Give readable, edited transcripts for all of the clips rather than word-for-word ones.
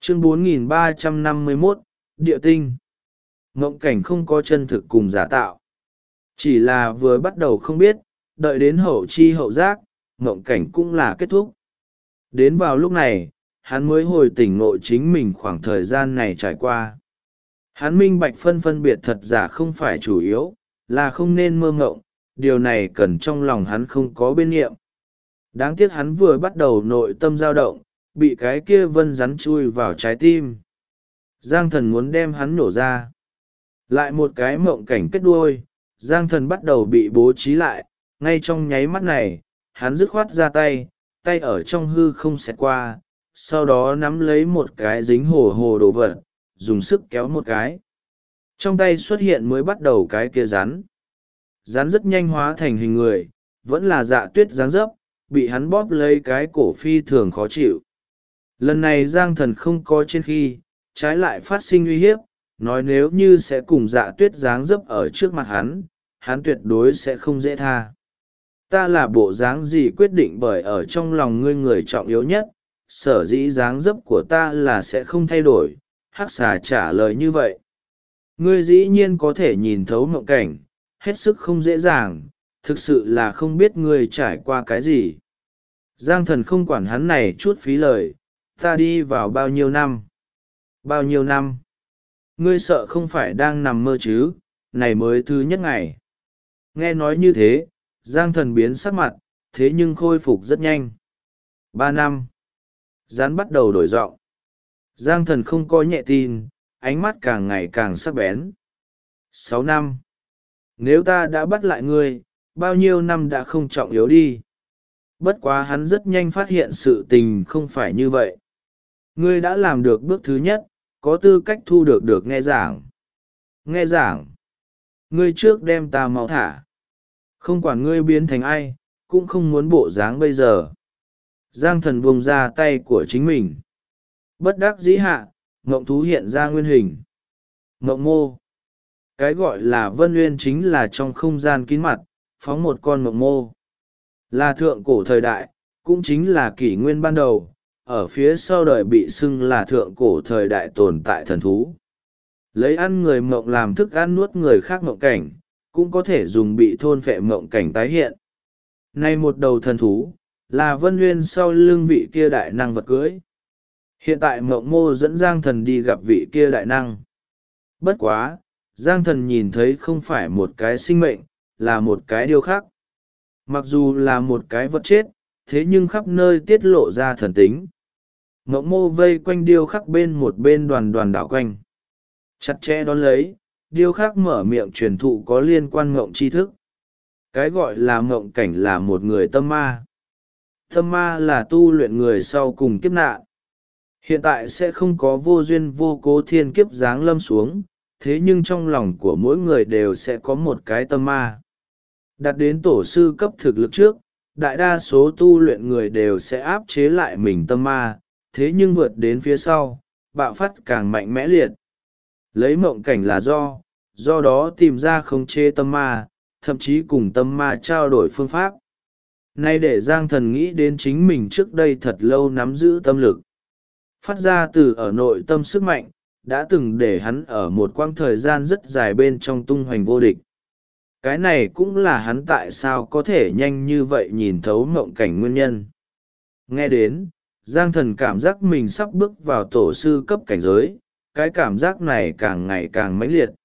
Chương 4351, Địa tinh. Mộng cảnh không có chân thực cùng giả tạo. Chỉ là vừa bắt đầu không biết, đợi đến hậu chi hậu giác, mộng cảnh cũng là kết thúc. Đến vào lúc này, hắn mới hồi tỉnh ngộ chính mình khoảng thời gian này trải qua. Hắn minh bạch phân biệt thật giả không phải chủ yếu, là không nên mơ ngộng, điều này cần trong lòng hắn không có bên nghiệm. Đáng tiếc hắn vừa bắt đầu nội tâm dao động, bị cái kia vân rắn chui vào trái tim. Giang thần muốn đem hắn nổ ra. Lại một cái mộng cảnh kết đuôi, Giang thần bắt đầu bị bố trí lại, ngay trong nháy mắt này, hắn dứt khoát ra tay, tay ở trong hư không xẹt qua, sau đó nắm lấy một cái dính hồ hồ đồ vật, dùng sức kéo một cái. Trong tay xuất hiện mới bắt đầu cái kia rắn. Rắn rất nhanh hóa thành hình người, vẫn là Dạ Tuyết dáng dấp, bị hắn bóp lấy cái cổ phi thường khó chịu. Lần này Giang thần không có trên khi, trái lại phát sinh uy hiếp, nói nếu như sẽ cùng Dạ Tuyết dáng dấp ở trước mặt hắn tuyệt đối sẽ không dễ tha. Ta là bộ dáng gì quyết định bởi ở trong lòng ngươi người trọng yếu nhất, sở dĩ dáng dấp của ta là sẽ không thay đổi. Hắc xà trả lời như vậy. Ngươi dĩ nhiên có thể nhìn thấu mộng cảnh, hết sức không dễ dàng, thực sự là không biết ngươi trải qua cái gì. Giang thần không quản hắn này chút phí lời, ta đi vào bao nhiêu năm? Bao nhiêu năm? Ngươi sợ không phải đang nằm mơ chứ, này mới thứ nhất ngày. Nghe nói như thế, Giang thần biến sắc mặt, thế nhưng khôi phục rất nhanh. 3 năm. Rắn bắt đầu đổi giọng. Giang thần không có nhẹ tin, ánh mắt càng ngày càng sắc bén. 6 năm. Nếu ta đã bắt lại ngươi, bao nhiêu năm đã không trọng yếu đi. Bất quá hắn rất nhanh phát hiện sự tình không phải như vậy. Ngươi đã làm được bước thứ nhất, có tư cách thu được nghe giảng. Nghe giảng. Ngươi trước đem ta mau thả. Không quản ngươi biến thành ai, cũng không muốn bộ dáng bây giờ. Giang thần buông ra tay của chính mình. Bất đắc dĩ hạ, ngộng thú hiện ra nguyên hình. Ngộng mô. Cái gọi là vân uyên chính là trong không gian kín mặt, phóng một con ngộng mô. Là thượng cổ thời đại, cũng chính là kỷ nguyên ban đầu, ở phía sau đời bị xưng là thượng cổ thời đại tồn tại thần thú. Lấy ăn người mộng làm thức ăn nuốt người khác mộng cảnh, cũng có thể dùng bị thôn phệ mộng cảnh tái hiện. Nay một đầu thần thú, là vân uyên sau lưng vị kia đại năng vật cưới. Hiện tại mộng mô dẫn Giang thần đi gặp vị kia đại năng. Bất quá, Giang thần nhìn thấy không phải một cái sinh mệnh, là một cái điêu khắc. Mặc dù là một cái vật chết, thế nhưng khắp nơi tiết lộ ra thần tính. Mộng mô vây quanh điêu khắc bên một bên đoàn đảo quanh. Chặt chẽ đón lấy, điêu khắc mở miệng truyền thụ có liên quan mộng tri thức. Cái gọi là mộng cảnh là một người tâm ma. Tâm ma là tu luyện người sau cùng kiếp nạn. Hiện tại sẽ không có vô duyên vô cố thiên kiếp giáng lâm xuống, thế nhưng trong lòng của mỗi người đều sẽ có một cái tâm ma. Đạt đến tổ sư cấp thực lực trước, đại đa số tu luyện người đều sẽ áp chế lại mình tâm ma, thế nhưng vượt đến phía sau, bạo phát càng mạnh mẽ liệt. Lấy mộng cảnh là do đó tìm ra khống chế tâm ma, thậm chí cùng tâm ma trao đổi phương pháp. Nay để Giang thần nghĩ đến chính mình trước đây thật lâu nắm giữ tâm lực. Phát ra từ ở nội tâm sức mạnh, đã từng để hắn ở một quãng thời gian rất dài bên trong tung hoành vô địch. Cái này cũng là hắn tại sao có thể nhanh như vậy nhìn thấu mộng cảnh nguyên nhân. Nghe đến, Giang thần cảm giác mình sắp bước vào tổ sư cấp cảnh giới, cái cảm giác này càng ngày càng mãnh liệt.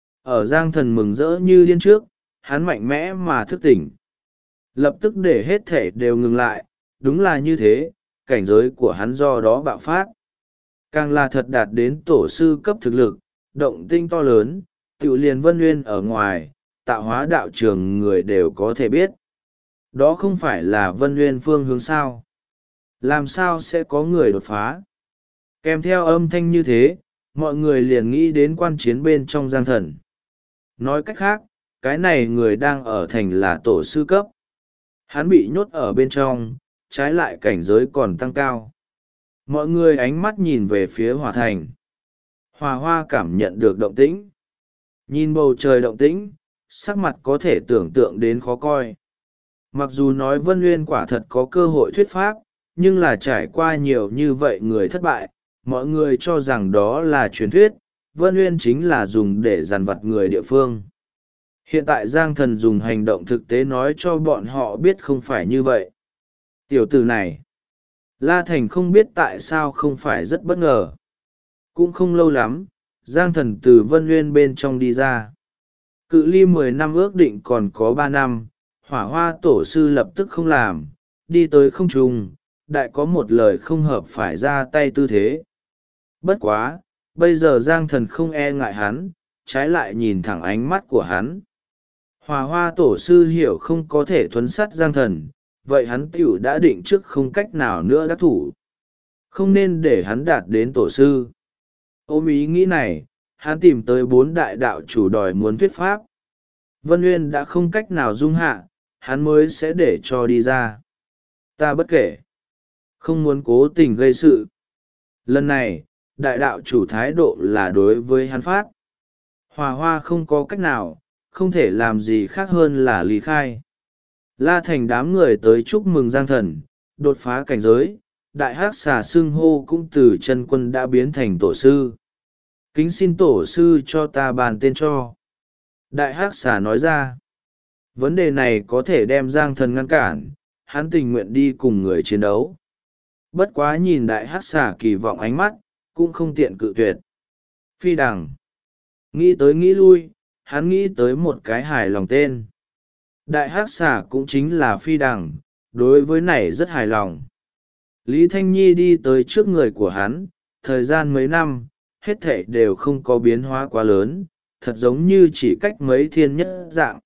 Ở Giang thần mừng rỡ như điên trước, hắn mạnh mẽ mà thức tỉnh. Lập tức để hết thể đều ngừng lại, đúng là như thế, cảnh giới của hắn do đó bạo phát. Càng là thật đạt đến tổ sư cấp thực lực, động tinh to lớn, tiểu liền vân uyên ở ngoài, tạo hóa đạo trường người đều có thể biết. Đó không phải là vân uyên phương hướng sao. Làm sao sẽ có người đột phá? Kèm theo âm thanh như thế, mọi người liền nghĩ đến quan chiến bên trong Giang thần. Nói cách khác, cái này người đang ở thành là tổ sư cấp. Hắn bị nhốt ở bên trong, trái lại cảnh giới còn tăng cao. Mọi người ánh mắt nhìn về phía Hòa Thành. Hòa Hoa cảm nhận được động tĩnh. Nhìn bầu trời động tĩnh, sắc mặt có thể tưởng tượng đến khó coi. Mặc dù nói Vân Uyên quả thật có cơ hội thuyết pháp, nhưng là trải qua nhiều như vậy người thất bại, mọi người cho rằng đó là truyền thuyết, Vân Uyên chính là dùng để dằn vặt người địa phương. Hiện tại Giang Thần dùng hành động thực tế nói cho bọn họ biết không phải như vậy. Tiểu tử này, La Thành không biết tại sao không phải rất bất ngờ. Cũng không lâu lắm, Giang Thần từ Vân Uyên bên trong đi ra. Cự ly 10 năm ước định còn có 3 năm, Hỏa Hoa tổ sư lập tức không làm, đi tới không trung, đại có một lời không hợp phải ra tay tư thế. Bất quá, bây giờ Giang Thần không e ngại hắn, trái lại nhìn thẳng ánh mắt của hắn. Hỏa Hoa tổ sư hiểu không có thể thuấn sát Giang Thần, vậy hắn tiểu đã định trước không cách nào nữa đắc thủ. Không nên để hắn đạt đến tổ sư. Ôm ý nghĩ này, hắn tìm tới 4 đại đạo chủ đòi muốn thuyết pháp. Vân Uyên đã không cách nào dung hạ, hắn mới sẽ để cho đi ra. Ta bất kể. Không muốn cố tình gây sự. Lần này, đại đạo chủ thái độ là đối với hắn phát. Hòa Hoa không có cách nào, không thể làm gì khác hơn là lý khai. La Thành đám người tới chúc mừng Giang Thần, đột phá cảnh giới, đại hắc xà xưng hô cũng từ chân quân đã biến thành tổ sư. Kính xin tổ sư cho ta bàn tên cho. Đại hắc xà nói ra, vấn đề này có thể đem Giang Thần ngăn cản, hắn tình nguyện đi cùng người chiến đấu. Bất quá nhìn đại hắc xà kỳ vọng ánh mắt, cũng không tiện cự tuyệt. Phi đằng. Nghĩ tới nghĩ lui, hắn nghĩ tới một cái hài lòng tên. Đại hắc xà cũng chính là phi đằng, đối với này rất hài lòng. Lý Thanh Nhi đi tới trước người của hắn, thời gian mấy năm, hết thảy đều không có biến hóa quá lớn, thật giống như chỉ cách mấy thiên nhất dạng.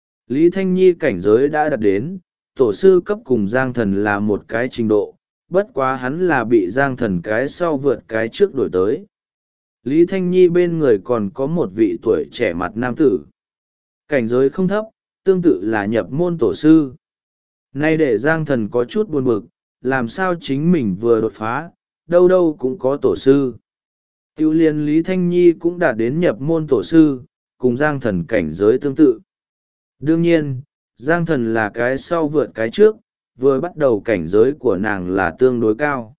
Lý Thanh Nhi cảnh giới đã đạt đến, tổ sư cấp cùng Giang Thần là một cái trình độ, bất quá hắn là bị Giang Thần cái sau vượt cái trước đổi tới. Lý Thanh Nhi bên người còn có một vị tuổi trẻ mặt nam tử. Cảnh giới không thấp, tương tự là nhập môn tổ sư. Nay để Giang Thần có chút buồn bực, làm sao chính mình vừa đột phá, đâu đâu cũng có tổ sư. Tiêu liên Lý Thanh Nhi cũng đạt đến nhập môn tổ sư, cùng Giang Thần cảnh giới tương tự. Đương nhiên, Giang Thần là cái sau vượt cái trước, vừa bắt đầu cảnh giới của nàng là tương đối cao.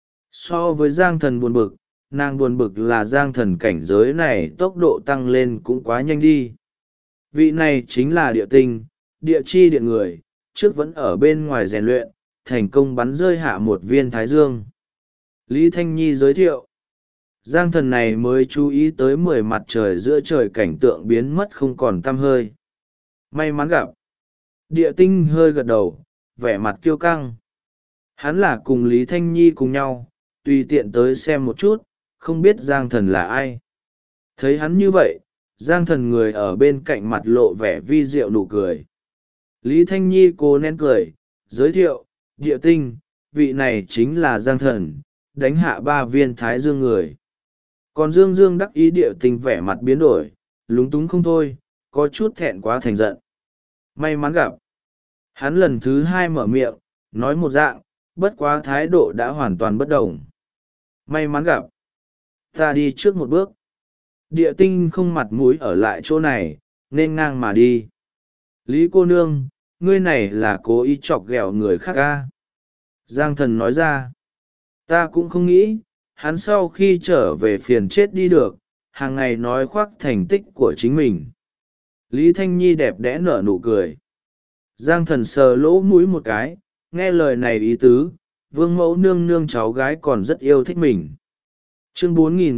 So với Giang Thần buồn bực, nàng buồn bực là Giang Thần cảnh giới này tốc độ tăng lên cũng quá nhanh đi. Vị này chính là địa tinh, địa chi điện người, trước vẫn ở bên ngoài rèn luyện, thành công bắn rơi hạ một viên thái dương. Lý Thanh Nhi giới thiệu. Giang Thần này mới chú ý tới 10 mặt trời giữa trời cảnh tượng biến mất không còn tăm hơi. May mắn gặp. Địa tinh hơi gật đầu, vẻ mặt kiêu căng. Hắn là cùng Lý Thanh Nhi cùng nhau, tùy tiện tới xem một chút, không biết Giang Thần là ai. Thấy hắn như vậy, Giang Thần người ở bên cạnh mặt lộ vẻ vi diệu nụ cười. Lý Thanh Nhi cố nén cười, giới thiệu, địa tinh, vị này chính là Giang Thần, đánh hạ 3 viên thái dương người. Còn Dương Dương đắc ý địa tinh vẻ mặt biến đổi, lúng túng không thôi, có chút thẹn quá thành giận. May mắn gặp. Hắn lần thứ 2 mở miệng, nói một dạng, bất quá thái độ đã hoàn toàn bất đồng. May mắn gặp. Ta đi trước một bước. Địa tinh không mặt mũi ở lại chỗ này, nên ngang mà đi. Lý cô nương, ngươi này là cố ý chọc ghẹo người khác ca. Giang Thần nói ra. Ta cũng không nghĩ, hắn sau khi trở về phiền chết đi được, hàng ngày nói khoác thành tích của chính mình. Lý Thanh Nhi đẹp đẽ nở nụ cười. Giang Thần sờ lỗ mũi một cái, nghe lời này ý tứ, vương mẫu nương nương cháu gái còn rất yêu thích mình. Chương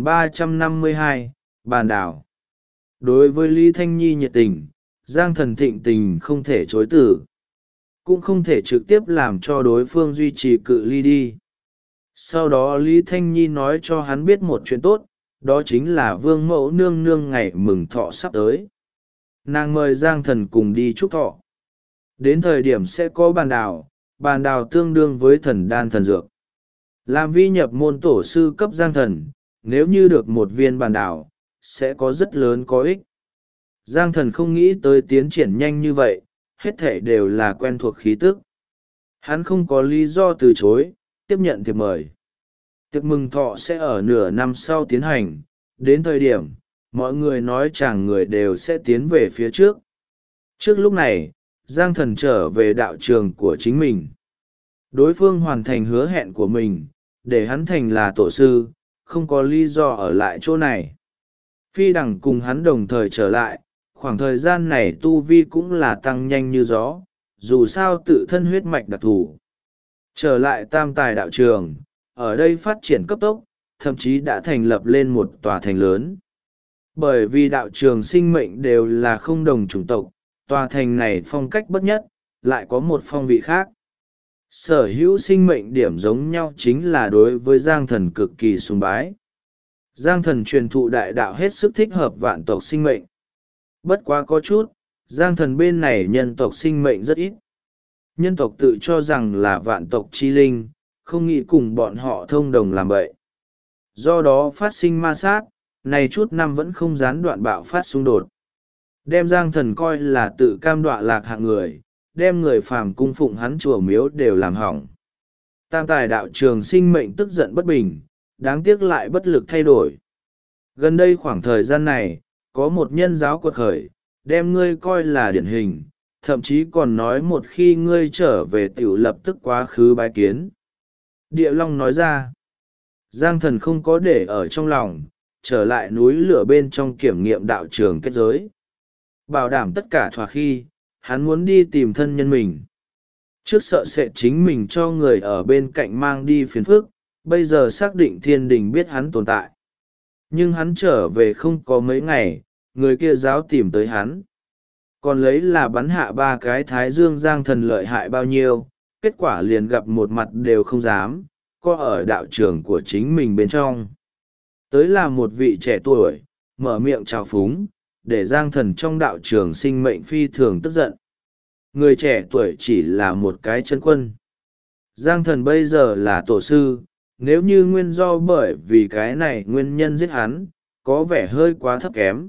4352, Bàn đảo. Đối với Lý Thanh Nhi nhiệt tình, Giang Thần thịnh tình không thể chối từ. Cũng không thể trực tiếp làm cho đối phương duy trì cự ly đi. Sau đó Lý Thanh Nhi nói cho hắn biết một chuyện tốt, đó chính là vương mẫu nương nương ngày mừng thọ sắp tới. Nàng mời Giang Thần cùng đi chúc thọ. Đến thời điểm sẽ có bàn đào tương đương với thần đan thần dược. Làm vi nhập môn tổ sư cấp Giang Thần, nếu như được một viên bàn đào, sẽ có rất lớn có ích. Giang Thần không nghĩ tới tiến triển nhanh như vậy, hết thể đều là quen thuộc khí tức. Hắn không có lý do từ chối, tiếp nhận thiệp mời. Tiệc mừng thọ sẽ ở nửa năm sau tiến hành, đến thời điểm, mọi người nói chàng người đều sẽ tiến về phía trước. Trước lúc này, Giang Thần trở về đạo trường của chính mình. Đối phương hoàn thành hứa hẹn của mình, để hắn thành là tổ sư, không có lý do ở lại chỗ này. Phi đằng cùng hắn đồng thời trở lại, khoảng thời gian này tu vi cũng là tăng nhanh như gió, dù sao tự thân huyết mạch đặc thù. Trở lại tam tài đạo trường, ở đây phát triển cấp tốc, thậm chí đã thành lập lên một tòa thành lớn. Bởi vì đạo trường sinh mệnh đều là không đồng chủng tộc, tòa thành này phong cách bất nhất, lại có một phong vị khác. Sở hữu sinh mệnh điểm giống nhau chính là đối với Giang Thần cực kỳ sùng bái. Giang Thần truyền thụ đại đạo hết sức thích hợp vạn tộc sinh mệnh. Bất quá có chút, Giang Thần bên này nhân tộc sinh mệnh rất ít. Nhân tộc tự cho rằng là vạn tộc chi linh, không nghĩ cùng bọn họ thông đồng làm bậy. Do đó phát sinh ma sát, này chút năm vẫn không gián đoạn bạo phát xung đột. Đem Giang Thần coi là tự cam đoạ lạc hạng người, đem người phàm cung phụng hắn chùa miếu đều làm hỏng. Tam tài đạo trường sinh mệnh tức giận bất bình, đáng tiếc lại bất lực thay đổi. Gần đây khoảng thời gian này, có một nhân giáo quật khởi, đem ngươi coi là điển hình, thậm chí còn nói một khi ngươi trở về tiểu lập tức quá khứ bái kiến. Địa Long nói ra, Giang Thần không có để ở trong lòng, trở lại núi lửa bên trong kiểm nghiệm đạo trường kết giới. Bảo đảm tất cả thỏa khi, hắn muốn đi tìm thân nhân mình. Trước sợ sẽ chính mình cho người ở bên cạnh mang đi phiền phức, bây giờ xác định thiên đình biết hắn tồn tại. Nhưng hắn trở về không có mấy ngày, người kia giáo tìm tới hắn. Còn lấy là bắn hạ 3 cái thái dương Giang Thần lợi hại bao nhiêu, kết quả liền gặp một mặt đều không dám, có ở đạo trường của chính mình bên trong. Tới là một vị trẻ tuổi, mở miệng chào phúng, để Giang Thần trong đạo trường sinh mệnh phi thường tức giận. Người trẻ tuổi chỉ là một cái chân quân. Giang Thần bây giờ là tổ sư, nếu như nguyên do bởi vì cái này nguyên nhân giết hắn, có vẻ hơi quá thấp kém.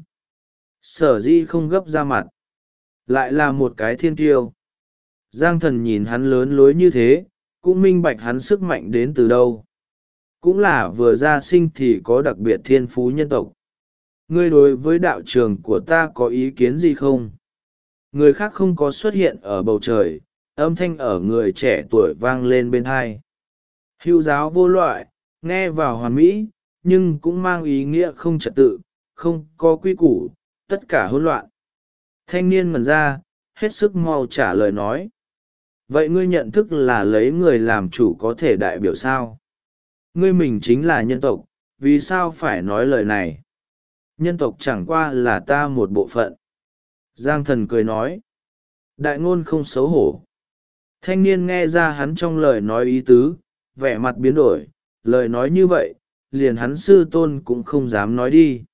Sở dĩ không gấp ra mặt. Lại là một cái thiên tiêu. Giang Thần nhìn hắn lớn lối như thế, cũng minh bạch hắn sức mạnh đến từ đâu. Cũng là vừa ra sinh thì có đặc biệt thiên phú nhân tộc. Ngươi đối với đạo trường của ta có ý kiến gì không? Người khác không có xuất hiện ở bầu trời, âm thanh ở người trẻ tuổi vang lên bên tai. Hữu giáo vô loại, nghe vào hoàn mỹ, nhưng cũng mang ý nghĩa không trật tự, không có quy củ, tất cả hỗn loạn. Thanh niên ngẩn ra, hết sức mau trả lời nói. Vậy ngươi nhận thức là lấy người làm chủ có thể đại biểu sao? Ngươi mình chính là nhân tộc, vì sao phải nói lời này? Nhân tộc chẳng qua là ta một bộ phận. Giang Thần cười nói. Đại ngôn không xấu hổ. Thanh niên nghe ra hắn trong lời nói ý tứ, vẻ mặt biến đổi, lời nói như vậy, liền hắn sư tôn cũng không dám nói đi.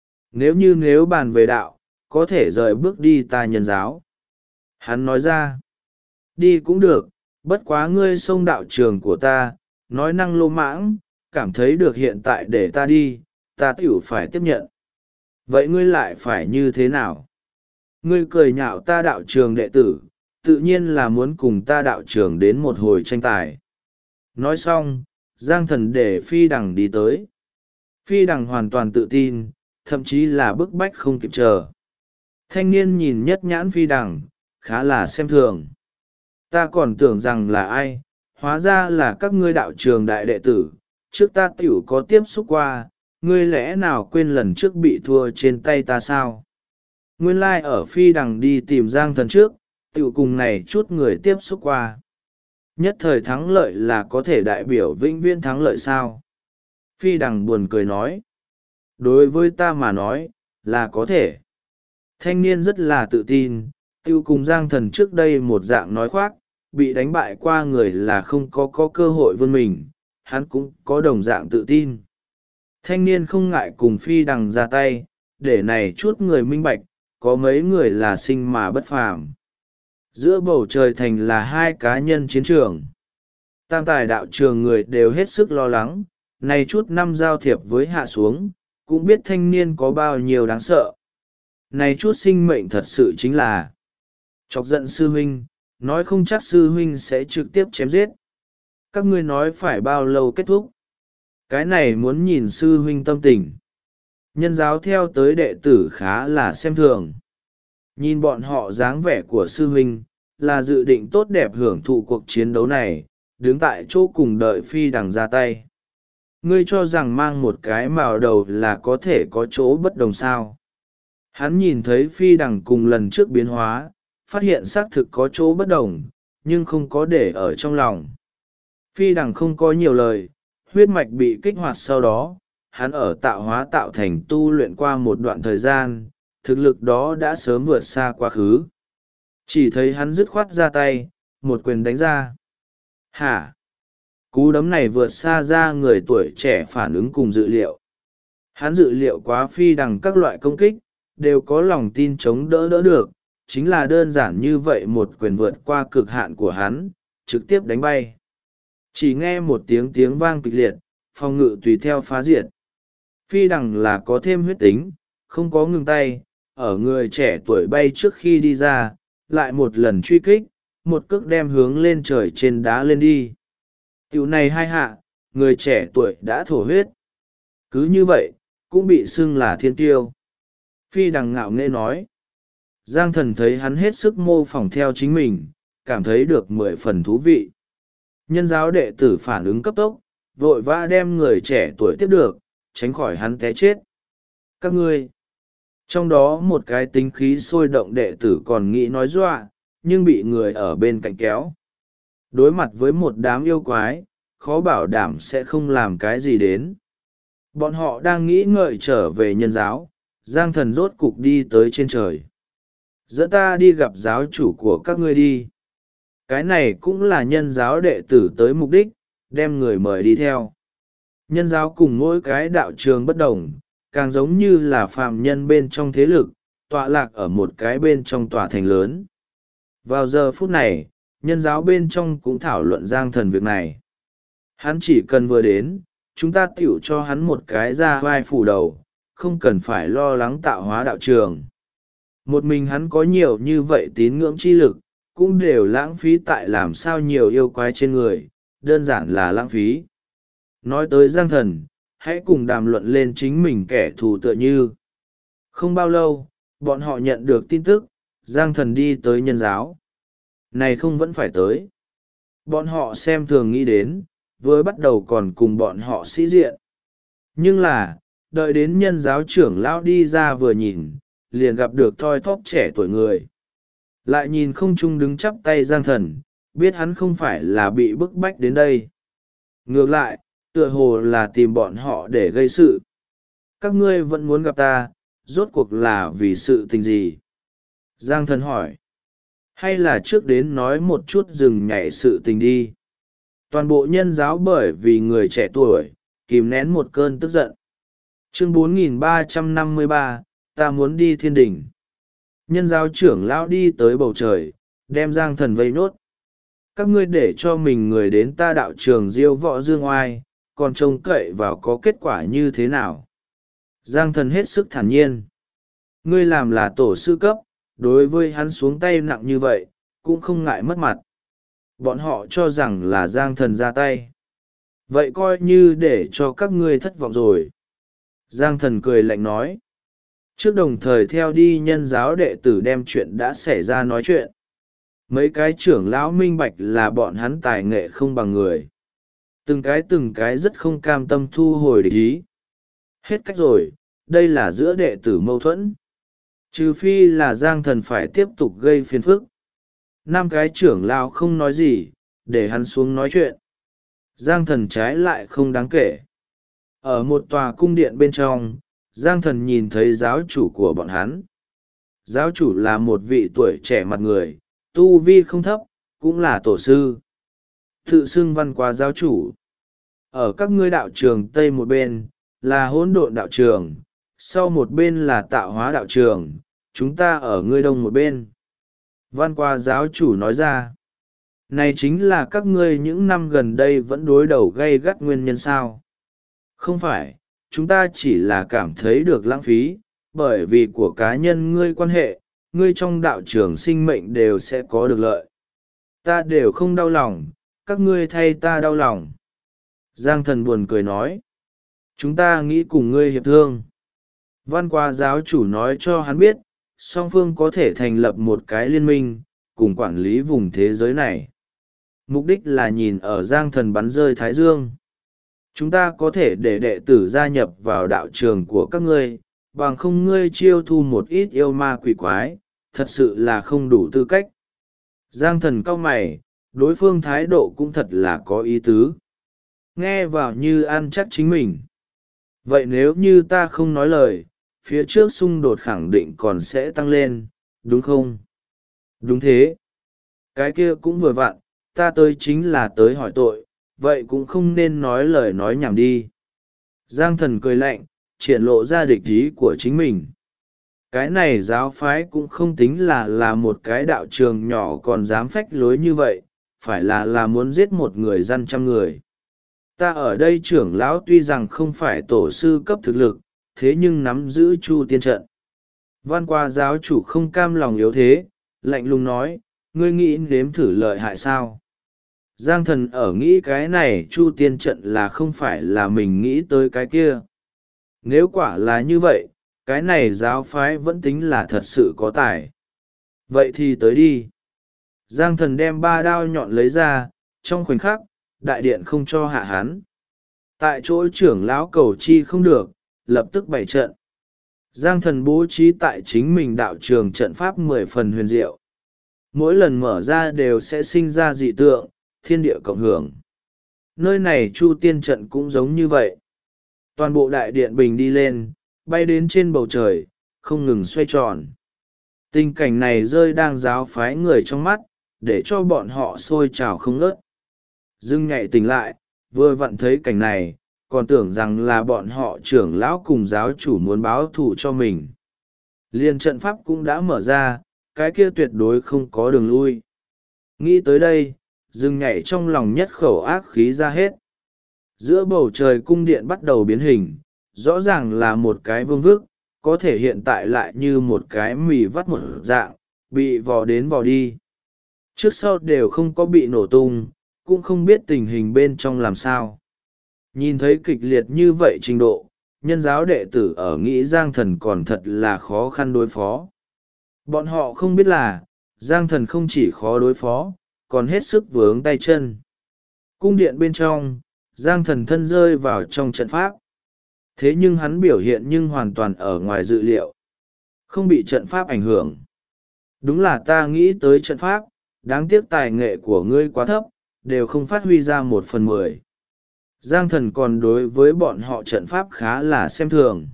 Nếu bàn về đạo, có thể rời bước đi ta nhân giáo. Hắn nói ra, đi cũng được, bất quá ngươi xông đạo trường của ta, nói năng lô mãng, cảm thấy được hiện tại để ta đi, ta tiểu phải tiếp nhận. Vậy ngươi lại phải như thế nào? Ngươi cười nhạo ta đạo trường đệ tử, tự nhiên là muốn cùng ta đạo trường đến một hồi tranh tài. Nói xong, Giang Thần để Phi Đằng đi tới. Phi Đằng hoàn toàn tự tin, thậm chí là bức bách không kịp chờ. Thanh niên nhìn nhất nhãn Phi Đằng, khá là xem thường. Ta còn tưởng rằng là ai, hóa ra là các ngươi đạo trường đại đệ tử, trước ta tiểu có tiếp xúc qua, ngươi lẽ nào quên lần trước bị thua trên tay ta sao? Nguyên lai ở Phi Đằng đi tìm Giang Thần trước, tiểu cùng này chút người tiếp xúc qua. Nhất thời thắng lợi là có thể đại biểu vĩnh viễn thắng lợi sao? Phi Đằng buồn cười nói. Đối với ta mà nói, là có thể. Thanh niên rất là tự tin, tiêu cùng Giang Thần trước đây một dạng nói khoác, bị đánh bại qua người là không có cơ hội vươn mình, hắn cũng có đồng dạng tự tin. Thanh niên không ngại cùng Phi Đằng ra tay, để này chút người minh bạch, có mấy người là sinh mà bất phàm. Giữa bầu trời thành là 2 cá nhân chiến trường. Tam tài đạo trường người đều hết sức lo lắng, này chút năm giao thiệp với hạ xuống, cũng biết thanh niên có bao nhiêu đáng sợ. Này chút sinh mệnh thật sự chính là chọc giận sư huynh, nói không chắc sư huynh sẽ trực tiếp chém giết. Các ngươi nói phải bao lâu kết thúc? Cái này muốn nhìn sư huynh tâm tình. Nhân giáo theo tới đệ tử khá là xem thường. Nhìn bọn họ dáng vẻ của sư huynh, là dự định tốt đẹp hưởng thụ cuộc chiến đấu này, đứng tại chỗ cùng đợi Phi Đằng ra tay. Ngươi cho rằng mang một cái mào đầu là có thể có chỗ bất đồng sao? Hắn nhìn thấy phi đằng cùng lần trước biến hóa, phát hiện xác thực có chỗ bất đồng, nhưng không có để ở trong lòng. Phi đằng không có nhiều lời, huyết mạch bị kích hoạt sau đó, hắn ở tạo hóa tạo thành tu luyện qua một đoạn thời gian, thực lực đó đã sớm vượt xa quá khứ. Chỉ thấy hắn dứt khoát ra tay, một quyền đánh ra. Hả? Cú đấm này vượt xa ra người tuổi trẻ phản ứng cùng dự liệu. Hắn dự liệu quá phi đằng các loại công kích, đều có lòng tin chống đỡ được, chính là đơn giản như vậy một quyền vượt qua cực hạn của hắn, trực tiếp đánh bay. Chỉ nghe một tiếng vang kịch liệt, phòng ngự tùy theo phá diệt. Phi đằng là có thêm huyết tính, không có ngừng tay, ở người trẻ tuổi bay trước khi đi ra, lại một lần truy kích, một cước đem hướng lên trời trên đá lên đi. Tiểu này hai hạ, người trẻ tuổi đã thổ huyết. Cứ như vậy, cũng bị xưng là thiên tiêu. Phi đằng ngạo nghễ nói. Giang Thần thấy hắn hết sức mô phỏng theo chính mình, cảm thấy được 10 phần thú vị. Nhân giáo đệ tử phản ứng cấp tốc, vội vã đem người trẻ tuổi tiếp được, tránh khỏi hắn té chết. Các ngươi, trong đó một cái tính khí sôi động đệ tử còn nghĩ nói dọa, nhưng bị người ở bên cạnh kéo. Đối mặt với một đám yêu quái, khó bảo đảm sẽ không làm cái gì đến. Bọn họ đang nghĩ ngợi trở về nhân giáo, Giang Thần rốt cục đi tới trên trời. Dẫn ta đi gặp giáo chủ của các ngươi đi. Cái này cũng là nhân giáo đệ tử tới mục đích, đem người mời đi theo. Nhân giáo cùng mỗi cái đạo trường bất đồng, càng giống như là phàm nhân bên trong thế lực, tọa lạc ở một cái bên trong tòa thành lớn. Vào giờ phút này, nhân giáo bên trong cũng thảo luận Giang Thần việc này. Hắn chỉ cần vừa đến, chúng ta tiểu cho hắn một cái ra vai phủ đầu, không cần phải lo lắng tạo hóa đạo trường. Một mình hắn có nhiều như vậy tín ngưỡng chi lực, cũng đều lãng phí tại làm sao nhiều yêu quái trên người, đơn giản là lãng phí. Nói tới Giang Thần, hãy cùng đàm luận lên chính mình kẻ thù tựa như. Không bao lâu, bọn họ nhận được tin tức, Giang Thần đi tới nhân giáo. Này không vẫn phải tới. Bọn họ xem thường nghĩ đến, với bắt đầu còn cùng bọn họ sĩ diện. Nhưng là, đợi đến nhân giáo trưởng lão đi ra vừa nhìn, liền gặp được thoi thóp trẻ tuổi người. Lại nhìn không trung đứng chắp tay Giang Thần, biết hắn không phải là bị bức bách đến đây. Ngược lại, tựa hồ là tìm bọn họ để gây sự. Các ngươi vẫn muốn gặp ta, rốt cuộc là vì sự tình gì? Giang Thần hỏi. Hay là trước đến nói một chút dừng nhảy sự tình đi. Toàn bộ nhân giáo bởi vì người trẻ tuổi, kìm nén một cơn tức giận. Chương 4353, ta muốn đi thiên đỉnh. Nhân giáo trưởng lão đi tới bầu trời, đem Giang Thần vây nốt. Các ngươi để cho mình người đến ta đạo trường diêu võ dương oai, còn trông cậy vào có kết quả như thế nào? Giang Thần hết sức thản nhiên. Ngươi làm là tổ sư cấp, đối với hắn xuống tay nặng như vậy, cũng không ngại mất mặt. Bọn họ cho rằng là Giang Thần ra tay. Vậy coi như để cho các ngươi thất vọng rồi. Giang Thần cười lạnh nói. Trước đồng thời theo đi nhân giáo đệ tử đem chuyện đã xảy ra nói chuyện. Mấy cái trưởng lão minh bạch là bọn hắn tài nghệ không bằng người. Từng cái rất không cam tâm thu hồi địch ý. Hết cách rồi, đây là giữa đệ tử mâu thuẫn. Trừ phi là Giang Thần phải tiếp tục gây phiền phức. 5 cái trưởng lão không nói gì, để hắn xuống nói chuyện. Giang Thần trái lại không đáng kể. Ở một tòa cung điện bên trong, Giang Thần nhìn thấy giáo chủ của bọn hắn. Giáo chủ là một vị tuổi trẻ mặt người, tu vi không thấp, cũng là tổ sư. Tự xưng văn qua giáo chủ. Ở các ngươi đạo trường Tây một bên, là hỗn độn đạo trường, sau một bên là tạo hóa đạo trường, chúng ta ở ngươi đông một bên. Văn qua giáo chủ nói ra. Này chính là các ngươi những năm gần đây vẫn đối đầu gay gắt nguyên nhân sao? Không phải, chúng ta chỉ là cảm thấy được lãng phí, bởi vì của cá nhân ngươi quan hệ, ngươi trong đạo trường sinh mệnh đều sẽ có được lợi. Ta đều không đau lòng, các ngươi thay ta đau lòng. Giang Thần buồn cười nói. Chúng ta nghĩ cùng ngươi hiệp thương. Văn qua giáo chủ nói cho hắn biết, song phương có thể thành lập một cái liên minh, cùng quản lý vùng thế giới này. Mục đích là nhìn ở Giang Thần bắn rơi Thái Dương. chúng ta có thể để đệ tử gia nhập vào đạo trường của các ngươi, bằng không ngươi chiêu thu một ít yêu ma quỷ quái, thật sự là không đủ tư cách. Giang Thần cau mày, đối phương thái độ cũng thật là có ý tứ. Nghe vào như ăn chắc chính mình. Vậy nếu như ta không nói lời, phía trước xung đột khẳng định còn sẽ tăng lên, đúng không? Đúng thế. Cái kia cũng vừa vặn, ta tới chính là tới hỏi tội, vậy cũng không nên nói lời nói nhảm đi. Giang Thần cười lạnh, triển lộ ra địch ý của chính mình. Cái này giáo phái cũng không tính là một cái đạo trường nhỏ còn dám phách lối như vậy, phải là muốn giết một người dân trăm người. Ta ở đây trưởng lão tuy rằng không phải tổ sư cấp thực lực, thế nhưng nắm giữ chu tiên trận. Văn qua giáo chủ không cam lòng yếu thế, lạnh lùng nói, ngươi nghĩ nếm thử lợi hại sao? Giang Thần ở nghĩ cái này chu tiên trận là không phải là mình nghĩ tới cái kia. Nếu quả là như vậy, cái này giáo phái vẫn tính là thật sự có tài. Vậy thì tới đi. Giang Thần đem 3 đao nhọn lấy ra, trong khoảnh khắc, đại điện không cho hạ hắn. Tại chỗ trưởng lão cầu chi không được, lập tức bày trận. Giang Thần bố trí tại chính mình đạo trường trận pháp 10 phần huyền diệu. Mỗi lần mở ra đều sẽ sinh ra dị tượng, thiên địa cộng hưởng. Nơi này chu tiên trận cũng giống như vậy. Toàn bộ đại điện bình đi lên, bay đến trên bầu trời, không ngừng xoay tròn. Tình cảnh này rơi đang giáo phái người trong mắt, để cho bọn họ sôi trào không ngớt. Dương nhạy tỉnh lại, vừa vặn thấy cảnh này, còn tưởng rằng là bọn họ trưởng lão cùng giáo chủ muốn báo thù cho mình. Liên trận pháp cũng đã mở ra, cái kia tuyệt đối không có đường lui. Nghĩ tới đây, Dương nhạy trong lòng nhất khẩu ác khí ra hết. Giữa bầu trời cung điện bắt đầu biến hình, rõ ràng là một cái vương vức, có thể hiện tại lại như một cái mì vắt một dạng, bị vò đến vò đi. Trước sau đều không có bị nổ tung, cũng không biết tình hình bên trong làm sao. Nhìn thấy kịch liệt như vậy trình độ, nhân giáo đệ tử ở nghĩ Giang Thần còn thật là khó khăn đối phó. Bọn họ không biết là, Giang Thần không chỉ khó đối phó, còn hết sức vướng tay chân. Cung điện bên trong, Giang Thần thân rơi vào trong trận pháp. Thế nhưng hắn biểu hiện nhưng hoàn toàn ở ngoài dự liệu. Không bị trận pháp ảnh hưởng. Đúng là ta nghĩ tới trận pháp, đáng tiếc tài nghệ của ngươi quá thấp, đều không phát huy ra 1/10. Giang Thần còn đối với bọn họ trận pháp khá là xem thường.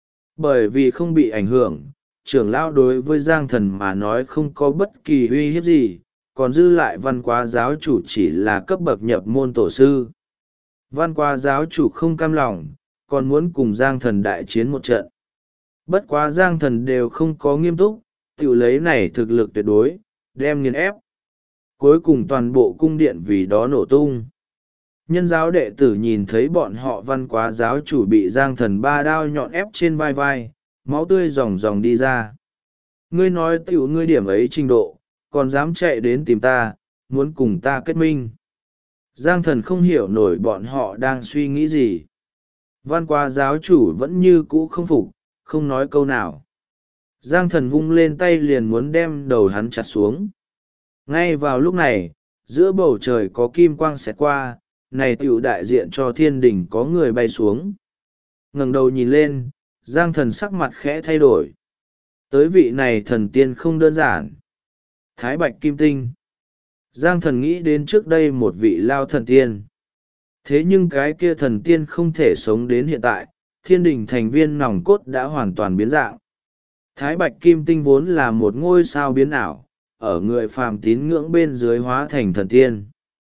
Bởi vì không bị ảnh hưởng, trưởng lão đối với Giang Thần mà nói không có bất kỳ uy hiếp gì, còn dư lại văn quá giáo chủ chỉ là cấp bậc nhập môn tổ sư. Văn quá giáo chủ không cam lòng, còn muốn cùng Giang Thần đại chiến một trận. Bất quá Giang Thần đều không có nghiêm túc, tiểu lấy này thực lực tuyệt đối, đem nghiền ép. Cuối cùng toàn bộ cung điện vì đó nổ tung. Nhân giáo đệ tử nhìn thấy bọn họ văn quá giáo chủ bị Giang Thần 3 đao nhọn ép trên vai vai, máu tươi ròng ròng đi ra. Ngươi nói tiểu ngươi điểm ấy trình độ, còn dám chạy đến tìm ta, muốn cùng ta kết minh. Giang Thần không hiểu nổi bọn họ đang suy nghĩ gì. Văn quá giáo chủ vẫn như cũ không phục, không nói câu nào. Giang Thần vung lên tay liền muốn đem đầu hắn chặt xuống. Ngay vào lúc này, giữa bầu trời có kim quang xẹt qua, này tiểu đại diện cho thiên đình có người bay xuống. Ngẩng đầu nhìn lên, Giang Thần sắc mặt khẽ thay đổi. Tới vị này thần tiên không đơn giản. Thái Bạch Kim Tinh. Giang Thần nghĩ đến trước đây một vị lao thần tiên. Thế nhưng cái kia thần tiên không thể sống đến hiện tại, thiên đình thành viên nòng cốt đã hoàn toàn biến dạng. Thái Bạch Kim Tinh vốn là một ngôi sao biến ảo, ở người phàm tín ngưỡng bên dưới hóa thành thần tiên.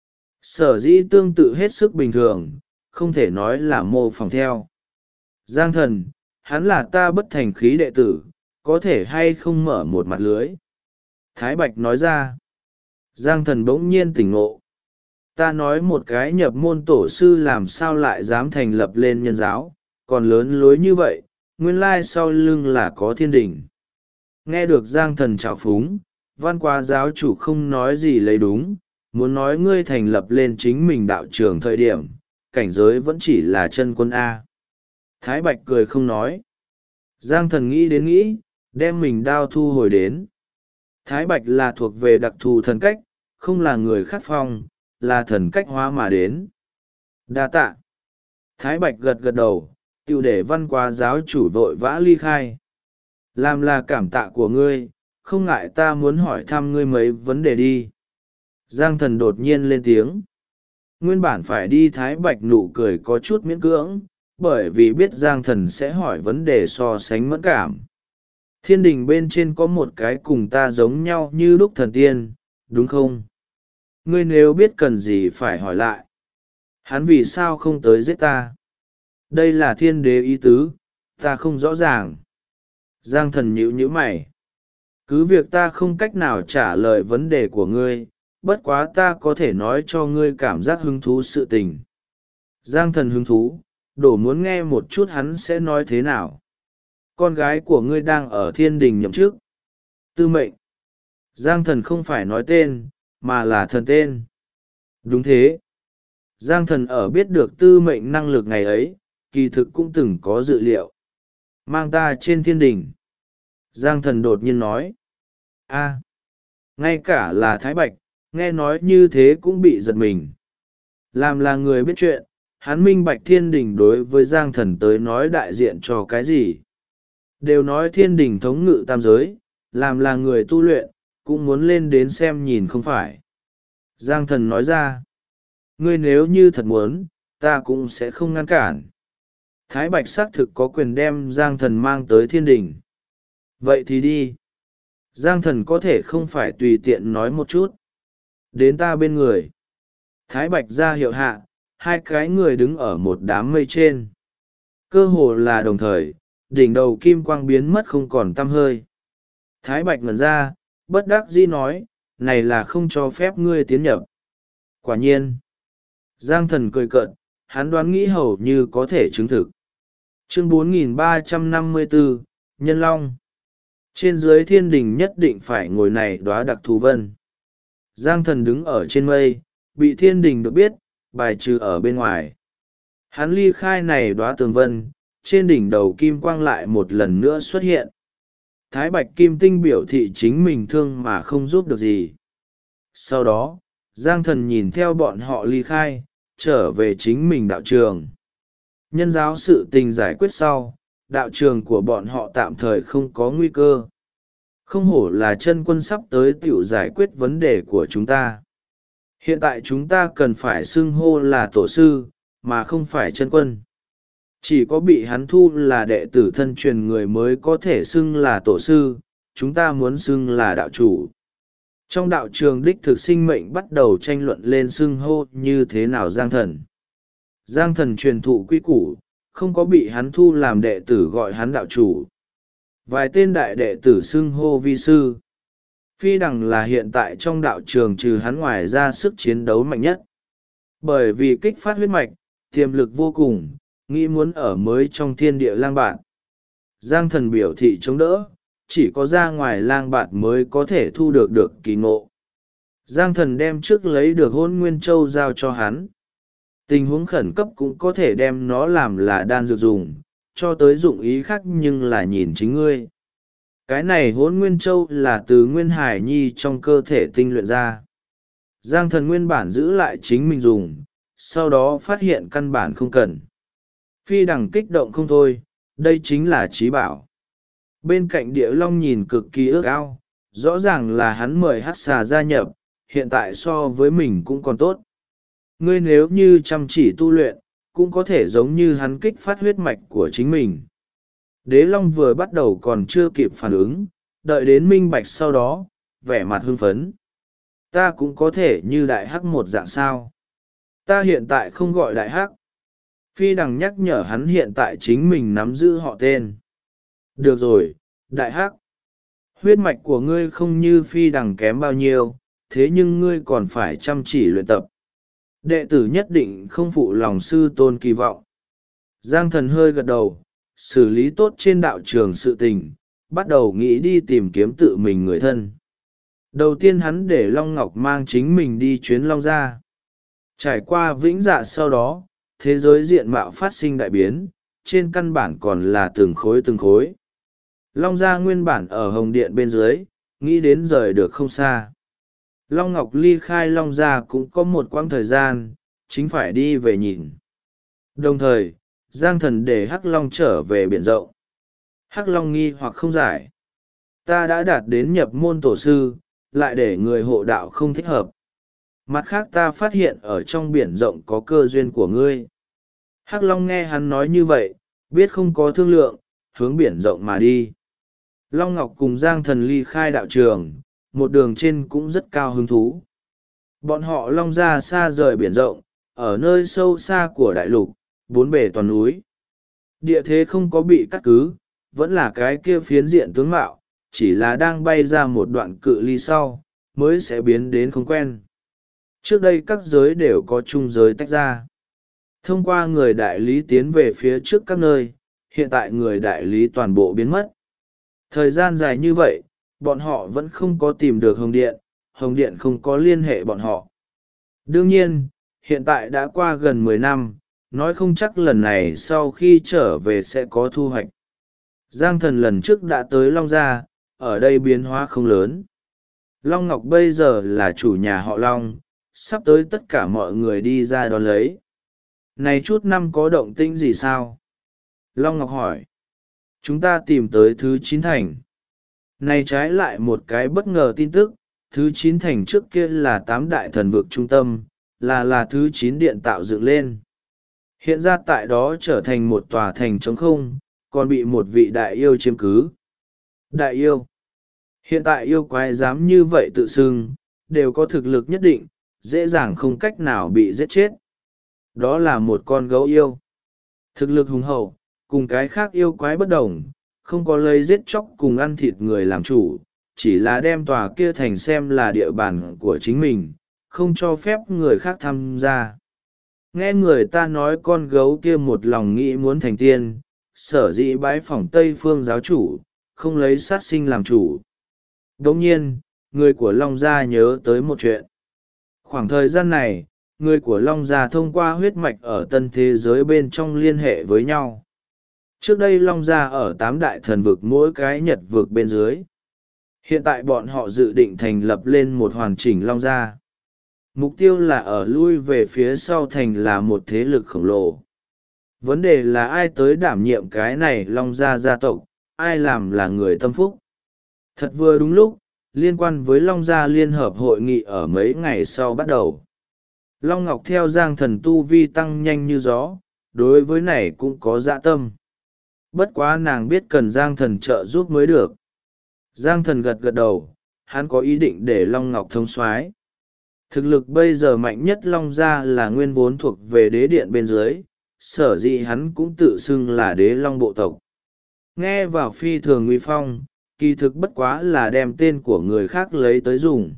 Sở dĩ tương tự hết sức bình thường, không thể nói là mô phỏng theo. Giang Thần, hắn là ta bất thành khí đệ tử, có thể hay không mở một mặt lưới. Thái Bạch nói ra. Giang Thần bỗng nhiên tỉnh ngộ. Ta nói một cái nhập môn tổ sư làm sao lại dám thành lập lên nhân giáo, còn lớn lối như vậy, nguyên lai sau lưng là có thiên đình. Nghe được Giang Thần trào phúng, văn quá giáo chủ không nói gì lấy đúng, muốn nói ngươi thành lập lên chính mình đạo trường thời điểm, cảnh giới vẫn chỉ là chân quân A. Thái Bạch cười không nói. Giang Thần nghĩ đến nghĩ, đem mình đao thu hồi đến. Thái Bạch là thuộc về đặc thù thần cách, không là người khác phong, là thần cách hóa mà đến. Đa tạ. Thái Bạch gật gật đầu, tiêu để văn quá giáo chủ vội vã ly khai. Làm là cảm tạ của ngươi, không ngại ta muốn hỏi thăm ngươi mấy vấn đề đi. Giang Thần đột nhiên lên tiếng. Nguyên bản phải đi, Thái Bạch nụ cười có chút miễn cưỡng, bởi vì biết Giang Thần sẽ hỏi vấn đề so sánh mẫn cảm. Thiên đình bên trên có một cái cùng ta giống nhau như lúc thần tiên, đúng không? Ngươi nếu biết cần gì phải hỏi lại. Hắn vì sao không tới giết ta? Đây là thiên đế ý tứ, ta không rõ ràng. Giang Thần nhíu nhíu mày. Cứ việc ta không cách nào trả lời vấn đề của ngươi, bất quá ta có thể nói cho ngươi cảm giác hứng thú sự tình. Giang Thần hứng thú, đổ muốn nghe một chút hắn sẽ nói thế nào. Con gái của ngươi đang ở thiên đình nhậm chức. Tư Mệnh. Giang Thần không phải nói tên, mà là thần tên. Đúng thế. Giang Thần ở biết được Tư Mệnh năng lực ngày ấy, kỳ thực cũng từng có dự liệu. Mang ta trên thiên đình. Giang Thần đột nhiên nói. A, ngay cả là Thái Bạch, nghe nói như thế cũng bị giật mình. Làm là người biết chuyện, hắn minh bạch thiên đình đối với Giang Thần tới nói đại diện cho cái gì. Đều nói thiên đình thống ngự tam giới, làm là người tu luyện, cũng muốn lên đến xem nhìn không phải. Giang Thần nói ra. Ngươi nếu như thật muốn, ta cũng sẽ không ngăn cản. Thái Bạch xác thực có quyền đem Giang Thần mang tới thiên đình. Vậy thì đi. Giang Thần có thể không phải tùy tiện nói một chút. Đến ta bên người. Thái Bạch ra hiệu hạ, hai cái người đứng ở một đám mây trên. Cơ hồ là đồng thời, đỉnh đầu kim quang biến mất không còn tăm hơi. Thái Bạch ngẩn ra, bất đắc dĩ nói, này là không cho phép ngươi tiến nhập. Quả nhiên. Giang Thần cười cợt, hắn đoán nghĩ hầu như có thể chứng thực. Chương 4354, Nhân Long. Trên dưới thiên đình nhất định phải ngồi này đóa đặc thù vân. Giang Thần đứng ở trên mây, bị thiên đình được biết, bài trừ ở bên ngoài. Hắn ly khai này đóa tường vân, trên đỉnh đầu kim quang lại một lần nữa xuất hiện. Thái Bạch Kim Tinh biểu thị chính mình thương mà không giúp được gì. Sau đó, Giang Thần nhìn theo bọn họ ly khai, trở về chính mình đạo trường. Nhân giáo sự tình giải quyết sau, đạo trường của bọn họ tạm thời không có nguy cơ. Không hổ là chân quân sắp tới tiểu giải quyết vấn đề của chúng ta. Hiện tại chúng ta cần phải xưng hô là tổ sư, mà không phải chân quân. Chỉ có bị hắn thu là đệ tử thân truyền người mới có thể xưng là tổ sư, chúng ta muốn xưng là đạo chủ. Trong đạo trường đích thực sinh mệnh bắt đầu tranh luận lên xưng hô như thế nào Giang Thần. Giang Thần truyền thụ quy củ, không có bị hắn thu làm đệ tử gọi hắn đạo chủ. Vài tên đại đệ tử xưng hô vi sư. Phi Đằng là hiện tại trong đạo trường trừ hắn ngoài ra sức chiến đấu mạnh nhất. Bởi vì kích phát huyết mạch, tiềm lực vô cùng, nghĩ muốn ở mới trong thiên địa lang bạt. Giang Thần biểu thị chống đỡ, chỉ có ra ngoài lang bạt mới có thể thu được kỳ ngộ. Giang Thần đem trước lấy được Hỗn Nguyên Châu giao cho hắn. Tình huống khẩn cấp cũng có thể đem nó làm là đan dược dùng, cho tới dụng ý khác nhưng là nhìn chính ngươi. Cái này Hỗn Nguyên Châu là từ Nguyên Hải Nhi trong cơ thể tinh luyện ra. Giang Thần nguyên bản giữ lại chính mình dùng, sau đó phát hiện căn bản không cần. Phi Đằng kích động không thôi, đây chính là trí bảo. Bên cạnh Địa Long nhìn cực kỳ ước ao, rõ ràng là hắn mời Hắc Xà gia nhập, hiện tại so với mình cũng còn tốt. Ngươi nếu như chăm chỉ tu luyện, cũng có thể giống như hắn kích phát huyết mạch của chính mình. Đế Long vừa bắt đầu còn chưa kịp phản ứng, đợi đến minh bạch sau đó, vẻ mặt hưng phấn. Ta cũng có thể như Đại Hắc một dạng sao. Ta hiện tại không gọi Đại Hắc. Phi Đằng nhắc nhở hắn hiện tại chính mình nắm giữ họ tên. Được rồi, Đại Hắc. Huyết mạch của ngươi không như Phi Đằng kém bao nhiêu, thế nhưng ngươi còn phải chăm chỉ luyện tập. Đệ tử nhất định không phụ lòng sư tôn kỳ vọng. Giang Thần hơi gật đầu, xử lý tốt trên đạo trường sự tình, bắt đầu nghĩ đi tìm kiếm tự mình người thân. Đầu tiên hắn để Long Ngọc mang chính mình đi chuyến Long Gia. Trải qua vĩnh dạ sau đó, thế giới diện mạo phát sinh đại biến, trên căn bản còn là từng khối từng khối. Long Gia nguyên bản ở Hồng Điện bên dưới, nghĩ đến rời được không xa. Long Ngọc ly khai Long Gia cũng có một quãng thời gian, chính phải đi về nhìn. Đồng thời Giang Thần để Hắc Long trở về biển rộng. Hắc Long nghi hoặc không giải. Ta đã đạt đến nhập môn tổ sư, lại để người hộ đạo không thích hợp. Mặt khác ta phát hiện ở trong biển rộng có cơ duyên của ngươi. Hắc Long nghe hắn nói như vậy, biết không có thương lượng, hướng biển rộng mà đi. Long Ngọc cùng Giang Thần ly khai đạo trường, một đường trên cũng rất cao hứng thú. Bọn họ long ra xa rời biển rộng, ở nơi sâu xa của đại lục, bốn bề toàn núi. Địa thế không có bị cắt cứ, vẫn là cái kia phiến diện tướng mạo, chỉ là đang bay ra một đoạn cự ly sau, mới sẽ biến đến không quen. Trước đây các giới đều có chung giới tách ra. Thông qua người đại lý tiến về phía trước các nơi, hiện tại người đại lý toàn bộ biến mất. Thời gian dài như vậy, bọn họ vẫn không có tìm được Hồng Điện không có liên hệ bọn họ. Đương nhiên, hiện tại đã qua gần 10 năm, nói không chắc lần này sau khi trở về sẽ có thu hoạch. Giang Thần lần trước đã tới Long Gia, ở đây biến hóa không lớn. Long Ngọc bây giờ là chủ nhà họ Long, sắp tới tất cả mọi người đi ra đón lấy. Này chút năm có động tĩnh gì sao? Long Ngọc hỏi. Chúng ta tìm tới thứ 9 thành. Này trái lại một cái bất ngờ tin tức, thứ 9 thành trước kia là 8 đại thần vực trung tâm, là thứ 9 điện tạo dựng lên. Hiện ra tại đó trở thành một tòa thành trống không, còn bị một vị đại yêu chiếm cứ. Đại yêu. Hiện tại yêu quái dám như vậy tự xưng, đều có thực lực nhất định, dễ dàng không cách nào bị giết chết. Đó là một con gấu yêu. Thực lực hùng hậu, cùng cái khác yêu quái bất đồng, không có lấy giết chóc cùng ăn thịt người làm chủ, chỉ là đem tòa kia thành xem là địa bàn của chính mình, không cho phép người khác tham gia. Nghe người ta nói con gấu kia một lòng nghĩ muốn thành tiên, sở dĩ bái phỏng Tây Phương giáo chủ, không lấy sát sinh làm chủ. Đồng nhiên, người của Long Gia nhớ tới một chuyện. Khoảng thời gian này, người của Long Gia thông qua huyết mạch ở tân thế giới bên trong liên hệ với nhau. Trước đây Long Gia ở 8 đại thần vực mỗi cái nhật vực bên dưới. Hiện tại bọn họ dự định thành lập lên một hoàn chỉnh Long Gia. Mục tiêu là ở lui về phía sau thành là một thế lực khổng lồ. Vấn đề là ai tới đảm nhiệm cái này Long Gia gia tộc, ai làm là người tâm phúc. Thật vừa đúng lúc, liên quan với Long Gia Liên hợp hội nghị ở mấy ngày sau bắt đầu. Long Ngọc theo Giang Thần tu vi tăng nhanh như gió, đối với này cũng có dạ tâm. Bất quá nàng biết cần Giang Thần trợ giúp mới được. Giang Thần gật gật đầu, hắn có ý định để Long Ngọc thông soái. Thực lực bây giờ mạnh nhất Long Gia là nguyên vốn thuộc về đế điện bên dưới, sở dĩ hắn cũng tự xưng là đế long bộ tộc. Nghe vào phi thường uy phong, kỳ thực bất quá là đem tên của người khác lấy tới dùng.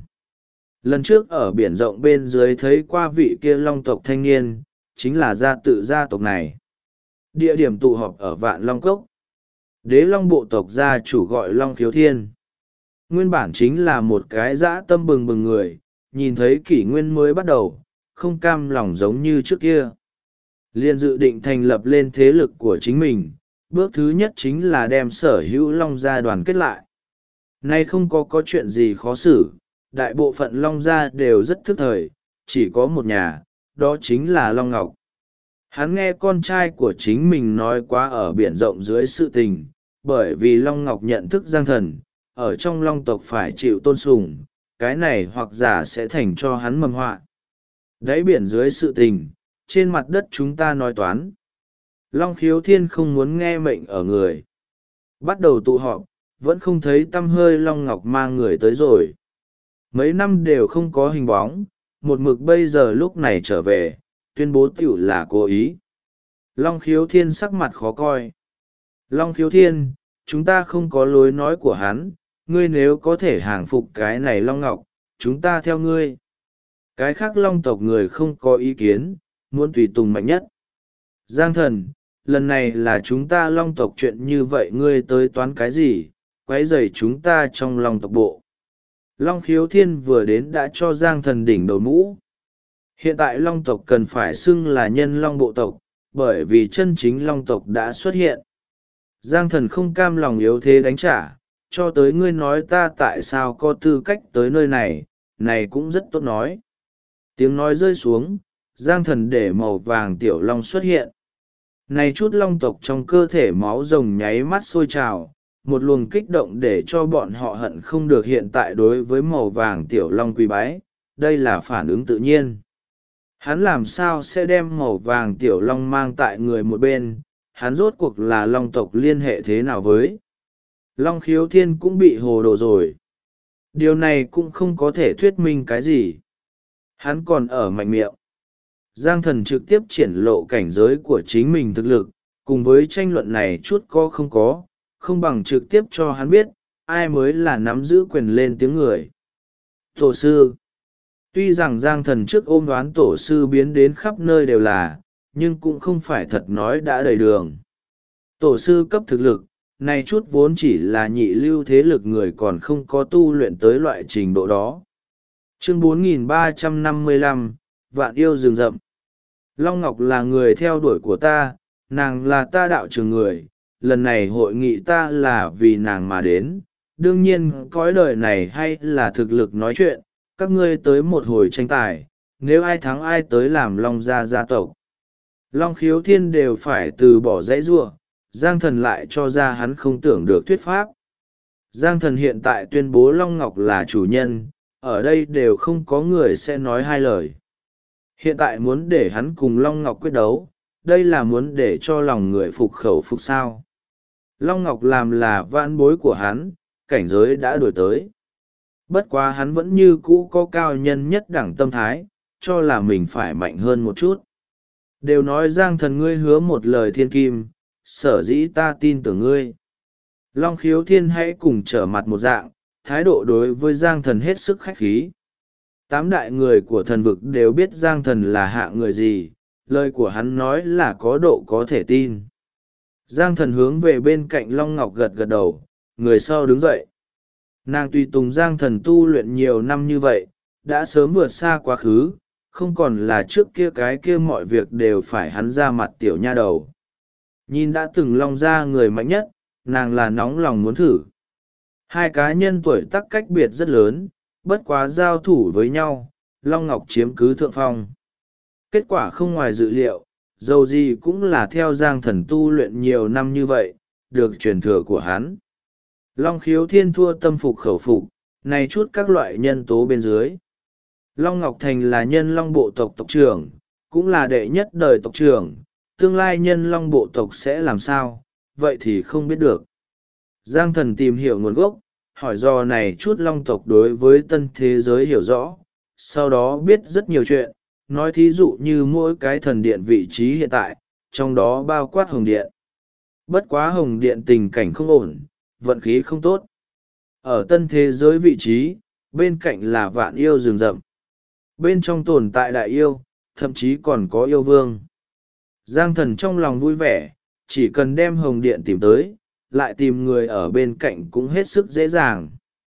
Lần trước ở biển rộng bên dưới thấy qua vị kia long tộc thanh niên, chính là gia tộc này. Địa điểm tụ họp ở Vạn Long Cốc. Đế long bộ tộc gia chủ gọi Long Khiếu Thiên. Nguyên bản chính là một cái dã tâm bừng bừng người, nhìn thấy kỷ nguyên mới bắt đầu, không cam lòng giống như trước kia. Liên dự định thành lập lên thế lực của chính mình, bước thứ nhất chính là đem sở hữu Long Gia đoàn kết lại. Nay không có chuyện gì khó xử, đại bộ phận Long Gia đều rất thức thời, chỉ có một nhà, đó chính là Long Ngọc. Hắn nghe con trai của chính mình nói quá ở biển rộng dưới sự tình, bởi vì Long Ngọc nhận thức Giang Thần, ở trong Long tộc phải chịu tôn sùng, cái này hoặc giả sẽ thành cho hắn mầm họa. Đáy biển dưới sự tình, trên mặt đất chúng ta nói toán. Long Khiếu Thiên không muốn nghe mệnh ở người. Bắt đầu tụ họp, vẫn không thấy tăm hơi Long Ngọc mang người tới rồi. Mấy năm đều không có hình bóng, một mực bây giờ lúc này trở về, tuyên bố tiểu là cố ý. Long Khiếu Thiên sắc mặt khó coi. Long Khiếu Thiên, chúng ta không có lối nói của hắn, ngươi nếu có thể hàng phục cái này Long Ngọc, chúng ta theo ngươi. Cái khác Long tộc người không có ý kiến, muốn tùy tùng mạnh nhất. Giang Thần, lần này là chúng ta Long tộc chuyện như vậy ngươi tới toán cái gì, quấy rầy chúng ta trong Long tộc bộ. Long Khiếu Thiên vừa đến đã cho Giang Thần đỉnh đầu mũ. Hiện tại Long tộc cần phải xưng là nhân Long bộ tộc, bởi vì chân chính Long tộc đã xuất hiện. Giang Thần không cam lòng yếu thế đánh trả, cho tới ngươi nói ta tại sao có tư cách tới nơi này, này cũng rất tốt nói. Tiếng nói rơi xuống, Giang Thần để màu vàng tiểu long xuất hiện. Này chút long tộc trong cơ thể máu rồng nháy mắt sôi trào, một luồng kích động để cho bọn họ hận không được hiện tại đối với màu vàng tiểu long quỳ bái. Đây là phản ứng tự nhiên. Hắn làm sao sẽ đem màu vàng tiểu long mang tại người một bên, hắn rốt cuộc là long tộc liên hệ thế nào với Long Khiếu Thiên cũng bị hồ đồ rồi. Điều này cũng không có thể thuyết minh cái gì. Hắn còn ở mạnh miệng. Giang Thần trực tiếp triển lộ cảnh giới của chính mình thực lực, cùng với tranh luận này chút có, không bằng trực tiếp cho hắn biết, ai mới là nắm giữ quyền lên tiếng người. Tổ sư. Tuy rằng Giang Thần trước ôm đoán tổ sư biến đến khắp nơi đều là, nhưng cũng không phải thật nói đã đầy đường. Tổ sư cấp thực lực, này chút vốn chỉ là nhị lưu thế lực người còn không có tu luyện tới loại trình độ đó. Chương 4355, Vạn yêu rừng rậm. Long Ngọc là người theo đuổi của ta, nàng là ta đạo trường người, lần này hội nghị ta là vì nàng mà đến, đương nhiên cõi đời này hay là thực lực nói chuyện, các ngươi tới một hồi tranh tài, nếu ai thắng ai tới làm Long gia tộc. Long Khiếu Thiên đều phải từ bỏ dãy giụa, Giang Thần lại cho ra hắn không tưởng được thuyết pháp. Giang Thần hiện tại tuyên bố Long Ngọc là chủ nhân, ở đây đều không có người sẽ nói hai lời. Hiện tại muốn để hắn cùng Long Ngọc quyết đấu, đây là muốn để cho lòng người phục khẩu phục sao. Long Ngọc làm là vãn bối của hắn, cảnh giới đã đổi tới. Bất quá hắn vẫn như cũ có cao nhân nhất đẳng tâm thái, cho là mình phải mạnh hơn một chút. Đều nói Giang Thần ngươi hứa một lời thiên kim, sở dĩ ta tin tưởng ngươi. Long Khiếu Thiên hãy cùng trở mặt một dạng, thái độ đối với Giang Thần hết sức khách khí. Tám đại người của thần vực đều biết Giang Thần là hạ người gì, lời của hắn nói là có độ có thể tin. Giang Thần hướng về bên cạnh Long Ngọc gật gật đầu, người sau đứng dậy. Nàng tùy tùng Giang Thần tu luyện nhiều năm như vậy, đã sớm vượt xa quá khứ, không còn là trước kia cái kia mọi việc đều phải hắn ra mặt tiểu nha đầu. Nhìn đã từng Long ra người mạnh nhất, nàng là nóng lòng muốn thử. Hai cá nhân tuổi tác cách biệt rất lớn, bất quá giao thủ với nhau, Long Ngọc chiếm cứ thượng phong. Kết quả không ngoài dự liệu, dầu gì cũng là theo Giang Thần tu luyện nhiều năm như vậy, được truyền thừa của hắn. Long Khiếu Thiên thua tâm phục khẩu phục, này chút các loại nhân tố bên dưới. Long Ngọc Thành là nhân Long bộ tộc tộc trưởng, cũng là đệ nhất đời tộc trưởng, tương lai nhân Long bộ tộc sẽ làm sao, vậy thì không biết được. Giang Thần tìm hiểu nguồn gốc, hỏi do này chút Long tộc đối với tân thế giới hiểu rõ, sau đó biết rất nhiều chuyện, nói thí dụ như mỗi cái thần điện vị trí hiện tại, trong đó bao quát Hồng Điện. Bất quá Hồng Điện tình cảnh không ổn, vận khí không tốt. Ở tân thế giới vị trí, bên cạnh là Vạn yêu rừng rậm. Bên trong tồn tại đại yêu, thậm chí còn có yêu vương. Giang Thần trong lòng vui vẻ, chỉ cần đem Hồng Điện tìm tới, lại tìm người ở bên cạnh cũng hết sức dễ dàng.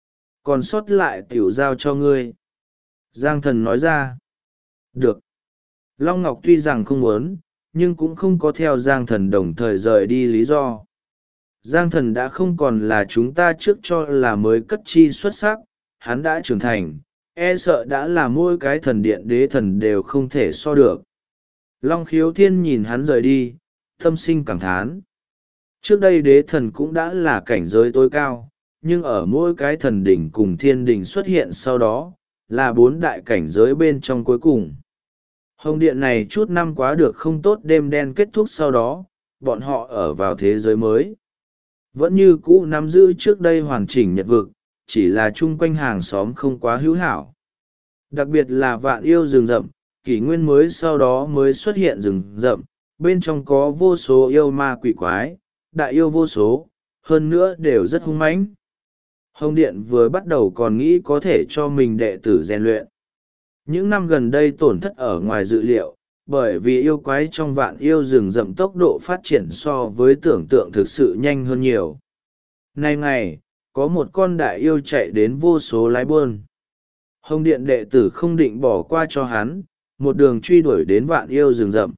Còn sót lại tiểu giao cho ngươi. Giang Thần nói ra. Được. Long Ngọc tuy rằng không muốn, nhưng cũng không có theo Giang Thần đồng thời rời đi lý do. Giang Thần đã không còn là chúng ta trước cho là mới cất chi xuất sắc, hắn đã trưởng thành, e sợ đã là mỗi cái thần điện đế thần đều không thể so được. Long Khiếu Thiên nhìn hắn rời đi, tâm sinh cảm thán. Trước đây đế thần cũng đã là cảnh giới tối cao, nhưng ở mỗi cái thần đỉnh cùng thiên đỉnh xuất hiện sau đó, là 4 đại cảnh giới bên trong cuối cùng. Hồng Điện này chút năm quá được không tốt đêm đen kết thúc sau đó, bọn họ ở vào thế giới mới. Vẫn như cũ nắm giữ trước đây hoàn chỉnh nhật vực, chỉ là chung quanh hàng xóm không quá hữu hảo. Đặc biệt là Vạn yêu rừng rậm, kỷ nguyên mới sau đó mới xuất hiện rừng rậm, bên trong có vô số yêu ma quỷ quái, đại yêu vô số, hơn nữa đều rất hung mãnh. Hồng Điện vừa bắt đầu còn nghĩ có thể cho mình đệ tử rèn luyện. Những năm gần đây tổn thất ở ngoài dự liệu, bởi vì yêu quái trong Vạn yêu rừng rậm tốc độ phát triển so với tưởng tượng thực sự nhanh hơn nhiều. Nay ngày, có một con đại yêu chạy đến vô số lái buôn. Hồng Điện đệ tử không định bỏ qua cho hắn, một đường truy đuổi đến Vạn yêu rừng rậm.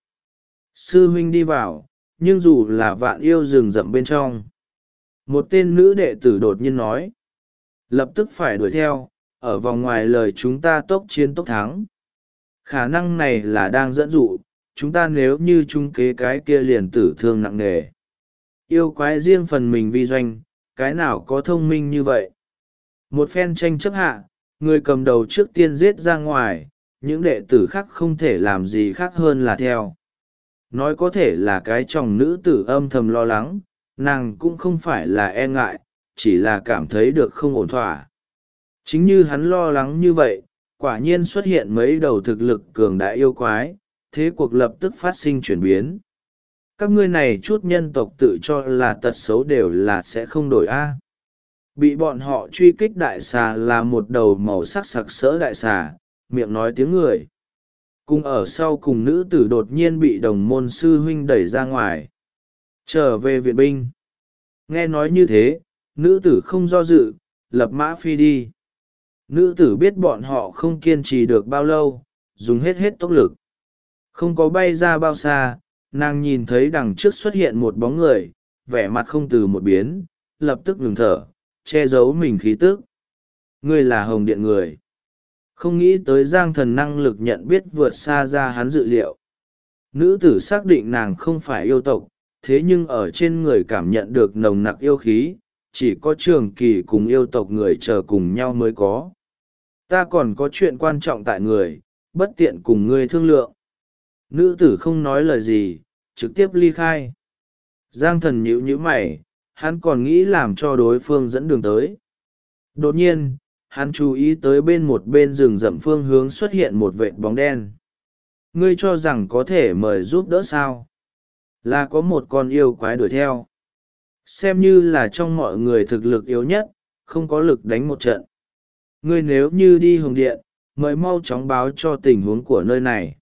Sư huynh đi vào, nhưng dù là Vạn yêu rừng rậm bên trong. Một tên nữ đệ tử đột nhiên nói. Lập tức phải đuổi theo, ở vòng ngoài lời chúng ta tốc chiến tốc thắng. Khả năng này là đang dẫn dụ, chúng ta nếu như chung kế cái kia liền tử thương nặng nề. Yêu quái riêng phần mình vi doanh, cái nào có thông minh như vậy. Một phen tranh chấp hạ, người cầm đầu trước tiên giết ra ngoài, những đệ tử khác không thể làm gì khác hơn là theo. Nói có thể là cái chồng nữ tử âm thầm lo lắng, nàng cũng không phải là e ngại, chỉ là cảm thấy được không ổn thỏa. Chính như hắn lo lắng như vậy, quả nhiên xuất hiện mấy đầu thực lực cường đại yêu quái, thế cuộc lập tức phát sinh chuyển biến. Các ngươi này chút nhân tộc tự cho là tật xấu đều là sẽ không đổi a. Bị bọn họ truy kích đại xà là một đầu màu sắc sặc sỡ đại xà, miệng nói tiếng người. Cùng ở sau cùng nữ tử đột nhiên bị đồng môn sư huynh đẩy ra ngoài. Trở về viện binh. Nghe nói như thế, nữ tử không do dự, lập mã phi đi. Nữ tử biết bọn họ không kiên trì được bao lâu, dùng hết tốc lực. Không có bay ra bao xa, nàng nhìn thấy đằng trước xuất hiện một bóng người, vẻ mặt không từ một biến, lập tức ngừng thở, che giấu mình khí tức. Ngươi là Hồng Điện người. Không nghĩ tới Giang Thần năng lực nhận biết vượt xa ra hắn dự liệu. Nữ tử xác định nàng không phải yêu tộc, thế nhưng ở trên người cảm nhận được nồng nặc yêu khí, chỉ có Trường Kỳ cùng yêu tộc người chờ cùng nhau mới có. Ta còn có chuyện quan trọng tại người, bất tiện cùng ngươi thương lượng. Nữ tử không nói lời gì, trực tiếp ly khai. Giang Thần nhíu mày, hắn còn nghĩ làm cho đối phương dẫn đường tới. Đột nhiên, hắn chú ý tới một bên rừng rậm phương hướng xuất hiện một vệt bóng đen. Ngươi cho rằng có thể mời giúp đỡ sao? Là có một con yêu quái đuổi theo. Xem như là trong mọi người thực lực yếu nhất, không có lực đánh một trận. Ngươi nếu như đi Hồng Điện, mời mau chóng báo cho tình huống của nơi này.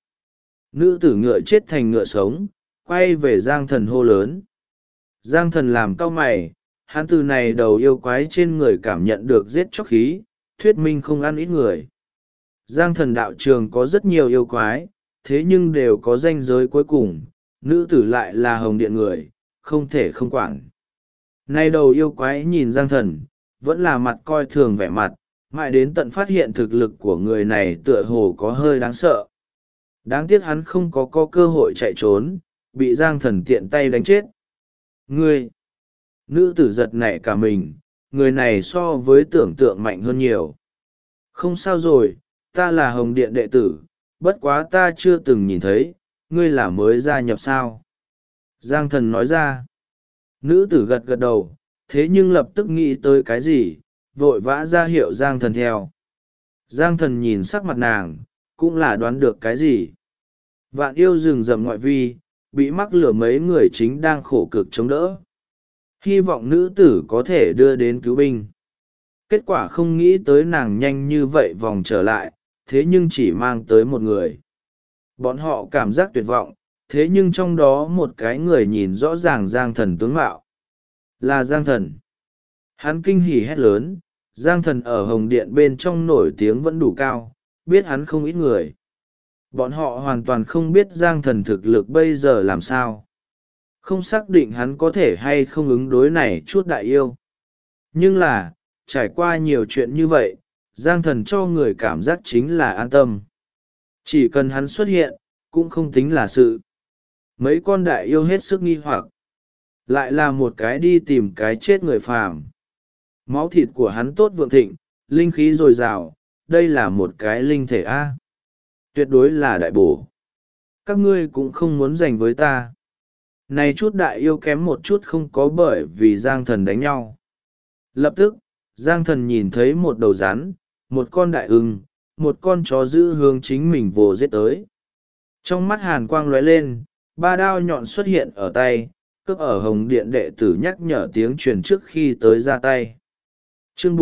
Nữ tử ngựa chết thành ngựa sống, quay về Giang Thần hô lớn. Giang Thần làm cau mày, hắn từ này đầu yêu quái trên người cảm nhận được giết chóc khí, thuyết minh không ăn ít người. Giang Thần đạo trường có rất nhiều yêu quái, thế nhưng đều có ranh giới cuối cùng, nữ tử lại là Hồng Điện người, không thể không quản. Nay đầu yêu quái nhìn Giang Thần, vẫn là mặt coi thường vẻ mặt, mãi đến tận phát hiện thực lực của người này tựa hồ có hơi đáng sợ. Đáng tiếc hắn không có cơ hội chạy trốn, bị Giang Thần tiện tay đánh chết. Ngươi! Nữ tử giật nảy cả mình, người này so với tưởng tượng mạnh hơn nhiều. Không sao rồi, ta là Hồng Điện đệ tử, bất quá ta chưa từng nhìn thấy, ngươi là mới gia nhập sao? Giang Thần nói ra. Nữ tử gật gật đầu, thế nhưng lập tức nghĩ tới cái gì, vội vã ra hiệu Giang Thần theo. Giang Thần nhìn sắc mặt nàng, cũng là đoán được cái gì. Vạn yêu rừng rậm ngoại vi, bị mắc lửa mấy người chính đang khổ cực chống đỡ. Hy vọng nữ tử có thể đưa đến cứu binh. Kết quả không nghĩ tới nàng nhanh như vậy vòng trở lại, thế nhưng chỉ mang tới một người. Bọn họ cảm giác tuyệt vọng, thế nhưng trong đó một cái người nhìn rõ ràng Giang Thần tướng mạo. Là Giang Thần. Hắn kinh hỉ hét lớn, Giang Thần ở Hồng Điện bên trong nổi tiếng vẫn đủ cao, biết hắn không ít người. Bọn họ hoàn toàn không biết Giang Thần thực lực bây giờ làm sao. Không xác định hắn có thể hay không ứng đối này chút đại yêu. Nhưng là, trải qua nhiều chuyện như vậy, Giang Thần cho người cảm giác chính là an tâm. Chỉ cần hắn xuất hiện, cũng không tính là sự. Mấy con đại yêu hết sức nghi hoặc. Lại là một cái đi tìm cái chết người phàm. Máu thịt của hắn tốt vượng thịnh, linh khí dồi dào, đây là một cái linh thể A. Tuyệt đối là đại bổ. Các ngươi cũng không muốn giành với ta. Này chút đại yêu kém một chút không có bởi vì Giang Thần đánh nhau. Lập tức, Giang Thần nhìn thấy một đầu rắn, một con đại ưng, một con chó giữ hướng chính mình vồ giết tới. Trong mắt hàn quang lóe lên, ba đao nhọn xuất hiện ở tay, cướp ở Hồng Điện đệ tử nhắc nhở tiếng truyền trước khi tới ra tay. Chương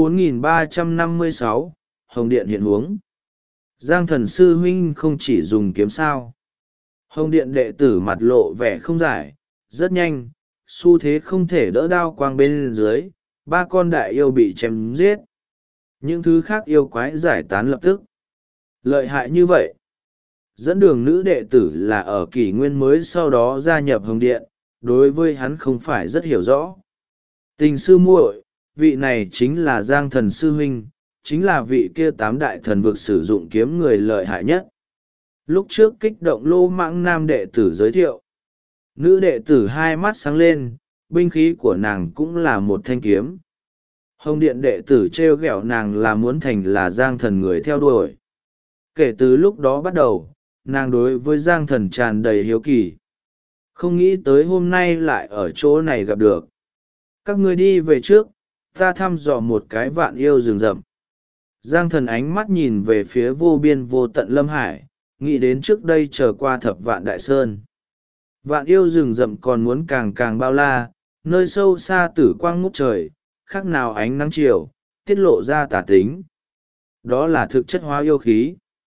4356, Hồng Điện hiện huống. Giang Thần sư huynh không chỉ dùng kiếm sao. Hồng Điện đệ tử mặt lộ vẻ không giải, rất nhanh, xu thế không thể đỡ đao quang bên dưới, ba con đại yêu bị chém giết. Những thứ khác yêu quái giải tán lập tức. Lợi hại như vậy. Dẫn đường nữ đệ tử là ở kỷ nguyên mới sau đó gia nhập Hồng Điện, đối với hắn không phải rất hiểu rõ. Tình sư muội, vị này chính là Giang Thần sư huynh, chính là vị kia tám đại thần vực sử dụng kiếm người lợi hại nhất. lúc trước kích động lô mãng nam đệ tử giới thiệu. Nữ đệ tử hai mắt sáng lên, binh khí của nàng cũng là một thanh kiếm. Hồng điện đệ tử trêu ghẹo nàng là muốn thành là Giang Thần người theo đuổi. Kể từ lúc đó bắt đầu, nàng đối với Giang Thần tràn đầy hiếu kỳ. Không nghĩ tới hôm nay lại ở chỗ này gặp được. Các ngươi đi về trước, ta thăm dò một cái vạn yêu rừng rậm. Giang Thần ánh mắt nhìn về phía vô biên vô tận Lâm Hải, nghĩ đến trước đây trở qua thập vạn đại sơn. Vạn yêu rừng rậm còn muốn càng càng bao la, nơi sâu xa tử quang ngút trời, khác nào ánh nắng chiều, tiết lộ ra tả tính. Đó là thực chất hóa yêu khí.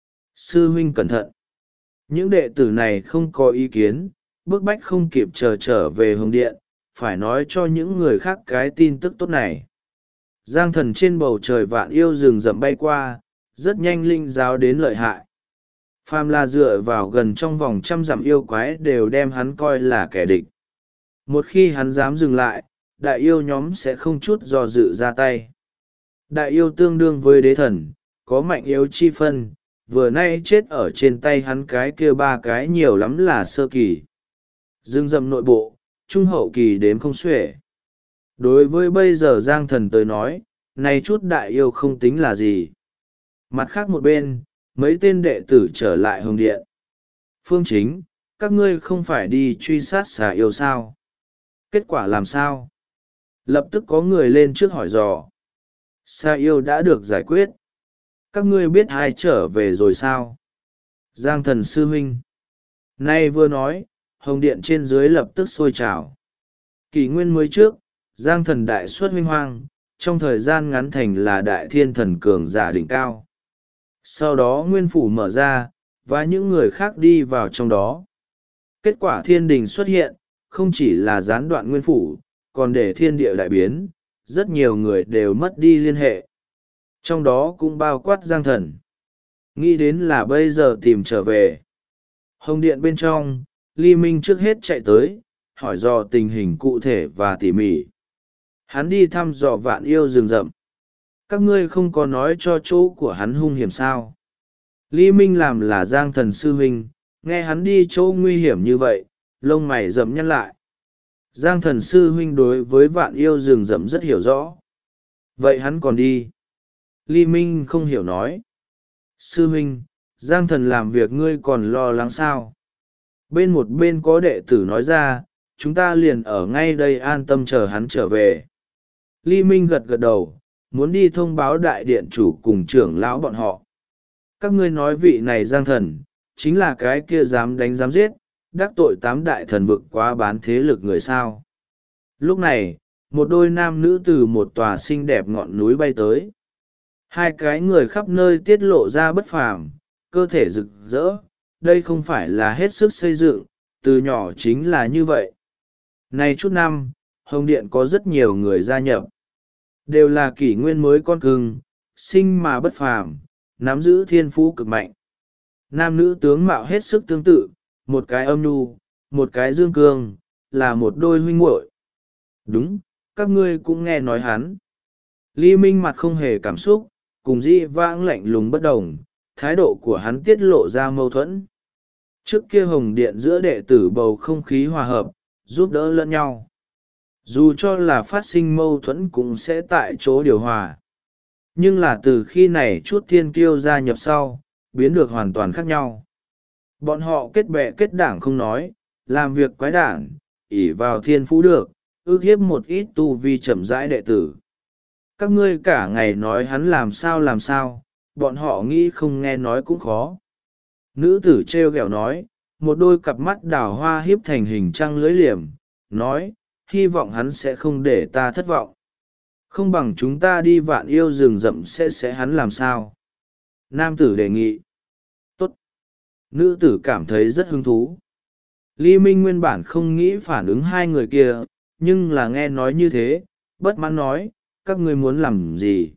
Sư huynh cẩn thận. Những đệ tử này không có ý kiến, bức bách không kịp trở về Hồng Điện, phải nói cho những người khác cái tin tức tốt này. Giang Thần trên bầu trời vạn yêu rừng rậm bay qua, rất nhanh linh giáo đến lợi hại. Phàm là dựa vào gần trong vòng 100 dặm yêu quái đều đem hắn coi là kẻ địch. Một khi hắn dám dừng lại, đại yêu nhóm sẽ không chút do dự ra tay. Đại yêu tương đương với đế thần, có mạnh yếu chi phân, vừa nay chết ở trên tay hắn cái kia 3 cái nhiều lắm là sơ kỳ. Rừng rậm nội bộ, trung hậu kỳ đếm không xuể. Đối với bây giờ Giang Thần tới nói, này chút đại yêu không tính là gì. Mặt khác một bên, mấy tên đệ tử trở lại Hồng Điện. Phương Chính, các ngươi không phải đi truy sát xà yêu sao? Kết quả làm sao? Lập tức có người lên trước hỏi dò. Xà yêu đã được giải quyết. Các ngươi biết ai trở về rồi sao? Giang Thần sư huynh. Nay vừa nói, Hồng Điện trên dưới lập tức sôi trào. Kỷ nguyên mới trước, Giang Thần đại xuất huynh hoang, trong thời gian ngắn thành là đại thiên thần cường giả đỉnh cao. Sau đó nguyên phủ mở ra, và những người khác đi vào trong đó. Kết quả thiên đình xuất hiện, không chỉ là gián đoạn nguyên phủ, còn để thiên địa đại biến, rất nhiều người đều mất đi liên hệ. Trong đó cũng bao quát Giang Thần. Nghĩ đến là bây giờ tìm trở về. Hồng Điện bên trong, Ly Minh trước hết chạy tới, hỏi dò tình hình cụ thể và tỉ mỉ. Hắn đi thăm dò vạn yêu rừng rậm. Các ngươi không có nói cho chỗ của hắn hung hiểm sao? Ly Minh làm là Giang Thần sư huynh, nghe hắn đi chỗ nguy hiểm như vậy, lông mày rậm nhăn lại. Giang Thần sư huynh đối với vạn yêu rừng rậm rất hiểu rõ. Vậy hắn còn đi? Ly Minh không hiểu nói. Sư huynh, Giang Thần làm việc ngươi còn lo lắng sao? Bên một bên có đệ tử nói ra, chúng ta liền ở ngay đây an tâm chờ hắn trở về. Ly Minh gật gật đầu, muốn đi thông báo đại điện chủ cùng trưởng lão bọn họ. Các ngươi nói vị này Giang Thần, chính là cái kia dám đánh dám giết, đắc tội 8 đại thần vực quá bán thế lực người sao. Lúc này, một đôi nam nữ từ một tòa xinh đẹp ngọn núi bay tới. Hai cái người khắp nơi tiết lộ ra bất phàm, cơ thể rực rỡ, đây không phải là hết sức xây dựng, từ nhỏ chính là như vậy. Này chút năm, Hồng Điện có rất nhiều người gia nhập. Đều là kỷ nguyên mới con cưng, sinh mà bất phàm, nắm giữ thiên phú cực mạnh. Nam nữ tướng mạo hết sức tương tự, một cái âm nhu, một cái dương cương, là một đôi huynh muội. Đúng, các ngươi cũng nghe nói hắn. Ly Minh mặt không hề cảm xúc, cùng dĩ vãng lạnh lùng bất đồng, thái độ của hắn tiết lộ ra mâu thuẫn. Trước kia Hồng Điện giữa đệ tử bầu không khí hòa hợp, giúp đỡ lẫn nhau. Dù cho là phát sinh mâu thuẫn cũng sẽ tại chỗ điều hòa. Nhưng là từ khi này chút thiên kiêu gia nhập sau, biến được hoàn toàn khác nhau. Bọn họ kết bè kết đảng không nói, làm việc quái đản, ỷ vào thiên phú được, ước hiếp một ít tu vi chậm rãi đệ tử. Các ngươi cả ngày nói hắn làm sao, bọn họ nghĩ không nghe nói cũng khó. Nữ tử treo ghẹo nói, một đôi cặp mắt đào hoa hiếp thành hình trăng lưỡi liềm, nói, hy vọng hắn sẽ không để ta thất vọng. Không bằng chúng ta đi vạn yêu rừng rậm sẽ hắn làm sao. Nam tử đề nghị. Tốt. Nữ tử cảm thấy rất hứng thú. Ly Minh nguyên bản không nghĩ phản ứng hai người kia, nhưng là nghe nói như thế, bất mãn nói, các ngươi muốn làm gì?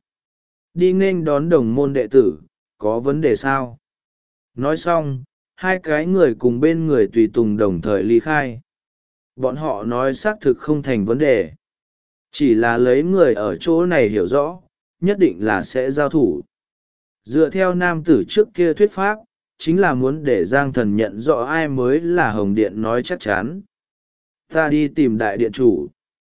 Đi nghênh đón đồng môn đệ tử, có vấn đề sao? Nói xong, hai cái người cùng bên người tùy tùng đồng thời ly khai. Bọn họ nói xác thực không thành vấn đề. Chỉ là lấy người ở chỗ này hiểu rõ, nhất định là sẽ giao thủ. Dựa theo nam tử trước kia thuyết pháp, chính là muốn để Giang Thần nhận rõ ai mới là Hồng Điện nói chắc chắn. Ta đi tìm đại điện chủ.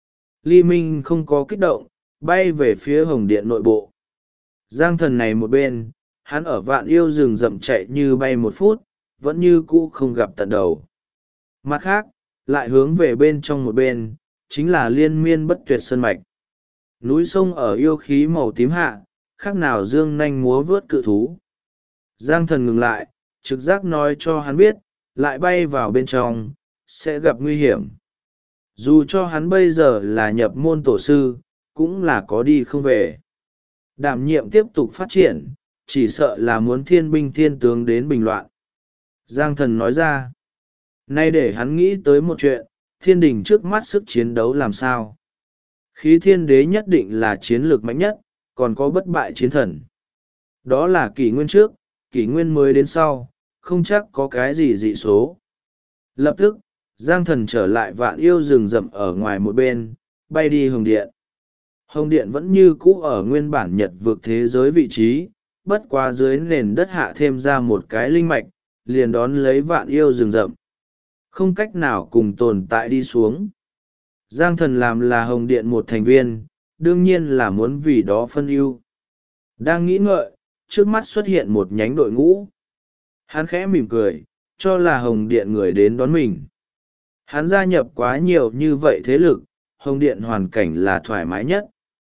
Ly Minh không có kích động, bay về phía Hồng Điện nội bộ. Giang Thần này một bên, hắn ở Vạn Yêu rừng rậm chạy như bay 1 phút, vẫn như cũ không gặp tận đầu. Mặt khác, lại hướng về bên trong một bên, chính là liên miên bất tuyệt sơn mạch. Núi sông ở yêu khí màu tím hạ, khác nào dương nanh múa vớt cự thú. Giang Thần ngừng lại, trực giác nói cho hắn biết, lại bay vào bên trong, sẽ gặp nguy hiểm. Dù cho hắn bây giờ là nhập môn tổ sư, cũng là có đi không về. Đảm nhiệm tiếp tục phát triển, chỉ sợ là muốn thiên binh thiên tướng đến bình loạn. Giang Thần nói ra, nay để hắn nghĩ tới một chuyện, thiên đình trước mắt sức chiến đấu làm sao. Khí thiên đế nhất định là chiến lược mạnh nhất, còn có bất bại chiến thần. Đó là kỷ nguyên trước, kỷ nguyên mới đến sau, không chắc có cái gì dị số. Lập tức, Giang Thần trở lại Vạn Yêu rừng rậm ở ngoài một bên, bay đi Hồng Điện. Hồng Điện vẫn như cũ ở nguyên bản nhật vực thế giới vị trí, bất quá dưới nền đất hạ thêm ra một cái linh mạch, liền đón lấy Vạn Yêu rừng rậm. Không cách nào cùng tồn tại đi xuống. Giang Thần làm là Hồng Điện một thành viên, đương nhiên là muốn vì đó phân ưu. Đang nghĩ ngợi, trước mắt xuất hiện một nhánh đội ngũ. Hắn khẽ mỉm cười, cho là Hồng Điện người đến đón mình. Hắn gia nhập quá nhiều như vậy thế lực, Hồng Điện hoàn cảnh là thoải mái nhất.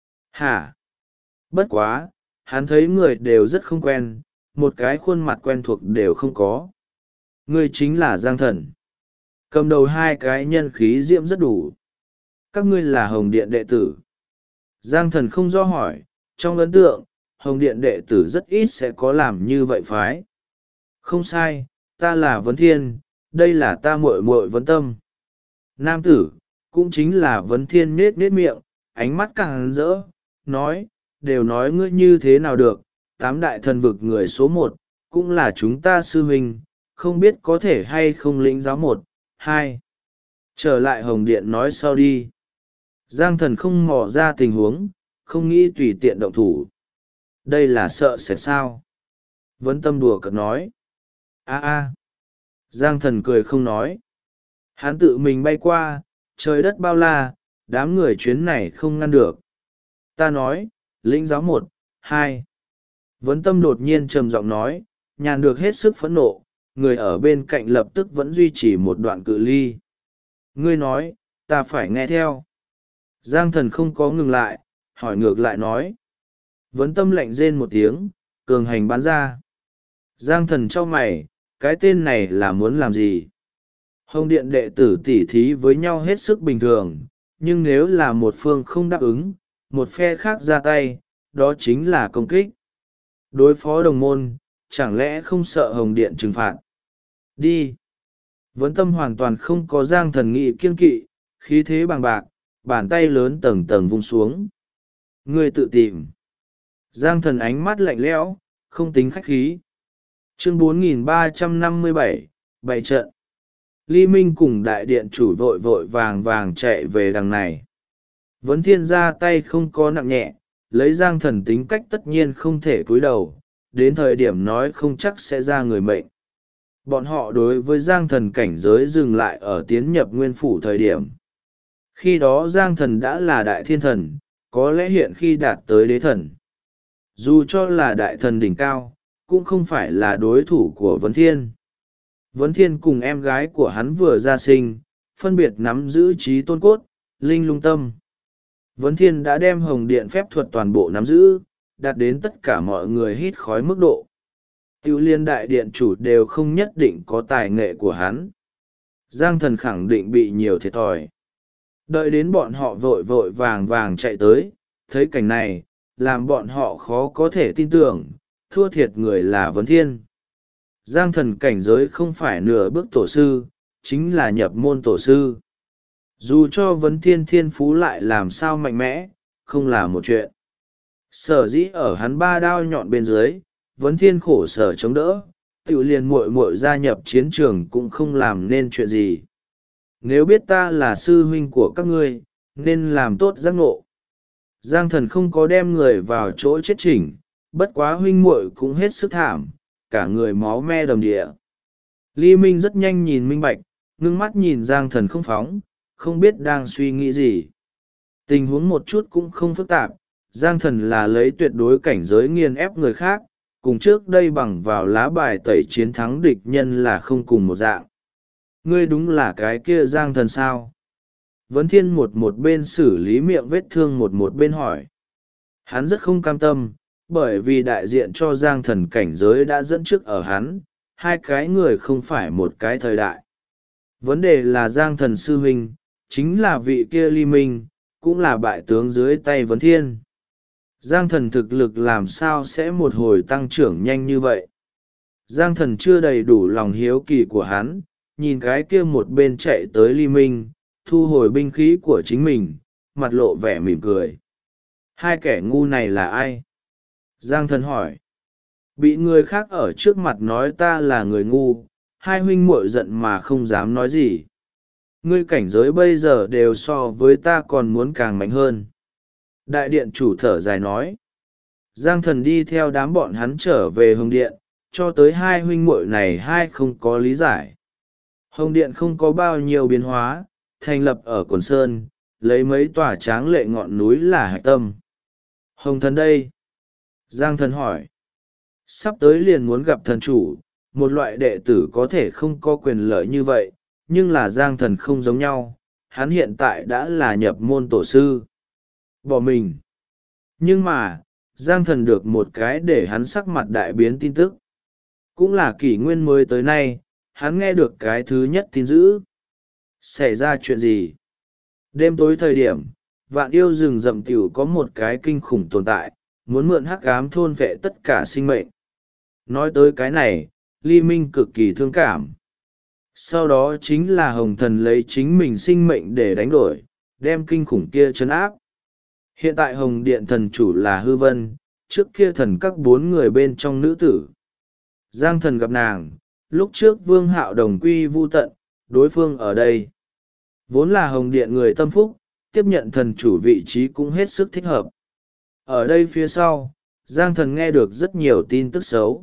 Hả? Bất quá, hắn thấy người đều rất không quen, một cái khuôn mặt quen thuộc đều không có. Người chính là Giang Thần. Cầm đầu 2 cái nhân khí diễm rất đủ. Các ngươi là Hồng Điện đệ tử. Giang Thần không do hỏi, trong ấn tượng, Hồng Điện đệ tử rất ít sẽ có làm như vậy phái. Không sai, ta là Vấn Thiên, đây là ta muội muội Vấn Tâm. Nam tử, cũng chính là Vấn Thiên nết nết miệng, ánh mắt càng rỡ, nói, đều nói ngươi như thế nào được, 8 đại thần vực người số 1, cũng là chúng ta sư huynh, không biết có thể hay không lĩnh giáo 1, 2. Trở lại Hồng Điện nói sau đi. Giang Thần không mò ra tình huống, không nghĩ tùy tiện động thủ. Đây là sợ sệt sao? Vấn Tâm đùa cợt nói. A. Giang Thần cười không nói. Hắn tự mình bay qua, trời đất bao la, đám người chuyến này không ngăn được. Ta nói, lĩnh giáo 1, 2. Vấn Tâm đột nhiên trầm giọng nói, nhàn được hết sức phẫn nộ, người ở bên cạnh lập tức vẫn duy trì một đoạn cự ly. Ngươi nói, ta phải nghe theo. Giang Thần không có ngừng lại, hỏi ngược lại nói. Vấn Tâm lạnh rên một tiếng, cường hành bắn ra. Giang Thần trao mày, cái tên này là muốn làm gì? Hồng Điện đệ tử tỉ thí với nhau hết sức bình thường, nhưng nếu là một phương không đáp ứng, một phe khác ra tay, đó chính là công kích. Đối phó đồng môn, chẳng lẽ không sợ Hồng Điện trừng phạt? Đi! Vấn Tâm hoàn toàn không có Giang Thần nghị kiêng kỵ, khí thế bằng bạc, bàn tay lớn tầng tầng vung xuống. Ngươi tự tìm. Giang Thần ánh mắt lạnh lẽo, không tính khách khí. Chương 4357, bày trận. Ly Minh cùng đại điện chủ vội vội vàng vàng chạy về đằng này. Vấn Thiên ra tay không có nặng nhẹ, lấy Giang Thần tính cách tất nhiên không thể cúi đầu, đến thời điểm nói không chắc sẽ ra người mệnh. Bọn họ đối với Giang Thần cảnh giới dừng lại ở tiến nhập nguyên phủ thời điểm. Khi đó Giang Thần đã là đại thiên thần, có lẽ hiện khi đạt tới đế thần. Dù cho là đại thần đỉnh cao, cũng không phải là đối thủ của Vấn Thiên. Vấn Thiên cùng em gái của hắn vừa ra sinh, phân biệt nắm giữ trí tôn cốt, linh lung tâm. Vấn Thiên đã đem Hồng Điện phép thuật toàn bộ nắm giữ, đạt đến tất cả mọi người hít khói mức độ. Tiêu liên đại điện chủ đều không nhất định có tài nghệ của hắn. Giang Thần khẳng định bị nhiều thiệt thòi. Đợi đến bọn họ vội vội vàng vàng chạy tới, thấy cảnh này, làm bọn họ khó có thể tin tưởng, thua thiệt người là Vấn Thiên. Giang Thần cảnh giới không phải nửa bước tổ sư, chính là nhập môn tổ sư. Dù cho Vấn Thiên thiên phú lại làm sao mạnh mẽ, không là một chuyện. Sở dĩ ở hắn 3 đao nhọn bên dưới, Vấn Thiên khổ sở chống đỡ, tự liền muội muội gia nhập chiến trường cũng không làm nên chuyện gì. Nếu biết ta là sư huynh của các ngươi, nên làm tốt giác ngộ. Giang Thần không có đem người vào chỗ chết chỉnh, bất quá huynh muội cũng hết sức thảm, cả người máu me đầm đìa. Ly Minh rất nhanh nhìn minh bạch, ngưng mắt nhìn Giang Thần không phóng, không biết đang suy nghĩ gì. Tình huống một chút cũng không phức tạp, Giang Thần là lấy tuyệt đối cảnh giới nghiền ép người khác, cùng trước đây bằng vào lá bài tẩy chiến thắng địch nhân là không cùng một dạng. Ngươi đúng là cái kia Giang Thần sao? Vấn Thiên một bên xử lý miệng vết thương một bên hỏi. Hắn rất không cam tâm, bởi vì đại diện cho Giang Thần cảnh giới đã dẫn trước ở hắn, hai cái người không phải một cái thời đại. Vấn đề là Giang Thần sư huynh, chính là vị kia Ly Minh, cũng là bại tướng dưới tay Vấn Thiên. Giang Thần thực lực làm sao sẽ một hồi tăng trưởng nhanh như vậy? Giang Thần chưa đầy đủ lòng hiếu kỳ của hắn, nhìn cái kia một bên chạy tới Ly Minh, thu hồi binh khí của chính mình, mặt lộ vẻ mỉm cười. Hai kẻ ngu này là ai? Giang Thần hỏi. Bị người khác ở trước mặt nói ta là người ngu, hai huynh muội giận mà không dám nói gì. Ngươi cảnh giới bây giờ đều so với ta còn muốn càng mạnh hơn. Đại điện chủ thở dài nói. Giang Thần đi theo đám bọn hắn trở về Hồng Điện, cho tới hai huynh muội này hai không có lý giải. Hồng Điện không có bao nhiêu biến hóa, thành lập ở Quần Sơn, lấy mấy tòa tráng lệ ngọn núi là hạch tâm. Hồng Thần đây? Giang Thần hỏi. Sắp tới liền muốn gặp thần chủ, một loại đệ tử có thể không có quyền lợi như vậy, nhưng là Giang Thần không giống nhau, hắn hiện tại đã là nhập môn tổ sư. Bỏ mình. Nhưng mà, Giang Thần được một cái để hắn sắc mặt đại biến tin tức. Cũng là kỷ nguyên mới tới nay, hắn nghe được cái thứ nhất tin dữ. Xảy ra chuyện gì? Đêm tối thời điểm, Vạn Yêu rừng rậm tiểu có một cái kinh khủng tồn tại, muốn mượn hắc ám thôn vệ tất cả sinh mệnh. Nói tới cái này, Ly Minh cực kỳ thương cảm. Sau đó chính là Hồng Thần lấy chính mình sinh mệnh để đánh đổi, đem kinh khủng kia trấn áp. Hiện tại Hồng Điện thần chủ là Hư Vân, trước kia thần các 4 người bên trong nữ tử. Giang Thần gặp nàng, lúc trước Vương Hạo đồng quy vu tận, đối phương ở đây. Vốn là Hồng Điện người tâm phúc, tiếp nhận thần chủ vị trí cũng hết sức thích hợp. Ở đây phía sau, Giang Thần nghe được rất nhiều tin tức xấu.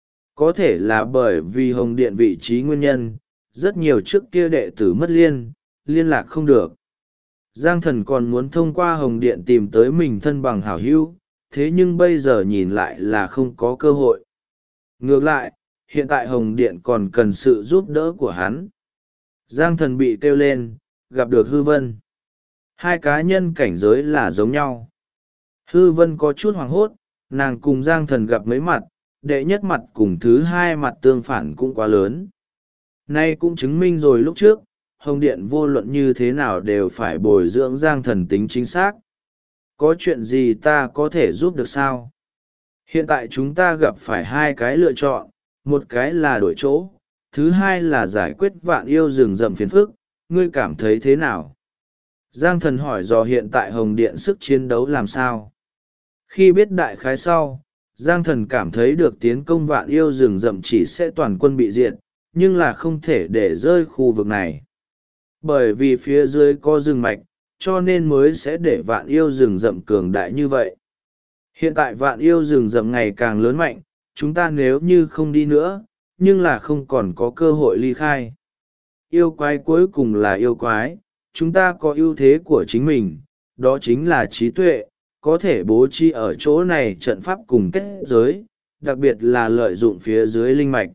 Có thể là bởi vì Hồng Điện vị trí nguyên nhân, rất nhiều trước kia đệ tử mất liên lạc không được. Giang Thần còn muốn thông qua Hồng Điện tìm tới mình thân bằng hảo hữu, thế nhưng bây giờ nhìn lại là không có cơ hội. Ngược lại, hiện tại Hồng Điện còn cần sự giúp đỡ của hắn. Giang Thần bị kêu lên, gặp được Hư Vân. Hai cá nhân cảnh giới là giống nhau. Hư Vân có chút hoảng hốt, nàng cùng Giang Thần gặp mấy mặt, đệ nhất mặt cùng thứ hai mặt tương phản cũng quá lớn. Nay cũng chứng minh rồi lúc trước, Hồng Điện vô luận như thế nào đều phải bồi dưỡng Giang Thần tính chính xác. Có chuyện gì ta có thể giúp được sao? Hiện tại chúng ta gặp phải hai cái lựa chọn, một cái là đổi chỗ, thứ hai là giải quyết Vạn Yêu rừng rậm phiền phức, ngươi cảm thấy thế nào? Giang Thần hỏi dò hiện tại Hồng Điện sức chiến đấu làm sao? Khi biết đại khái sau, Giang Thần cảm thấy được tiến công Vạn Yêu rừng rậm chỉ sẽ toàn quân bị diệt, nhưng là không thể để rơi khu vực này. Bởi vì phía dưới có rừng mạch, cho nên mới sẽ để Vạn Yêu rừng rậm cường đại như vậy. Hiện tại Vạn Yêu rừng rậm ngày càng lớn mạnh, chúng ta nếu như không đi nữa, nhưng là không còn có cơ hội ly khai. Yêu quái cuối cùng là yêu quái, chúng ta có ưu thế của chính mình, đó chính là trí tuệ, có thể bố trí ở chỗ này trận pháp cùng kết giới, đặc biệt là lợi dụng phía dưới linh mạch.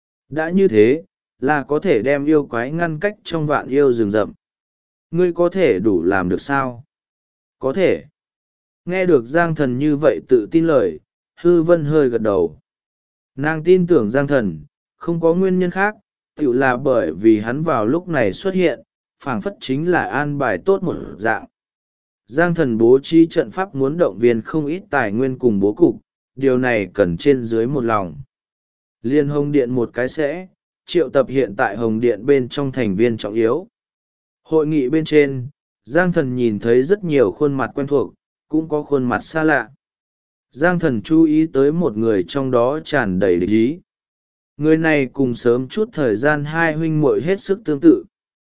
Đã như thế, là có thể đem yêu quái ngăn cách trong Vạn Yêu rừng rậm. Ngươi có thể đủ làm được sao? Có thể. Nghe được Giang Thần như vậy tự tin lời, Hư Vân hơi gật đầu. Nàng tin tưởng Giang Thần, không có nguyên nhân khác, tự là bởi vì hắn vào lúc này xuất hiện, phảng phất chính là an bài tốt một dạng. Giang Thần bố trí trận pháp muốn động viên không ít tài nguyên cùng bố cục, điều này cần trên dưới một lòng. Liên Hồng Điện một cái sẽ, triệu tập hiện tại Hồng Điện bên trong thành viên trọng yếu. Hội nghị bên trên, Giang Thần nhìn thấy rất nhiều khuôn mặt quen thuộc, cũng có khuôn mặt xa lạ. Giang Thần chú ý tới một người trong đó tràn đầy địch ý. Người này cùng sớm chút thời gian hai huynh muội hết sức tương tự.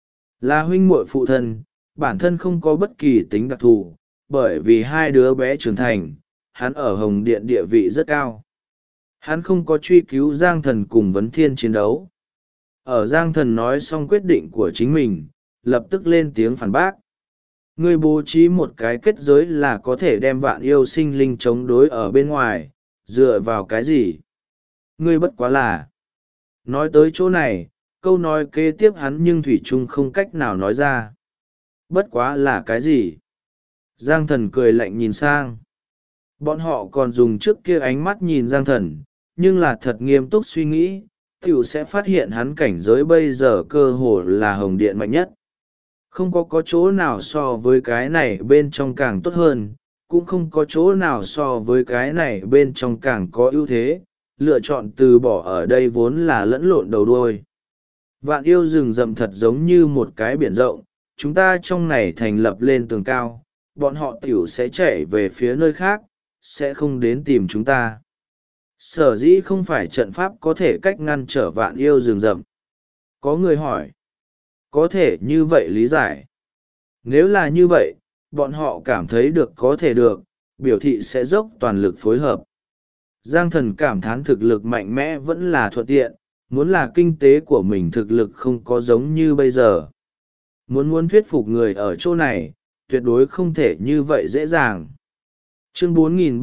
Là huynh muội phụ thân, bản thân không có bất kỳ tính đặc thù, bởi vì hai đứa bé trưởng thành, hắn ở Hồng Điện địa vị rất cao. Hắn không có truy cứu Giang Thần cùng Vấn Thiên chiến đấu. Ở Giang Thần nói xong quyết định của chính mình, lập tức lên tiếng phản bác. Ngươi bố trí một cái kết giới là có thể đem vạn yêu sinh linh chống đối ở bên ngoài, dựa vào cái gì? Ngươi bất quá là... Nói tới chỗ này, câu nói kế tiếp hắn nhưng thủy chung không cách nào nói ra. Bất quá là cái gì? Giang Thần cười lạnh nhìn sang. Bọn họ còn dùng trước kia ánh mắt nhìn Giang Thần, nhưng là thật nghiêm túc suy nghĩ, tiểu sẽ phát hiện hắn cảnh giới bây giờ cơ hồ là hồng điện mạnh nhất. Không có chỗ nào so với cái này bên trong càng tốt hơn, cũng không có chỗ nào so với cái này bên trong càng có ưu thế, lựa chọn từ bỏ ở đây vốn là lẫn lộn đầu đuôi. Vạn yêu rừng rậm thật giống như một cái biển rộng, chúng ta trong này thành lập lên tường cao, bọn họ tiểu sẽ chạy về phía nơi khác, sẽ không đến tìm chúng ta. Sở dĩ không phải trận pháp có thể cách ngăn trở vạn yêu rừng rậm. Có người hỏi, có thể như vậy lý giải. Nếu là như vậy, bọn họ cảm thấy được có thể được, biểu thị sẽ dốc toàn lực phối hợp. Giang Thần cảm thán thực lực mạnh mẽ vẫn là thuận tiện, muốn là kinh tế của mình thực lực không có giống như bây giờ. Muốn thuyết phục người ở chỗ này, tuyệt đối không thể như vậy dễ dàng. Chương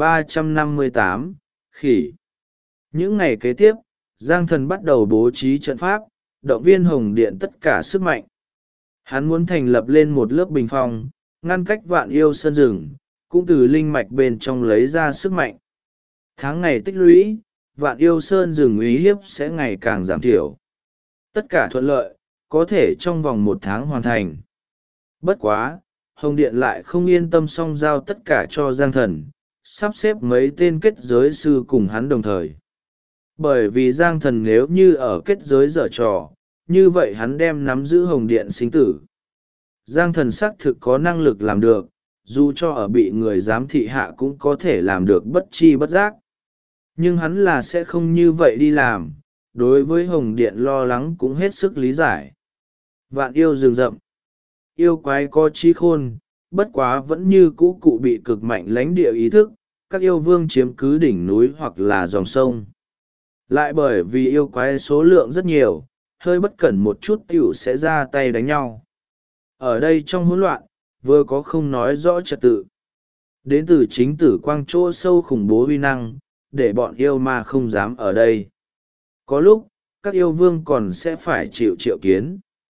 4358, Khỉ. Những ngày kế tiếp, Giang Thần bắt đầu bố trí trận pháp, động viên Hồng Điện tất cả sức mạnh. Hắn muốn thành lập lên một lớp bình phong, ngăn cách vạn yêu sơn rừng, cũng từ linh mạch bên trong lấy ra sức mạnh. Tháng ngày tích lũy, vạn yêu sơn rừng uy hiếp sẽ ngày càng giảm thiểu. Tất cả thuận lợi, có thể trong vòng 1 tháng hoàn thành. Bất quá, Hồng Điện lại không yên tâm song giao tất cả cho Giang Thần, sắp xếp mấy tên kết giới sư cùng hắn đồng thời. Bởi vì Giang Thần nếu như ở kết giới dở trò, như vậy hắn đem nắm giữ Hồng Điện sinh tử. Giang Thần xác thực có năng lực làm được, dù cho ở bị người giám thị hạ cũng có thể làm được bất chi bất giác. Nhưng hắn là sẽ không như vậy đi làm, đối với Hồng Điện lo lắng cũng hết sức lý giải. Vạn yêu rừng rậm. Yêu quái có trí khôn, bất quá vẫn như cũ cụ bị cực mạnh lãnh địa ý thức, các yêu vương chiếm cứ đỉnh núi hoặc là dòng sông. Lại bởi vì yêu quái số lượng rất nhiều, hơi bất cẩn một chút tiểu sẽ ra tay đánh nhau. Ở đây trong hỗn loạn, vừa có không nói rõ trật tự. Đến từ chính tử quang chỗ sâu khủng bố uy năng, để bọn yêu ma không dám ở đây. Có lúc, các yêu vương còn sẽ phải chịu triệu kiến.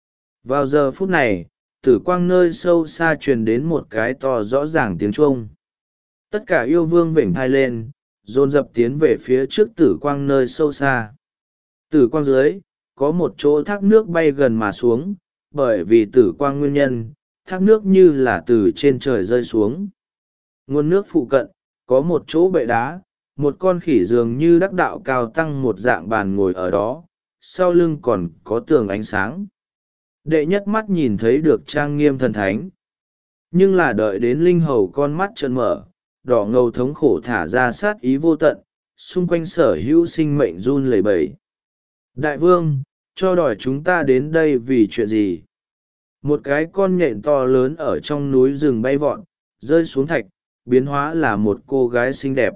Vào giờ phút này, tử quang nơi sâu xa truyền đến một cái to rõ ràng tiếng chuông. Tất cả yêu vương vểnh thai lên, dồn dập tiến về phía trước tử quang nơi sâu xa. Tử quang dưới, có một chỗ thác nước bay gần mà xuống, bởi vì tử quang nguyên nhân, thác nước như là từ trên trời rơi xuống. Nguồn nước phụ cận, có một chỗ bệ đá, một con khỉ dường như đắc đạo cao tăng một dạng bàn ngồi ở đó, sau lưng còn có tường ánh sáng. Đệ nhất mắt nhìn thấy được trang nghiêm thần thánh. Nhưng là đợi đến linh hầu con mắt trợn mở, đỏ ngầu thống khổ thả ra sát ý vô tận, xung quanh sở hữu sinh mệnh run lẩy bẩy. Đại vương, cho đòi chúng ta đến đây vì chuyện gì? Một cái con nhện to lớn ở trong núi rừng bay vọt, rơi xuống thạch, biến hóa là một cô gái xinh đẹp.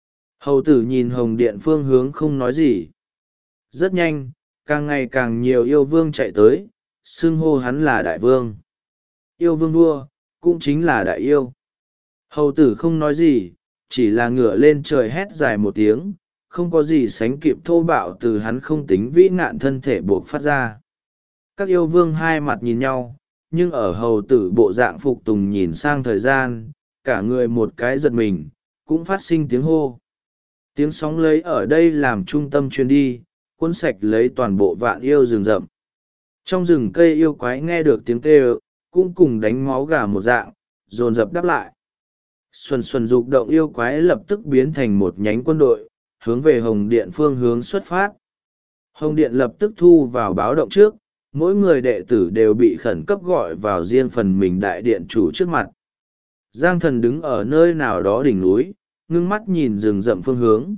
Hầu tử nhìn Hồng Điện phương hướng không nói gì. Rất nhanh, càng ngày càng nhiều yêu vương chạy tới, xưng hô hắn là đại vương. Yêu vương vua, cũng chính là đại yêu. Hầu tử không nói gì, chỉ là ngửa lên trời hét dài một tiếng, không có gì sánh kịp thô bạo từ hắn không tính vĩ ngạn thân thể buộc phát ra. Các yêu vương hai mặt nhìn nhau, nhưng ở hầu tử bộ dạng phục tùng nhìn sang thời gian, cả người một cái giật mình, cũng phát sinh tiếng hô. Tiếng sóng lấy ở đây làm trung tâm truyền đi, cuốn sạch lấy toàn bộ vạn yêu rừng rậm. Trong rừng cây yêu quái nghe được tiếng kêu, cũng cùng đánh máu gà một dạng, dồn dập đáp lại. Xuân xuân dục động yêu quái lập tức biến thành một nhánh quân đội, hướng về Hồng Điện phương hướng xuất phát. Hồng Điện lập tức thu vào báo động trước, mỗi người đệ tử đều bị khẩn cấp gọi vào riêng phần mình đại điện chủ trước mặt. Giang Thần đứng ở nơi nào đó đỉnh núi, ngưng mắt nhìn rừng rậm phương hướng.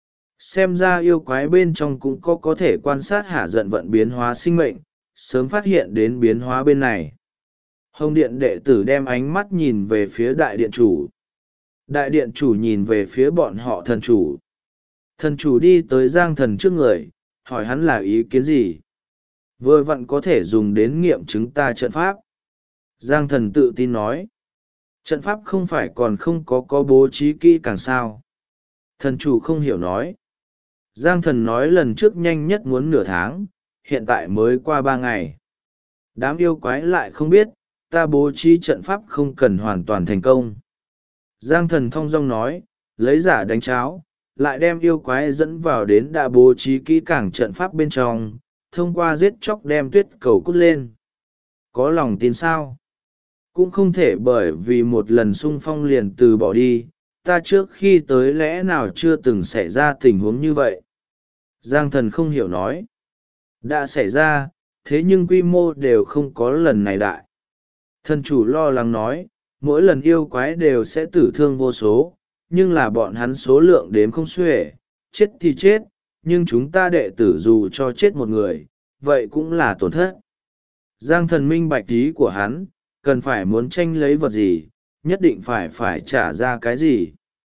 Xem ra yêu quái bên trong cũng có thể quan sát hạ giận vận biến hóa sinh mệnh, sớm phát hiện đến biến hóa bên này. Hồng Điện đệ tử đem ánh mắt nhìn về phía đại điện chủ. Đại điện chủ nhìn về phía bọn họ thần chủ. Thần chủ đi tới Giang Thần trước người, hỏi hắn là ý kiến gì. Vừa vặn có thể dùng đến nghiệm chứng ta trận pháp. Giang Thần tự tin nói. Trận pháp không phải còn không có bố trí kỹ càng sao. Thần chủ không hiểu nói. Giang Thần nói lần trước nhanh nhất muốn nửa tháng, hiện tại mới qua 3 ngày. Đám yêu quái lại không biết, ta bố trí trận pháp không cần hoàn toàn thành công. Giang Thần thong dong nói, lấy giả đánh cháo, lại đem yêu quái dẫn vào đến đã bố trí kỹ càng trận pháp bên trong, thông qua giết chóc đem tuyết cầu cút lên. Có lòng tin sao? Cũng không thể bởi vì một lần xung phong liền từ bỏ đi, ta trước khi tới lẽ nào chưa từng xảy ra tình huống như vậy. Giang Thần không hiểu nói. Đã xảy ra, thế nhưng quy mô đều không có lần này đại. Thần chủ lo lắng nói, mỗi lần yêu quái đều sẽ tử thương vô số, nhưng là bọn hắn số lượng đếm không xuể, chết thì chết, nhưng chúng ta đệ tử dù cho chết một người, vậy cũng là tổn thất. Giang Thần minh bạch ý của hắn, cần phải muốn tranh lấy vật gì, nhất định phải trả ra cái gì.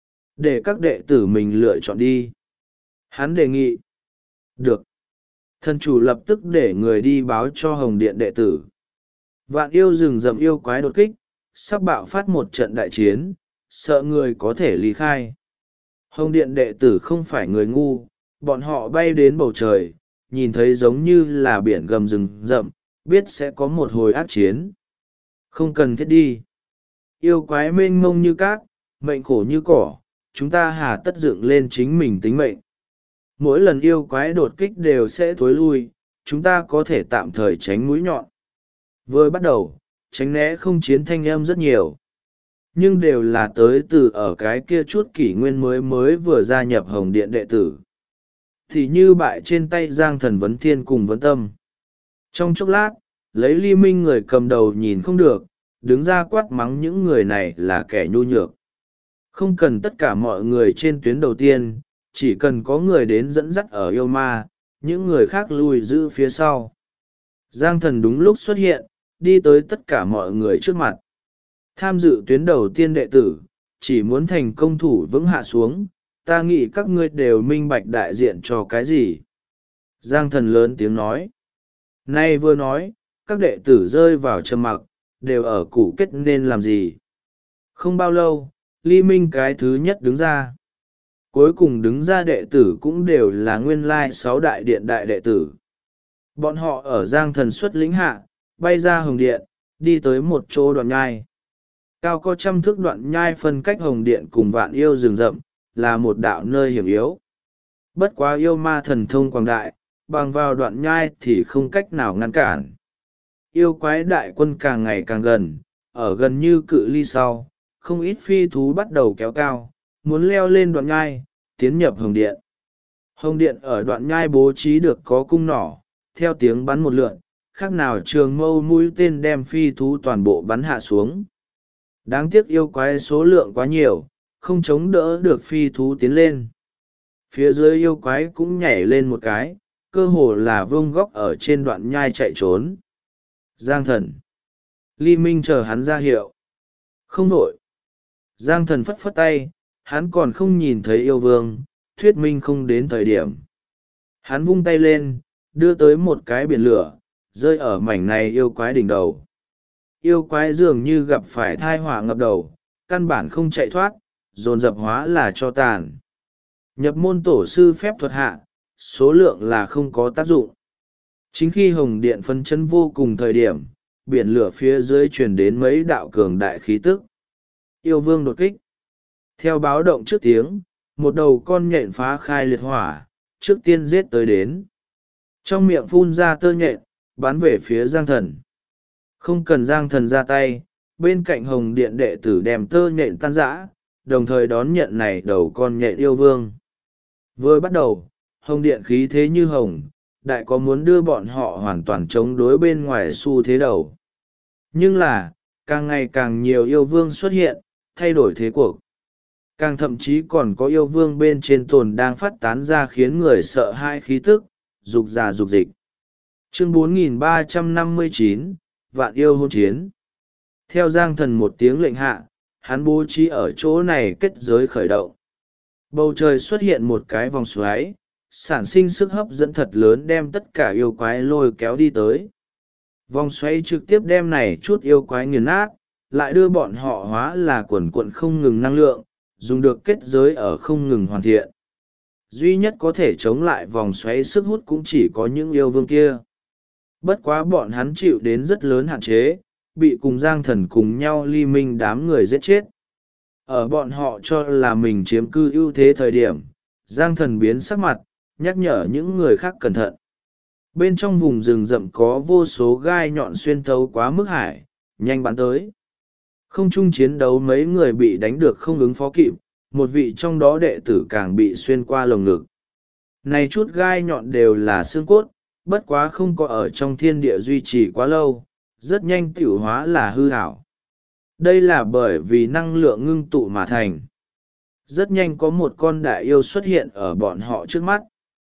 Để các đệ tử mình lựa chọn đi. Hắn đề nghị. Được. Thần chủ lập tức để người đi báo cho Hồng Điện đệ tử. Vạn yêu rừng rậm yêu quái đột kích, sắp bạo phát một trận đại chiến, sợ người có thể ly khai. Hồng Điện đệ tử không phải người ngu, bọn họ bay đến bầu trời, nhìn thấy giống như là biển gầm rừng rậm, biết sẽ có một hồi ác chiến. Không cần thiết đi. Yêu quái mênh mông như cát, mệnh khổ như cỏ, chúng ta hà tất dựng lên chính mình tính mệnh. Mỗi lần yêu quái đột kích đều sẽ thối lui, chúng ta có thể tạm thời tránh mũi nhọn. Vừa bắt đầu, tránh né không chiến thanh âm rất nhiều. Nhưng đều là tới từ ở cái kia chút kỷ nguyên mới vừa gia nhập Hồng Điện đệ tử. Thì như bại trên tay Giang Thần Vấn Thiên cùng Vấn Tâm. Trong chốc lát, lấy Ly Minh người cầm đầu nhìn không được, đứng ra quát mắng những người này là kẻ nhu nhược. Không cần tất cả mọi người trên tuyến đầu tiên, chỉ cần có người đến dẫn dắt ở yêu ma, những người khác lùi giữ phía sau. Giang Thần đúng lúc xuất hiện, đi tới tất cả mọi người trước mặt. Tham dự tuyến đầu tiên đệ tử, chỉ muốn thành công thủ vững hạ xuống, ta nghĩ các ngươi đều minh bạch đại diện cho cái gì. Giang Thần lớn tiếng nói. Nay vừa nói, các đệ tử rơi vào trầm mặc, đều ở củ kết nên làm gì. Không bao lâu, Ly Minh cái thứ nhất đứng ra. Cuối cùng đứng ra đệ tử cũng đều là nguyên lai 6 đại điện đại đệ tử. Bọn họ ở Giang Thần xuất lĩnh hạ, bay ra Hồng Điện, đi tới một chỗ đoạn nhai. Cao có 100 thước đoạn nhai phân cách Hồng Điện cùng Vạn yêu rừng rậm, là một đạo nơi hiểm yếu. Bất quá yêu ma thần thông quảng đại, bằng vào đoạn nhai thì không cách nào ngăn cản. Yêu quái đại quân càng ngày càng gần, ở gần như cự ly sau, không ít phi thú bắt đầu kéo cao, muốn leo lên đoạn nhai, tiến nhập Hồng Điện. Hồng Điện ở đoạn nhai bố trí được có cung nỏ, theo tiếng bắn một lượn, khác nào trường mâu mũi tên đem phi thú toàn bộ bắn hạ xuống. Đáng tiếc yêu quái số lượng quá nhiều, không chống đỡ được phi thú tiến lên. Phía dưới yêu quái cũng nhảy lên một cái, cơ hồ là vông góc ở trên đoạn nhai chạy trốn. Giang Thần. Ly Minh chờ hắn ra hiệu. Không nổi. Giang Thần phất phất tay, hắn còn không nhìn thấy yêu vương, thuyết minh không đến thời điểm. Hắn vung tay lên, đưa tới một cái biển lửa, rơi ở mảnh này yêu quái đỉnh đầu. Yêu quái dường như gặp phải thai họa ngập đầu, căn bản không chạy thoát, dồn dập hóa là cho tàn. Nhập môn tổ sư phép thuật hạ, số lượng là không có tác dụng. Chính khi Hồng Điện phân chân vô cùng thời điểm, biển lửa phía dưới truyền đến mấy đạo cường đại khí tức. Yêu vương đột kích. Theo báo động trước tiếng, một đầu con nhện phá khai liệt hỏa, trước tiên giết tới đến. Trong miệng phun ra tơ nhện, bắn về phía Giang Thần. Không cần Giang Thần ra tay, bên cạnh Hồng Điện đệ tử đem tơ nhện tan rã, đồng thời đón nhận này đầu con nhện yêu vương. Vừa bắt đầu, Hồng Điện khí thế như hồng, đại có muốn đưa bọn họ hoàn toàn chống đối bên ngoài xu thế đầu. Nhưng là, càng ngày càng nhiều yêu vương xuất hiện, thay đổi thế cuộc. Càng thậm chí còn có yêu vương bên trên tồn đang phát tán ra khiến người sợ hãi khí tức, dục già dục dịch. Chương 4359, Vạn yêu hôn chiến. Theo Giang Thần một tiếng lệnh hạ, hắn bố trí ở chỗ này kết giới khởi động. Bầu trời xuất hiện một cái vòng xoáy, sản sinh sức hấp dẫn thật lớn đem tất cả yêu quái lôi kéo đi tới. Vòng xoáy trực tiếp đem này chút yêu quái nghiền nát, lại đưa bọn họ hóa là quần quận không ngừng năng lượng, dùng được kết giới ở không ngừng hoàn thiện. Duy nhất có thể chống lại vòng xoáy sức hút cũng chỉ có những yêu vương kia. Bất quá bọn hắn chịu đến rất lớn hạn chế, bị cùng Giang Thần cùng nhau ly minh đám người giết chết. Ở bọn họ cho là mình chiếm cư ưu thế thời điểm, Giang Thần biến sắc mặt, nhắc nhở những người khác cẩn thận. Bên trong vùng rừng rậm có vô số gai nhọn xuyên thấu quá mức hải, nhanh bắn tới. Không chung chiến đấu mấy người bị đánh được không ứng phó kịp, một vị trong đó đệ tử càng bị xuyên qua lồng ngực. Này chút gai nhọn đều là xương cốt, bất quá không có ở trong thiên địa duy trì quá lâu, rất nhanh tiểu hóa là hư ảo. Đây là bởi vì năng lượng ngưng tụ mà thành. Rất nhanh có một con đại yêu xuất hiện ở bọn họ trước mắt.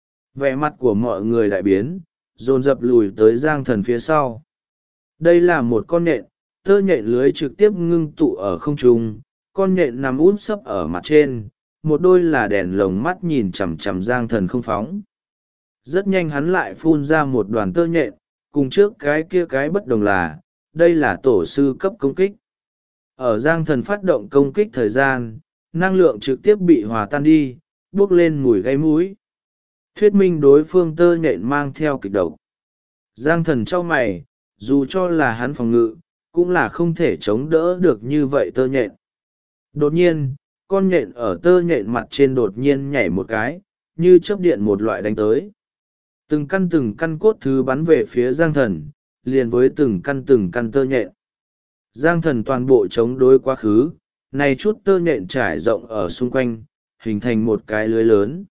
Vẻ mặt của mọi người đại biến, dồn dập lùi tới Giang Thần phía sau. Đây là một con nhện, tơ nhện lưới trực tiếp ngưng tụ ở không trung, con nhện nằm úp sấp ở mặt trên, một đôi là đèn lồng mắt nhìn chằm chằm Giang Thần không phóng. Rất nhanh hắn lại phun ra một đoàn tơ nhện, cùng trước cái kia cái bất đồng là, đây là tổ sư cấp công kích. Ở Giang Thần phát động công kích thời gian, năng lượng trực tiếp bị hòa tan đi, bốc lên mùi gây mũi. Thuyết minh đối phương tơ nhện mang theo kịch độc. Giang Thần trao mày, dù cho là hắn phòng ngự, cũng là không thể chống đỡ được như vậy tơ nhện. Đột nhiên, con nhện ở tơ nhện mặt trên đột nhiên nhảy một cái, như chớp điện một loại đánh tới. Từng căn cốt thứ bắn về phía Giang Thần, liền với từng căn tơ nhện. Giang Thần toàn bộ chống đối quá khứ, này chút tơ nhện trải rộng ở xung quanh, hình thành một cái lưới lớn.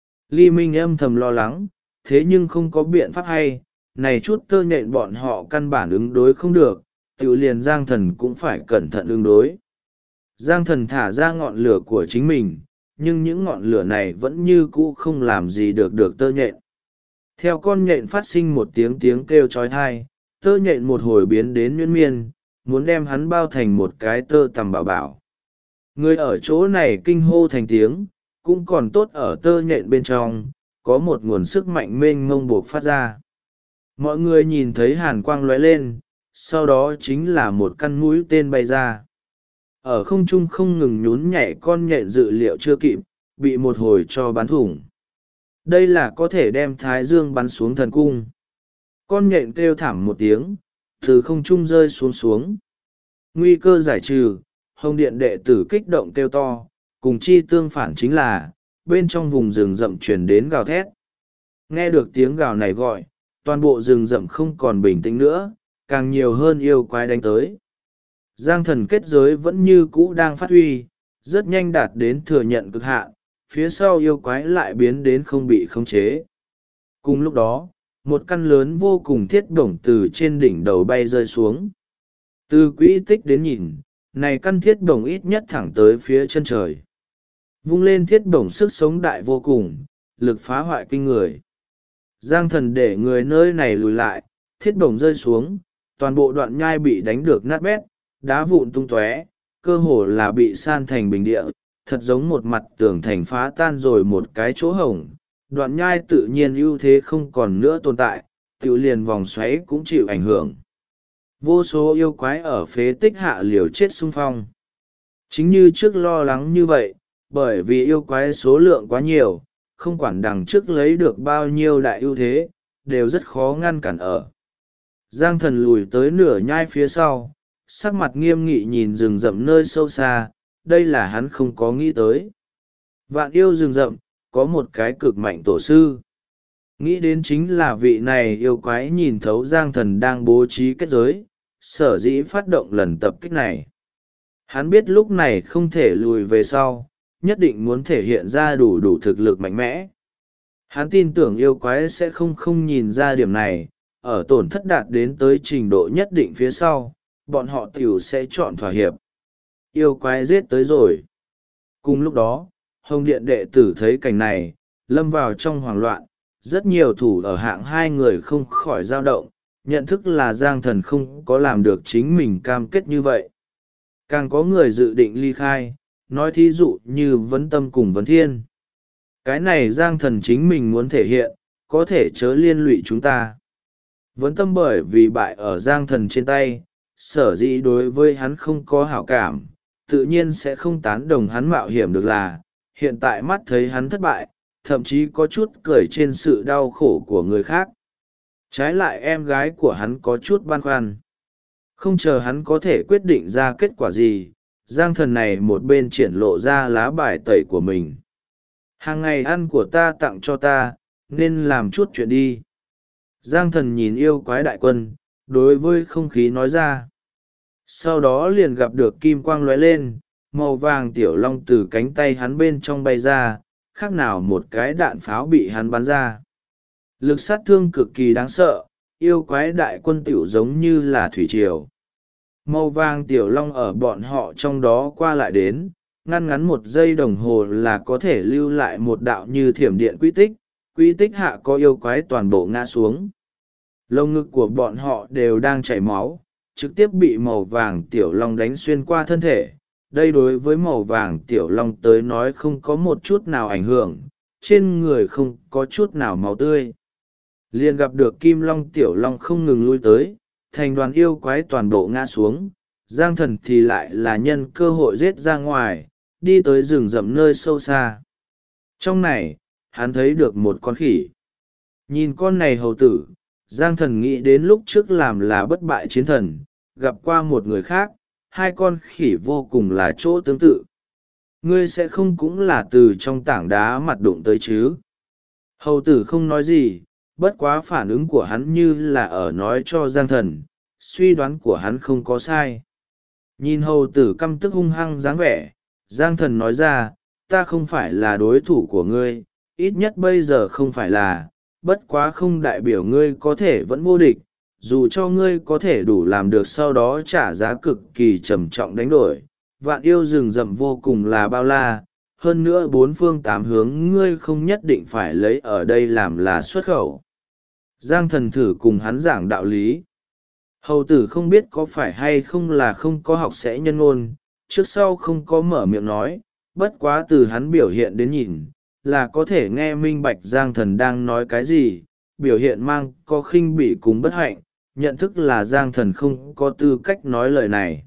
Ly Minh âm thầm lo lắng, thế nhưng không có biện pháp hay, này chút tơ nhện bọn họ căn bản ứng đối không được, tự liền Giang Thần cũng phải cẩn thận ứng đối. Giang Thần thả ra ngọn lửa của chính mình, nhưng những ngọn lửa này vẫn như cũ không làm gì được tơ nhện. Theo con nhện phát sinh một tiếng kêu trói thai, tơ nhện một hồi biến đến nhuyễn miên, muốn đem hắn bao thành một cái tơ tằm bảo bảo. Người ở chỗ này kinh hô thành tiếng, cũng còn tốt ở tơ nhện bên trong, có một nguồn sức mạnh mênh mông buộc phát ra. Mọi người nhìn thấy hàn quang lóe lên, sau đó chính là một căn mũi tên bay ra. Ở không trung không ngừng nhún nhảy con nhện dự liệu chưa kịp, bị một hồi cho bắn thủng. Đây là có thể đem Thái Dương bắn xuống thần cung. Con nhện kêu thảm một tiếng, từ không trung rơi xuống. Nguy cơ giải trừ, Hồng Điện đệ tử kích động kêu to, cùng chi tương phản chính là, bên trong vùng rừng rậm truyền đến gào thét. Nghe được tiếng gào này gọi, toàn bộ rừng rậm không còn bình tĩnh nữa, càng nhiều hơn yêu quái đánh tới. Giang Thần kết giới vẫn như cũ đang phát huy, rất nhanh đạt đến thừa nhận cực hạn, phía sau yêu quái lại biến đến không bị khống chế. Cùng lúc đó, một căn lớn vô cùng thiết bổng từ trên đỉnh đầu bay rơi xuống. Từ quỹ tích đến nhìn, này căn thiết bổng ít nhất thẳng tới phía chân trời. Vung lên thiết bổng sức sống đại vô cùng, lực phá hoại kinh người. Giang Thần để người nơi này lùi lại, thiết bổng rơi xuống, toàn bộ đoạn nhai bị đánh được nát bét, đá vụn tung tóe, cơ hồ là bị san thành bình địa, thật giống một mặt tường thành phá tan rồi một cái chỗ hổng. Đoạn nhai tự nhiên ưu thế không còn nữa tồn tại, tự liền vòng xoáy cũng chịu ảnh hưởng. Vô số yêu quái ở phế tích hạ liều chết xung phong. Chính như trước lo lắng như vậy, bởi vì yêu quái số lượng quá nhiều, không quản đằng trước lấy được bao nhiêu đại ưu thế, đều rất khó ngăn cản ở. Giang Thần lùi tới nửa nhai phía sau, sắc mặt nghiêm nghị nhìn rừng rậm nơi sâu xa, đây là hắn không có nghĩ tới. Vạn yêu rừng rậm, có một cái cực mạnh tổ sư. Nghĩ đến chính là vị này yêu quái nhìn thấu Giang Thần đang bố trí kết giới, sở dĩ phát động lần tập kích này. Hắn biết lúc này không thể lùi về sau, nhất định muốn thể hiện ra đủ thực lực mạnh mẽ. Hắn tin tưởng yêu quái sẽ không nhìn ra điểm này, ở tổn thất đạt đến tới trình độ nhất định phía sau, bọn họ tiểu sẽ chọn thỏa hiệp. Yêu quái giết tới rồi. Cùng lúc đó, Hồng Điện đệ tử thấy cảnh này, lâm vào trong hoảng loạn, rất nhiều thủ ở hạng hai người không khỏi dao động, nhận thức là Giang Thần không có làm được chính mình cam kết như vậy. Càng có người dự định ly khai, nói thí dụ như vấn tâm cùng vấn thiên. Cái này Giang Thần chính mình muốn thể hiện, có thể chớ liên lụy chúng ta. Vấn tâm bởi vì bại ở Giang Thần trên tay, sở dĩ đối với hắn không có hảo cảm, tự nhiên sẽ không tán đồng hắn mạo hiểm được là, hiện tại mắt thấy hắn thất bại, thậm chí có chút cười trên sự đau khổ của người khác. Trái lại em gái của hắn có chút băn khoăn. Không chờ hắn có thể quyết định ra kết quả gì, Giang Thần này một bên triển lộ ra lá bài tẩy của mình. Hàng ngày ăn của ta tặng cho ta, nên làm chút chuyện đi. Giang Thần nhìn yêu quái đại quân, đối với không khí nói ra. Sau đó liền gặp được kim quang lóe lên, màu vàng tiểu long từ cánh tay hắn bên trong bay ra, khác nào một cái đạn pháo bị hắn bắn ra. Lực sát thương cực kỳ đáng sợ, yêu quái đại quân tiểu giống như là thủy triều. Màu vàng tiểu long ở bọn họ trong đó qua lại đến, ngăn ngắn 1 giây đồng hồ là có thể lưu lại một đạo như thiểm điện quy tích hạ có yêu quái toàn bộ ngã xuống. Lông ngực của bọn họ đều đang chảy máu, trực tiếp bị màu vàng tiểu long đánh xuyên qua thân thể. Đây đối với màu vàng tiểu long tới nói không có một chút nào ảnh hưởng, trên người không có chút nào máu tươi. Liền gặp được kim long tiểu long không ngừng lui tới, thành đoàn yêu quái toàn bộ ngã xuống. Giang Thần thì lại là nhân cơ hội giết ra ngoài, đi tới rừng rậm nơi sâu xa. Trong này, hắn thấy được một con khỉ. Nhìn con này hầu tử, Giang Thần nghĩ đến lúc trước làm là bất bại chiến thần, gặp qua một người khác, 2 con khỉ vô cùng là chỗ tương tự. Ngươi sẽ không cũng là từ trong tảng đá mặt đụng tới chứ? Hầu tử không nói gì, bất quá phản ứng của hắn như là ở nói cho Giang Thần, suy đoán của hắn không có sai. Nhìn hầu tử căm tức hung hăng dáng vẻ, Giang Thần nói ra, ta không phải là đối thủ của ngươi, ít nhất bây giờ không phải là, bất quá không đại biểu ngươi có thể vẫn vô địch, dù cho ngươi có thể đủ làm được sau đó trả giá cực kỳ trầm trọng đánh đổi. Vạn yêu rừng rậm vô cùng là bao la, hơn nữa 4 phương 8 hướng ngươi không nhất định phải lấy ở đây làm là xuất khẩu. Giang Thần thử cùng hắn giảng đạo lý. Hầu tử không biết có phải hay không là không có học sẽ nhân ngôn, trước sau không có mở miệng nói, bất quá từ hắn biểu hiện đến nhìn, là có thể nghe minh bạch Giang Thần đang nói cái gì, biểu hiện mang có khinh bỉ cùng bất hạnh, nhận thức là Giang Thần không có tư cách nói lời này.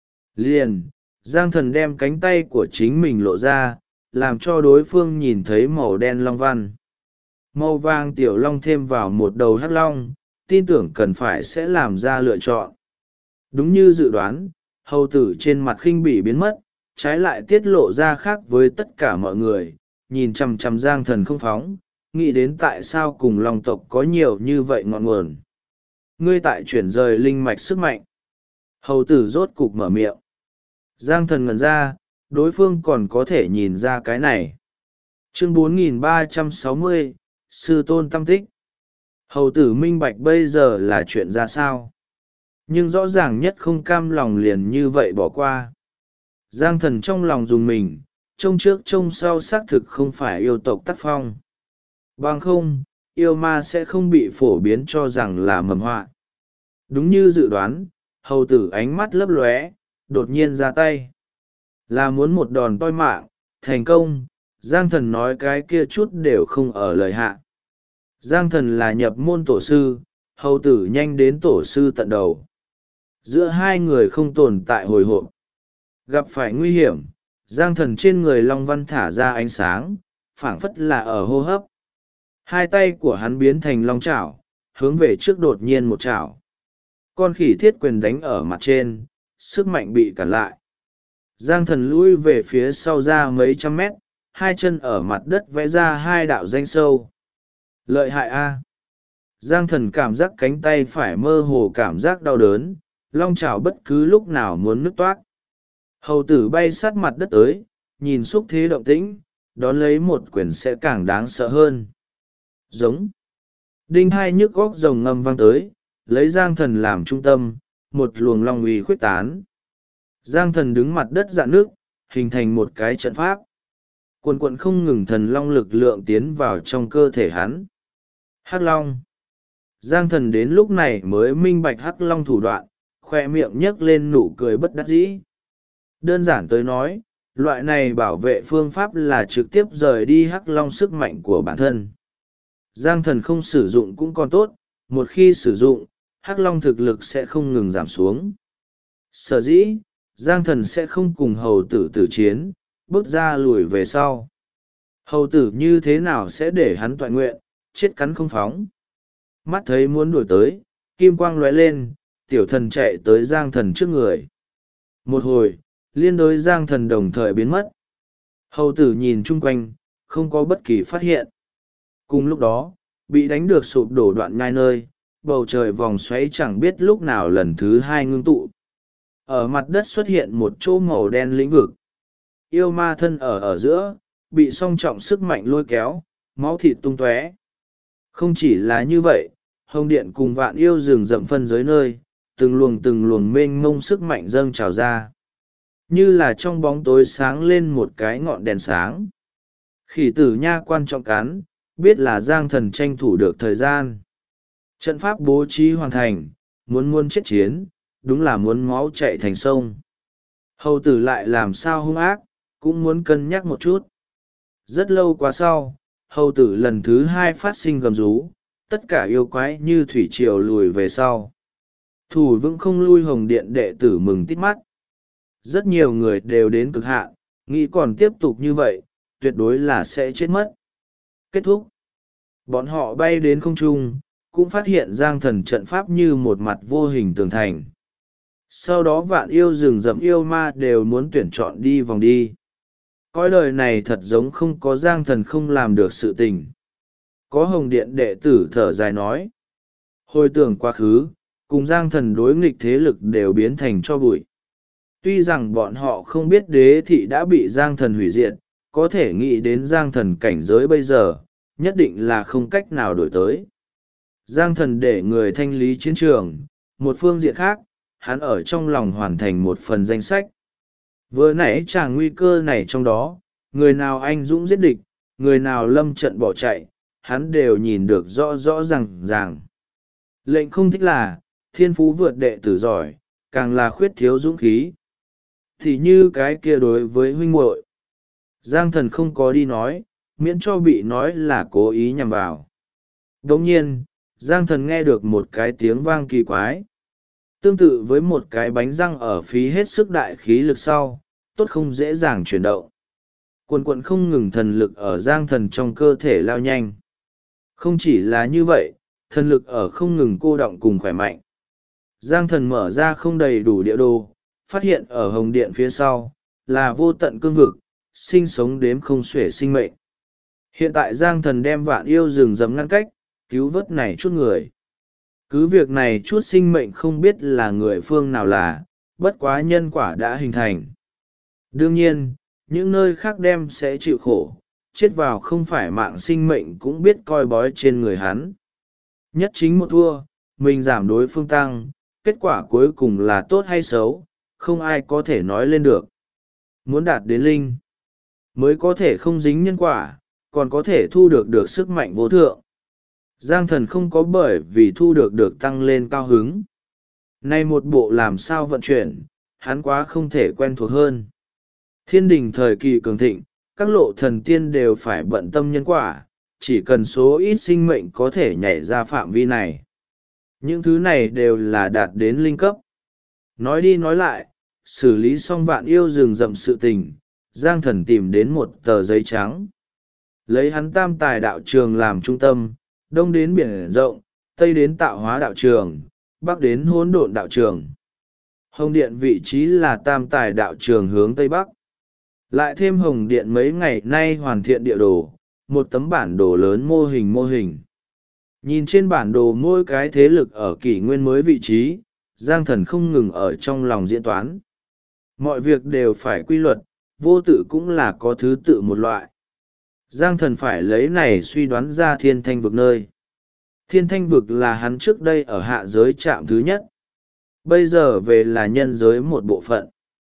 Liền, Giang Thần đem cánh tay của chính mình lộ ra, làm cho đối phương nhìn thấy màu đen long văn. Màu vàng tiểu long thêm vào một đầu hắc long, tin tưởng cần phải sẽ làm ra lựa chọn. Đúng như dự đoán, hầu tử trên mặt khinh bỉ biến mất, trái lại tiết lộ ra khác với tất cả mọi người, nhìn chằm chằm Giang Thần không phóng, nghĩ đến tại sao cùng long tộc có nhiều như vậy ngọn nguồn. Ngươi tại chuyển rời linh mạch sức mạnh. Hầu tử rốt cục mở miệng. Giang Thần ngẩn ra, đối phương còn có thể nhìn ra cái này. Chương 4360, Sư Tôn Tâm Tích. Hầu tử minh bạch bây giờ là chuyện ra sao? Nhưng rõ ràng nhất không cam lòng liền như vậy bỏ qua. Giang Thần trong lòng dùng mình, trông trước trông sau xác thực không phải yêu tộc tác phong. Bằng không, yêu ma sẽ không bị phổ biến cho rằng là mầm họa. Đúng như dự đoán, hầu tử ánh mắt lấp lóe, đột nhiên ra tay. Là muốn một đòn toi mạng, thành công, Giang Thần nói cái kia chút đều không ở lời hạ. Giang Thần là nhập môn tổ sư, hầu tử nhanh đến tổ sư tận đầu. Giữa hai người không tồn tại hồi hộp. Gặp phải nguy hiểm, Giang Thần trên người Long Văn thả ra ánh sáng, phảng phất là ở hô hấp. Hai tay của hắn biến thành long chảo, hướng về trước đột nhiên một chảo. Con khỉ thiết quyền đánh ở mặt trên, sức mạnh bị cản lại. Giang Thần lui về phía sau ra mấy trăm mét, 2 chân ở mặt đất vẽ ra 2 đạo danh sâu. Lợi hại a! Giang Thần cảm giác cánh tay phải mơ hồ cảm giác đau đớn, long chảo bất cứ lúc nào muốn nứt toác. Hầu tử bay sát mặt đất tới, nhìn xúc thế động tĩnh, đón lấy một quyền sẽ càng đáng sợ hơn. Giống. Đinh hai nhức góc rồng ngâm vang tới, lấy Giang Thần làm trung tâm, một luồng long uy khuếch tán. Giang Thần đứng mặt đất dạn nước, hình thành một cái trận pháp. Quần quận không ngừng thần long lực lượng tiến vào trong cơ thể hắn. Hắc Long. Giang Thần đến lúc này mới minh bạch Hắc Long thủ đoạn, khoe miệng nhấc lên nụ cười bất đắc dĩ. Đơn giản tới nói, loại này bảo vệ phương pháp là trực tiếp rời đi hắc long sức mạnh của bản thân. Giang thần không sử dụng cũng còn tốt, một khi sử dụng, hắc long thực lực sẽ không ngừng giảm xuống. Sở dĩ, Giang thần sẽ không cùng hầu tử tử chiến, bước ra lùi về sau. Hầu tử như thế nào sẽ để hắn toại nguyện, chết cắn không phóng. Mắt thấy muốn đuổi tới, kim quang lóe lên, tiểu thần chạy tới Giang thần trước người. Một hồi, liên đối Giang thần đồng thời biến mất. Hầu tử nhìn chung quanh, không có bất kỳ phát hiện. Cùng lúc đó, bị đánh được sụp đổ đoạn ngai nơi, bầu trời vòng xoáy chẳng biết lúc nào lần thứ hai ngưng tụ. Ở mặt đất xuất hiện một chỗ màu đen lĩnh vực. Yêu ma thân ở giữa, bị song trọng sức mạnh lôi kéo, máu thịt tung tóe. Không chỉ là như vậy, hồng điện cùng vạn yêu rừng rậm phân giới nơi, từng luồng mênh mông sức mạnh dâng trào ra. Như là trong bóng tối sáng lên một cái ngọn đèn sáng. Khỉ tử nha quan trọng cắn, biết là Giang thần tranh thủ được thời gian. Trận pháp bố trí hoàn thành, muốn chết chiến, đúng là muốn máu chạy thành sông. Hầu tử lại làm sao hung ác, cũng muốn cân nhắc một chút. Rất lâu quá sau, hầu tử lần thứ hai phát sinh gầm rú, tất cả yêu quái như thủy triều lùi về sau. Thủ vững không lui hồng điện đệ tử mừng tít mắt. Rất nhiều người đều đến cực hạn, nghĩ còn tiếp tục như vậy, tuyệt đối là sẽ chết mất. Kết thúc. Bọn họ bay đến không trung, cũng phát hiện Giang thần trận pháp như một mặt vô hình tường thành. Sau đó vạn yêu rừng rậm yêu ma đều muốn tuyển chọn đi vòng đi. Cõi đời này thật giống không có Giang thần không làm được sự tình. Có hồng điện đệ tử thở dài nói. Hồi tưởng quá khứ, cùng Giang thần đối nghịch thế lực đều biến thành cho bụi. Tuy rằng bọn họ không biết đế thị đã bị Giang thần hủy diệt, có thể nghĩ đến Giang thần cảnh giới bây giờ, nhất định là không cách nào đổi tới. Giang thần để người thanh lý chiến trường, một phương diện khác, hắn ở trong lòng hoàn thành một phần danh sách. Vừa nãy chàng nguy cơ này trong đó, người nào anh dũng giết địch, người nào lâm trận bỏ chạy, hắn đều nhìn được rõ ràng. Lệnh không thích là, thiên phú vượt đệ tử giỏi, càng là khuyết thiếu dũng khí. Thì như cái kia đối với huynh muội, Giang thần không có đi nói, miễn cho bị nói là cố ý nhằm vào. Đồng nhiên, Giang thần nghe được một cái tiếng vang kỳ quái. Tương tự với một cái bánh răng ở phí hết sức đại khí lực sau, tốt không dễ dàng chuyển động. Quần không ngừng thần lực ở Giang thần trong cơ thể lao nhanh. Không chỉ là như vậy, thần lực ở không ngừng cô động cùng khỏe mạnh. Giang thần mở ra không đầy đủ địa đồ, phát hiện ở hồng điện phía sau, là vô tận cương vực, sinh sống đếm không xuể sinh mệnh. Hiện tại Giang thần đem vạn yêu rừng rậm ngăn cách, cứu vớt này chút người. Cứ việc này chút sinh mệnh không biết là người phương nào là, bất quá nhân quả đã hình thành. Đương nhiên, những nơi khác đem sẽ chịu khổ, chết vào không phải mạng sinh mệnh cũng biết coi bói trên người hắn. Nhất chính một thua, mình giảm đối phương tăng, kết quả cuối cùng là tốt hay xấu, không ai có thể nói lên được. Muốn đạt đến linh, mới có thể không dính nhân quả, còn có thể thu được sức mạnh vô thượng. Giang thần không có bởi vì thu được tăng lên cao hứng. Nay một bộ làm sao vận chuyển, hắn quá không thể quen thuộc hơn. Thiên đình thời kỳ cường thịnh, các lộ thần tiên đều phải bận tâm nhân quả, chỉ cần số ít sinh mệnh có thể nhảy ra phạm vi này. Những thứ này đều là đạt đến linh cấp. Nói đi nói lại, xử lý xong vạn yêu rừng rậm sự tình, Giang thần tìm đến một tờ giấy trắng. Lấy hắn tam tài đạo trường làm trung tâm, đông đến biển rộng, tây đến tạo hóa đạo trường, bắc đến hỗn độn đạo trường. Hồng điện vị trí là tam tài đạo trường hướng tây bắc. Lại thêm hồng điện mấy ngày nay hoàn thiện địa đồ, một tấm bản đồ lớn mô hình. Nhìn trên bản đồ mỗi cái thế lực ở kỷ nguyên mới vị trí, Giang thần không ngừng ở trong lòng diễn toán. Mọi việc đều phải quy luật, vô tự cũng là có thứ tự một loại. Giang thần phải lấy này suy đoán ra thiên thanh vực nơi. Thiên thanh vực là hắn trước đây ở hạ giới trạm thứ nhất. Bây giờ về là nhân giới một bộ phận.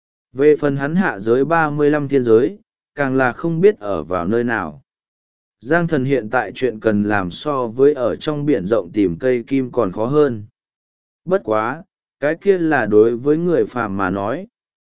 Về phần hắn hạ giới 35 thiên giới, càng là không biết ở vào nơi nào. Giang thần hiện tại chuyện cần làm so với ở trong biển rộng tìm cây kim còn khó hơn. Bất quá, cái kia là đối với người phàm mà nói.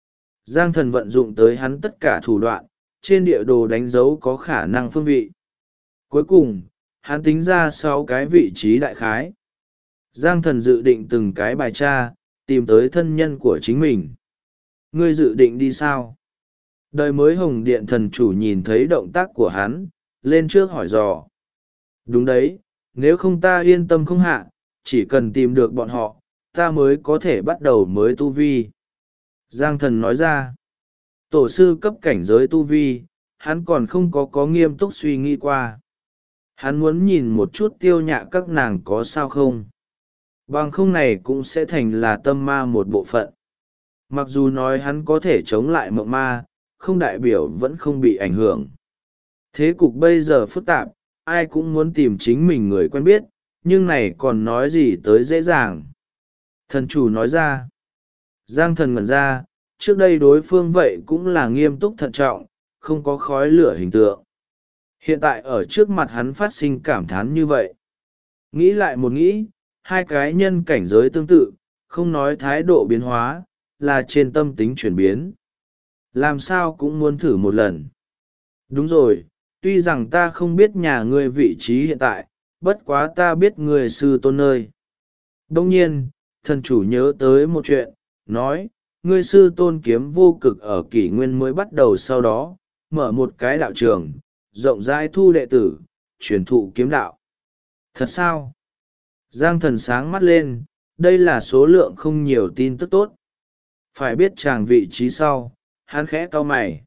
Giang Thần vận dụng tới hắn tất cả thủ đoạn, trên địa đồ đánh dấu có khả năng phương vị. Cuối cùng, hắn tính ra 6 cái vị trí đại khái. Giang Thần dự định từng cái bài tra, tìm tới thân nhân của chính mình. Ngươi dự định đi sao? Đời mới Hồng Điện thần chủ nhìn thấy động tác của hắn, lên trước hỏi dò. Đúng đấy, nếu không ta yên tâm không hạ, chỉ cần tìm được bọn họ, ta mới có thể bắt đầu mới tu vi. Giang Thần nói ra, tổ sư cấp cảnh giới tu vi, hắn còn không có nghiêm túc suy nghĩ qua. Hắn muốn nhìn một chút Tiêu Nhạ các nàng có sao không. Bằng không này cũng sẽ thành là tâm ma một bộ phận. Mặc dù nói hắn có thể chống lại mộng ma, không đại biểu vẫn không bị ảnh hưởng. Thế cục bây giờ phức tạp, ai cũng muốn tìm chính mình người quen biết, nhưng này còn nói gì tới dễ dàng. Thần chủ nói ra. Giang Thần ngẩn ra, trước đây đối phương vậy cũng là nghiêm túc thận trọng, không có khói lửa hình tượng. Hiện tại ở trước mặt hắn phát sinh cảm thán như vậy. Nghĩ lại một nghĩ, hai cái nhân cảnh giới tương tự, không nói thái độ biến hóa, là trên tâm tính chuyển biến. Làm sao cũng muốn thử một lần. Đúng rồi, tuy rằng ta không biết nhà ngươi vị trí hiện tại, bất quá ta biết người sư tôn nơi. Đông nhiên, thần chủ nhớ tới một chuyện, nói, ngươi sư tôn kiếm vô cực ở kỷ nguyên mới bắt đầu sau đó, mở một cái đạo trường, rộng rãi thu đệ tử, truyền thụ kiếm đạo. Thật sao? Giang Thần sáng mắt lên, đây là số lượng không nhiều tin tức tốt. Phải biết chàng vị trí sau, hắn khẽ cau mày.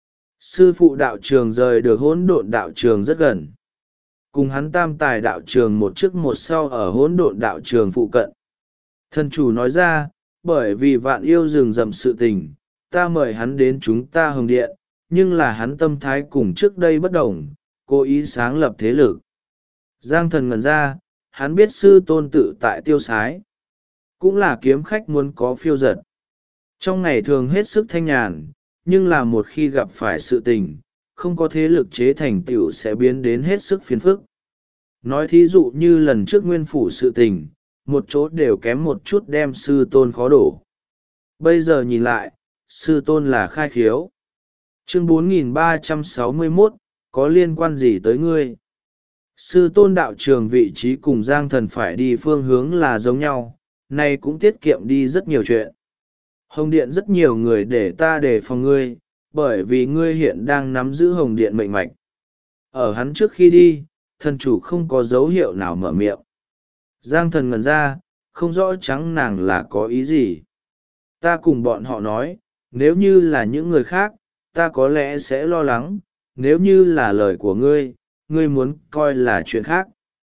Sư phụ đạo trường rời được hỗn độn đạo trường rất gần. Cùng hắn tam tài đạo trường một trước một sau ở hỗn độn đạo trường phụ cận. Thần chủ nói ra, bởi vì vạn yêu rừng rậm sự tình, ta mời hắn đến chúng ta Hồng Điện, nhưng là hắn tâm thái cùng trước đây bất đồng, cố ý sáng lập thế lực. Giang Thần ngẩn ra, hắn biết sư tôn tự tại tiêu sái. Cũng là kiếm khách muốn có phiêu giật. Trong ngày thường hết sức thanh nhàn, nhưng là một khi gặp phải sự tình, không có thế lực chế thành tựu sẽ biến đến hết sức phiền phức. Nói thí dụ như lần trước nguyên phủ sự tình, một chỗ đều kém một chút đem sư tôn khó đổ. Bây giờ nhìn lại, sư tôn là khai khiếu. Chương 4361, có liên quan gì tới ngươi? Sư tôn đạo trường vị trí cùng Giang Thần phải đi phương hướng là giống nhau, này cũng tiết kiệm đi rất nhiều chuyện. Hồng Điện rất nhiều người để ta đề phòng ngươi, bởi vì ngươi hiện đang nắm giữ Hồng Điện mệnh mạch. Ở hắn trước khi đi, thần chủ không có dấu hiệu nào mở miệng. Giang Thần ngẩn ra, không rõ trắng nàng là có ý gì. Ta cùng bọn họ nói, nếu như là những người khác, ta có lẽ sẽ lo lắng, nếu như là lời của ngươi, ngươi muốn coi là chuyện khác.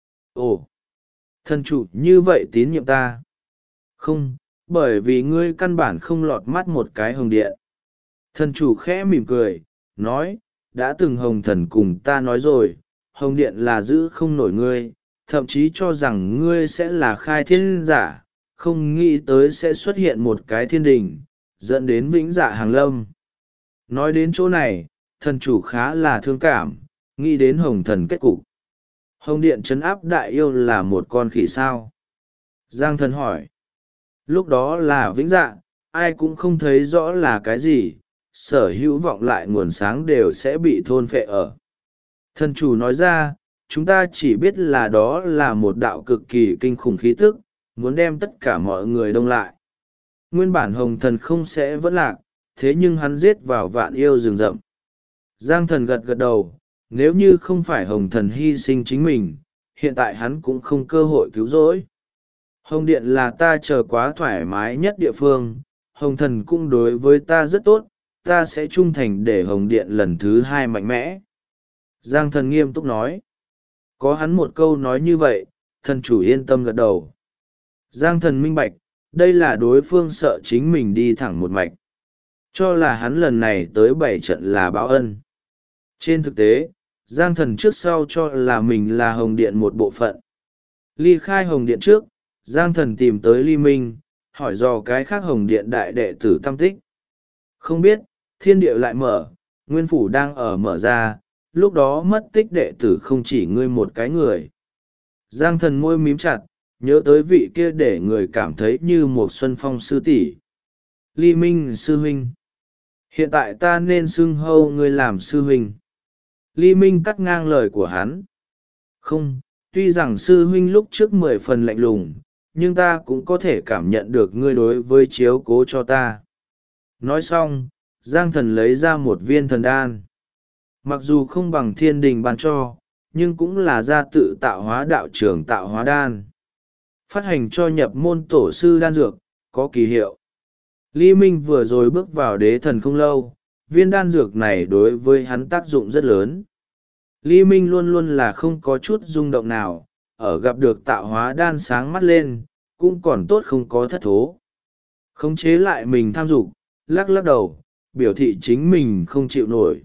Ồ, thần chủ như vậy tín nhiệm ta. Không, bởi vì ngươi căn bản không lọt mắt một cái Hồng Điện. Thần chủ khẽ mỉm cười, nói, đã từng Hồng Thần cùng ta nói rồi, Hồng Điện là giữ không nổi ngươi, thậm chí cho rằng ngươi sẽ là khai thiên giả, không nghĩ tới sẽ xuất hiện một cái thiên đình, dẫn đến vĩnh dạ hàng lâm. Nói đến chỗ này, thần chủ khá là thương cảm, nghĩ đến Hồng Thần kết cục. Hồng Điện trấn áp đại yêu là một con khỉ sao? Giang Thần hỏi. Lúc đó là vĩnh dạ, ai cũng không thấy rõ là cái gì, sở hữu vọng lại nguồn sáng đều sẽ bị thôn phệ ở. Thần chủ nói ra, chúng ta chỉ biết là đó là một đạo cực kỳ kinh khủng khí tức, muốn đem tất cả mọi người đông lại. Nguyên bản Hồng Thần không sẽ vẫn lạc, thế nhưng hắn giết vào vạn yêu rừng rậm. Giang Thần gật gật đầu, nếu như không phải Hồng Thần hy sinh chính mình, hiện tại hắn cũng không cơ hội cứu rỗi. Hồng Điện là ta chờ quá thoải mái nhất địa phương, Hồng Thần cũng đối với ta rất tốt, ta sẽ trung thành để Hồng Điện lần thứ 2 mạnh mẽ. Giang Thần nghiêm túc nói. Có hắn một câu nói như vậy, thần chủ yên tâm gật đầu. Giang Thần minh bạch, đây là đối phương sợ chính mình đi thẳng một mạch. Cho là hắn lần này tới 7 trận là báo ân. Trên thực tế, Giang Thần trước sau cho là mình là Hồng Điện một bộ phận. Ly khai Hồng Điện trước, Giang Thần tìm tới Ly Minh, hỏi dò cái khác Hồng Điện đại đệ tử tâm tích. Không biết, thiên địa lại mở, nguyên phủ đang ở mở ra, lúc đó mất tích đệ tử không chỉ ngươi một cái người. Giang Thần môi mím chặt, nhớ tới vị kia để người cảm thấy như một xuân phong sư tỷ. Ly Minh sư huynh. Hiện tại ta nên xưng hô ngươi làm sư huynh. Ly Minh cắt ngang lời của hắn. Không, tuy rằng sư huynh lúc trước 10 phần lạnh lùng, nhưng ta cũng có thể cảm nhận được ngươi đối với chiếu cố cho ta. Nói xong, Giang Thần lấy ra một viên thần đan. Mặc dù không bằng thiên đình ban cho, nhưng cũng là gia tự tạo hóa đạo trưởng tạo hóa đan. Phát hành cho nhập môn tổ sư đan dược, có kỳ hiệu. Lý Minh vừa rồi bước vào đế thần không lâu, viên đan dược này đối với hắn tác dụng rất lớn. Lý Minh luôn luôn là không có chút rung động nào, ở gặp được tạo hóa đan sáng mắt lên, cũng còn tốt không có thất thố. Khống chế lại mình tham dục, lắc lắc đầu, biểu thị chính mình không chịu nổi.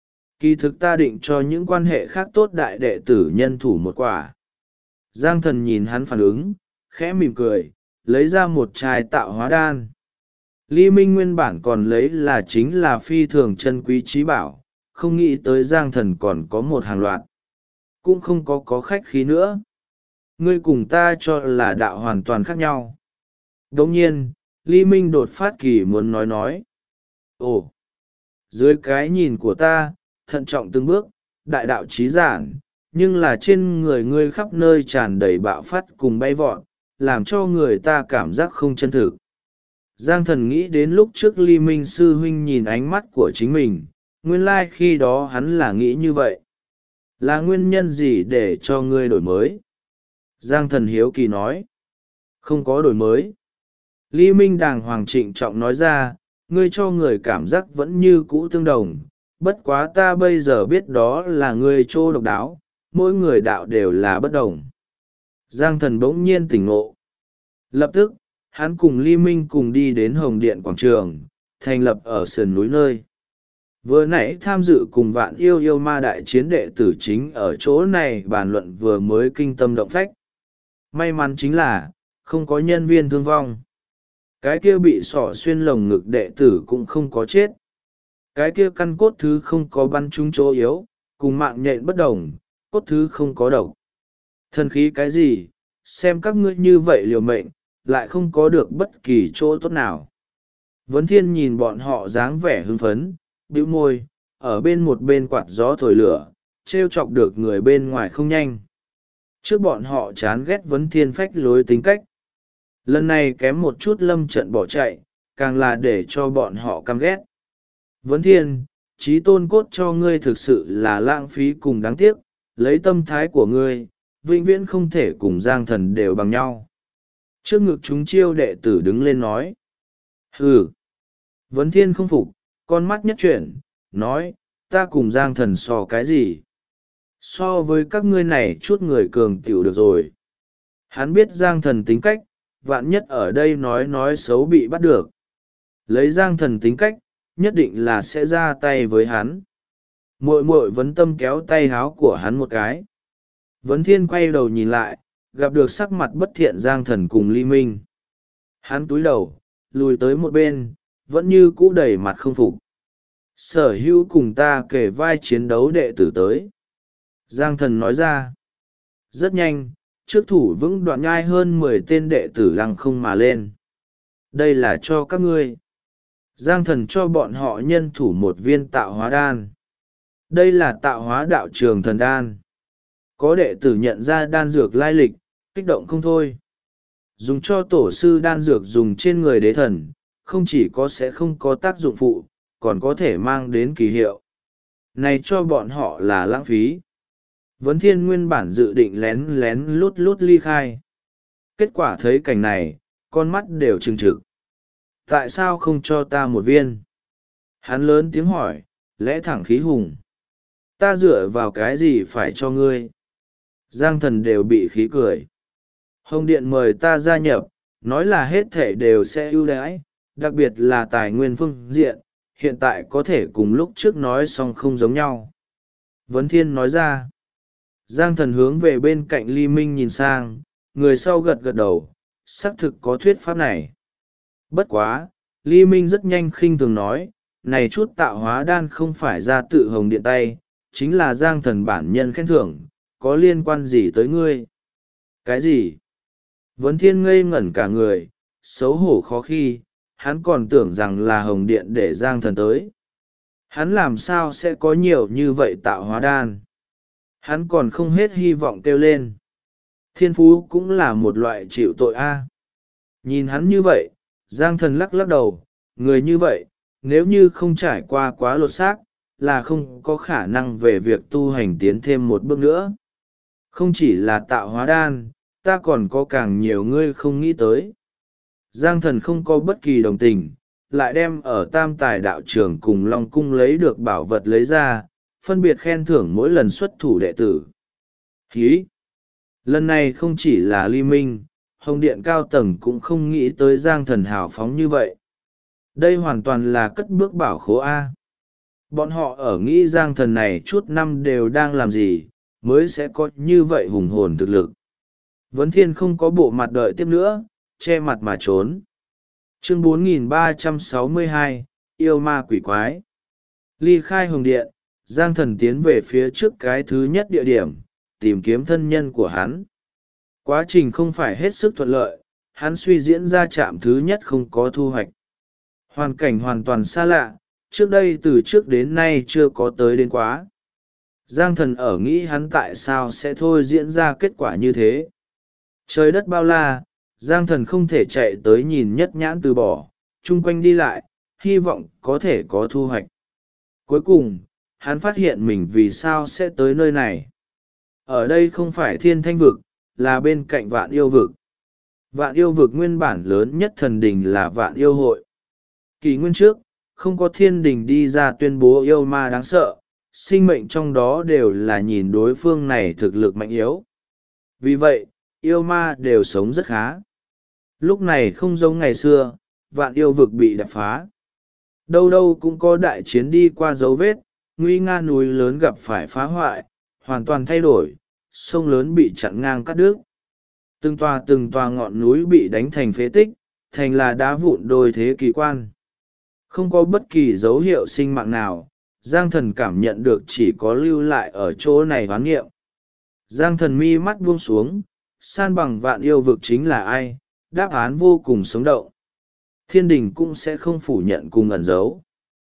Kỳ thực ta định cho những quan hệ khác tốt đại đệ tử nhân thủ một quả. Giang Thần nhìn hắn phản ứng, khẽ mỉm cười, lấy ra một chai tạo hóa đan. Lý Minh nguyên bản còn lấy là chính là phi thường chân quý trí bảo, không nghĩ tới Giang Thần còn có một hàng loạt. Cũng không có khách khí nữa. Ngươi cùng ta cho là đạo hoàn toàn khác nhau. Đồng nhiên, Lý Minh đột phát kỳ muốn nói. Ồ! Dưới cái nhìn của ta, thận trọng từng bước, đại đạo trí giản, nhưng là trên người ngươi khắp nơi tràn đầy bạo phát cùng bay vọt, làm cho người ta cảm giác không chân thực. Giang Thần nghĩ đến lúc trước Lý Minh sư huynh nhìn ánh mắt của chính mình, nguyên lai khi đó hắn là nghĩ như vậy. Là nguyên nhân gì để cho ngươi đổi mới? Giang Thần hiếu kỳ nói. Không có đổi mới. Lý Minh đàng hoàng trịnh trọng nói ra, ngươi cho người cảm giác vẫn như cũ tương đồng, bất quá ta bây giờ biết đó là ngươi trô độc đáo, mỗi người đạo đều là bất đồng. Giang Thần bỗng nhiên tỉnh ngộ. Lập tức, hắn cùng Lý Minh cùng đi đến Hồng Điện Quảng Trường, thành lập ở sườn núi nơi. Vừa nãy tham dự cùng Vạn Yêu Yêu Ma đại chiến đệ tử chính ở chỗ này bàn luận vừa mới kinh tâm động phách. May mắn chính là, không có nhân viên thương vong. Cái kia bị sỏ xuyên lồng ngực đệ tử cũng không có chết. Cái kia căn cốt thứ không có bắn trúng chỗ yếu, cùng mạng nhện bất đồng, cốt thứ không có độc. Thần khí cái gì, xem các ngươi như vậy liều mệnh, lại không có được bất kỳ chỗ tốt nào. Vấn Thiên nhìn bọn họ dáng vẻ hưng phấn, bĩu môi, ở bên một bên quạt gió thổi lửa, trêu chọc được người bên ngoài không nhanh. Trước bọn họ chán ghét Vấn Thiên phách lối tính cách. Lần này kém một chút lâm trận bỏ chạy, càng là để cho bọn họ căm ghét. Vấn Thiên, trí tôn cốt cho ngươi thực sự là lãng phí cùng đáng tiếc, lấy tâm thái của ngươi, vĩnh viễn không thể cùng Giang Thần đều bằng nhau. Trước ngực chúng chiêu đệ tử đứng lên nói. Hừ. Vấn Thiên không phục, con mắt nhất chuyển, nói, ta cùng Giang Thần so cái gì? So với các ngươi này chút người cường tiểu được rồi. Hắn biết Giang Thần tính cách, vạn nhất ở đây nói xấu bị bắt được. Lấy Giang Thần tính cách, nhất định là sẽ ra tay với hắn. Muội muội Vấn Tâm kéo tay háo của hắn một cái. Vấn Thiên quay đầu nhìn lại, gặp được sắc mặt bất thiện Giang Thần cùng Lý Minh. Hắn túi đầu, lùi tới một bên, vẫn như cũ đầy mặt không phục. Sở hữu cùng ta kể vai chiến đấu đệ tử tới. Giang Thần nói ra. Rất nhanh, trước thủ vững đoạn nhai hơn 10 tên đệ tử lăng không mà lên. Đây là cho các ngươi. Giang Thần cho bọn họ nhân thủ một viên tạo hóa đan. Đây là tạo hóa đạo trường thần đan. Có đệ tử nhận ra đan dược lai lịch, kích động không thôi. Dùng cho tổ sư đan dược dùng trên người đế thần, không chỉ có sẽ không có tác dụng phụ, còn có thể mang đến kỳ hiệu. Này cho bọn họ là lãng phí. Vấn Thiên nguyên bản dự định lén lén lút ly khai. Kết quả thấy cảnh này, con mắt đều trừng trực. Tại sao không cho ta một viên? Hắn lớn tiếng hỏi, lẽ thẳng khí hùng. Ta dựa vào cái gì phải cho ngươi? Giang Thần đều bị khí cười. Hồng Điện mời ta gia nhập, nói là hết thể đều sẽ ưu đãi, đặc biệt là tài nguyên phương diện, hiện tại có thể cùng lúc trước nói xong không giống nhau. Vấn Thiên nói ra. Giang Thần hướng về bên cạnh Lý Minh nhìn sang, người sau gật gật đầu, xác thực có thuyết pháp này. Bất quá, Lý Minh rất nhanh khinh thường nói, này chút tạo hóa đan không phải ra tự Hồng Điện tay, chính là Giang Thần bản nhân khen thưởng, có liên quan gì tới ngươi? Cái gì? Vấn Thiên ngây ngẩn cả người, xấu hổ khó khi, hắn còn tưởng rằng là hồng điện để Giang Thần tới. Hắn làm sao sẽ có nhiều như vậy tạo hóa đan? Hắn còn không hết hy vọng kêu lên. Thiên phú cũng là một loại chịu tội a. Nhìn hắn như vậy, Giang Thần lắc lắc đầu, người như vậy, nếu như không trải qua quá lột xác, là không có khả năng về việc tu hành tiến thêm một bước nữa. Không chỉ là tạo hóa đan, ta còn có càng nhiều ngươi không nghĩ tới. Giang Thần không có bất kỳ đồng tình, lại đem ở Tam Tài đạo trường cùng Long Cung lấy được bảo vật lấy ra, phân biệt khen thưởng mỗi lần xuất thủ đệ tử. Hí! Lần này không chỉ là Ly Minh, Hồng Điện cao tầng cũng không nghĩ tới Giang Thần hào phóng như vậy. Đây hoàn toàn là cất bước bảo khố A. Bọn họ ở nghĩ Giang Thần này chút năm đều đang làm gì, mới sẽ có như vậy hùng hồn thực lực. Vấn Thiên không có bộ mặt đợi tiếp nữa, che mặt mà trốn. Chương 4362, Yêu ma quỷ quái. Ly khai Hồng Điện, Giang Thần tiến về phía trước cái thứ nhất địa điểm, tìm kiếm thân nhân của hắn. Quá trình không phải hết sức thuận lợi, hắn suy diễn ra trạm thứ nhất không có thu hoạch. Hoàn cảnh hoàn toàn xa lạ, trước đây từ trước đến nay chưa có tới đến quá. Giang Thần ở nghĩ hắn tại sao sẽ thôi diễn ra kết quả như thế. Trời đất bao la, Giang Thần không thể chạy tới nhìn nhất nhãn từ bỏ, chung quanh đi lại, hy vọng có thể có thu hoạch. Cuối cùng, hắn phát hiện mình vì sao sẽ tới nơi này. Ở đây không phải Thiên Thanh Vực, là bên cạnh Vạn Yêu Vực. Vạn Yêu Vực nguyên bản lớn nhất thần đình là Vạn Yêu Hội. Kỷ nguyên trước, không có thiên đình đi ra tuyên bố yêu ma đáng sợ, sinh mệnh trong đó đều là nhìn đối phương này thực lực mạnh yếu. Vì vậy, yêu ma đều sống rất khá. Lúc này không giống ngày xưa, Vạn Yêu Vực bị đập phá. Đâu đâu cũng có đại chiến đi qua dấu vết, nguy nga núi lớn gặp phải phá hoại, hoàn toàn thay đổi, sông lớn bị chặn ngang cắt đứt. Từng tòa ngọn núi bị đánh thành phế tích, thành là đá vụn đôi thế kỳ quan. Không có bất kỳ dấu hiệu sinh mạng nào, Giang Thần cảm nhận được chỉ có lưu lại ở chỗ này hoán nghiệm. Giang Thần mi mắt buông xuống, san bằng Vạn Yêu Vực chính là ai, đáp án vô cùng sống động. Thiên đình cũng sẽ không phủ nhận cùng ẩn giấu.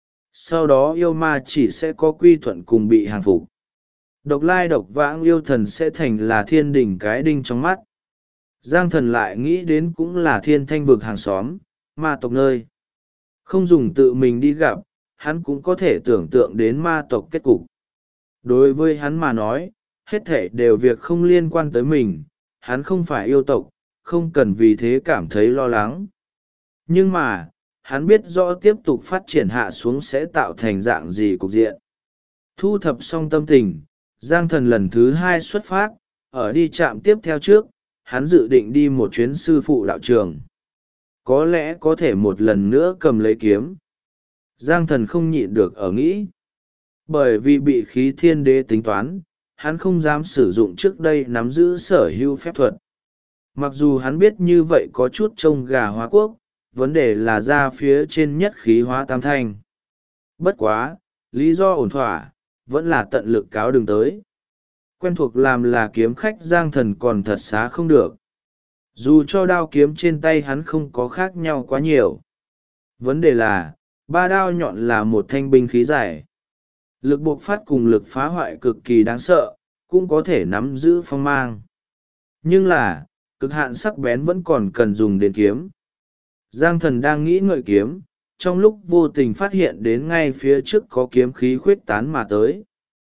Sau đó yêu ma chỉ sẽ có quy thuận cùng bị hàng phục. Độc lai độc vãng yêu thần sẽ thành là thiên đình cái đinh trong mắt. Giang Thần lại nghĩ đến cũng là Thiên Thanh Vực hàng xóm, ma tộc nơi. Không dùng tự mình đi gặp, hắn cũng có thể tưởng tượng đến ma tộc kết cục. Đối với hắn mà nói, hết thể đều việc không liên quan tới mình, hắn không phải yêu tộc, không cần vì thế cảm thấy lo lắng. Nhưng mà, hắn biết rõ tiếp tục phát triển hạ xuống sẽ tạo thành dạng gì cục diện. Thu thập xong tâm tình, Giang Thần lần thứ hai xuất phát, ở đi trạm tiếp theo trước, hắn dự định đi một chuyến sư phụ đạo trường. Có lẽ có thể một lần nữa cầm lấy kiếm. Giang Thần không nhịn được ở nghĩ. Bởi vì bị khí thiên đế tính toán, hắn không dám sử dụng trước đây nắm giữ sở hữu phép thuật. Mặc dù hắn biết như vậy có chút trông gà hóa quốc, vấn đề là ra phía trên nhất khí hóa tam thanh. Bất quá, lý do ổn thỏa, vẫn là tận lực cáo đường tới. Quen thuộc làm là kiếm khách Giang Thần còn thật xá không được. Dù cho đao kiếm trên tay hắn không có khác nhau quá nhiều. Vấn đề là, ba đao nhọn là một thanh binh khí dài. Lực bộc phát cùng lực phá hoại cực kỳ đáng sợ, cũng có thể nắm giữ phong mang. Nhưng là, cực hạn sắc bén vẫn còn cần dùng đến kiếm. Giang Thần đang nghĩ ngợi kiếm, trong lúc vô tình phát hiện đến ngay phía trước có kiếm khí khuyết tán mà tới.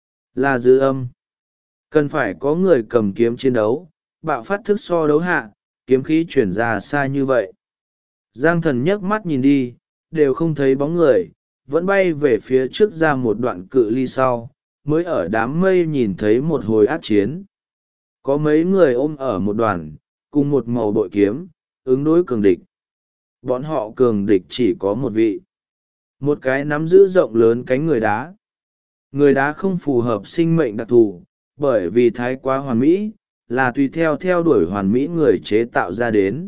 Là Dư Âm. Cần phải có người cầm kiếm chiến đấu, bạo phát thức so đấu hạ, kiếm khí chuyển ra xa như vậy. Giang Thần nhấc mắt nhìn đi, đều không thấy bóng người, vẫn bay về phía trước ra một đoạn cự ly sau, mới ở đám mây nhìn thấy một hồi ác chiến. Có mấy người ôm ở một đoàn, cùng một màu bội kiếm, ứng đối cường địch. Bọn họ cường địch chỉ có một vị. Một cái nắm giữ rộng lớn cánh người đá. Người đá không phù hợp sinh mệnh đặc thù, bởi vì thái quá hoàn mỹ, là tùy theo đuổi hoàn mỹ người chế tạo ra đến.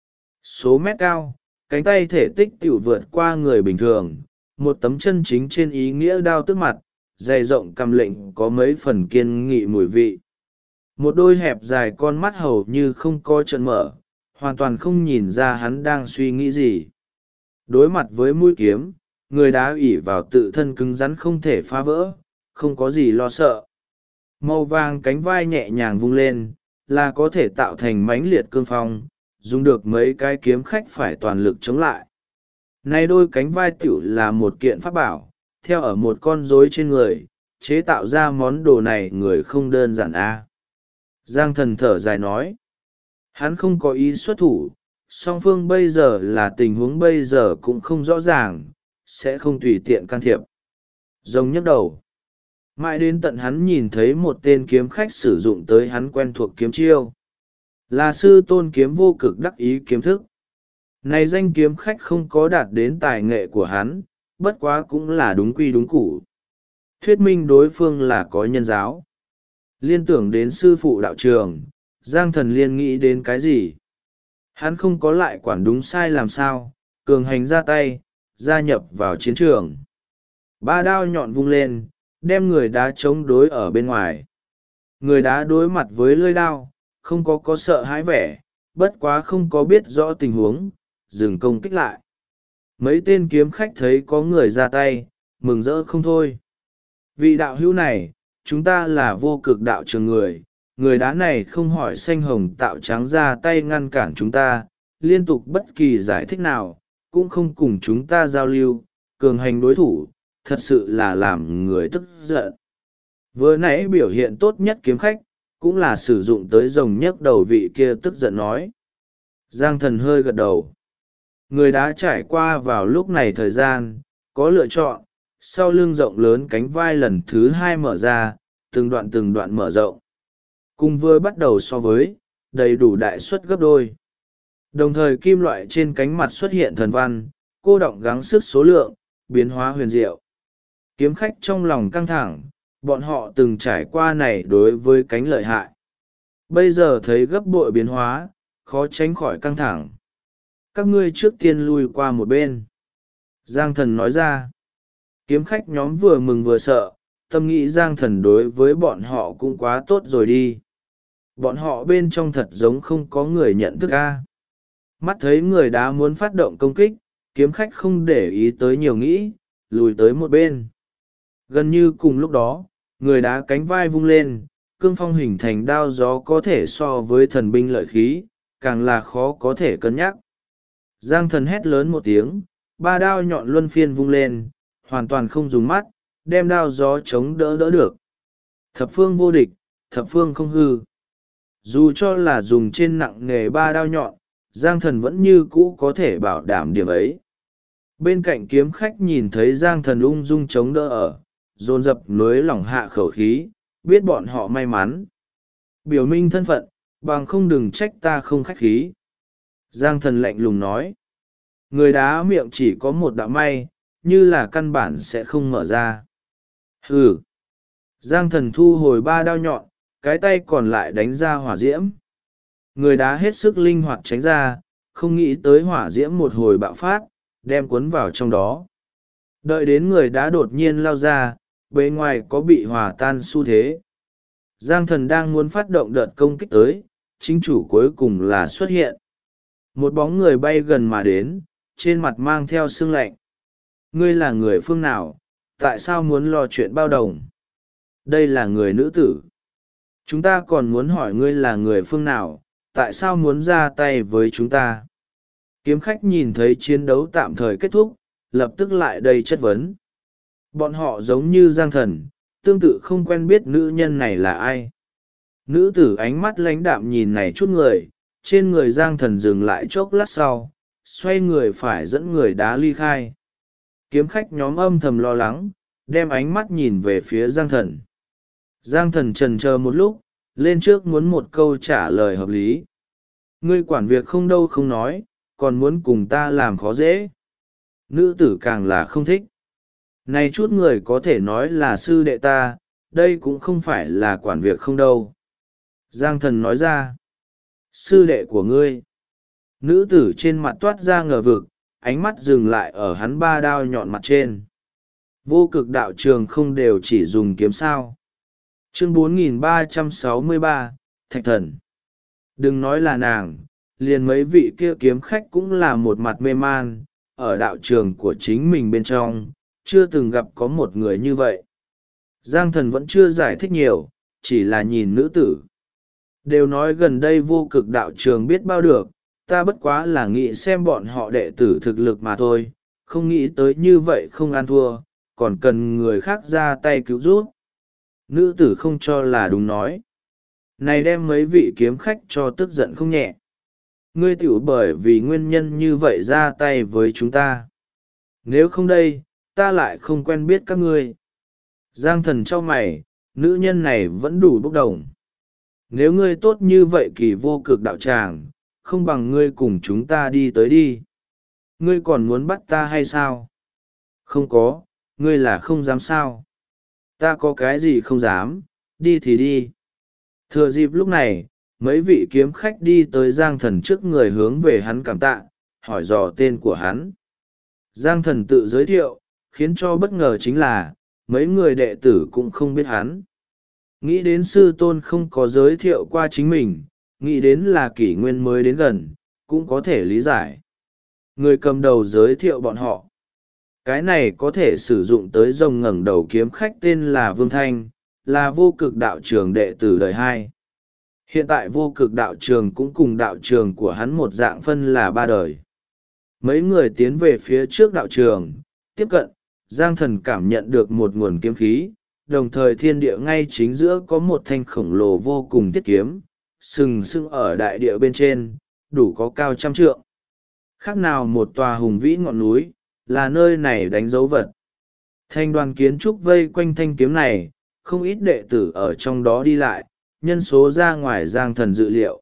Số mét cao, cánh tay thể tích tiểu vượt qua người bình thường, một tấm chân chính trên ý nghĩa đao tức mặt, dày rộng cầm lệnh có mấy phần kiên nghị mùi vị. Một đôi hẹp dài con mắt hầu như không có trận mở, hoàn toàn không nhìn ra hắn đang suy nghĩ gì. Đối mặt với mũi kiếm, người đá ỷ vào tự thân cứng rắn không thể phá vỡ, không có gì lo sợ. Màu vàng cánh vai nhẹ nhàng vung lên, là có thể tạo thành mãnh liệt cương phong, dùng được mấy cái kiếm khách phải toàn lực chống lại. Nay đôi cánh vai tiểu là một kiện pháp bảo, theo ở một con rối trên người, chế tạo ra món đồ này người không đơn giản a. Giang Thần thở dài nói. Hắn không có ý xuất thủ, song phương bây giờ là tình huống bây giờ cũng không rõ ràng, sẽ không tùy tiện can thiệp. Rồng nhấc đầu. Mãi đến tận hắn nhìn thấy một tên kiếm khách sử dụng tới hắn quen thuộc kiếm chiêu. Là sư tôn kiếm vô cực đắc ý kiếm thức. Này danh kiếm khách không có đạt đến tài nghệ của hắn, bất quá cũng là đúng quy đúng củ. Thuyết minh đối phương là có nhân giáo. Liên tưởng đến sư phụ đạo trường, Giang Thần liên nghĩ đến cái gì? Hắn không có lại quản đúng sai làm sao, cường hành ra tay, gia nhập vào chiến trường. Ba đao nhọn vung lên, đem người đá chống đối ở bên ngoài. Người đá đối mặt với lưỡi đao, không có sợ hãi vẻ, bất quá không có biết rõ tình huống, dừng công kích lại. Mấy tên kiếm khách thấy có người ra tay, mừng rỡ không thôi. Vị đạo hữu này, chúng ta là vô cực đạo trường người đá này không hỏi xanh hồng tạo trắng ra tay ngăn cản chúng ta, liên tục bất kỳ giải thích nào, cũng không cùng chúng ta giao lưu, cường hành đối thủ, thật sự là làm người tức giận. Vừa nãy biểu hiện tốt nhất kiếm khách, cũng là sử dụng tới rồng nhấc đầu vị kia tức giận nói. Giang Thần hơi gật đầu. Người đá trải qua vào lúc này thời gian, có lựa chọn, sau lưng rộng lớn cánh vai lần thứ hai mở ra, từng đoạn mở rộng. Cùng vừa bắt đầu so với, đầy đủ đại suất gấp đôi. Đồng thời kim loại trên cánh mặt xuất hiện thần văn, cô động gắng sức số lượng, biến hóa huyền diệu. Kiếm khách trong lòng căng thẳng, bọn họ từng trải qua này đối với cánh lợi hại. Bây giờ thấy gấp bội biến hóa, khó tránh khỏi căng thẳng. Các ngươi trước tiên lui qua một bên. Giang Thần nói ra. Kiếm khách nhóm vừa mừng vừa sợ, tâm nghĩ Giang Thần đối với bọn họ cũng quá tốt rồi đi. Bọn họ bên trong thật giống không có người nhận thức a. Mắt thấy người đá muốn phát động công kích, kiếm khách không để ý tới nhiều nghĩ, lùi tới một bên. Gần như cùng lúc đó, người đá cánh vai vung lên, cương phong hình thành đao gió có thể so với thần binh lợi khí, càng là khó có thể cân nhắc. Giang Thần hét lớn một tiếng, ba đao nhọn luân phiên vung lên, hoàn toàn không dùng mắt, đem đao gió chống đỡ được. Thập phương vô địch, thập phương không hư. Dù cho là dùng trên nặng nghề ba đao nhọn, Giang Thần vẫn như cũ có thể bảo đảm điểm ấy. Bên cạnh kiếm khách nhìn thấy Giang Thần ung dung chống đỡ ở, dồn dập nối lỏng hạ khẩu khí, biết bọn họ may mắn. Biểu minh thân phận, bằng không đừng trách ta không khách khí. Giang Thần lạnh lùng nói. Người đá miệng chỉ có một đạo may, như là căn bản sẽ không mở ra. Hừ. Giang Thần thu hồi ba đao nhọn, cái tay còn lại đánh ra hỏa diễm. Người đá hết sức linh hoạt tránh ra, không nghĩ tới hỏa diễm một hồi bạo phát, đem cuốn vào trong đó. Đợi đến người đá đột nhiên lao ra, bề ngoài có bị hòa tan xu thế. Giang Thần đang muốn phát động đợt công kích tới, chính chủ cuối cùng là xuất hiện. Một bóng người bay gần mà đến, trên mặt mang theo sương lạnh. Ngươi là người phương nào, tại sao muốn lo chuyện bao đồng? Đây là người nữ tử. Chúng ta còn muốn hỏi ngươi là người phương nào, tại sao muốn ra tay với chúng ta? Kiếm khách nhìn thấy chiến đấu tạm thời kết thúc, lập tức lại đầy chất vấn. Bọn họ giống như Giang Thần, tương tự không quen biết nữ nhân này là ai. Nữ tử ánh mắt lãnh đạm nhìn này chút người, trên người Giang Thần dừng lại chốc lát sau, xoay người phải dẫn người đá ly khai. Kiếm khách nhóm âm thầm lo lắng, đem ánh mắt nhìn về phía Giang Thần. Giang Thần chần chờ một lúc, lên trước muốn một câu trả lời hợp lý. Ngươi quản việc không đâu không nói, còn muốn cùng ta làm khó dễ. Nữ tử càng là không thích. Này chút người có thể nói là sư đệ ta, đây cũng không phải là quản việc không đâu. Giang Thần nói ra. Sư đệ của ngươi. Nữ tử trên mặt toát ra ngờ vực, ánh mắt dừng lại ở hắn ba đao nhọn mặt trên. Vô cực đạo trường không đều chỉ dùng kiếm sao. Chương 4363, Thạch Thần. Đừng nói là nàng, liền mấy vị kia kiếm khách cũng là một mặt mê man, ở đạo trường của chính mình bên trong chưa từng gặp có một người như vậy. Giang Thần vẫn chưa giải thích nhiều, chỉ là nhìn nữ tử. Đều nói gần đây vô cực đạo trường biết bao được, ta bất quá là nghĩ xem bọn họ đệ tử thực lực mà thôi, không nghĩ tới như vậy không ăn thua, còn cần người khác ra tay cứu giúp. Nữ tử không cho là đúng nói. Này đem mấy vị kiếm khách cho tức giận không nhẹ. Ngươi tiểu bởi vì nguyên nhân như vậy ra tay với chúng ta. Nếu không đây, ta lại không quen biết các ngươi. Giang Thần trao mày, nữ nhân này vẫn đủ bốc đồng. Nếu ngươi tốt như vậy kỳ vô cực đạo tràng, không bằng ngươi cùng chúng ta đi tới đi. Ngươi còn muốn bắt ta hay sao? Không có, ngươi là không dám sao. Ta có cái gì không dám, đi thì đi. Thừa dịp lúc này, mấy vị kiếm khách đi tới Giang Thần trước người hướng về hắn cảm tạ, hỏi dò tên của hắn. Giang Thần tự giới thiệu, khiến cho bất ngờ chính là, mấy người đệ tử cũng không biết hắn. Nghĩ đến sư tôn không có giới thiệu qua chính mình, nghĩ đến là kỷ nguyên mới đến gần, cũng có thể lý giải. Người cầm đầu giới thiệu bọn họ. Cái này có thể sử dụng tới rồng ngẩng đầu kiếm khách tên là Vương Thanh, là vô cực đạo trường đệ tử đời 2. Hiện tại vô cực đạo trường cũng cùng đạo trường của hắn một dạng phân là 3 đời. Mấy người tiến về phía trước đạo trường, tiếp cận, Giang Thần cảm nhận được một nguồn kiếm khí, đồng thời thiên địa ngay chính giữa có một thanh khổng lồ vô cùng thiết kiếm, sừng sững ở đại địa bên trên, đủ có cao 100 trượng. Khác nào một tòa hùng vĩ ngọn núi, là nơi này đánh dấu vật. Thanh đoàn kiến trúc vây quanh thanh kiếm này, không ít đệ tử ở trong đó đi lại, nhân số ra ngoài Giang Thần dự liệu.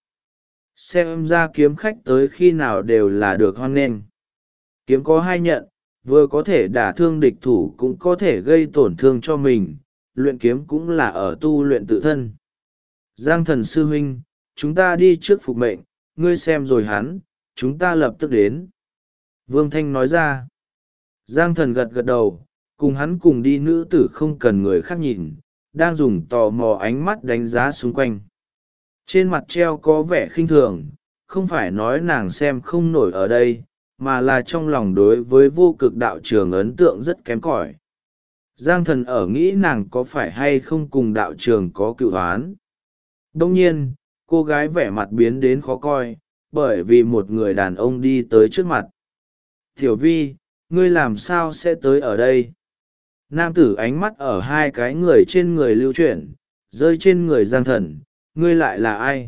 Xem ra kiếm khách tới khi nào đều là được hoan nghênh. Kiếm có 2 nhận, vừa có thể đả thương địch thủ cũng có thể gây tổn thương cho mình, luyện kiếm cũng là ở tu luyện tự thân. Giang Thần sư huynh, chúng ta đi trước phục mệnh, ngươi xem rồi hắn, chúng ta lập tức đến. Vương Thanh nói ra. Giang Thần gật gật đầu, cùng hắn cùng đi. Nữ tử không cần người khác nhìn, đang dùng tò mò ánh mắt đánh giá xung quanh. Trên mặt treo có vẻ khinh thường, không phải nói nàng xem không nổi ở đây, mà là trong lòng đối với vô cực đạo trường ấn tượng rất kém cỏi. Giang Thần ở nghĩ nàng có phải hay không cùng đạo trường có cựu oán. Đông nhiên, cô gái vẻ mặt biến đến khó coi, bởi vì một người đàn ông đi tới trước mặt. Tiểu Vi, ngươi làm sao sẽ tới ở đây? Nam tử ánh mắt ở 2 cái người trên người lưu chuyển, rơi trên người Giang Thần, ngươi lại là ai?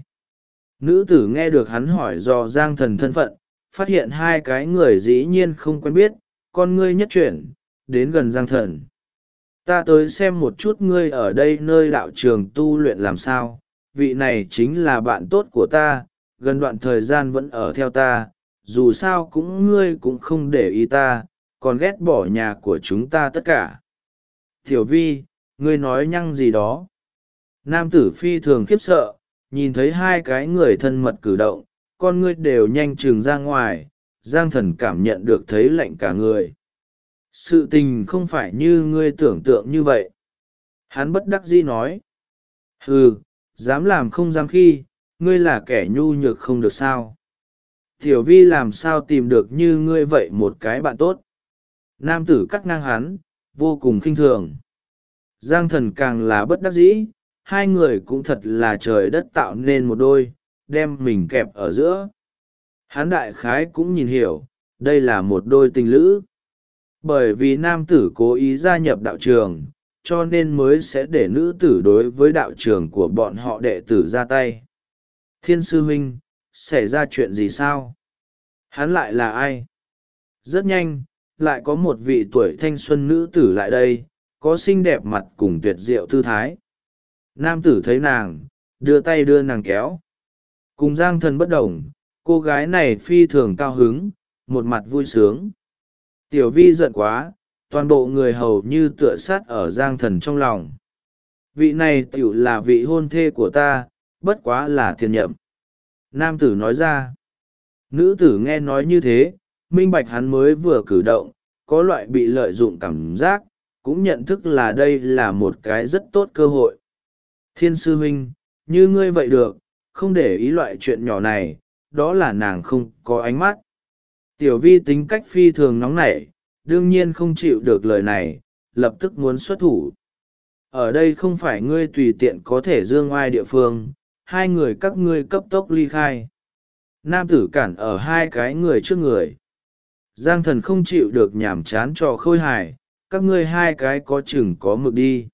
Nữ tử nghe được hắn hỏi do Giang Thần thân phận, phát hiện 2 cái người dĩ nhiên không quen biết, con ngươi nhất chuyển, đến gần Giang Thần. Ta tới xem một chút ngươi ở đây nơi đạo trường tu luyện làm sao, vị này chính là bạn tốt của ta, gần đoạn thời gian vẫn ở theo ta, dù sao cũng ngươi cũng không để ý ta, còn ghét bỏ nhà của chúng ta tất cả. Tiểu Vi, ngươi nói nhăng gì đó? Nam tử phi thường khiếp sợ, nhìn thấy 2 cái người thân mật cử động, con ngươi đều nhanh chừng ra ngoài, Giang Thần cảm nhận được thấy lạnh cả người. Sự tình không phải như ngươi tưởng tượng như vậy. Hắn bất đắc dĩ nói. Hừ, dám làm không dám khi, ngươi là kẻ nhu nhược không được sao. Tiểu Vi làm sao tìm được như ngươi vậy một cái bạn tốt. Nam tử cắt ngang hắn, vô cùng khinh thường. Giang Thần càng là bất đắc dĩ, 2 người cũng thật là trời đất tạo nên một đôi, đem mình kẹp ở giữa. Hắn đại khái cũng nhìn hiểu, đây là một đôi tình lữ. Bởi vì nam tử cố ý gia nhập đạo trường, cho nên mới sẽ để nữ tử đối với đạo trường của bọn họ đệ tử ra tay. Thiên sư huynh, xảy ra chuyện gì sao? Hắn lại là ai? Rất nhanh, lại có một vị tuổi thanh xuân nữ tử lại đây, có xinh đẹp mặt cùng tuyệt diệu tư thái. Nam tử thấy nàng, đưa tay đưa nàng kéo. Cùng Giang Thần bất đồng, cô gái này phi thường cao hứng, một mặt vui sướng. Tiểu Vi giận quá, toàn bộ người hầu như tựa sát ở Giang Thần trong lòng. Vị này tiểu là vị hôn thê của ta, bất quá là tiền nhậm. Nam tử nói ra. Nữ tử nghe nói như thế, minh bạch hắn mới vừa cử động, có loại bị lợi dụng cảm giác, cũng nhận thức là đây là một cái rất tốt cơ hội. Thiên sư huynh, như ngươi vậy được, không để ý loại chuyện nhỏ này, đó là nàng không có ánh mắt. Tiểu vi tính cách phi thường nóng nảy, đương nhiên không chịu được lời này, lập tức muốn xuất thủ. Ở đây không phải ngươi tùy tiện có thể dương oai địa phương, hai người các ngươi cấp tốc ly khai. Nam tử cản ở hai cái người trước người. Giang Thần không chịu được nhàm chán trò khôi hài, các ngươi hai cái có chừng có mực đi.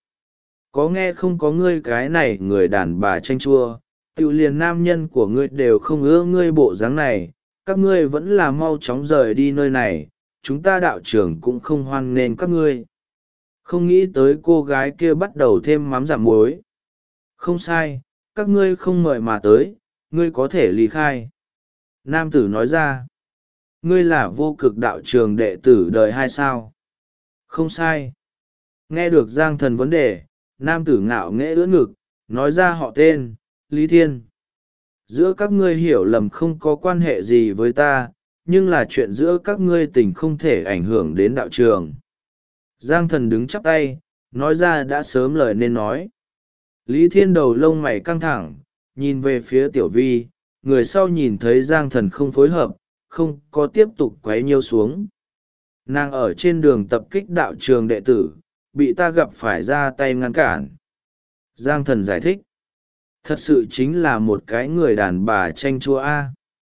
Có nghe không, có ngươi cái này người đàn bà chanh chua, tự liền nam nhân của ngươi đều không ưa ngươi bộ dáng này, các ngươi vẫn là mau chóng rời đi nơi này, chúng ta đạo trưởng cũng không hoan nghênh các ngươi. Không nghĩ tới cô gái kia bắt đầu thêm mắm giảm muối. Không sai, các ngươi không mời mà tới, ngươi có thể ly khai. Nam tử nói ra, ngươi là vô cực đạo trường đệ tử đời hai sao? Không sai. Nghe được Giang Thần vấn đề, nam tử ngạo nghễ ưỡn ngực, nói ra họ tên, Lý Thiên. Giữa các ngươi hiểu lầm không có quan hệ gì với ta, nhưng là chuyện giữa các ngươi tình không thể ảnh hưởng đến đạo trường. Giang Thần đứng chắp tay, nói ra đã sớm lời nên nói. Lý Thiên đầu lông mày căng thẳng, nhìn về phía Tiểu Vi, người sau nhìn thấy Giang Thần không phối hợp, không có tiếp tục quấy nhiêu xuống. Nàng ở trên đường tập kích đạo trường đệ tử, bị ta gặp phải ra tay ngăn cản. Giang Thần giải thích, thật sự chính là một cái người đàn bà chanh chua a.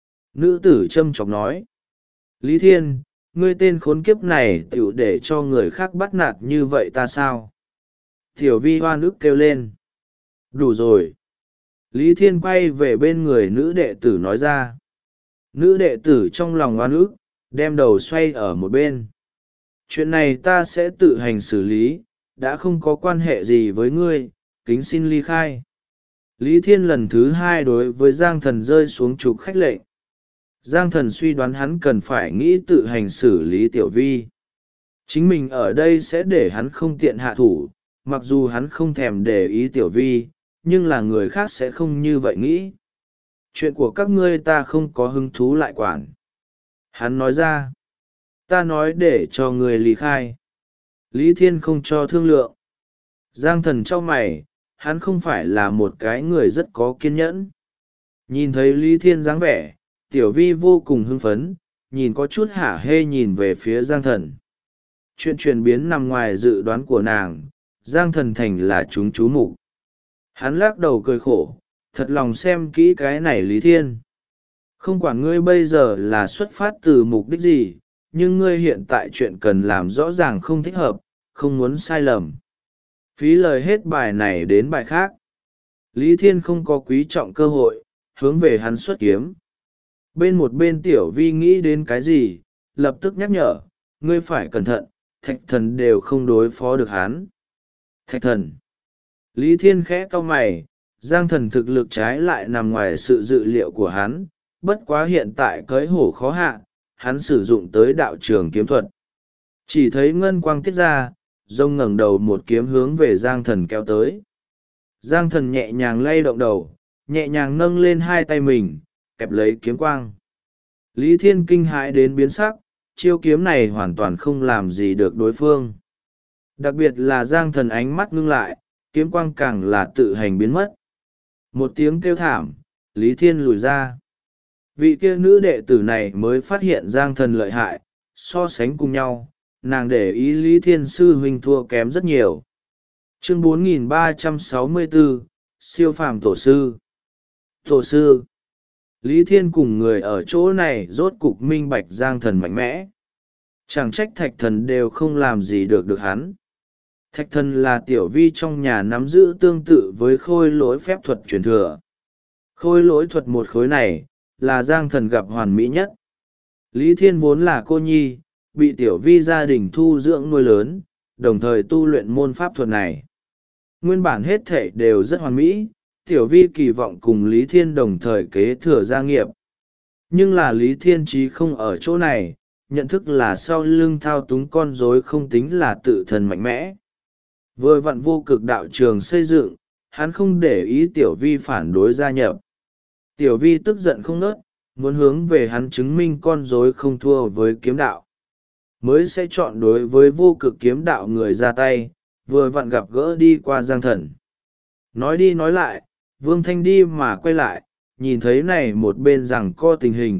Nữ tử châm chọc nói, Lý Thiên, ngươi tên khốn kiếp này tựu để cho người khác bắt nạt như vậy ta sao? Tiểu Vi hoan ức kêu lên, đủ rồi. Lý Thiên quay về bên người nữ đệ tử nói ra. Nữ đệ tử trong lòng oan ức, đem đầu xoay ở một bên. Chuyện này ta sẽ tự hành xử lý, đã không có quan hệ gì với ngươi, kính xin ly khai. Lý Thiên lần thứ hai đối với Giang Thần rơi xuống trục khách lệnh. Giang Thần suy đoán hắn cần phải nghĩ tự hành xử lý Tiểu Vi. Chính mình ở đây sẽ để hắn không tiện hạ thủ, mặc dù hắn không thèm để ý Tiểu Vi, nhưng là người khác sẽ không như vậy nghĩ. Chuyện của các ngươi ta không có hứng thú lại quản. Hắn nói ra, ta nói để cho người ly khai. Lý Thiên không cho thương lượng. Giang Thần trao mày, hắn không phải là một cái người rất có kiên nhẫn. Nhìn thấy Lý Thiên dáng vẻ, Tiểu Vi vô cùng hưng phấn, nhìn có chút hả hê nhìn về phía Giang Thần. Chuyện chuyển biến nằm ngoài dự đoán của nàng, Giang Thần thành là chúng chú mục. Hắn lắc đầu cười khổ, thật lòng xem kỹ cái này Lý Thiên. Không quản ngươi bây giờ là xuất phát từ mục đích gì, nhưng ngươi hiện tại chuyện cần làm rõ ràng không thích hợp, không muốn sai lầm. Phí lời hết bài này đến bài khác. Lý Thiên không có quý trọng cơ hội, hướng về hắn xuất kiếm. Bên một bên Tiểu Vi nghĩ đến cái gì, lập tức nhắc nhở, ngươi phải cẩn thận, Thạch Thần đều không đối phó được hắn. Thạch Thần. Lý Thiên khẽ cau mày, Giang Thần thực lực trái lại nằm ngoài sự dự liệu của hắn, bất quá hiện tại cưỡi hổ khó hạ, hắn sử dụng tới đạo trường kiếm thuật. Chỉ thấy ngân quang tiết ra, rông ngẩng đầu một kiếm hướng về Giang Thần kéo tới. Giang Thần nhẹ nhàng lay động đầu, nhẹ nhàng nâng lên hai tay mình, kẹp lấy kiếm quang. Lý Thiên kinh hãi đến biến sắc, chiêu kiếm này hoàn toàn không làm gì được đối phương. Đặc biệt là Giang Thần ánh mắt ngưng lại, kiếm quang càng là tự hành biến mất. Một tiếng kêu thảm, Lý Thiên lùi ra. Vị kia nữ đệ tử này mới phát hiện Giang Thần lợi hại, so sánh cùng nhau, nàng để ý Lý Thiên sư huynh thua kém rất nhiều. Chương 4364, siêu phàm tổ sư. Tổ sư. Lý Thiên cùng người ở chỗ này rốt cục minh bạch Giang Thần mạnh mẽ. Chẳng trách Thạch Thần đều không làm gì được hắn. Thạch Thần là Tiểu Vi trong nhà nắm giữ tương tự với khôi lỗi phép thuật truyền thừa. Khôi lỗi thuật một khối này, là Giang Thần gặp hoàn mỹ nhất. Lý Thiên vốn là cô nhi, bị Tiểu Vi gia đình thu dưỡng nuôi lớn, đồng thời tu luyện môn pháp thuật này. Nguyên bản hết thể đều rất hoàn mỹ, Tiểu Vi kỳ vọng cùng Lý Thiên đồng thời kế thừa gia nghiệp. Nhưng là Lý Thiên chí không ở chỗ này, nhận thức là sau lưng thao túng con rối không tính là tự thân mạnh mẽ. Vừa vặn vô cực đạo trường xây dựng, hắn không để ý Tiểu Vi phản đối gia nhập. Tiểu Vi tức giận không nớt, muốn hướng về hắn chứng minh con rối không thua với kiếm đạo. Mới sẽ chọn đối với vô cực kiếm đạo người ra tay, vừa vặn gặp gỡ đi qua Giang Thần. Nói đi nói lại, Vương Thanh đi mà quay lại, nhìn thấy này một bên rằng co tình hình,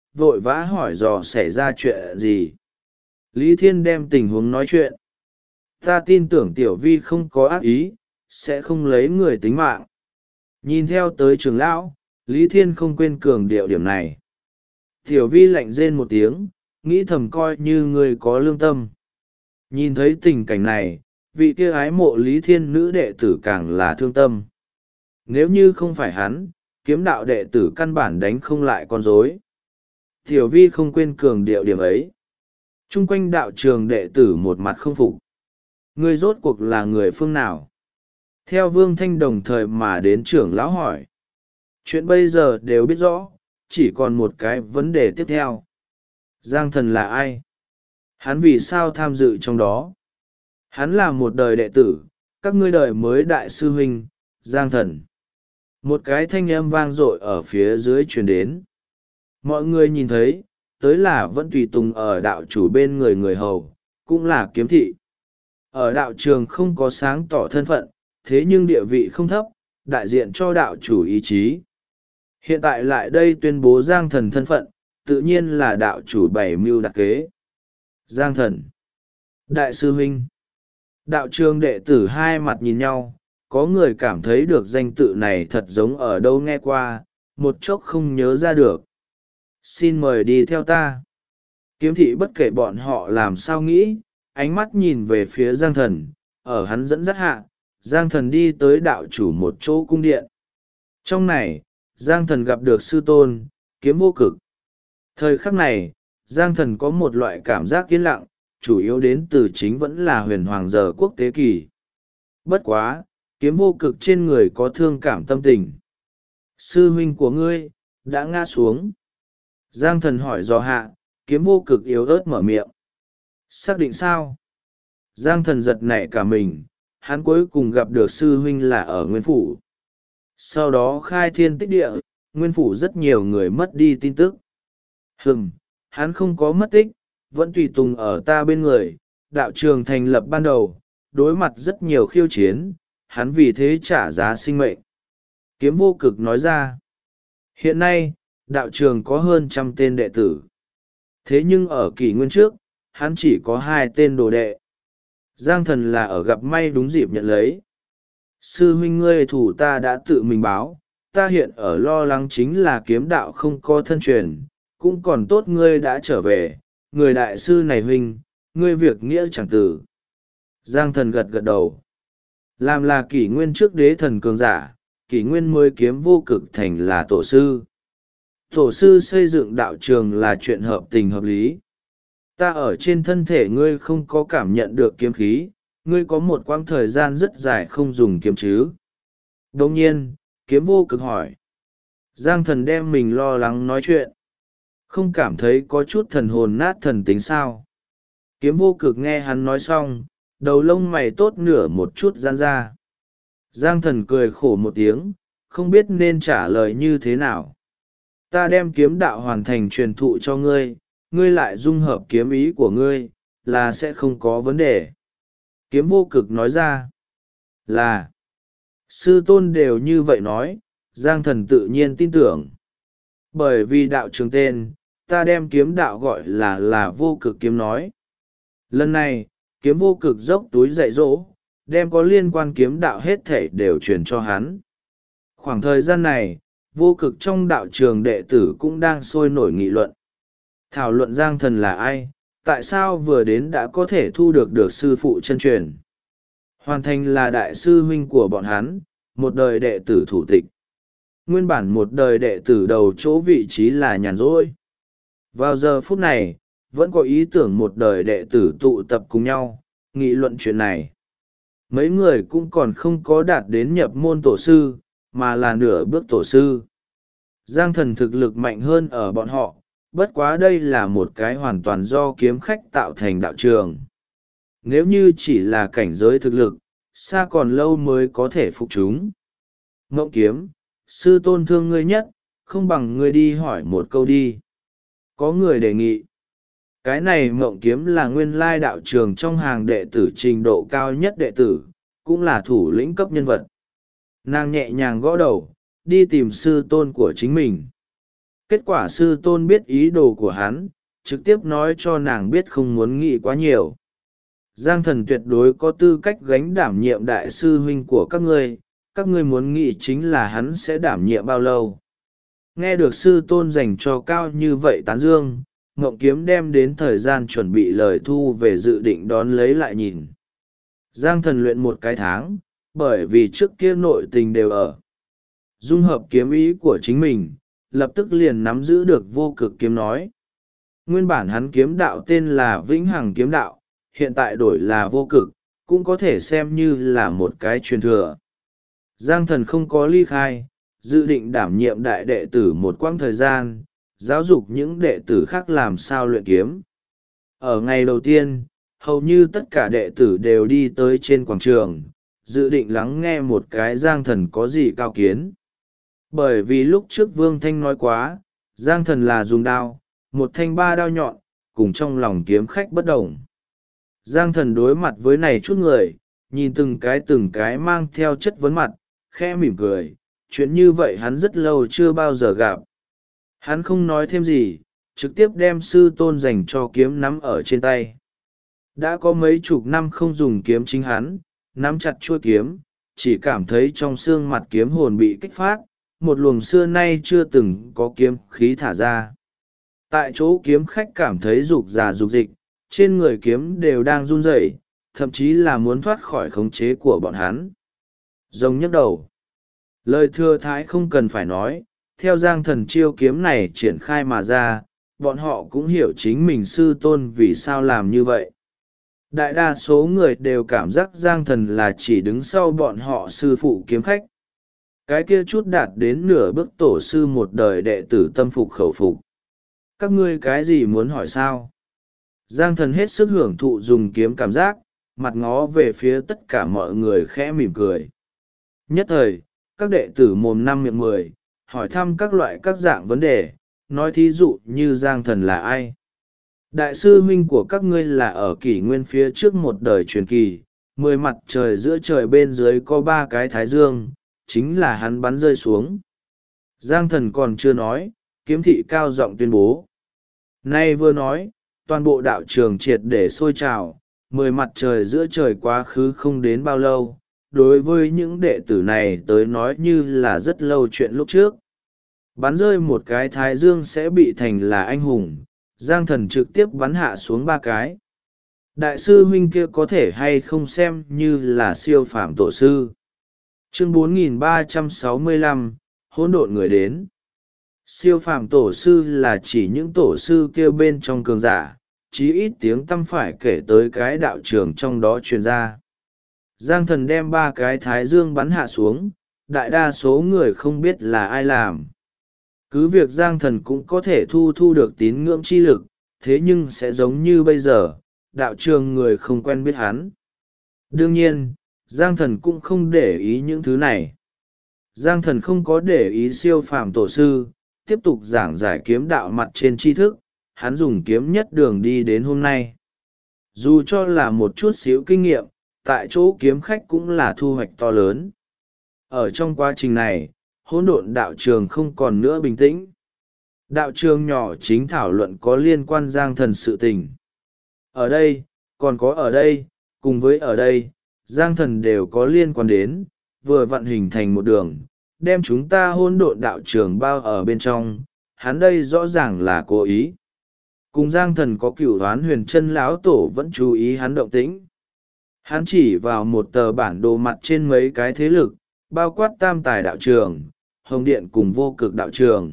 vội vã hỏi dò xảy ra chuyện gì. Lý Thiên đem tình huống nói chuyện. Ta tin tưởng Tiểu Vi không có ác ý, sẽ không lấy người tính mạng. Nhìn theo tới trưởng lão, Lý Thiên không quên cường điệu điểm này. Tiểu Vi lạnh rên một tiếng, nghĩ thầm coi như người có lương tâm. Nhìn thấy tình cảnh này, vị kia ái mộ Lý Thiên nữ đệ tử càng là thương tâm. Nếu như không phải hắn, kiếm đạo đệ tử căn bản đánh không lại con rối. Tiểu Vi không quên cường điệu điểm ấy. Trung quanh đạo trường đệ tử một mặt không phục. Ngươi rốt cuộc là người phương nào? Theo Vương Thanh đồng thời mà đến trưởng lão hỏi. Chuyện bây giờ đều biết rõ, chỉ còn một cái vấn đề tiếp theo. Giang Thần là ai? Hắn vì sao tham dự trong đó? Hắn là một đời đệ tử, các ngươi đời mới đại sư huynh, Giang Thần. Một cái thanh âm vang dội ở phía dưới truyền đến. Mọi người nhìn thấy, tới là vẫn tùy tùng ở đạo chủ bên người người hầu, cũng là kiếm thị. Ở đạo trường không có sáng tỏ thân phận, thế nhưng địa vị không thấp, đại diện cho đạo chủ ý chí. Hiện tại lại đây tuyên bố Giang Thần thân phận, tự nhiên là đạo chủ bày mưu đặc kế. Giang Thần, đại sư huynh. Đạo trường đệ tử hai mặt nhìn nhau, có người cảm thấy được danh tự này thật giống ở đâu nghe qua, một chốc không nhớ ra được. Xin mời đi theo ta. Kiếm thị bất kể bọn họ làm sao nghĩ, ánh mắt nhìn về phía Giang Thần, ở hắn dẫn dắt hạ, Giang Thần đi tới đạo chủ một chỗ cung điện. Trong này, Giang Thần gặp được sư tôn, Kiếm Vô Cực. Thời khắc này, Giang Thần có một loại cảm giác yên lặng, chủ yếu đến từ chính vẫn là huyền hoàng giờ quốc tế kỳ. Bất quá, Kiếm Vô Cực trên người có thương cảm tâm tình. Sư huynh của ngươi, đã ngã xuống. Giang Thần hỏi dò hạ, Kiếm Vô Cực yếu ớt mở miệng. Xác định sao? Giang Thần giật nảy cả mình, hắn cuối cùng gặp được sư huynh là ở Nguyên Phủ. Sau đó khai thiên tích địa, Nguyên Phủ rất nhiều người mất đi tin tức. Hắn không có mất tích, vẫn tùy tùng ở ta bên người, đạo trường thành lập ban đầu, đối mặt rất nhiều khiêu chiến, hắn vì thế trả giá sinh mệnh. Kiếm Vô Cực nói ra, hiện nay, đạo trường có hơn 100 tên đệ tử. Thế nhưng ở kỷ nguyên trước, hắn chỉ có 2 tên đồ đệ. Giang Thần là ở gặp may đúng dịp nhận lấy. Sư huynh ngươi thủ ta đã tự mình báo, ta hiện ở lo lắng chính là kiếm đạo không có thân truyền, cũng còn tốt ngươi đã trở về, người đại sư này huynh, ngươi việc nghĩa chẳng tử. Giang Thần gật gật đầu. Làm là kỷ nguyên trước đế thần cường giả, kỷ nguyên mới Kiếm Vô Cực thành là tổ sư. Tổ sư xây dựng đạo trường là chuyện hợp tình hợp lý. Ta ở trên thân thể ngươi không có cảm nhận được kiếm khí, ngươi có một quãng thời gian rất dài không dùng kiếm chứ. Đồng nhiên, Kiếm Vô Cực hỏi. Giang Thần đem mình lo lắng nói chuyện. Không cảm thấy có chút thần hồn nát thần tính sao. Kiếm Vô Cực nghe hắn nói xong, đầu lông mày tốt nửa một chút giãn ra. Giang Thần cười khổ một tiếng, không biết nên trả lời như thế nào. Ta đem kiếm đạo hoàn thành truyền thụ cho ngươi, ngươi lại dung hợp kiếm ý của ngươi, là sẽ không có vấn đề. Kiếm Vô Cực nói ra, là, sư tôn đều như vậy nói, Giang Thần tự nhiên tin tưởng. Bởi vì đạo trường tên, ta đem kiếm đạo gọi là Vô Cực kiếm nói. Lần này, Kiếm Vô Cực dốc túi dạy dỗ, đem có liên quan kiếm đạo hết thể đều truyền cho hắn. Khoảng thời gian này, Vô Cực trong đạo trường đệ tử cũng đang sôi nổi nghị luận. Thảo luận Giang Thần là ai, tại sao vừa đến đã có thể thu được sư phụ chân truyền. Hoàn thành là đại sư huynh của bọn hắn, một đời đệ tử thủ tịch. Nguyên bản một đời đệ tử đầu chỗ vị trí là nhàn rỗi. Vào giờ phút này, vẫn có ý tưởng một đời đệ tử tụ tập cùng nhau, nghị luận chuyện này. Mấy người cũng còn không có đạt đến nhập môn tổ sư, mà là nửa bước tổ sư. Giang Thần thực lực mạnh hơn ở bọn họ, bất quá đây là một cái hoàn toàn do kiếm khách tạo thành đạo trường. Nếu như chỉ là cảnh giới thực lực, xa còn lâu mới có thể phục chúng. Ngộng Kiếm, sư tôn thương ngươi nhất, không bằng ngươi đi hỏi một câu đi. Có người đề nghị. Cái này Ngộng Kiếm là nguyên lai đạo trường trong hàng đệ tử trình độ cao nhất đệ tử, cũng là thủ lĩnh cấp nhân vật. Nàng nhẹ nhàng gõ đầu, đi tìm sư tôn của chính mình. Kết quả sư tôn biết ý đồ của hắn, trực tiếp nói cho nàng biết không muốn nghĩ quá nhiều. Giang Thần tuyệt đối có tư cách gánh đảm nhiệm đại sư huynh của các ngươi muốn nghĩ chính là hắn sẽ đảm nhiệm bao lâu. Nghe được sư tôn dành cho cao như vậy tán dương, Ngộng Kiếm đem đến thời gian chuẩn bị lời thu về dự định đón lấy lại nhìn. Giang Thần luyện một cái tháng, bởi vì trước kia nội tình đều ở. Dung hợp kiếm ý của chính mình, lập tức liền nắm giữ được vô cực kiếm nói. Nguyên bản hắn kiếm đạo tên là Vĩnh Hằng Kiếm Đạo, hiện tại đổi là vô cực, cũng có thể xem như là một cái truyền thừa. Giang Thần không có ly khai, dự định đảm nhiệm đại đệ tử một quãng thời gian, giáo dục những đệ tử khác làm sao luyện kiếm. Ở ngày đầu tiên, hầu như tất cả đệ tử đều đi tới trên quảng trường, dự định lắng nghe một cái Giang Thần có gì cao kiến. Bởi vì lúc trước Vương Thanh nói quá, Giang Thần là dùng đao, một thanh ba đao nhọn, cùng trong lòng kiếm khách bất đồng. Giang Thần đối mặt với này chút người, nhìn từng cái mang theo chất vấn mặt, khẽ mỉm cười, chuyện như vậy hắn rất lâu chưa bao giờ gặp. Hắn không nói thêm gì, trực tiếp đem sư tôn dành cho kiếm nắm ở trên tay. Đã có mấy chục năm không dùng kiếm chính hắn, nắm chặt chuôi kiếm, chỉ cảm thấy trong xương mặt kiếm hồn bị kích phát, một luồng xưa nay chưa từng có kiếm khí thả ra. Tại chỗ kiếm khách cảm thấy rục rà rục dịch, trên người kiếm đều đang run rẩy, thậm chí là muốn thoát khỏi khống chế của bọn hắn. Rồng nhấc đầu. Lời thừa thái không cần phải nói, theo Giang Thần chiêu kiếm này triển khai mà ra, bọn họ cũng hiểu chính mình sư tôn vì sao làm như vậy. Đại đa số người đều cảm giác Giang Thần là chỉ đứng sau bọn họ sư phụ kiếm khách. Cái kia chút đạt đến nửa bước tổ sư một đời đệ tử tâm phục khẩu phục. Các ngươi cái gì muốn hỏi sao? Giang Thần hết sức hưởng thụ dùng kiếm cảm giác, mặt ngó về phía tất cả mọi người khẽ mỉm cười. Nhất thời, các đệ tử mồm năm miệng mười, hỏi thăm các loại các dạng vấn đề, nói thí dụ như Giang Thần là ai. Đại sư huynh của các ngươi là ở kỷ nguyên phía trước một đời truyền kỳ, 10 mặt trời giữa trời bên dưới có 3 cái thái dương, chính là hắn bắn rơi xuống. Giang Thần còn chưa nói, kiếm thị cao giọng tuyên bố. Nay vừa nói, toàn bộ đạo trường triệt để sôi trào, 10 mặt trời giữa trời quá khứ không đến bao lâu, đối với những đệ tử này tới nói như là rất lâu chuyện lúc trước. Bắn rơi một cái thái dương sẽ bị thành là anh hùng, Giang Thần trực tiếp bắn hạ xuống 3 cái. Đại sư huynh kia có thể hay không xem như là siêu phàm tổ sư. Chương 4365, hỗn độn người đến. Siêu phàm tổ sư là chỉ những tổ sư kia bên trong cường giả, chí ít tiếng tăm phải kể tới cái đạo trường trong đó truyền ra. Giang Thần đem 3 cái thái dương bắn hạ xuống, đại đa số người không biết là ai làm. Cứ việc Giang Thần cũng có thể thu được tín ngưỡng chi lực, thế nhưng sẽ giống như bây giờ, đạo trường người không quen biết hắn. Đương nhiên, Giang Thần cũng không để ý những thứ này. Giang Thần không có để ý siêu phàm tổ sư, tiếp tục giảng giải kiếm đạo mặt trên tri thức, hắn dùng kiếm nhất đường đi đến hôm nay. Dù cho là một chút xíu kinh nghiệm, tại chỗ kiếm khách cũng là thu hoạch to lớn. Ở trong quá trình này, hỗn độn đạo trường không còn nữa bình tĩnh. Đạo trường nhỏ chính thảo luận có liên quan Giang Thần sự tình. Ở đây, còn có ở đây, cùng với ở đây, Giang Thần đều có liên quan đến, vừa vận hình thành một đường, đem chúng ta hỗn độn đạo trường bao ở bên trong, hắn đây rõ ràng là cố ý. Cùng Giang Thần có cửu đoán huyền chân lão tổ vẫn chú ý hắn động tĩnh. Hắn chỉ vào một tờ bản đồ mặt trên mấy cái thế lực, bao quát tam tài đạo trường, hồng điện cùng vô cực đạo trường.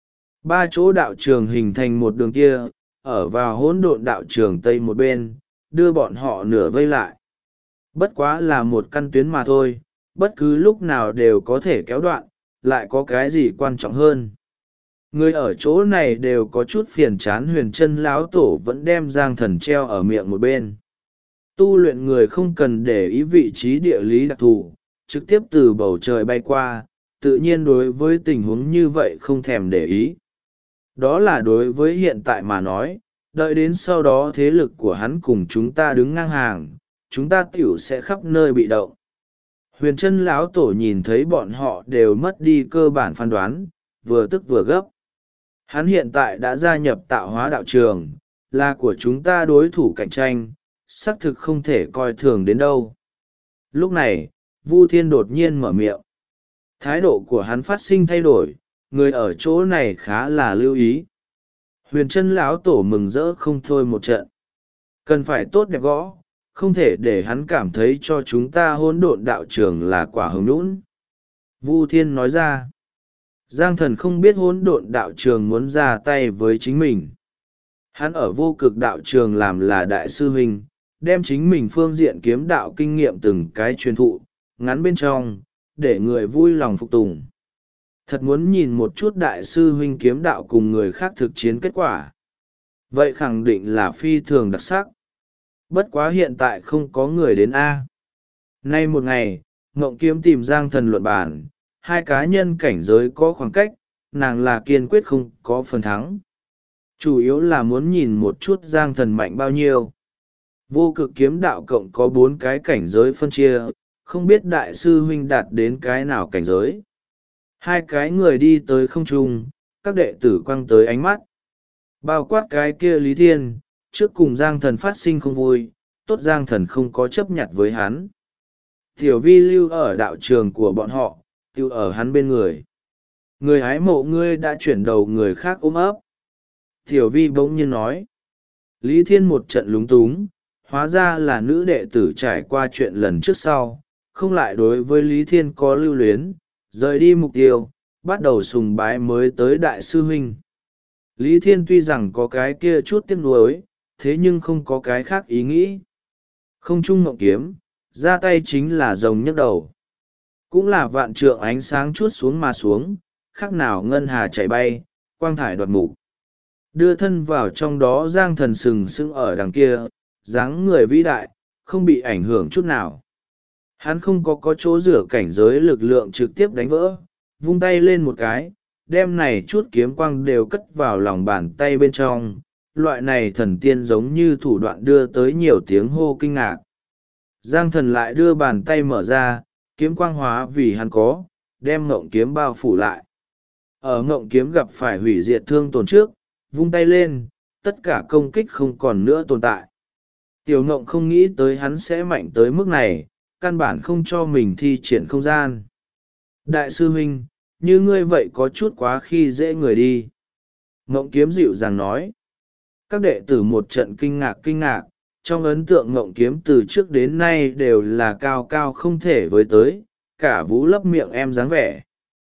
3 chỗ đạo trường hình thành một đường kia, ở vào hỗn độn đạo trường tây một bên, đưa bọn họ nửa vây lại. Bất quá là một căn tuyến mà thôi, bất cứ lúc nào đều có thể kéo đoạn, lại có cái gì quan trọng hơn. Người ở chỗ này đều có chút phiền chán, huyền chân lão tổ vẫn đem Giang Thần treo ở miệng một bên. Tu luyện người không cần để ý vị trí địa lý đặc thù, trực tiếp từ bầu trời bay qua, tự nhiên đối với tình huống như vậy không thèm để ý. Đó là đối với hiện tại mà nói, đợi đến sau đó thế lực của hắn cùng chúng ta đứng ngang hàng, chúng ta tiểu sẽ khắp nơi bị động. Huyền chân lão tổ nhìn thấy bọn họ đều mất đi cơ bản phán đoán, vừa tức vừa gấp. Hắn hiện tại đã gia nhập tạo hóa đạo trường, là của chúng ta đối thủ cạnh tranh, xác thực không thể coi thường đến đâu. Lúc này, Vu Thiên đột nhiên mở miệng. Thái độ của hắn phát sinh thay đổi, người ở chỗ này khá là lưu ý. Huyền Trân lão tổ mừng rỡ không thôi một trận. Cần phải tốt đẹp gõ, không thể để hắn cảm thấy cho chúng ta hỗn độn đạo trường là quả hồng nhũn. Vu Thiên nói ra. Giang Thần không biết hỗn độn đạo trường muốn ra tay với chính mình. Hắn ở vô cực đạo trường làm là đại sư huynh, đem chính mình phương diện kiếm đạo kinh nghiệm từng cái truyền thụ, ngắn bên trong, để người vui lòng phục tùng. Thật muốn nhìn một chút đại sư huynh kiếm đạo cùng người khác thực chiến kết quả. Vậy khẳng định là phi thường đặc sắc. Bất quá hiện tại không có người đến A. Nay một ngày, Ngộng Kiếm tìm Giang Thần luận bàn, hai cá nhân cảnh giới có khoảng cách, nàng là kiên quyết không có phần thắng. Chủ yếu là muốn nhìn một chút Giang Thần mạnh bao nhiêu. Vô cực kiếm đạo cộng có 4 cái cảnh giới phân chia, không biết đại sư huynh đạt đến cái nào cảnh giới. Hai cái người đi tới không trung, các đệ tử quăng tới ánh mắt. Bao quát cái kia Lý Thiên, trước cùng Giang Thần phát sinh không vui, tốt Giang Thần không có chấp nhận với hắn. Tiểu Vi lưu ở đạo trường của bọn họ, tiêu ở hắn bên người. Người hái mộ ngươi đã chuyển đầu người khác ôm ấp. Tiểu Vi bỗng nhiên nói. Lý Thiên một trận lúng túng, hóa ra là nữ đệ tử trải qua chuyện lần trước sau, không lại đối với Lý Thiên có lưu luyến, rời đi mục tiêu, bắt đầu sùng bái mới tới đại sư huynh. Lý Thiên tuy rằng có cái kia chút tiếc nuối, thế nhưng không có cái khác ý nghĩ. Không trung Ngộng Kiếm, ra tay chính là rồng nhấc đầu. Cũng là vạn trượng ánh sáng chút xuống mà xuống, khác nào ngân hà chạy bay, quang thải đoạt mục. Đưa thân vào trong đó Giang Thần sừng sững ở đằng kia, dáng người vĩ đại, không bị ảnh hưởng chút nào. Hắn không có chỗ rửa cảnh giới lực lượng trực tiếp đánh vỡ, vung tay lên một cái, đem này chút kiếm quang đều cất vào lòng bàn tay bên trong. Loại này thần tiên giống như thủ đoạn đưa tới nhiều tiếng hô kinh ngạc. Giang Thần lại đưa bàn tay mở ra, kiếm quang hóa vì hắn có, đem Ngộng Kiếm bao phủ lại. Ở Ngộng Kiếm gặp phải hủy diệt thương tổn trước, vung tay lên, tất cả công kích không còn nữa tồn tại. Tiểu Ngộng không nghĩ tới hắn sẽ mạnh tới mức này, căn bản không cho mình thi triển không gian. Đại sư huynh, như ngươi vậy có chút quá khi dễ người đi. Ngộng Kiếm dịu dàng nói. Các đệ tử một trận kinh ngạc, trong ấn tượng Ngộng Kiếm từ trước đến nay đều là cao cao không thể với tới, cả vú lấp miệng em dáng vẻ.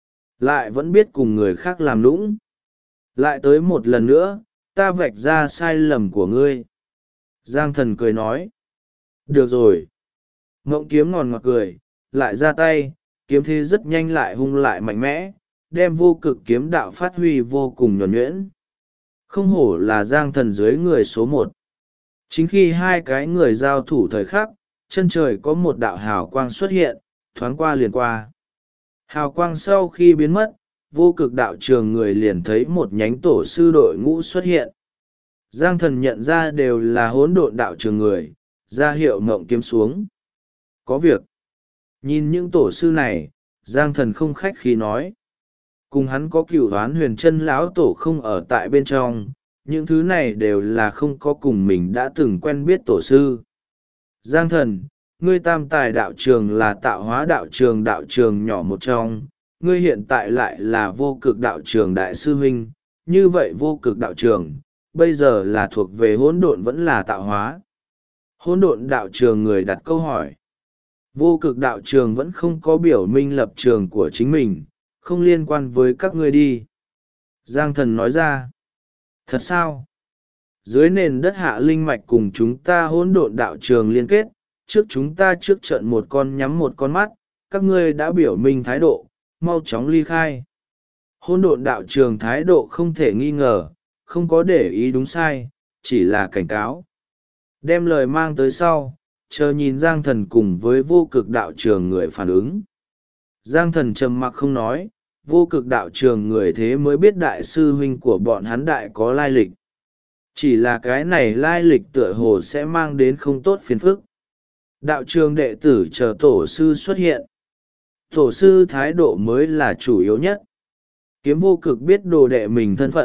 Lại vẫn biết cùng người khác làm lũng. Lại tới một lần nữa, ta vạch ra sai lầm của ngươi. Giang Thần cười nói. Được rồi. Ngộng Kiếm ngọt ngọt cười, lại ra tay, kiếm thế rất nhanh lại hung lại mạnh mẽ, đem vô cực kiếm đạo phát huy vô cùng nhuần nhuyễn. Không hổ là Giang Thần dưới người số 1. Chính khi hai cái người giao thủ thời khắc, chân trời có một đạo hào quang xuất hiện, thoáng qua liền qua. Hào quang sau khi biến mất, vô cực đạo trường người liền thấy một nhánh tổ sư đội ngũ xuất hiện. Giang Thần nhận ra đều là hỗn độn đạo trường người, ra hiệu Ngộng Kiếm xuống. Có việc. Nhìn những tổ sư này, Giang Thần không khách khí nói. Cùng hắn có cửu đoán Huyền Trân lão tổ không ở tại bên trong, những thứ này đều là không có cùng mình đã từng quen biết tổ sư. Giang Thần, ngươi tam tài đạo trường là tạo hóa đạo trường nhỏ một trong, ngươi hiện tại lại là vô cực đạo trường đại sư huynh, như vậy vô cực đạo trường, bây giờ là thuộc về hỗn độn vẫn là tạo hóa. Hỗn độn đạo trường người đặt câu hỏi. Vô cực đạo trường vẫn không có biểu minh lập trường của chính mình, không liên quan với các ngươi đi. Giang Thần nói ra. Thật sao? Dưới nền đất hạ linh mạch cùng chúng ta hỗn độn đạo trường liên kết, trước chúng ta trước trận một con nhắm một con mắt, các ngươi đã biểu minh thái độ, mau chóng ly khai. Hỗn độn đạo trường thái độ không thể nghi ngờ, không có để ý đúng sai, chỉ là cảnh cáo. Đem lời mang tới sau, chờ nhìn Giang Thần cùng với vô cực đạo trường người phản ứng. Giang Thần trầm mặc không nói, vô cực đạo trường người thế mới biết đại sư huynh của bọn hắn đại có lai lịch. Chỉ là cái này lai lịch tựa hồ sẽ mang đến không tốt phiền phức. Đạo trường đệ tử chờ tổ sư xuất hiện. Tổ sư thái độ mới là chủ yếu nhất. Kiếm vô cực biết đồ đệ mình thân phận,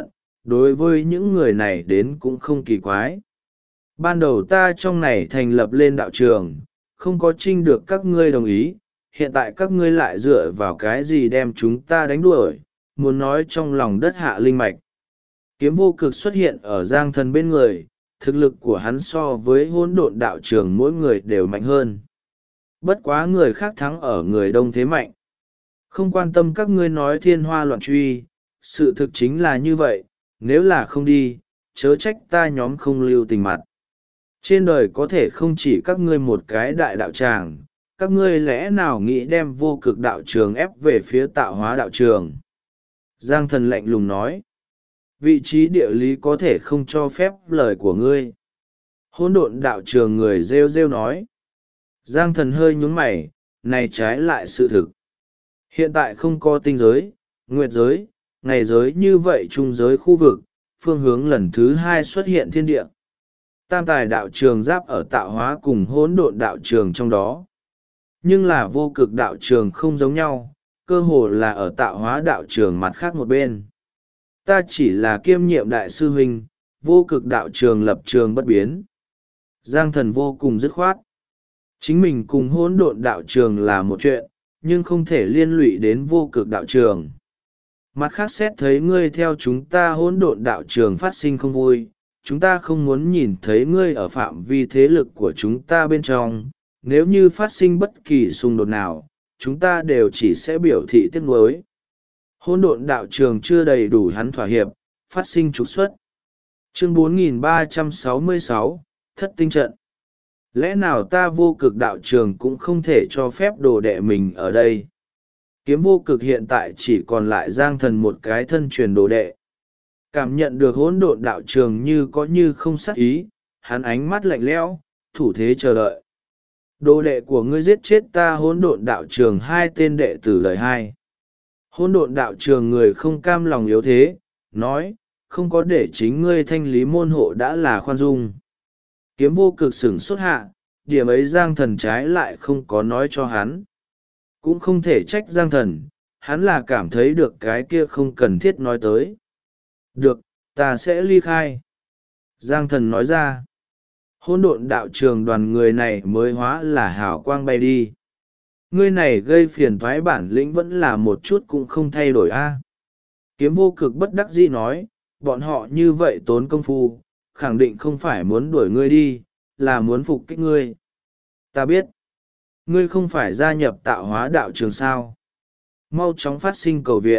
đối với những người này đến cũng không kỳ quái. Ban đầu ta trong này thành lập lên đạo trường, không có trinh được các ngươi đồng ý, hiện tại các ngươi lại dựa vào cái gì đem chúng ta đánh đuổi, muốn nói trong lòng đất hạ linh mạch. Kiếm vô cực xuất hiện ở Giang Thần bên người, thực lực của hắn so với hỗn độn đạo trường mỗi người đều mạnh hơn. Bất quá người khác thắng ở người đông thế mạnh. Không quan tâm các ngươi nói thiên hoa loạn truy, sự thực chính là như vậy, nếu là không đi, chớ trách ta nhóm không lưu tình mặt. Trên đời có thể không chỉ các ngươi một cái đại đạo tràng, các ngươi lẽ nào nghĩ đem vô cực đạo trường ép về phía tạo hóa đạo trường. Giang Thần lạnh lùng nói, vị trí địa lý có thể không cho phép lời của ngươi. Hỗn độn đạo trường người rêu rêu nói. Giang Thần hơi nhún mày, này trái lại sự thực. Hiện tại không có tinh giới, nguyệt giới, ngày giới như vậy trung giới khu vực, phương hướng lần thứ hai xuất hiện thiên địa. Tam tài đạo trường giáp ở tạo hóa cùng hỗn độn đạo trường trong đó. Nhưng là vô cực đạo trường không giống nhau, cơ hồ là ở tạo hóa đạo trường mặt khác một bên. Ta chỉ là kiêm nhiệm đại sư huynh, vô cực đạo trường lập trường bất biến. Giang Thần vô cùng dứt khoát. Chính mình cùng hỗn độn đạo trường là một chuyện, nhưng không thể liên lụy đến vô cực đạo trường. Mặt khác xét thấy ngươi theo chúng ta hỗn độn đạo trường phát sinh không vui, chúng ta không muốn nhìn thấy ngươi ở phạm vi thế lực của chúng ta bên trong. Nếu như phát sinh bất kỳ xung đột nào, chúng ta đều chỉ sẽ biểu thị tiếc nuối. Hỗn độn đạo trường chưa đầy đủ hắn thỏa hiệp, phát sinh trục xuất. Chương 4366, Thất tinh trận. Lẽ nào ta vô cực đạo trường cũng không thể cho phép đồ đệ mình ở đây? Kiếm vô cực hiện tại chỉ còn lại Giang Thần một cái thân truyền đồ đệ. Cảm nhận được hỗn độn đạo trường như có như không sát ý, hắn ánh mắt lạnh lẽo, thủ thế chờ đợi. Đồ đệ của ngươi giết chết ta hỗn độn đạo trường 2 tên đệ tử lời 2. Hỗn độn đạo trường người không cam lòng yếu thế, nói, không có để chính ngươi thanh lý môn hộ đã là khoan dung. Kiếm vô cực sửng sốt hạ, điểm ấy Giang Thần trái lại không có nói cho hắn. Cũng không thể trách Giang Thần, hắn là cảm thấy được cái kia không cần thiết nói tới. Được, ta sẽ ly khai. Giang Thần nói ra. Hỗn độn đạo trường đoàn người này mới hóa là hào quang bay đi. Ngươi này gây phiền thoái bản lĩnh vẫn là một chút cũng không thay đổi a. Kiếm vô cực bất đắc dĩ nói, bọn họ như vậy tốn công phu, khẳng định không phải muốn đuổi ngươi đi, là muốn phục kích ngươi. Ta biết, ngươi không phải gia nhập tạo hóa đạo trường sao. Mau chóng phát sinh cầu viện.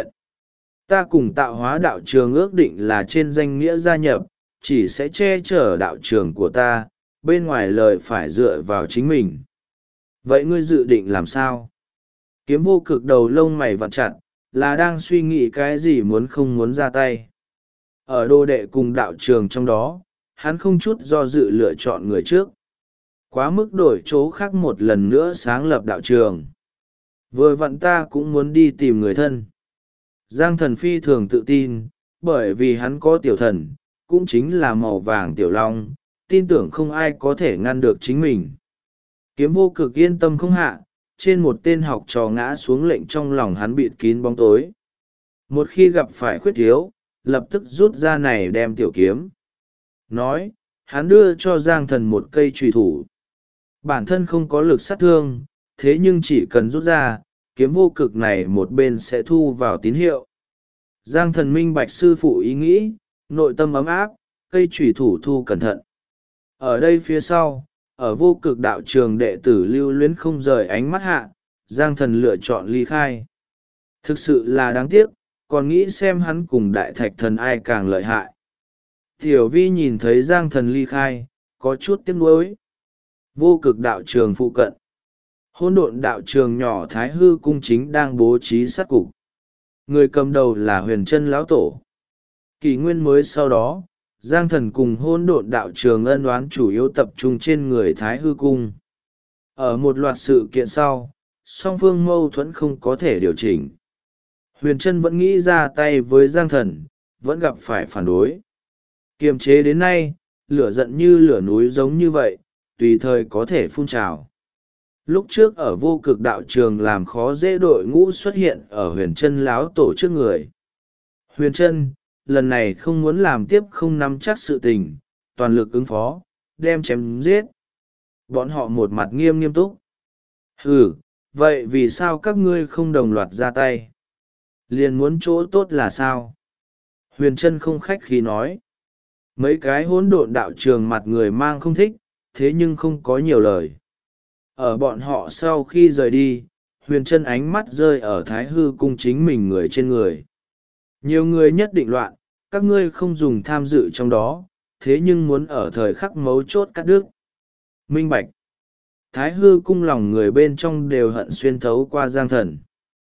Ta cùng tạo hóa đạo trường ước định là trên danh nghĩa gia nhập, chỉ sẽ che chở đạo trường của ta, bên ngoài lời phải dựa vào chính mình. Vậy ngươi dự định làm sao? Kiếm vô cực đầu lông mày vặn chặt, là đang suy nghĩ cái gì muốn không muốn ra tay. Ở đô đệ cùng đạo trường trong đó, hắn không chút do dự lựa chọn người trước. Quá mức đổi chỗ khác một lần nữa sáng lập đạo trường. Vừa vặn ta cũng muốn đi tìm người thân. Giang Thần phi thường tự tin, bởi vì hắn có tiểu thần, cũng chính là màu vàng tiểu long, tin tưởng không ai có thể ngăn được chính mình. Kiếm vô cực yên tâm không hạ, trên một tên học trò ngã xuống lệnh trong lòng hắn bịt kín bóng tối. Một khi gặp phải khuyết thiếu, lập tức rút ra này đem tiểu kiếm. Nói, hắn đưa cho Giang Thần một cây trùy thủ. Bản thân không có lực sát thương, thế nhưng chỉ cần rút ra, kiếm vô cực này một bên sẽ thu vào tín hiệu. Giang Thần minh bạch sư phụ ý nghĩ, nội tâm ấm áp, cây trùy thủ thu cẩn thận. Ở đây phía sau, ở vô cực đạo trường đệ tử lưu luyến không rời ánh mắt hạ, Giang Thần lựa chọn ly khai. Thực sự là đáng tiếc, còn nghĩ xem hắn cùng đại thạch thần ai càng lợi hại. Tiểu vi nhìn thấy Giang Thần ly khai, có chút tiếc nuối. Vô cực đạo trường phụ cận. Hỗn độn đạo trường nhỏ Thái Hư cung chính đang bố trí sát cục. Người cầm đầu là Huyền Trân lão tổ. Kỷ nguyên mới sau đó, Giang Thần cùng hỗn độn đạo trường ân oán chủ yếu tập trung trên người Thái Hư cung. Ở một loạt sự kiện sau, song phương mâu thuẫn không có thể điều chỉnh. Huyền Trân vẫn nghĩ ra tay với Giang Thần, vẫn gặp phải phản đối. Kiềm chế đến nay, lửa giận như lửa núi giống như vậy, tùy thời có thể phun trào. Lúc trước ở vô cực đạo trường làm khó dễ đội ngũ xuất hiện ở Huyền Trân láo tổ trước người. Huyền Trân, lần này không muốn làm tiếp không nắm chắc sự tình, toàn lực ứng phó, đem chém giết. Bọn họ một mặt nghiêm nghiêm túc. Ừ, vậy vì sao các ngươi không đồng loạt ra tay? Liền muốn chỗ tốt là sao? Huyền Trân không khách khí nói. Mấy cái hỗn độn đạo trường mặt người mang không thích, thế nhưng không có nhiều lời. Ở bọn họ sau khi rời đi, Huyền Trân ánh mắt rơi ở Thái Hư cung chính mình người trên người. Nhiều người nhất định loạn, các ngươi không dùng tham dự trong đó, thế nhưng muốn ở thời khắc mấu chốt cắt đứt. Minh bạch. Thái Hư cung lòng người bên trong đều hận xuyên thấu qua Giang Thần.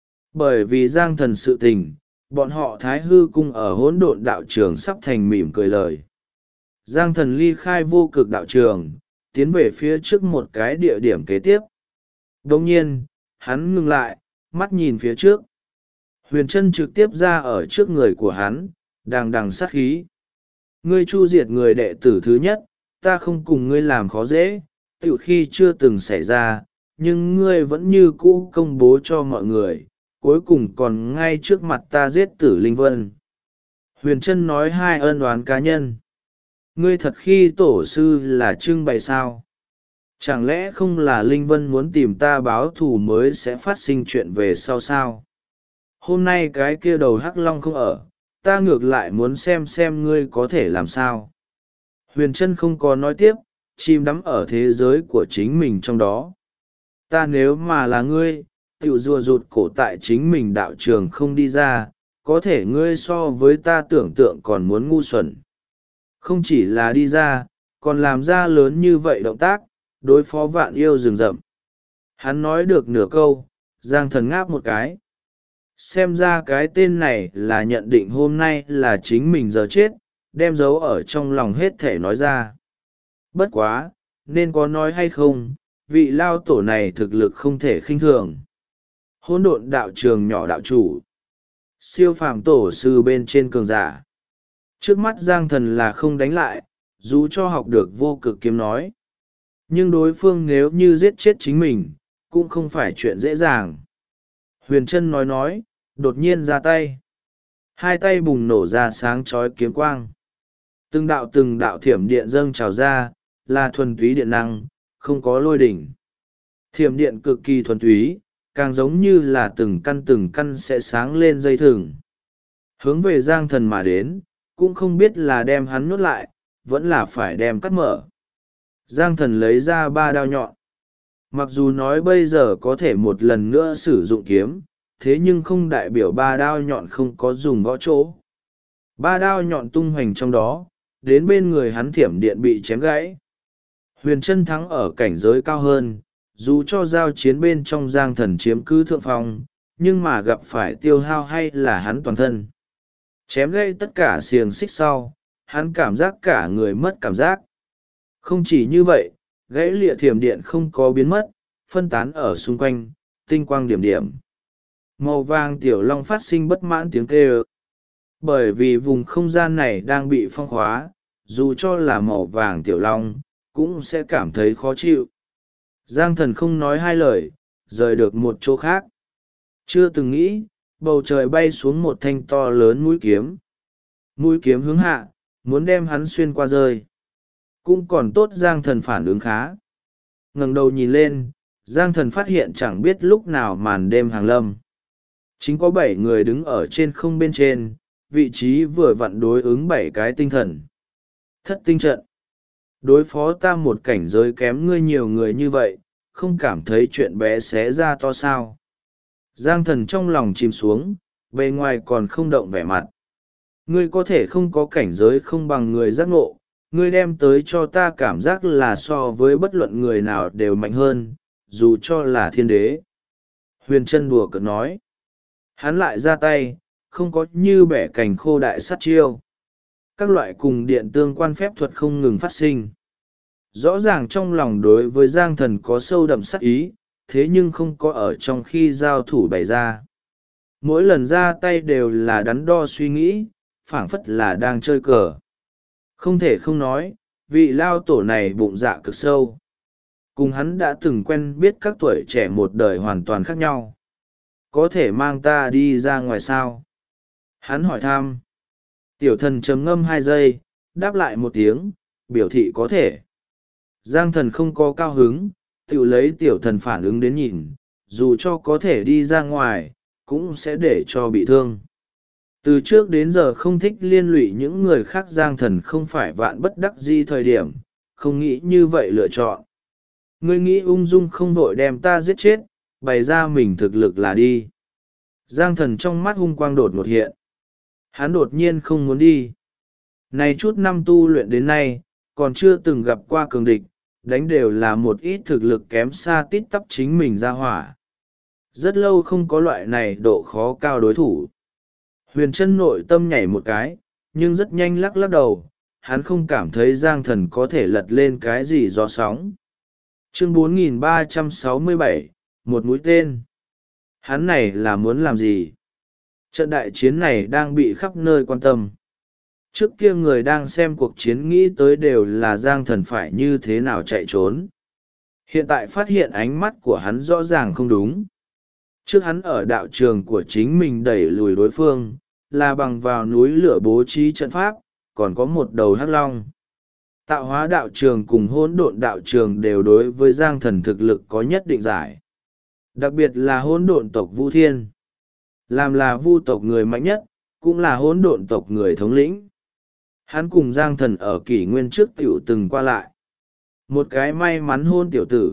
Bởi vì Giang Thần sự tình, bọn họ Thái Hư cung ở hỗn độn đạo trường sắp thành mỉm cười lời. Giang Thần ly khai vô cực đạo trường, tiến về phía trước một cái địa điểm kế tiếp. Đồng nhiên, hắn ngừng lại, mắt nhìn phía trước. Huyền Trân trực tiếp ra ở trước người của hắn, đằng đằng sát khí. Ngươi chu diệt người đệ tử thứ nhất, ta không cùng ngươi làm khó dễ, tự khi chưa từng xảy ra, nhưng ngươi vẫn như cũ công bố cho mọi người, cuối cùng còn ngay trước mặt ta giết tử Linh Vân. Huyền Trân nói hai ân oán cá nhân. Ngươi thật khi tổ sư là trưng bày sao? Chẳng lẽ không là Linh Vân muốn tìm ta báo thù mới sẽ phát sinh chuyện về sau sao? Hôm nay cái kia đầu hắc long không ở, ta ngược lại muốn xem ngươi có thể làm sao. Huyền Trân không có nói tiếp, chìm đắm ở thế giới của chính mình trong đó. Ta nếu mà là ngươi, tiểu rùa rụt cổ tại chính mình đạo trường không đi ra, có thể ngươi so với ta tưởng tượng còn muốn ngu xuẩn. Không chỉ là đi ra, còn làm ra lớn như vậy động tác, đối phó vạn yêu rừng rậm. Hắn nói được nửa câu, Giang Thần ngáp một cái. Xem ra cái tên này là nhận định hôm nay là chính mình giờ chết, đem dấu ở trong lòng hết thể nói ra. Bất quá, nên có nói hay không, vị lao tổ này thực lực không thể khinh thường. Hỗn độn đạo trường nhỏ đạo chủ, siêu phàm tổ sư bên trên cường giả. Trước mắt Giang Thần là không đánh lại, dù cho học được vô cực kiếm nói. Nhưng đối phương nếu như giết chết chính mình, cũng không phải chuyện dễ dàng. Huyền Trân nói, đột nhiên ra tay. Hai tay bùng nổ ra sáng chói kiếm quang. Từng đạo thiểm điện dâng trào ra, là thuần túy điện năng, không có lôi đỉnh. Thiểm điện cực kỳ thuần túy, càng giống như là từng căn sẽ sáng lên dây thừng. Hướng về Giang Thần mà đến, cũng không biết là đem hắn nuốt lại, vẫn là phải đem cắt mở. Giang Thần lấy ra 3 đao nhọn. Mặc dù nói bây giờ có thể một lần nữa sử dụng kiếm, thế nhưng không đại biểu 3 đao nhọn không có dùng võ chỗ. 3 đao nhọn tung hoành trong đó, đến bên người hắn thiểm điện bị chém gãy. Huyền Trân thắng ở cảnh giới cao hơn, dù cho giao chiến bên trong Giang Thần chiếm cứ thượng phong, nhưng mà gặp phải tiêu hao hay là hắn toàn thân. Chém gãy tất cả xiềng xích sau, hắn cảm giác cả người mất cảm giác. Không chỉ như vậy, gãy lịa thiểm điện không có biến mất, phân tán ở xung quanh, tinh quang điểm điểm. Màu vàng tiểu long phát sinh bất mãn tiếng kêu. Bởi vì vùng không gian này đang bị phong khóa, dù cho là màu vàng tiểu long, cũng sẽ cảm thấy khó chịu. Giang Thần không nói hai lời, rời được một chỗ khác. Chưa từng nghĩ, bầu trời bay xuống một thanh to lớn mũi kiếm. Mũi kiếm hướng hạ, muốn đem hắn xuyên qua rơi. Cũng còn tốt Giang Thần phản ứng khá. Ngẩng đầu nhìn lên, Giang Thần phát hiện chẳng biết lúc nào màn đêm hàng lâm. Chính có 7 người đứng ở trên không bên trên, vị trí vừa vặn đối ứng 7 cái tinh thần. Thất tinh trận. Đối phó ta một cảnh giới kém ngươi nhiều người như vậy, không cảm thấy chuyện bé xé ra to sao. Giang Thần trong lòng chìm xuống, bề ngoài còn không động vẻ mặt. Ngươi có thể không có cảnh giới không bằng người giác ngộ, ngươi đem tới cho ta cảm giác là so với bất luận người nào đều mạnh hơn, dù cho là thiên đế. Huyền Trân đùa cợt nói. Hắn lại ra tay, không có như bẻ cành khô đại sát chiêu. Các loại cùng điện tương quan phép thuật không ngừng phát sinh. Rõ ràng trong lòng đối với Giang Thần có sâu đậm sát ý, thế nhưng không có ở trong khi giao thủ bày ra. Mỗi lần ra tay đều là đắn đo suy nghĩ, phảng phất là đang chơi cờ. Không thể không nói, vị lao tổ này bụng dạ cực sâu. Cùng hắn đã từng quen biết các tuổi trẻ một đời hoàn toàn khác nhau. Có thể mang ta đi ra ngoài sao? Hắn hỏi thăm. Tiểu thần trầm ngâm 2 giây, đáp lại một tiếng, biểu thị có thể. Giang thần không có cao hứng, tự lấy tiểu thần phản ứng đến nhìn, dù cho có thể đi ra ngoài, cũng sẽ để cho bị thương. Từ trước đến giờ không thích liên lụy những người khác, Giang thần không phải vạn bất đắc dĩ thời điểm, không nghĩ như vậy lựa chọn. Ngươi nghĩ ung dung không vội đem ta giết chết, bày ra mình thực lực là đi. Giang thần trong mắt hung quang đột ngột hiện. Hắn đột nhiên không muốn đi. Này chút năm tu luyện đến nay, còn chưa từng gặp qua cường địch, đánh đều là một ít thực lực kém xa tít tắp chính mình ra hỏa. Rất lâu không có loại này độ khó cao đối thủ. Huyền Trân nội tâm nhảy một cái, nhưng rất nhanh lắc lắc đầu, hắn không cảm thấy Giang thần có thể lật lên cái gì gió sóng. Chương 4367, một mũi tên. Hắn này là muốn làm gì? Trận đại chiến này đang bị khắp nơi quan tâm. Trước kia người đang xem cuộc chiến nghĩ tới đều là Giang thần phải như thế nào chạy trốn. Hiện tại phát hiện ánh mắt của hắn rõ ràng không đúng. Trước hắn ở đạo trường của chính mình đẩy lùi đối phương, là bằng vào núi lửa bố trí trận pháp, còn có một đầu hắc long. Tạo hóa đạo trường cùng hỗn độn đạo trường đều đối với Giang thần thực lực có nhất định giải. Đặc biệt là hỗn độn tộc Vu Thiên. Làm là Vu tộc người mạnh nhất, cũng là hỗn độn tộc người thống lĩnh. Hắn cùng Giang thần ở kỷ nguyên trước tiểu từng qua lại. Một cái may mắn hôn tiểu tử.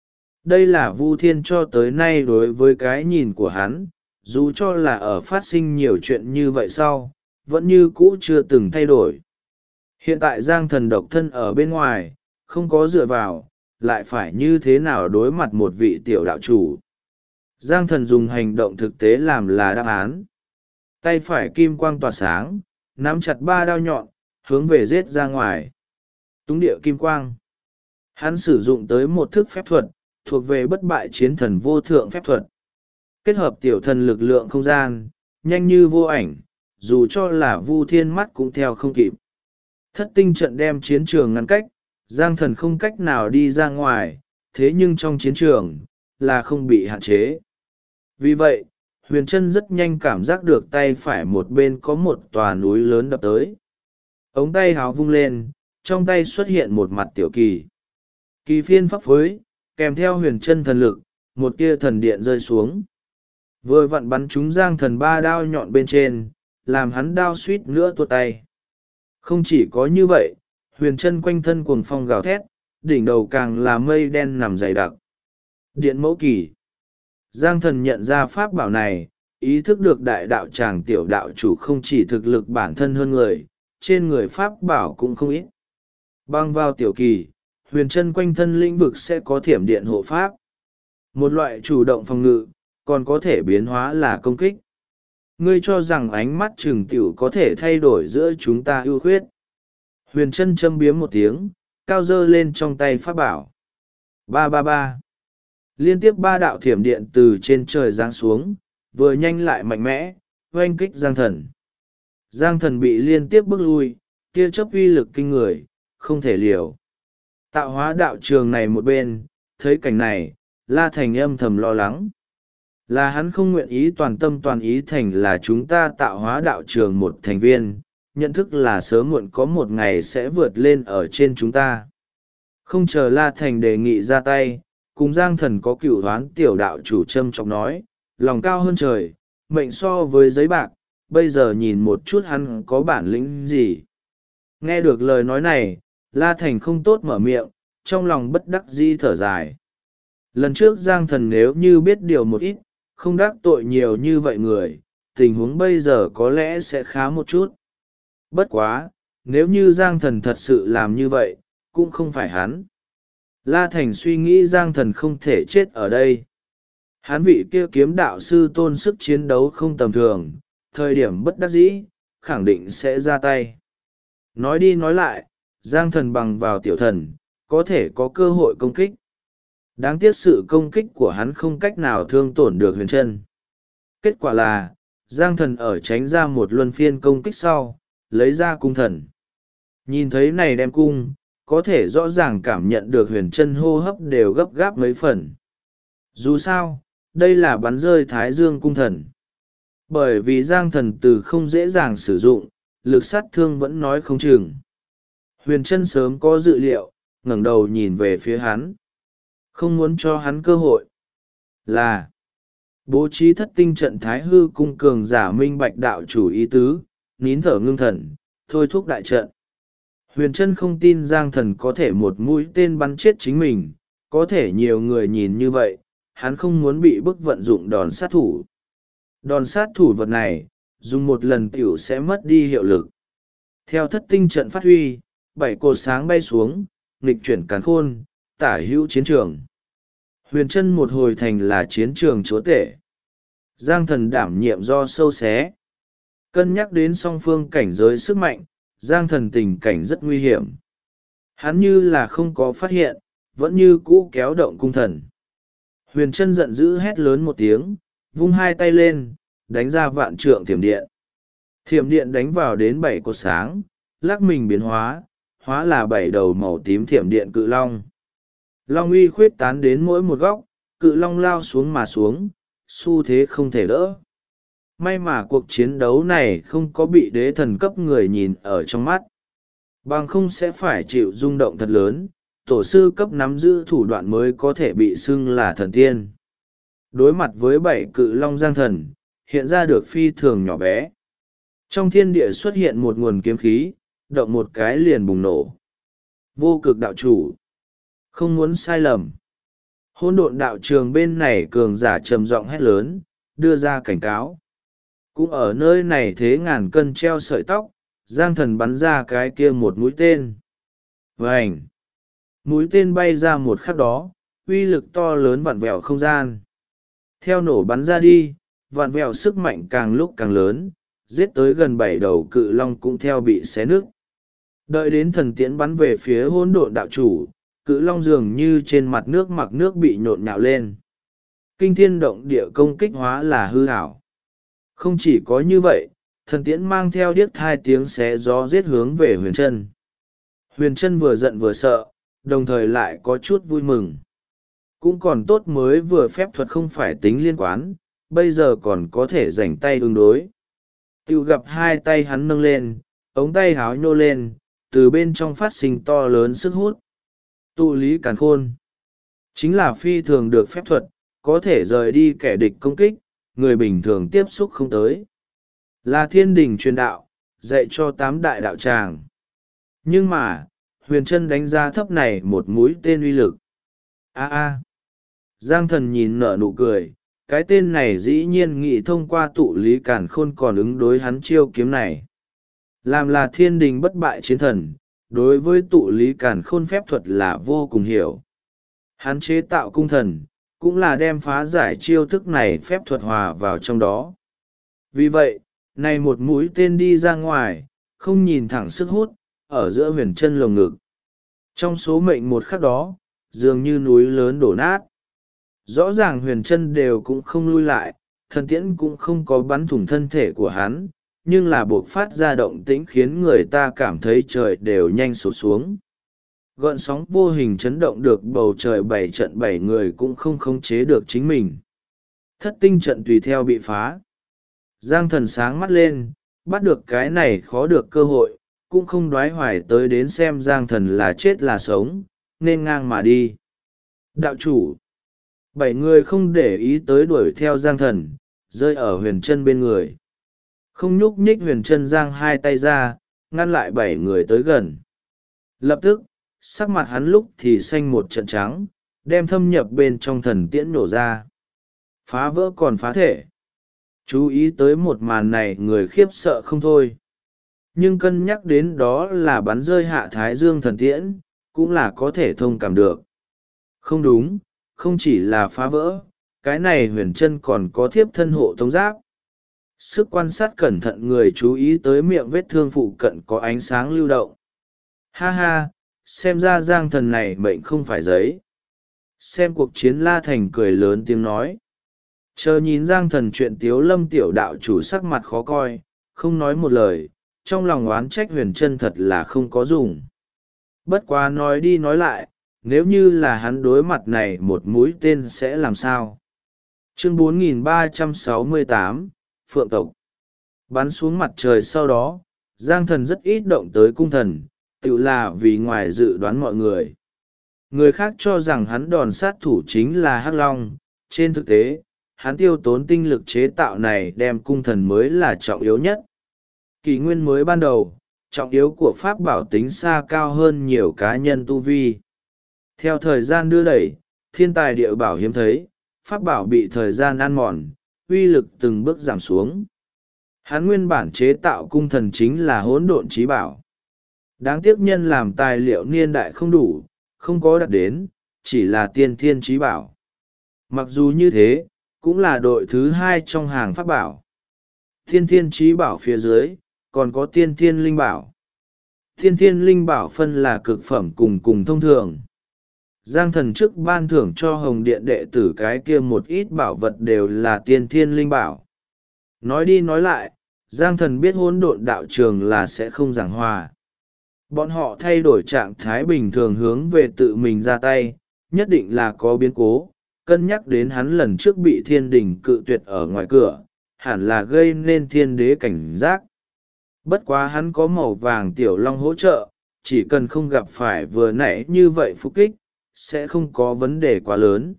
Đây là Vu Thiên cho tới nay đối với cái nhìn của hắn, dù cho là ở phát sinh nhiều chuyện như vậy sau, vẫn như cũ chưa từng thay đổi. Hiện tại Giang thần độc thân ở bên ngoài, không có dựa vào, lại phải như thế nào đối mặt một vị tiểu đạo chủ. Giang thần dùng hành động thực tế làm là đáp án. Tay phải kim quang tỏa sáng, nắm chặt 3 đao nhọn, hướng về giết ra ngoài. Túng địa kim quang. Hắn sử dụng tới một thức phép thuật, thuộc về bất bại chiến thần vô thượng phép thuật. Kết hợp tiểu thần lực lượng không gian, nhanh như vô ảnh, dù cho là Vu Thiên mắt cũng theo không kịp. Thất tinh trận đem chiến trường ngăn cách, Giang thần không cách nào đi ra ngoài, thế nhưng trong chiến trường, là không bị hạn chế. Vì vậy, Huyền Trân rất nhanh cảm giác được tay phải một bên có một tòa núi lớn đập tới. Ống tay háo vung lên, trong tay xuất hiện một mặt tiểu kỳ. Kỳ phiên phấp phới, kèm theo Huyền Trân thần lực, một tia thần điện rơi xuống. Vừa vặn bắn trúng Giang thần 3 đao nhọn bên trên, làm hắn đao suýt nữa tuột tay. Không chỉ có như vậy, Huyền Trân quanh thân cuồng phong gào thét, đỉnh đầu càng là mây đen nằm dày đặc. Điện mẫu kỳ. Giang thần nhận ra pháp bảo này, ý thức được đại đạo tràng tiểu đạo chủ không chỉ thực lực bản thân hơn người, trên người pháp bảo cũng không ít. Băng vào tiểu kỳ, Huyền Trân quanh thân lĩnh vực sẽ có thiểm điện hộ pháp. Một loại chủ động phòng ngự, còn có thể biến hóa là công kích. Ngươi cho rằng ánh mắt trừng tiểu có thể thay đổi giữa chúng ta ưu khuyết. Huyền Trân châm biếm một tiếng, cao dơ lên trong tay pháp bảo. 333. Liên tiếp 3 đạo thiểm điện từ trên trời giáng xuống, vừa nhanh lại mạnh mẽ, oanh kích Giang thần. Giang thần bị liên tiếp bước lui, tia chớp uy lực kinh người, không thể liều. Tạo hóa đạo trường này một bên, thấy cảnh này, La Thành âm thầm lo lắng. Là hắn không nguyện ý toàn tâm toàn ý thành là chúng ta tạo hóa đạo trường một thành viên, nhận thức là sớm muộn có một ngày sẽ vượt lên ở trên chúng ta. Không chờ La Thành đề nghị ra tay, cùng Giang thần có cựu đoán tiểu đạo chủ trâm trọng nói, lòng cao hơn trời, mệnh so với giấy bạc, bây giờ nhìn một chút hắn có bản lĩnh gì. Nghe được lời nói này, La Thành không tốt mở miệng, trong lòng bất đắc dĩ thở dài. Lần trước Giang thần nếu như biết điều một ít, không đắc tội nhiều như vậy người, tình huống bây giờ có lẽ sẽ khá một chút. Bất quá, nếu như Giang thần thật sự làm như vậy, cũng không phải hắn. La Thành suy nghĩ Giang thần không thể chết ở đây. Hắn vị kia kiếm đạo sư tôn sức chiến đấu không tầm thường, thời điểm bất đắc dĩ, khẳng định sẽ ra tay. Nói đi nói lại, Giang thần bằng vào tiểu thần, có thể có cơ hội công kích. Đáng tiếc sự công kích của hắn không cách nào thương tổn được Huyền Trân. Kết quả là, Giang thần ở tránh ra một luân phiên công kích sau, lấy ra cung thần. Nhìn thấy này đem cung, có thể rõ ràng cảm nhận được Huyền Trân hô hấp đều gấp gáp mấy phần. Dù sao, đây là bắn rơi Thái Dương cung thần. Bởi vì Giang thần từ không dễ dàng sử dụng, lực sát thương vẫn nói không chừng. Huyền Trân sớm có dự liệu, ngẩng đầu nhìn về phía hắn. Không muốn cho hắn cơ hội. Là bố trí thất tinh trận Thái Hư cung cường giả minh bạch đạo chủ ý tứ, nín thở ngưng thần, thôi thúc đại trận. Huyền Trân không tin Giang Thần có thể một mũi tên bắn chết chính mình, có thể nhiều người nhìn như vậy, hắn không muốn bị bức vận dụng đòn sát thủ. Đòn sát thủ vật này, dùng một lần tiểu sẽ mất đi hiệu lực. Theo thất tinh trận phát huy, 7 cột sáng bay xuống, nghịch chuyển càn khôn, tả hữu chiến trường. Huyền Trân một hồi thành là chiến trường chúa tể. Giang Thần đảm nhiệm do sâu xé. Cân nhắc đến song phương cảnh giới sức mạnh, Giang Thần tình cảnh rất nguy hiểm. Hắn như là không có phát hiện, vẫn như cũ kéo động cung thần. Huyền Trân giận dữ hét lớn một tiếng, vung hai tay lên, đánh ra vạn trượng thiểm điện. Thiểm điện đánh vào đến 7 cột sáng, lắc mình biến hóa, hóa là 7 đầu màu tím thiểm điện cự long. Long uy khuyết tán đến mỗi một góc, cự long lao xuống mà xuống, xu thế không thể đỡ. May mà cuộc chiến đấu này không có bị đế thần cấp người nhìn ở trong mắt. Bằng không sẽ phải chịu rung động thật lớn, tổ sư cấp nắm giữ thủ đoạn mới có thể bị xưng là thần tiên. Đối mặt với 7 cự long Giang Thần, hiện ra được phi thường nhỏ bé. Trong thiên địa xuất hiện một nguồn kiếm khí, động một cái liền bùng nổ. Vô cực đạo chủ. Không muốn sai lầm. Hỗn độn đạo trường bên này cường giả trầm giọng hét lớn, đưa ra cảnh cáo. Cũng ở nơi này thế ngàn cân treo sợi tóc, Giang Thần bắn ra cái kia một mũi tên. Vành! Mũi tên bay ra một khắc đó, uy lực to lớn vặn vẹo không gian. Theo nổ bắn ra đi, vặn vẹo sức mạnh càng lúc càng lớn, giết tới gần 7 đầu cự long cũng theo bị xé nứt. Đợi đến thần tiễn bắn về phía hỗn độn đạo chủ, cự long dường như trên mặt nước mặc nước bị nhộn nhạo lên. Kinh thiên động địa công kích hóa là hư ảo. Không chỉ có như vậy, thần tiễn mang theo điếc hai tiếng xé gió giết hướng về Huyền Trân. Huyền Trân vừa giận vừa sợ, đồng thời lại có chút vui mừng. Cũng còn tốt mới vừa phép thuật không phải tính liên quan, bây giờ còn có thể rảnh tay ứng đối. Tiêu gặp hai tay hắn nâng lên, ống tay háo nhô lên, từ bên trong phát sinh to lớn sức hút. Tụ lý càn khôn. Chính là phi thường được phép thuật, có thể rời đi kẻ địch công kích, người bình thường tiếp xúc không tới. Là thiên đình truyền đạo, dạy cho 8 đại đạo tràng. Nhưng mà, Huyền Trân đánh giá thấp này một mũi tên uy lực. Giang Thần nhìn nở nụ cười, cái tên này dĩ nhiên nghĩ thông qua tụ lý càn khôn còn ứng đối hắn chiêu kiếm này. Làm là thiên đình bất bại chiến thần, đối với tụ lý càn khôn phép thuật là vô cùng hiểu. Hắn chế tạo cung thần, cũng là đem phá giải chiêu thức này phép thuật hòa vào trong đó. Vì vậy, này một mũi tên đi ra ngoài, không nhìn thẳng sức hút, ở giữa Huyền Trân lồng ngực. Trong số mệnh một khắc đó, dường như núi lớn đổ nát. Rõ ràng Huyền Trân đều cũng không lui lại, thần tiễn cũng không có bắn thủng thân thể của hắn, nhưng là buộc phát ra động tĩnh khiến người ta cảm thấy trời đều nhanh sụp xuống. Gợn sóng vô hình chấn động được bầu trời 7 trận 7 người cũng không khống chế được chính mình. Thất tinh trận tùy theo bị phá. Giang Thần sáng mắt lên, bắt được cái này khó được cơ hội, cũng không đoái hoài tới đến xem Giang Thần là chết là sống, nên ngang mà đi. Đạo chủ! 7 người không để ý tới đuổi theo Giang Thần, rơi ở Huyền Trân bên người. Không nhúc nhích. Huyền Trân giang hai tay ra, ngăn lại 7 người tới gần. Lập tức, sắc mặt hắn lúc thì xanh một trận trắng, đem thâm nhập bên trong thần tiễn nổ ra. Phá vỡ còn phá thể. Chú ý tới một màn này người khiếp sợ không thôi. Nhưng cân nhắc đến đó là bắn rơi Hạ Thái Dương thần tiễn, cũng là có thể thông cảm được. Không đúng, không chỉ là phá vỡ, cái này Huyền Trân còn có thiếp thân hộ tống giáp. Sức quan sát cẩn thận người chú ý tới miệng vết thương phụ cận có ánh sáng lưu động. Ha ha, xem ra Giang Thần này mệnh không phải giấy. Xem cuộc chiến La Thành cười lớn tiếng nói. Chờ nhìn Giang Thần chuyện Tiếu Lâm tiểu đạo chủ sắc mặt khó coi, không nói một lời, trong lòng oán trách Huyền Trân thật là không có dùng. Bất quá nói đi nói lại, nếu như là hắn đối mặt này một mũi tên sẽ làm sao? Chương 4368, Phượng Tộc. Bắn xuống mặt trời sau đó, Giang Thần rất ít động tới cung thần, tự là vì ngoài dự đoán mọi người. Người khác cho rằng hắn đòn sát thủ chính là Hắc Long, trên thực tế, hắn tiêu tốn tinh lực chế tạo này đem cung thần mới là trọng yếu nhất. Kỷ nguyên mới ban đầu, trọng yếu của pháp bảo tính xa cao hơn nhiều cá nhân tu vi. Theo thời gian đưa đẩy, thiên tài địa bảo hiếm thấy, pháp bảo bị thời gian ăn mòn, uy lực từng bước giảm xuống. Hắn nguyên bản chế tạo cung thần chính là hỗn độn chí bảo. Đáng tiếc nhân làm tài liệu niên đại không đủ, không có đạt đến, chỉ là tiên thiên chí bảo. Mặc dù như thế, cũng là đội thứ hai trong hàng pháp bảo. Tiên thiên chí bảo phía dưới, còn có tiên thiên linh bảo. Tiên thiên linh bảo phân là cực phẩm cùng thông thường. Giang Thần trước ban thưởng cho Hồng Điện đệ tử cái kia một ít bảo vật đều là tiên thiên linh bảo. Nói đi nói lại, Giang Thần biết hỗn độn đạo trường là sẽ không giảng hòa. Bọn họ thay đổi trạng thái bình thường hướng về tự mình ra tay, nhất định là có biến cố. Cân nhắc đến hắn lần trước bị thiên đình cự tuyệt ở ngoài cửa, hẳn là gây nên thiên đế cảnh giác. Bất quá hắn có màu vàng tiểu long hỗ trợ, chỉ cần không gặp phải vừa nãy như vậy phục kích, sẽ không có vấn đề quá lớn.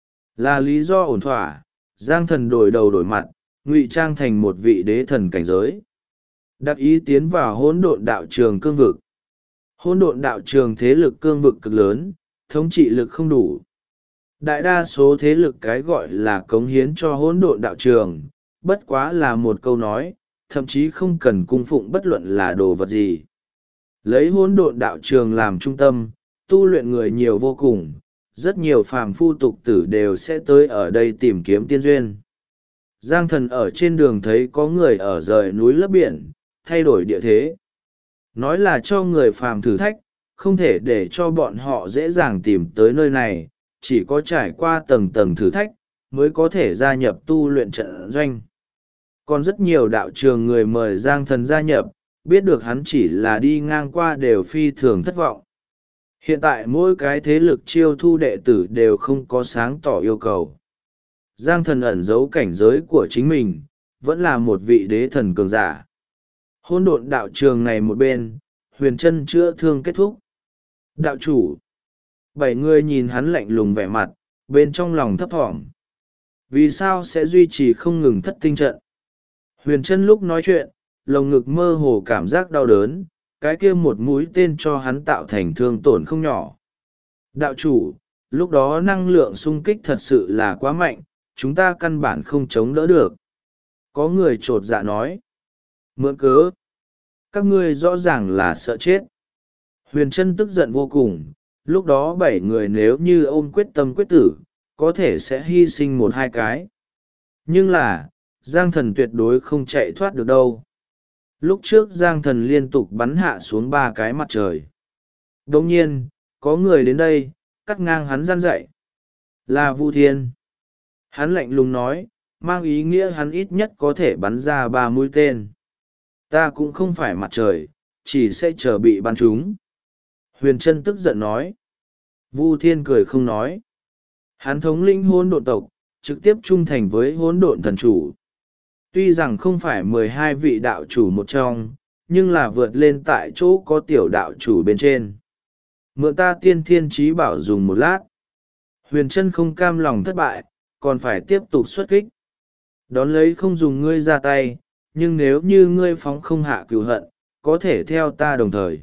Là lý do ổn thỏa, Giang Thần đổi đầu đổi mặt, ngụy trang thành một vị đế thần cảnh giới. Đặc ý tiến vào hỗn độn đạo trường cương vực. Hỗn độn đạo trường thế lực cương vực cực lớn, thống trị lực không đủ. Đại đa số thế lực cái gọi là cống hiến cho hỗn độn đạo trường, bất quá là một câu nói, thậm chí không cần cung phụng bất luận là đồ vật gì. Lấy hỗn độn đạo trường làm trung tâm, tu luyện người nhiều vô cùng, rất nhiều phàm phu tục tử đều sẽ tới ở đây tìm kiếm tiên duyên. Giang Thần ở trên đường thấy có người ở rời núi lấp biển, thay đổi địa thế. Nói là cho người phàm thử thách, không thể để cho bọn họ dễ dàng tìm tới nơi này, chỉ có trải qua tầng tầng thử thách, mới có thể gia nhập tu luyện trận doanh. Còn rất nhiều đạo trường người mời Giang Thần gia nhập, biết được hắn chỉ là đi ngang qua đều phi thường thất vọng. Hiện tại mỗi cái thế lực chiêu thu đệ tử đều không có sáng tỏ yêu cầu. Giang Thần ẩn giấu cảnh giới của chính mình, vẫn là một vị đế thần cường giả. Hỗn độn đạo trường này một bên, Huyền Trân chữa thương kết thúc. Đạo chủ. 7 người nhìn hắn lạnh lùng vẻ mặt, bên trong lòng thấp thỏm. Vì sao sẽ duy trì không ngừng thất tinh trận? Huyền Trân lúc nói chuyện, lồng ngực mơ hồ cảm giác đau đớn, cái kia một mũi tên cho hắn tạo thành thương tổn không nhỏ. Đạo chủ, lúc đó năng lượng xung kích thật sự là quá mạnh, chúng ta căn bản không chống đỡ được. Có người chột dạ nói. Mượn cớ. Các ngươi rõ ràng là sợ chết. Huyền Trân tức giận vô cùng, lúc đó 7 người nếu như ôm quyết tâm quyết tử, có thể sẽ hy sinh 1-2 cái. Nhưng là, Giang Thần tuyệt đối không chạy thoát được đâu. Lúc trước Giang Thần liên tục bắn hạ xuống 3 cái mặt trời. Đồng nhiên, có người đến đây, cắt ngang hắn gian dậy. Là Vu Thiên. Hắn lạnh lùng nói, mang ý nghĩa hắn ít nhất có thể bắn ra 3 mũi tên. Ta cũng không phải mặt trời, chỉ sẽ chờ bị bắn trúng. Huyền Trân tức giận nói. Vu Thiên cười không nói. Hắn thống lĩnh hỗn độn tộc, trực tiếp trung thành với hỗn độn thần chủ. Tuy rằng không phải 12 vị đạo chủ một trong, nhưng là vượt lên tại chỗ có tiểu đạo chủ bên trên. Mượn ta tiên thiên chí bảo dùng một lát. Huyền Trân không cam lòng thất bại, còn phải tiếp tục xuất kích. Đón lấy không dùng ngươi ra tay, nhưng nếu như ngươi phóng không hạ cửu hận, có thể theo ta đồng thời.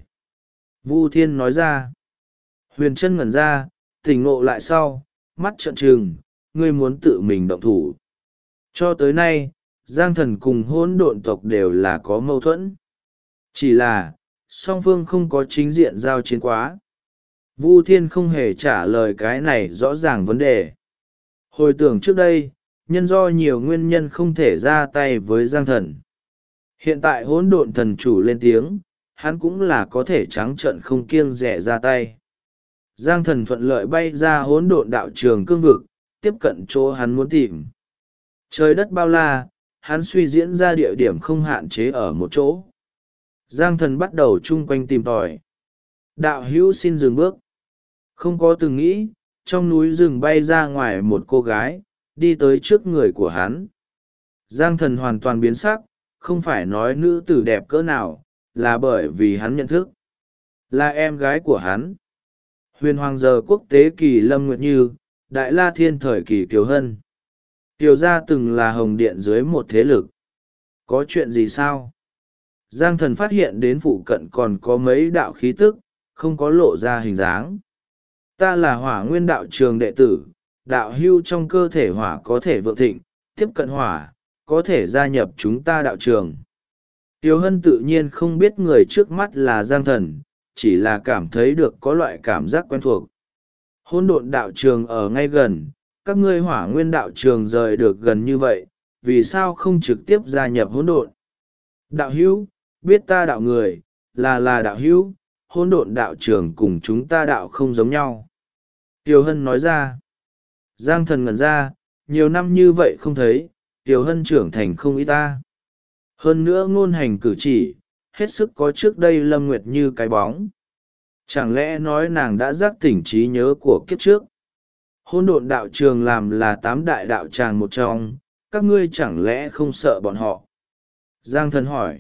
Vu Thiên nói ra. Huyền Trân ngẩn ra, tỉnh ngộ lại sau, mắt trợn trừng, ngươi muốn tự mình động thủ. Cho tới nay, Giang Thần cùng hỗn độn tộc đều là có mâu thuẫn. Chỉ là, song phương không có chính diện giao chiến quá. Vu Thiên không hề trả lời cái này rõ ràng vấn đề. Hồi tưởng trước đây, nhân do nhiều nguyên nhân không thể ra tay với Giang Thần. Hiện tại hỗn độn thần chủ lên tiếng, hắn cũng là có thể trắng trợn không kiêng dè ra tay. Giang Thần thuận lợi bay ra hỗn độn đạo trường cương vực, tiếp cận chỗ hắn muốn tìm. Trời đất bao la, hắn suy diễn ra địa điểm không hạn chế ở một chỗ. Giang Thần bắt đầu chung quanh tìm tòi. Đạo hữu xin dừng bước. Không có từng nghĩ, trong núi rừng bay ra ngoài một cô gái, đi tới trước người của hắn. Giang Thần hoàn toàn biến sắc, không phải nói nữ tử đẹp cỡ nào, là bởi vì hắn nhận thức là em gái của hắn. Huyền hoàng giờ quốc tế kỳ Lâm Nguyệt Như, Đại La Thiên thời kỳ Kiều Hân. Kiều gia từng là hồng điện dưới một thế lực. Có chuyện gì sao? Giang Thần phát hiện đến phụ cận còn có mấy đạo khí tức, không có lộ ra hình dáng. Ta là Hỏa Nguyên đạo trường đệ tử, đạo hưu trong cơ thể hỏa có thể vượng thịnh, tiếp cận hỏa, có thể gia nhập chúng ta đạo trường. Kiều Hân tự nhiên không biết người trước mắt là Giang Thần, chỉ là cảm thấy được có loại cảm giác quen thuộc. Hỗn độn đạo trường ở ngay gần, các ngươi Hỏa Nguyên đạo trường rời được gần như vậy, vì sao không trực tiếp gia nhập hỗn độn? Đạo hữu, biết ta đạo người, là đạo hữu, hỗn độn đạo trường cùng chúng ta đạo không giống nhau. Kiều Hân nói ra. Giang Thần ngẩn ra, nhiều năm như vậy không thấy, Kiều Hân trưởng thành không ít ta. Hơn nữa ngôn hành cử chỉ, hết sức có trước đây Lâm Nguyệt Như cái bóng. Chẳng lẽ nói nàng đã giác tỉnh trí nhớ của kiếp trước? Hỗn độn đạo trường làm là 8 đại đạo tràng một trong, các ngươi chẳng lẽ không sợ bọn họ? Giang Thần hỏi.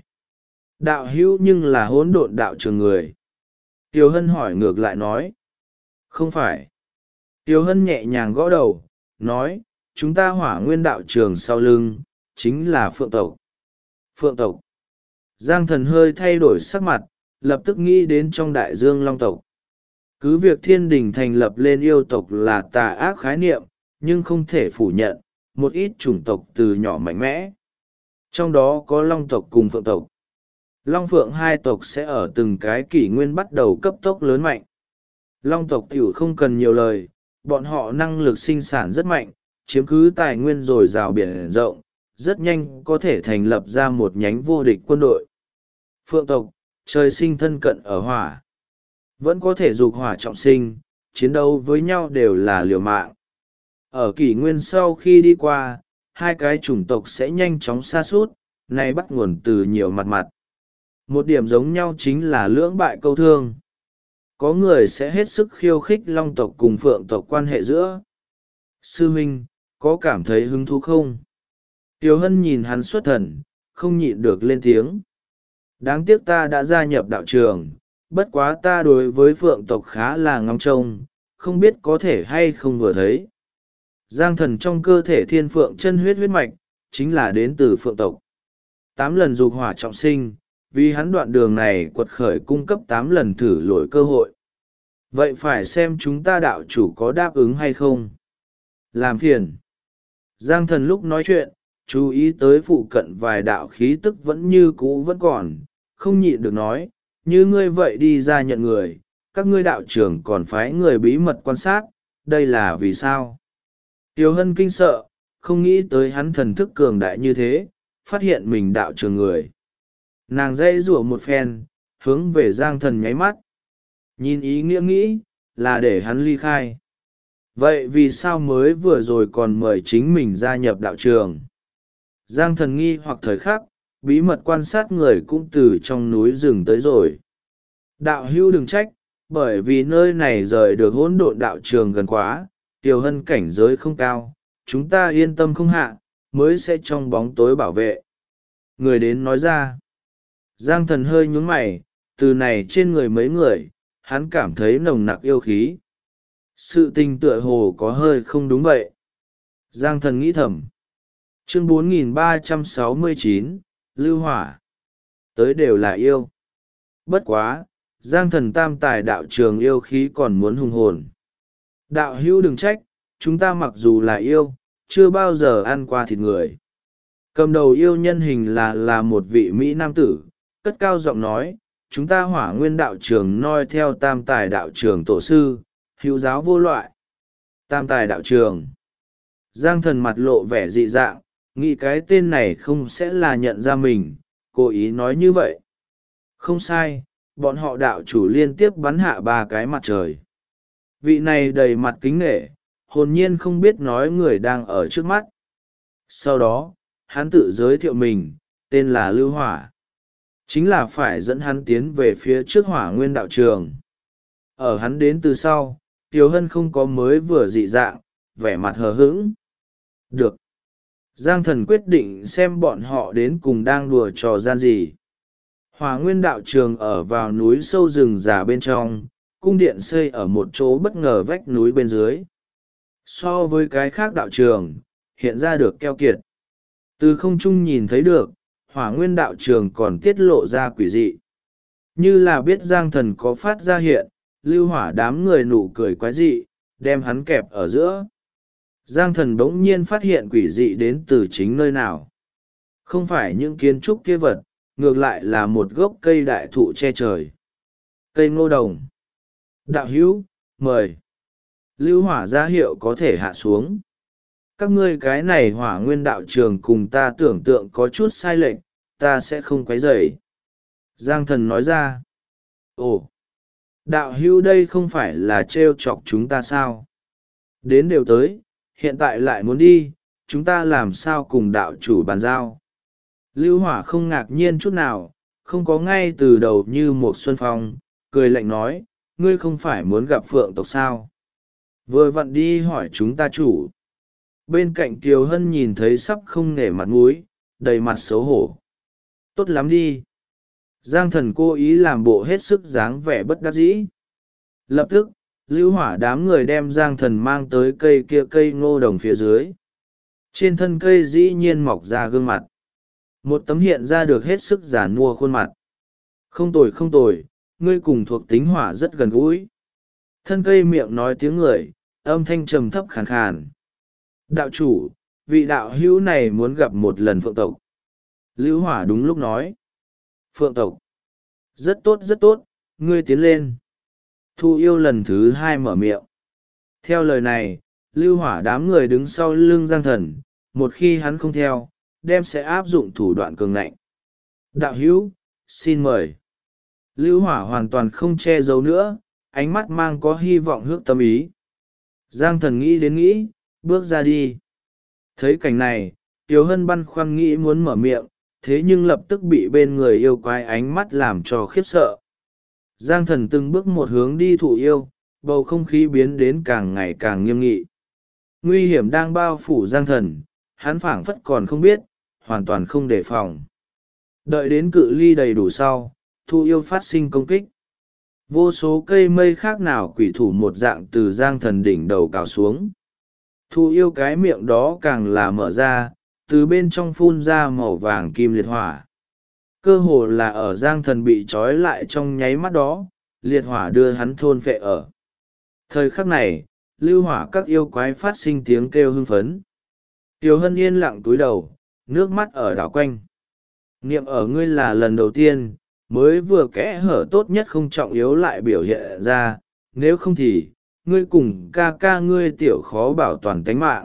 Đạo hữu nhưng là hỗn độn đạo trường người. Kiều Hân hỏi ngược lại nói. Không phải. Kiều Hân nhẹ nhàng gõ đầu, nói, chúng ta Hỏa Nguyên đạo trường sau lưng, chính là Phượng tộc. Phượng tộc. Giang Thần hơi thay đổi sắc mặt, lập tức nghĩ đến trong đại dương Long tộc. Cứ việc thiên đình thành lập lên yêu tộc là tà ác khái niệm, nhưng không thể phủ nhận, một ít chủng tộc từ nhỏ mạnh mẽ. Trong đó có Long tộc cùng Phượng tộc. Long Phượng hai tộc sẽ ở từng cái kỷ nguyên bắt đầu cấp tốc lớn mạnh. Long tộc tiểu không cần nhiều lời, bọn họ năng lực sinh sản rất mạnh, chiếm cứ tài nguyên dồi dào biển rộng, rất nhanh có thể thành lập ra một nhánh vô địch quân đội. Phượng tộc, trời sinh thân cận ở hỏa. Vẫn có thể dục hỏa trọng sinh, chiến đấu với nhau đều là liều mạng. Ở kỷ nguyên sau khi đi qua, hai cái chủng tộc sẽ nhanh chóng sa sút, này bắt nguồn từ nhiều mặt. Một điểm giống nhau chính là lưỡng bại câu thương. Có người sẽ hết sức khiêu khích Long tộc cùng Phượng tộc quan hệ giữa. Sư huynh, có cảm thấy hứng thú không? Kiều Hân nhìn hắn xuất thần, không nhịn được lên tiếng. Đáng tiếc ta đã gia nhập đạo trường, bất quá ta đối với Phượng tộc khá là ngóng trông, không biết có thể hay không vừa thấy. Giang Thần trong cơ thể thiên phượng chân huyết mạch, chính là đến từ Phượng tộc. 8 lần dục hỏa trọng sinh, vì hắn đoạn đường này quật khởi cung cấp 8 lần thử lỗi cơ hội. Vậy phải xem chúng ta đạo chủ có đáp ứng hay không. Làm phiền. Giang Thần lúc nói chuyện, chú ý tới phụ cận vài đạo khí tức vẫn như cũ vẫn còn, không nhịn được nói, như ngươi vậy đi ra nhận người, các ngươi đạo trưởng còn phái người bí mật quan sát, đây là vì sao? Tiêu Hân kinh sợ, không nghĩ tới hắn thần thức cường đại như thế, phát hiện mình đạo trưởng người. Nàng dây rủa một phen, hướng về Giang Thần nháy mắt. Nhìn ý nghĩa nghĩ, là để hắn ly khai. Vậy vì sao mới vừa rồi còn mời chính mình gia nhập đạo trường? Giang Thần nghi hoặc thời khắc, bí mật quan sát người cũng từ trong núi rừng tới rồi. Đạo hữu đừng trách, bởi vì nơi này rời được hỗn độn đạo trường gần quá, Kiều Hân cảnh giới không cao, chúng ta yên tâm không hạ, mới sẽ trong bóng tối bảo vệ. Người đến nói ra. Giang Thần hơi nhún mày, từ này trên người mấy người, hắn cảm thấy nồng nặc yêu khí. Sự tình tựa hồ có hơi không đúng vậy. Giang Thần nghĩ thầm. Chương 4369, Lưu Hỏa. Tới đều là yêu. Bất quá, Giang Thần tam tài đạo trường yêu khí còn muốn hùng hồn. Đạo hữu đừng trách, chúng ta mặc dù là yêu, chưa bao giờ ăn qua thịt người. Cầm đầu yêu nhân hình là một vị Mỹ nam tử, cất cao giọng nói, chúng ta Hỏa Nguyên đạo trường noi theo tam tài đạo trường tổ sư, hữu giáo vô loại. Tam tài đạo trường. Giang Thần mặt lộ vẻ dị dạng, nghĩ cái tên này không sẽ là nhận ra mình, cố ý nói như vậy. Không sai, bọn họ đạo chủ liên tiếp bắn hạ 3 cái mặt trời. Vị này đầy mặt kính nể, hồn nhiên không biết nói người đang ở trước mắt. Sau đó, hắn tự giới thiệu mình, tên là Lưu Hỏa. Chính là phải dẫn hắn tiến về phía trước Hỏa Nguyên đạo trường. Ở hắn đến từ sau, Kiều Hân không có mới vừa dị dạng, vẻ mặt hờ hững. Được. Giang Thần quyết định xem bọn họ đến cùng đang đùa trò gian gì. Hỏa Nguyên đạo trường ở vào núi sâu rừng già bên trong, cung điện xây ở một chỗ bất ngờ vách núi bên dưới. So với cái khác đạo trường, hiện ra được keo kiệt. Từ không trung nhìn thấy được, Hỏa Nguyên đạo trường còn tiết lộ ra quỷ dị. Như là biết Giang Thần có phát ra hiện, Lưu Hỏa đám người nụ cười quái dị, đem hắn kẹp ở giữa. Giang Thần bỗng nhiên phát hiện quỷ dị đến từ chính nơi nào. Không phải những kiến trúc kia vật, ngược lại là một gốc cây đại thụ che trời. Cây ngô đồng. Đạo hữu, mời. Lưu Hỏa ra hiệu có thể hạ xuống. Các ngươi cái này Hỏa Nguyên đạo trường cùng ta tưởng tượng có chút sai lệch, ta sẽ không quấy rầy. Giang Thần nói ra. Ồ, đạo hữu đây không phải là trêu chọc chúng ta sao? Đến đều tới, hiện tại lại muốn đi, chúng ta làm sao cùng đạo chủ bàn giao? Lưu Hỏa không ngạc nhiên chút nào, không có ngay từ đầu như một xuân phong, cười lạnh nói, ngươi không phải muốn gặp phượng tộc sao? Vừa vặn đi hỏi chúng ta chủ. Bên cạnh Kiều Hân nhìn thấy sắp không nể mặt mũi, đầy mặt xấu hổ. Tốt lắm đi. Giang Thần cố ý làm bộ hết sức dáng vẻ bất đắc dĩ. Lập tức, Lưu Hỏa đám người đem Giang Thần mang tới cây kia cây ngô đồng phía dưới. Trên thân cây dĩ nhiên mọc ra gương mặt. Một tấm hiện ra được hết sức giả nua khuôn mặt. Không tồi không tồi, ngươi cùng thuộc tính hỏa rất gần gũi. Thân cây miệng nói tiếng người, âm thanh trầm thấp khàn khàn. Đạo chủ, vị đạo hữu này muốn gặp một lần phượng tộc. Lưu Hỏa đúng lúc nói. Phượng tộc. Rất tốt rất tốt, ngươi tiến lên. Thu Yêu lần thứ hai mở miệng. Theo lời này, Lưu Hỏa đám người đứng sau lưng Giang Thần, một khi hắn không theo, đem sẽ áp dụng thủ đoạn cường ngạnh. Đạo hữu, xin mời. Lưu Hỏa hoàn toàn không che giấu nữa, ánh mắt mang có hy vọng hước tâm ý. Giang Thần nghĩ đến nghĩ, bước ra đi. Thấy cảnh này, Tiếu Hân băn khoăn nghĩ muốn mở miệng, thế nhưng lập tức bị bên người yêu quái ánh mắt làm cho khiếp sợ. Giang Thần từng bước một hướng đi Thụ Yêu, bầu không khí biến đến càng ngày càng nghiêm nghị. Nguy hiểm đang bao phủ Giang Thần, hắn phảng phất còn không biết, hoàn toàn không đề phòng. Đợi đến cự ly đầy đủ sau, Thụ Yêu phát sinh công kích. Vô số cây mây khác nào quỷ thủ một dạng từ Giang Thần đỉnh đầu cào xuống. Thụ Yêu cái miệng đó càng là mở ra, từ bên trong phun ra màu vàng kim liệt hỏa. Cơ hồ là ở Giang Thần bị trói lại trong nháy mắt đó, liệt hỏa đưa hắn thôn phệ ở. Thời khắc này, Lưu Hỏa các yêu quái phát sinh tiếng kêu hưng phấn. Tiểu Hân yên lặng túi đầu, nước mắt ở đảo quanh. Niệm ở ngươi là lần đầu tiên, mới vừa kẽ hở tốt nhất không trọng yếu lại biểu hiện ra, nếu không thì, ngươi cùng ca ca ngươi tiểu khó bảo toàn tánh mạng.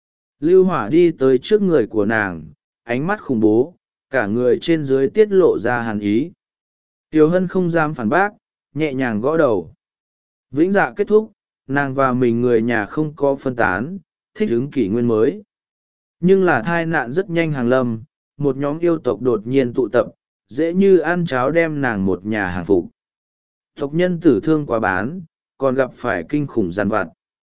Lưu Hỏa đi tới trước người của nàng, ánh mắt khủng bố, cả người trên dưới tiết lộ ra hàn ý. Tiểu Hân không dám phản bác, nhẹ nhàng gõ đầu. Vĩnh dạ kết thúc, nàng và mình người nhà không có phân tán, thích ứng kỷ nguyên mới. Nhưng là thai nạn rất nhanh hàng lâm, một nhóm yêu tộc đột nhiên tụ tập, dễ như ăn cháo đem nàng một nhà hàng phục. Tộc nhân tử thương quá bán, còn gặp phải kinh khủng giàn vặt.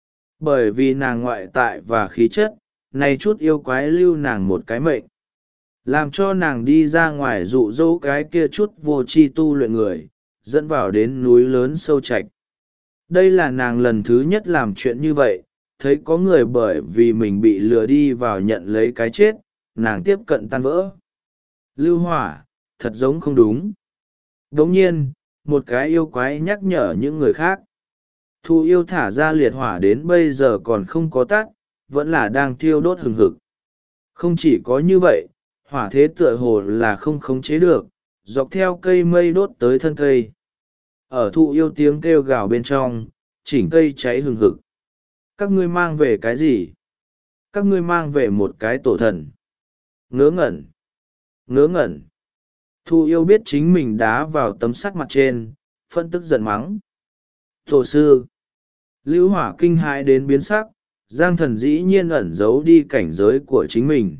Bởi vì nàng ngoại tại và khí chất, này chút yêu quái lưu nàng một cái mệnh. Làm cho nàng đi ra ngoài dụ dỗ cái kia chút vô tri tu luyện người, dẫn vào đến núi lớn sâu chạch. Đây là nàng lần thứ nhất làm chuyện như vậy, thấy có người bởi vì mình bị lừa đi vào nhận lấy cái chết, nàng tiếp cận tan vỡ. Lưu Hỏa, thật giống không đúng. Đồng nhiên, một cái yêu quái nhắc nhở những người khác. Thu Yêu thả ra liệt hỏa đến bây giờ còn không có tắt, vẫn là đang thiêu đốt hừng hực. Không chỉ có như vậy, hỏa thế tựa hồ là không khống chế được, dọc theo cây mây đốt tới thân cây. Ở Thụ Yêu tiếng kêu gào bên trong, chỉnh cây cháy hừng hực. Các ngươi mang về cái gì? Các ngươi mang về một cái tổ thần. Ngớ ngẩn. Ngớ ngẩn. Thụ Yêu biết chính mình đá vào tấm sắt mặt trên, phân tức giận mắng. Tổ sư. Lưu Hỏa kinh hãi đến biến sắc, Giang Thần dĩ nhiên ẩn giấu đi cảnh giới của chính mình.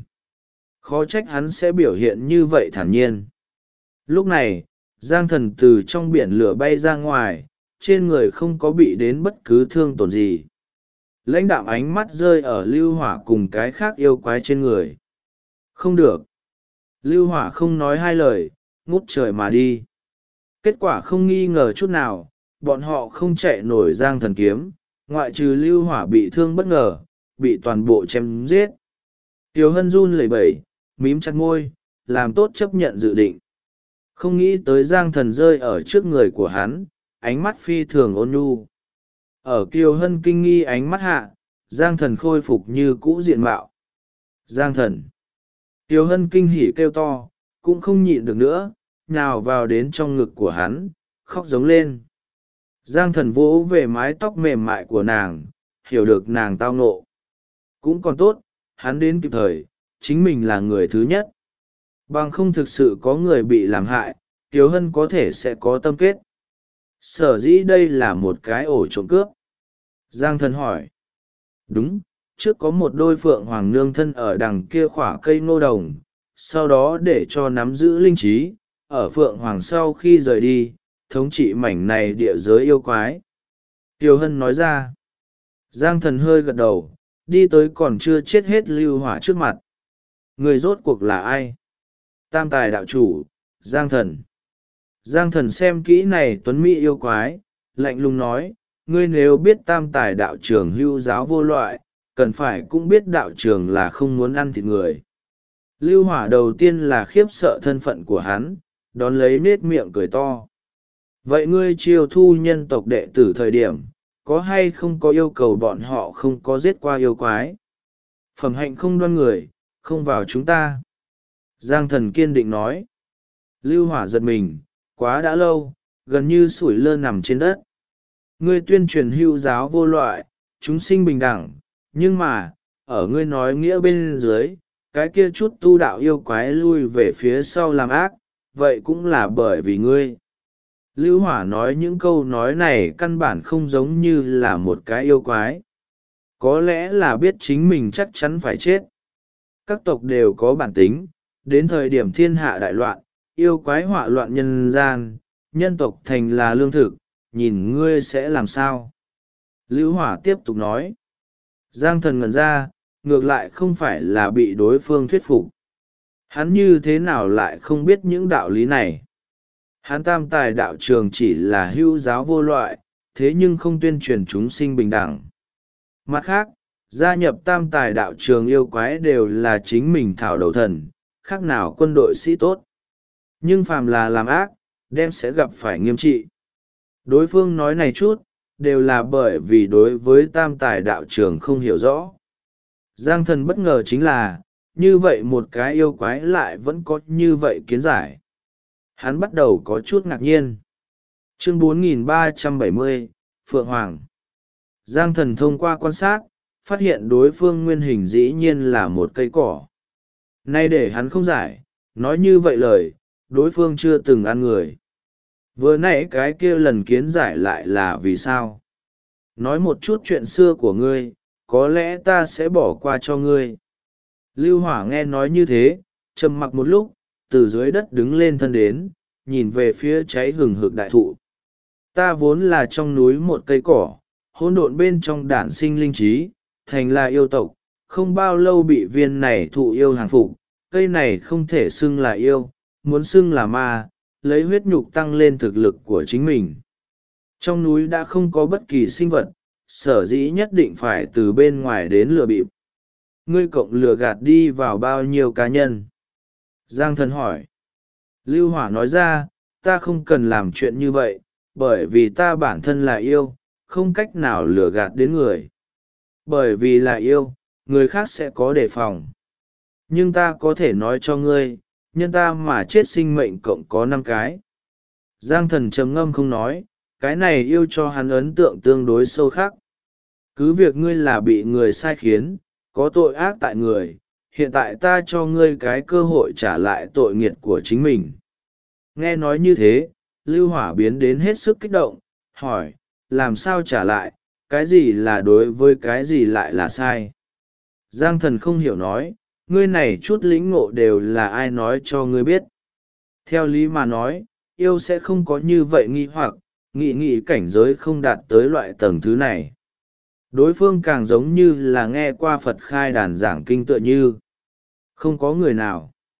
Khó trách hắn sẽ biểu hiện như vậy thản nhiên. Lúc này, Giang Thần từ trong biển lửa bay ra ngoài, trên người không có bị đến bất cứ thương tổn gì. Lãnh đạm ánh mắt rơi ở Lưu Hỏa cùng cái khác yêu quái trên người. Không được. Lưu Hỏa không nói hai lời, ngút trời mà đi. Kết quả không nghi ngờ chút nào, bọn họ không chạy nổi Giang Thần kiếm, ngoại trừ Lưu Hỏa bị thương bất ngờ, bị toàn bộ chém giết. Kiều Hân run lẩy bẩy, mím chặt môi, làm tốt chấp nhận dự định. Không nghĩ tới Giang Thần rơi ở trước người của hắn, ánh mắt phi thường ôn nhu. Ở Kiều Hân kinh nghi ánh mắt hạ, Giang Thần khôi phục như cũ diện mạo. Giang Thần! Kiều Hân kinh hỉ kêu to, cũng không nhịn được nữa, nhào vào đến trong ngực của hắn, khóc giống lên. Giang Thần vỗ về mái tóc mềm mại của nàng, hiểu được nàng tao ngộ. Cũng còn tốt, hắn đến kịp thời, chính mình là người thứ nhất. Bằng không thực sự có người bị làm hại, Kiều Hân có thể sẽ có tâm kết. Sở dĩ đây là một cái ổ trộm cướp. Giang Thần hỏi. Đúng, trước có một đôi phượng hoàng nương thân ở đằng kia khỏa cây ngô đồng, sau đó để cho nắm giữ linh trí, ở phượng hoàng sau khi rời đi, thống trị mảnh này địa giới yêu quái. Kiều Hân nói ra. Giang Thần hơi gật đầu, đi tới còn chưa chết hết Lưu Hỏa trước mặt. Người rốt cuộc là ai? Tam tài đạo chủ, Giang Thần. Giang Thần xem kỹ này tuấn mỹ yêu quái, lạnh lùng nói, ngươi nếu biết tam tài đạo trưởng hưu giáo vô loại, cần phải cũng biết đạo trưởng là không muốn ăn thịt người. Lưu Hỏa đầu tiên là khiếp sợ thân phận của hắn, đón lấy nết miệng cười to. Vậy ngươi chiêu thu nhân tộc đệ tử thời điểm, có hay không có yêu cầu bọn họ không có giết qua yêu quái? Phẩm hạnh không đoan người, không vào chúng ta. Giang Thần kiên định nói. Lưu Hỏa giật mình, quá đã lâu, gần như sủi lơ nằm trên đất. Ngươi tuyên truyền hưu giáo vô loại, chúng sinh bình đẳng, nhưng mà, ở ngươi nói nghĩa bên dưới, cái kia chút tu đạo yêu quái lui về phía sau làm ác, vậy cũng là bởi vì ngươi. Lưu Hỏa nói những câu nói này căn bản không giống như là một cái yêu quái. Có lẽ là biết chính mình chắc chắn phải chết. Các tộc đều có bản tính, đến thời điểm thiên hạ đại loạn, yêu quái họa loạn nhân gian, nhân tộc thành là lương thực, nhìn ngươi sẽ làm sao? Lưu Hỏa tiếp tục nói. Giang Thần ngẩn ra, ngược lại không phải là bị đối phương thuyết phục. Hắn như thế nào lại không biết những đạo lý này? Hắn tam tài đạo trường chỉ là hữu giáo vô loại, thế nhưng không tuyên truyền chúng sinh bình đẳng. Mặt khác, gia nhập tam tài đạo trường yêu quái đều là chính mình thảo đầu thần, khác nào quân đội sĩ tốt. Nhưng phàm là làm ác, đem sẽ gặp phải nghiêm trị. Đối phương nói này chút, đều là bởi vì đối với tam tài đạo trường không hiểu rõ. Giang Thần bất ngờ chính là, như vậy một cái yêu quái lại vẫn có như vậy kiến giải. Hắn bắt đầu có chút ngạc nhiên. Chương 4370, Phượng Hoàng. Giang Thần thông qua quan sát, phát hiện đối phương nguyên hình dĩ nhiên là một cây cỏ. Nay để hắn không giải, nói như vậy lời, đối phương chưa từng ăn người. Vừa nãy cái kia lần kiến giải lại là vì sao? Nói một chút chuyện xưa của ngươi, có lẽ ta sẽ bỏ qua cho ngươi. Lưu Hỏa nghe nói như thế, trầm mặc một lúc, từ dưới đất đứng lên thân đến, nhìn về phía cháy hừng hực đại thụ. Ta vốn là trong núi một cây cỏ, hỗn độn bên trong đản sinh linh trí, thành là yêu tộc, không bao lâu bị viên này thụ yêu hàng phục, cây này không thể xưng là yêu, muốn xưng là ma, lấy huyết nhục tăng lên thực lực của chính mình. Trong núi đã không có bất kỳ sinh vật, sở dĩ nhất định phải từ bên ngoài đến lừa bịp. Ngươi cộng lừa gạt đi vào bao nhiêu cá nhân? Giang Thần hỏi. Lưu Hỏa nói ra, ta không cần làm chuyện như vậy, bởi vì ta bản thân là yêu, không cách nào lừa gạt đến người. Bởi vì là yêu, người khác sẽ có đề phòng. Nhưng ta có thể nói cho ngươi, nhân ta mà chết sinh mệnh cộng có 5 cái. Giang Thần trầm ngâm không nói, cái này yêu cho hắn ấn tượng tương đối sâu khắc. Cứ việc ngươi là bị người sai khiến, có tội ác tại người, hiện tại ta cho ngươi cái cơ hội trả lại tội nghiệt của chính mình. Nghe nói như thế, Lưu Hỏa biến đến hết sức kích động, hỏi, làm sao trả lại, cái gì là đối với cái gì lại là sai? Giang Thần không hiểu nói, ngươi này chút lĩnh ngộ đều là ai nói cho ngươi biết. Theo lý mà nói, yêu sẽ không có như vậy nghi hoặc, nghị cảnh giới không đạt tới loại tầng thứ này. Đối phương càng giống như là nghe qua Phật khai đàn giảng kinh tựa như. Không có người nào.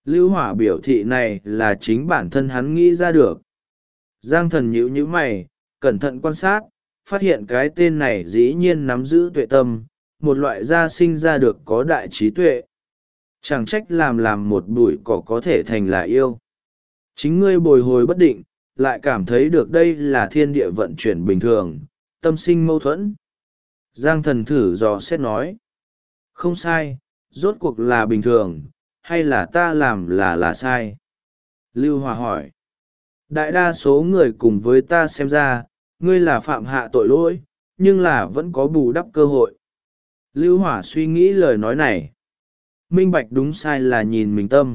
Lưu Hỏa biểu thị này là chính bản thân hắn nghĩ ra được. Giang Thần nhíu nhíu mày, cẩn thận quan sát, phát hiện cái tên này dĩ nhiên nắm giữ tuệ tâm, một loại gia sinh ra được có đại trí tuệ. Chẳng trách làm một bụi cỏ có thể thành là yêu. Chính ngươi bồi hồi bất định, lại cảm thấy được đây là thiên địa vận chuyển bình thường, tâm sinh mâu thuẫn. Giang Thần thử dò xét nói. Không sai, rốt cuộc là bình thường, hay là ta làm là sai? Lưu Hòa hỏi. Đại đa số người cùng với ta xem ra, ngươi là phạm hạ tội lỗi, nhưng là vẫn có bù đắp cơ hội. Lưu Hỏa suy nghĩ lời nói này. Minh bạch đúng sai là nhìn mình tâm.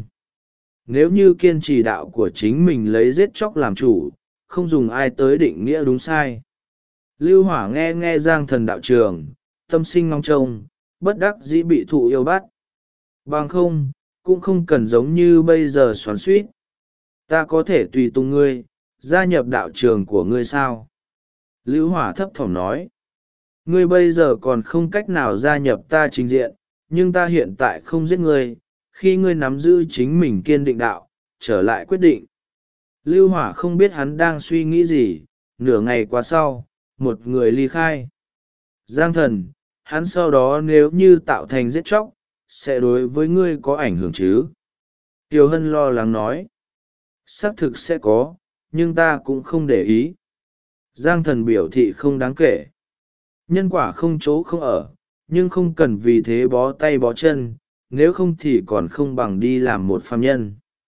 Nếu như kiên trì đạo của chính mình lấy giết chóc làm chủ, không dùng ai tới định nghĩa đúng sai. Lưu Hỏa nghe Giang Thần đạo trường, tâm sinh ngóng trông, bất đắc dĩ bị thụ yêu bắt. Bằng không, cũng không cần giống như bây giờ xoắn suýt. Ta có thể tùy tùng ngươi, gia nhập đạo trường của ngươi sao? Lưu Hỏa thấp thỏm nói. Ngươi bây giờ còn không cách nào gia nhập ta chính diện, nhưng ta hiện tại không giết ngươi, khi ngươi nắm giữ chính mình kiên định đạo, trở lại quyết định. Lưu Hỏa không biết hắn đang suy nghĩ gì, nửa ngày qua sau, một người ly khai. Giang Thần, hắn sau đó nếu như tạo thành giết chóc, sẽ đối với ngươi có ảnh hưởng chứ? Kiều Hân lo lắng nói. Xác thực sẽ có, nhưng ta cũng không để ý. Giang Thần biểu thị không đáng kể. Nhân quả không chỗ không ở, nhưng không cần vì thế bó tay bó chân, nếu không thì còn không bằng đi làm một phàm nhân.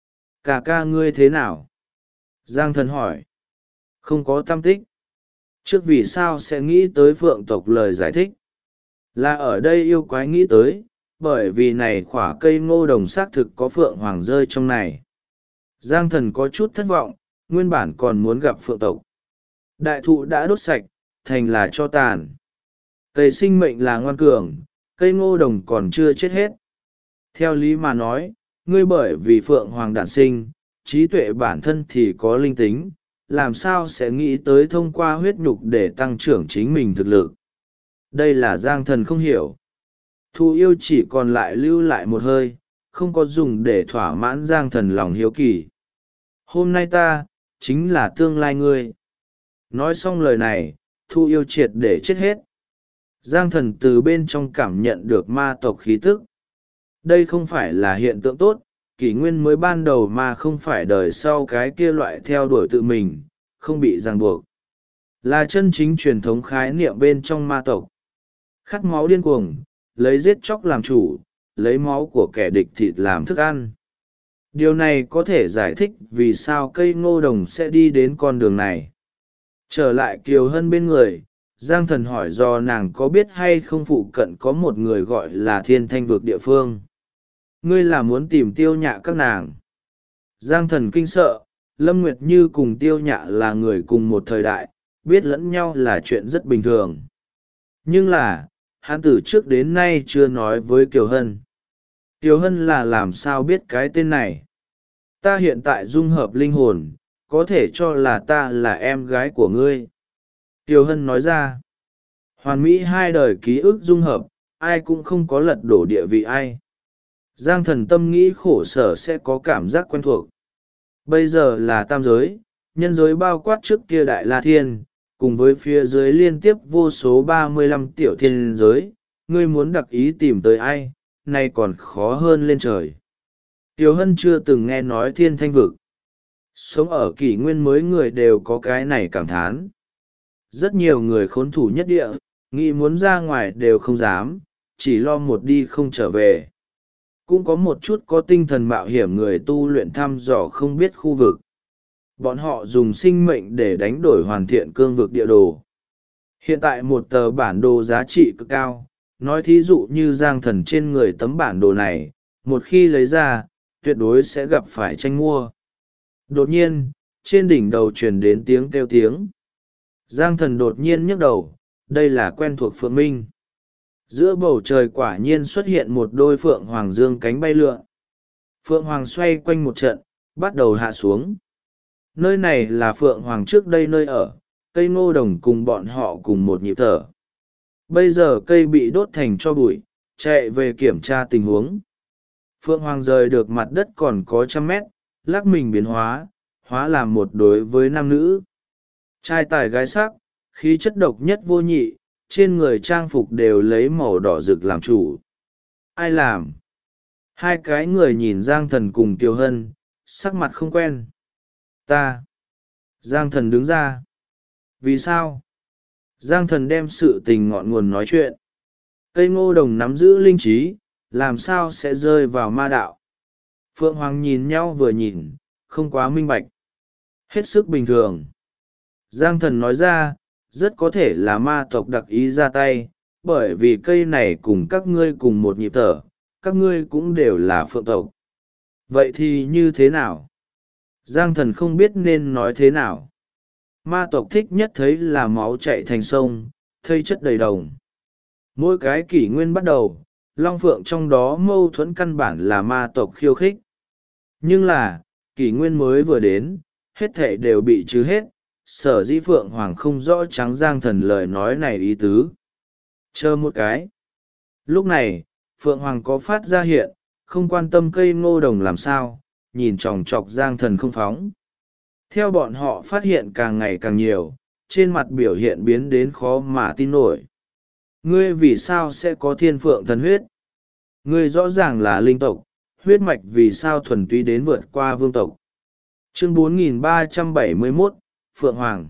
Cả ca ngươi thế nào? Giang Thần hỏi. Không có tâm tích. Trước vì sao sẽ nghĩ tới phượng tộc lời giải thích? Là ở đây yêu quái nghĩ tới, bởi vì này khỏa cây ngô đồng xác thực có phượng hoàng rơi trong này. Giang Thần có chút thất vọng, nguyên bản còn muốn gặp phượng tộc. Đại thụ đã đốt sạch, thành là cho tàn. Cây sinh mệnh là ngoan cường, cây ngô đồng còn chưa chết hết. Theo lý mà nói, ngươi bởi vì phượng hoàng đản sinh, trí tuệ bản thân thì có linh tính, làm sao sẽ nghĩ tới thông qua huyết nhục để tăng trưởng chính mình thực lực. Đây là Giang Thần không hiểu. Thù yêu chỉ còn lại lưu lại một hơi, không có dùng để thỏa mãn Giang Thần lòng hiếu kỳ. Hôm nay ta, chính là tương lai ngươi. Nói xong lời này, Thu yêu triệt để chết hết. Giang Thần từ bên trong cảm nhận được ma tộc khí tức. Đây không phải là hiện tượng tốt, kỷ nguyên mới ban đầu mà không phải đời sau cái kia loại theo đuổi tự mình, không bị ràng buộc. Là chân chính truyền thống khái niệm bên trong ma tộc. Khát máu điên cuồng, lấy giết chóc làm chủ, lấy máu của kẻ địch thịt làm thức ăn. Điều này có thể giải thích vì sao cây ngô đồng sẽ đi đến con đường này. Trở lại Kiều Hân bên người, Giang Thần hỏi do nàng có biết hay không phụ cận có một người gọi là Thiên Thanh Vực địa phương. Ngươi là muốn tìm Tiêu Nhạ các nàng. Giang Thần kinh sợ, Lâm Nguyệt Như cùng Tiêu Nhạ là người cùng một thời đại, biết lẫn nhau là chuyện rất bình thường. Nhưng là, hắn từ trước đến nay chưa nói với Kiều Hân. Kiều Hân là làm sao biết cái tên này? Ta hiện tại dung hợp linh hồn, có thể cho là ta là em gái của ngươi. Kiều Hân nói ra. Hoàn mỹ hai đời ký ức dung hợp, ai cũng không có lật đổ địa vị ai. Giang Thần tâm nghĩ khổ sở sẽ có cảm giác quen thuộc. Bây giờ là tam giới, nhân giới bao quát trước kia Đại La Thiên, cùng với phía dưới liên tiếp vô số 35 tiểu thiên giới, ngươi muốn đặc ý tìm tới ai, nay còn khó hơn lên trời. Kiều Hân chưa từng nghe nói Thiên Thanh Vực. Sống ở kỷ nguyên mới người đều có cái này cảm thán. Rất nhiều người khốn thủ nhất địa, nghĩ muốn ra ngoài đều không dám, chỉ lo một đi không trở về. Cũng có một chút có tinh thần mạo hiểm người tu luyện thăm dò không biết khu vực. Bọn họ dùng sinh mệnh để đánh đổi hoàn thiện cương vực địa đồ. Hiện tại một tờ bản đồ giá trị cực cao, nói thí dụ như Giang Thần trên người tấm bản đồ này, một khi lấy ra, tuyệt đối sẽ gặp phải tranh mua. Đột nhiên, trên đỉnh đầu truyền đến tiếng kêu tiếng. Giang Thần đột nhiên nhấc đầu, đây là quen thuộc Phượng Minh. Giữa bầu trời quả nhiên xuất hiện một đôi phượng hoàng dương cánh bay lượn. Phượng hoàng xoay quanh một trận, bắt đầu hạ xuống. Nơi này là phượng hoàng trước đây nơi ở, cây ngô đồng cùng bọn họ cùng một nhịp thở. Bây giờ cây bị đốt thành tro bụi, chạy về kiểm tra tình huống. Phượng Hoàng rời được mặt đất còn có 100 mét, lắc mình biến hóa làm một đối với nam nữ. Trai tài gái sắc, khí chất độc nhất vô nhị, trên người trang phục đều lấy màu đỏ rực làm chủ. Ai làm? Hai cái người nhìn Giang Thần cùng Kiều Hân, sắc mặt không quen. Ta. Giang Thần đứng ra. Vì sao? Giang Thần đem sự tình ngọn nguồn nói chuyện. Cây ngô đồng nắm giữ linh trí, làm sao sẽ rơi vào ma đạo? Phượng Hoàng nhìn nhau vừa nhìn, không quá minh bạch. Hết sức bình thường. Giang Thần nói ra, rất có thể là ma tộc đặc ý ra tay, bởi vì cây này cùng các ngươi cùng một nhịp thở, các ngươi cũng đều là phượng tộc. Vậy thì như thế nào? Giang Thần không biết nên nói thế nào. Ma tộc thích nhất thấy là máu chạy thành sông, thây chất đầy đồng. Mỗi cái kỷ nguyên bắt đầu, long phượng trong đó mâu thuẫn căn bản là ma tộc khiêu khích. Nhưng là, kỷ nguyên mới vừa đến, hết thảy đều bị trừ hết, sở dĩ Phượng Hoàng không rõ trắng Giang Thần lời nói này ý tứ. Chờ một cái. Lúc này, Phượng Hoàng có phát ra hiện, không quan tâm cây ngô đồng làm sao, nhìn chòng chọc Giang Thần không phóng. Theo bọn họ phát hiện càng ngày càng nhiều, trên mặt biểu hiện biến đến khó mà tin nổi. Ngươi vì sao sẽ có thiên phượng thần huyết? Ngươi rõ ràng là linh tộc, huyết mạch vì sao thuần túy đến vượt qua vương tộc? Chương 4371, Phượng Hoàng.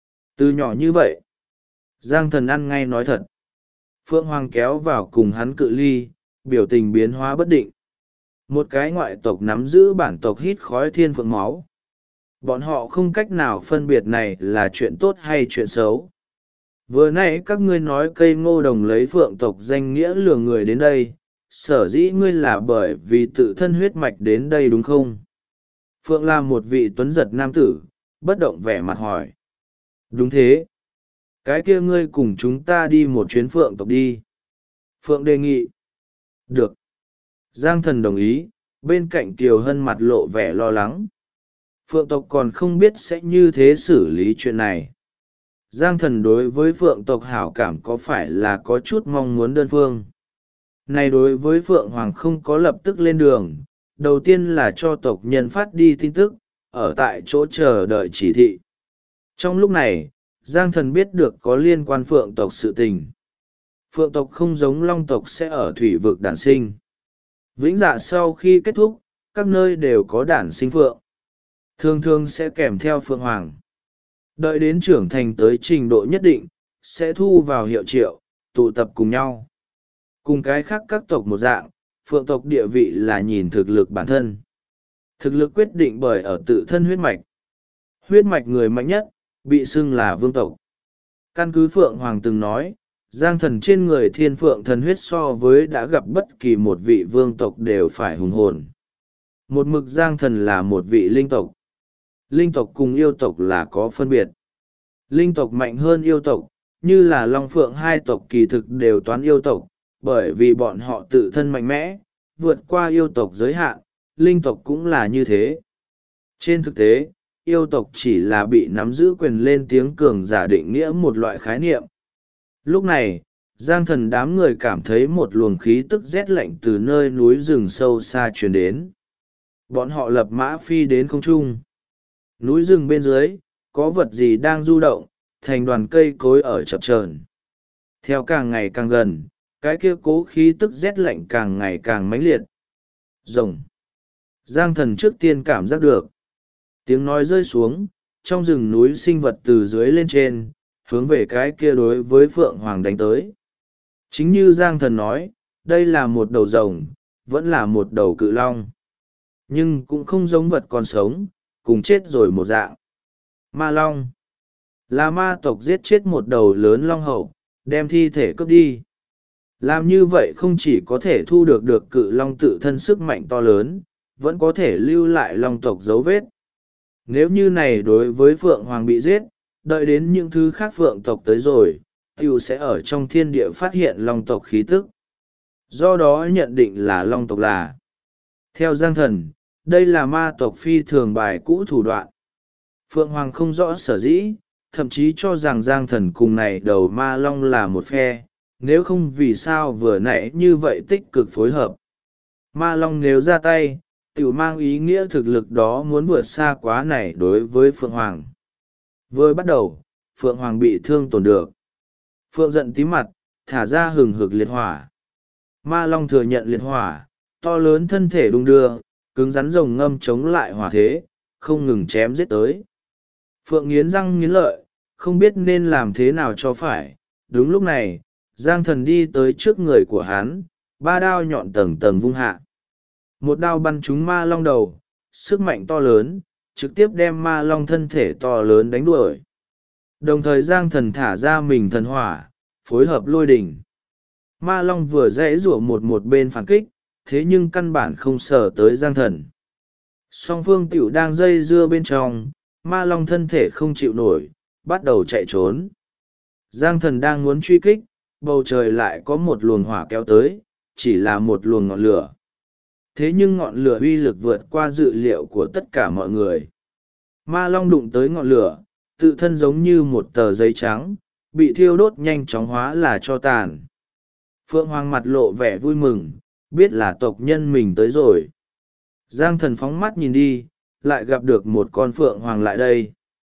Từ nhỏ như vậy, Giang Thần ăn ngay nói thật. Phượng Hoàng kéo vào cùng hắn cự ly, biểu tình biến hóa bất định. Một cái ngoại tộc nắm giữ bản tộc hít khói thiên phượng máu. Bọn họ không cách nào phân biệt này là chuyện tốt hay chuyện xấu. Vừa nãy các ngươi nói cây ngô đồng lấy phượng tộc danh nghĩa lừa người đến đây, sở dĩ ngươi là bởi vì tự thân huyết mạch đến đây đúng không? Phượng là một vị tuấn giật nam tử, bất động vẻ mặt hỏi. Đúng thế. Cái kia ngươi cùng chúng ta đi một chuyến phượng tộc đi. Phượng đề nghị. Được. Giang Thần đồng ý, bên cạnh Kiều Hân mặt lộ vẻ lo lắng. Phượng tộc còn không biết sẽ như thế xử lý chuyện này. Giang Thần đối với Phượng tộc hảo cảm có phải là có chút mong muốn đơn phương. Này đối với Phượng Hoàng không có lập tức lên đường, đầu tiên là cho tộc nhân phát đi tin tức, ở tại chỗ chờ đợi chỉ thị. Trong lúc này, Giang Thần biết được có liên quan Phượng tộc sự tình. Phượng tộc không giống Long tộc sẽ ở thủy vực đản sinh. Vĩnh dạ sau khi kết thúc, các nơi đều có đản sinh Phượng. Thường thường sẽ kèm theo Phượng Hoàng. Đợi đến trưởng thành tới trình độ nhất định, sẽ thu vào hiệu triệu, tụ tập cùng nhau. Cùng cái khác các tộc một dạng, Phượng tộc địa vị là nhìn thực lực bản thân. Thực lực quyết định bởi ở tự thân huyết mạch. Huyết mạch người mạnh nhất, bị xưng là vương tộc. Căn cứ Phượng Hoàng từng nói, Giang Thần trên người thiên phượng thần huyết so với đã gặp bất kỳ một vị vương tộc đều phải hùng hồn. Một mực Giang Thần là một vị linh tộc. Linh tộc cùng yêu tộc là có phân biệt. Linh tộc mạnh hơn yêu tộc, như là Long Phượng hai tộc kỳ thực đều toán yêu tộc, bởi vì bọn họ tự thân mạnh mẽ, vượt qua yêu tộc giới hạn, linh tộc cũng là như thế. Trên thực tế, yêu tộc chỉ là bị nắm giữ quyền lên tiếng cường giả định nghĩa một loại khái niệm. Lúc này, Giang Thần đám người cảm thấy một luồng khí tức rét lạnh từ nơi núi rừng sâu xa truyền đến. Bọn họ lập mã phi đến không trung. Núi rừng bên dưới, có vật gì đang du động, thành đoàn cây cối ở chập chờn. Theo càng ngày càng gần, cái kia cố khí tức rét lạnh càng ngày càng mãnh liệt. Rồng. Giang Thần trước tiên cảm giác được. Tiếng nói rơi xuống, trong rừng núi sinh vật từ dưới lên trên, hướng về cái kia đối với Phượng Hoàng đánh tới. Chính như Giang Thần nói, đây là một đầu rồng, vẫn là một đầu cự long. Nhưng cũng không giống vật còn sống, cùng chết rồi một dạng. Ma long. Là ma tộc giết chết một đầu lớn long hậu, đem thi thể cướp đi. Làm như vậy không chỉ có thể thu được cự long tự thân sức mạnh to lớn, vẫn có thể lưu lại long tộc dấu vết. Nếu như này đối với Phượng Hoàng bị giết, đợi đến những thứ khác Phượng tộc tới rồi, tiểu sẽ ở trong thiên địa phát hiện long tộc khí tức. Do đó nhận định là long tộc là. Theo Giang Thần, đây là ma tộc phi thường bài cũ thủ đoạn. Phượng Hoàng không rõ sở dĩ, thậm chí cho rằng Giang Thần cùng này đầu ma long là một phe, nếu không vì sao vừa nãy như vậy tích cực phối hợp. Ma Long nếu ra tay, tiểu mang ý nghĩa thực lực đó muốn vượt xa quá này đối với Phượng Hoàng. Vừa bắt đầu, Phượng Hoàng bị thương tổn được. Phượng giận tím mặt, thả ra hừng hực liệt hỏa. Ma Long thừa nhận liệt hỏa, to lớn thân thể đung đưa, cứng rắn rồng ngâm chống lại hỏa thế, không ngừng chém giết tới. Phượng nghiến răng nghiến lợi, không biết nên làm thế nào cho phải. Đúng lúc này, Giang Thần đi tới trước người của hắn, ba đao nhọn tầng tầng vung hạ. Một đao bắn trúng Ma Long đầu, sức mạnh to lớn, trực tiếp đem Ma Long thân thể to lớn đánh đuổi. Đồng thời Giang Thần thả ra mình thần hỏa, phối hợp lôi đỉnh. Ma Long vừa rẽ rủa một bên phản kích, thế nhưng căn bản không sở tới Giang Thần. Song phương tiểu đang dây dưa bên trong, Ma Long thân thể không chịu nổi, bắt đầu chạy trốn. Giang Thần đang muốn truy kích, bầu trời lại có một luồng hỏa kéo tới, chỉ là một luồng ngọn lửa. Thế nhưng ngọn lửa uy lực vượt qua dự liệu của tất cả mọi người. Ma Long đụng tới ngọn lửa, tự thân giống như một tờ giấy trắng, bị thiêu đốt nhanh chóng hóa là tro tàn. Phượng Hoàng mặt lộ vẻ vui mừng, biết là tộc nhân mình tới rồi. Giang Thần phóng mắt nhìn đi, lại gặp được một con Phượng Hoàng lại đây.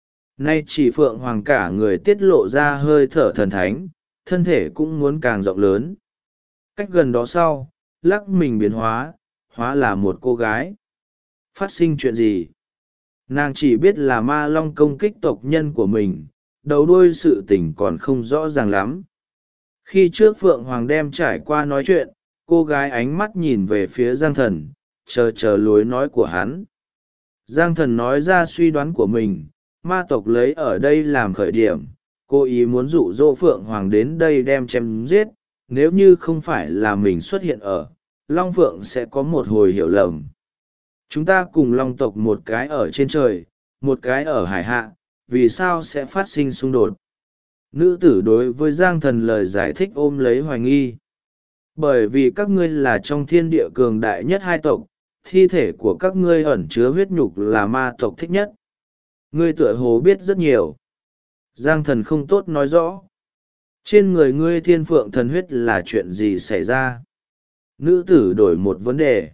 Nay chỉ Phượng Hoàng cả người tiết lộ ra hơi thở thần thánh, thân thể cũng muốn càng rộng lớn. Cách gần đó sau, lắc mình biến hóa là một cô gái. Phát sinh chuyện gì? Nàng chỉ biết là Ma Long công kích tộc nhân của mình, đầu đuôi sự tình còn không rõ ràng lắm. Khi trước Phượng Hoàng đem trải qua nói chuyện, cô gái ánh mắt nhìn về phía Giang Thần, chờ lối nói của hắn. Giang Thần nói ra suy đoán của mình, ma tộc lấy ở đây làm khởi điểm, cô ý muốn dụ dỗ Phượng Hoàng đến đây đem chém giết, nếu như không phải là mình xuất hiện ở, Long Phượng sẽ có một hồi hiểu lầm. Chúng ta cùng Long tộc một cái ở trên trời, một cái ở hải hạ, vì sao sẽ phát sinh xung đột? Nữ tử đối với Giang Thần lời giải thích ôm lấy hoài nghi. Bởi vì các ngươi là trong thiên địa cường đại nhất hai tộc, thi thể của các ngươi ẩn chứa huyết nhục là ma tộc thích nhất. Ngươi tựa hồ biết rất nhiều. Giang Thần không tốt nói rõ. Trên người ngươi thiên phượng thần huyết là chuyện gì xảy ra? Nữ tử đổi một vấn đề.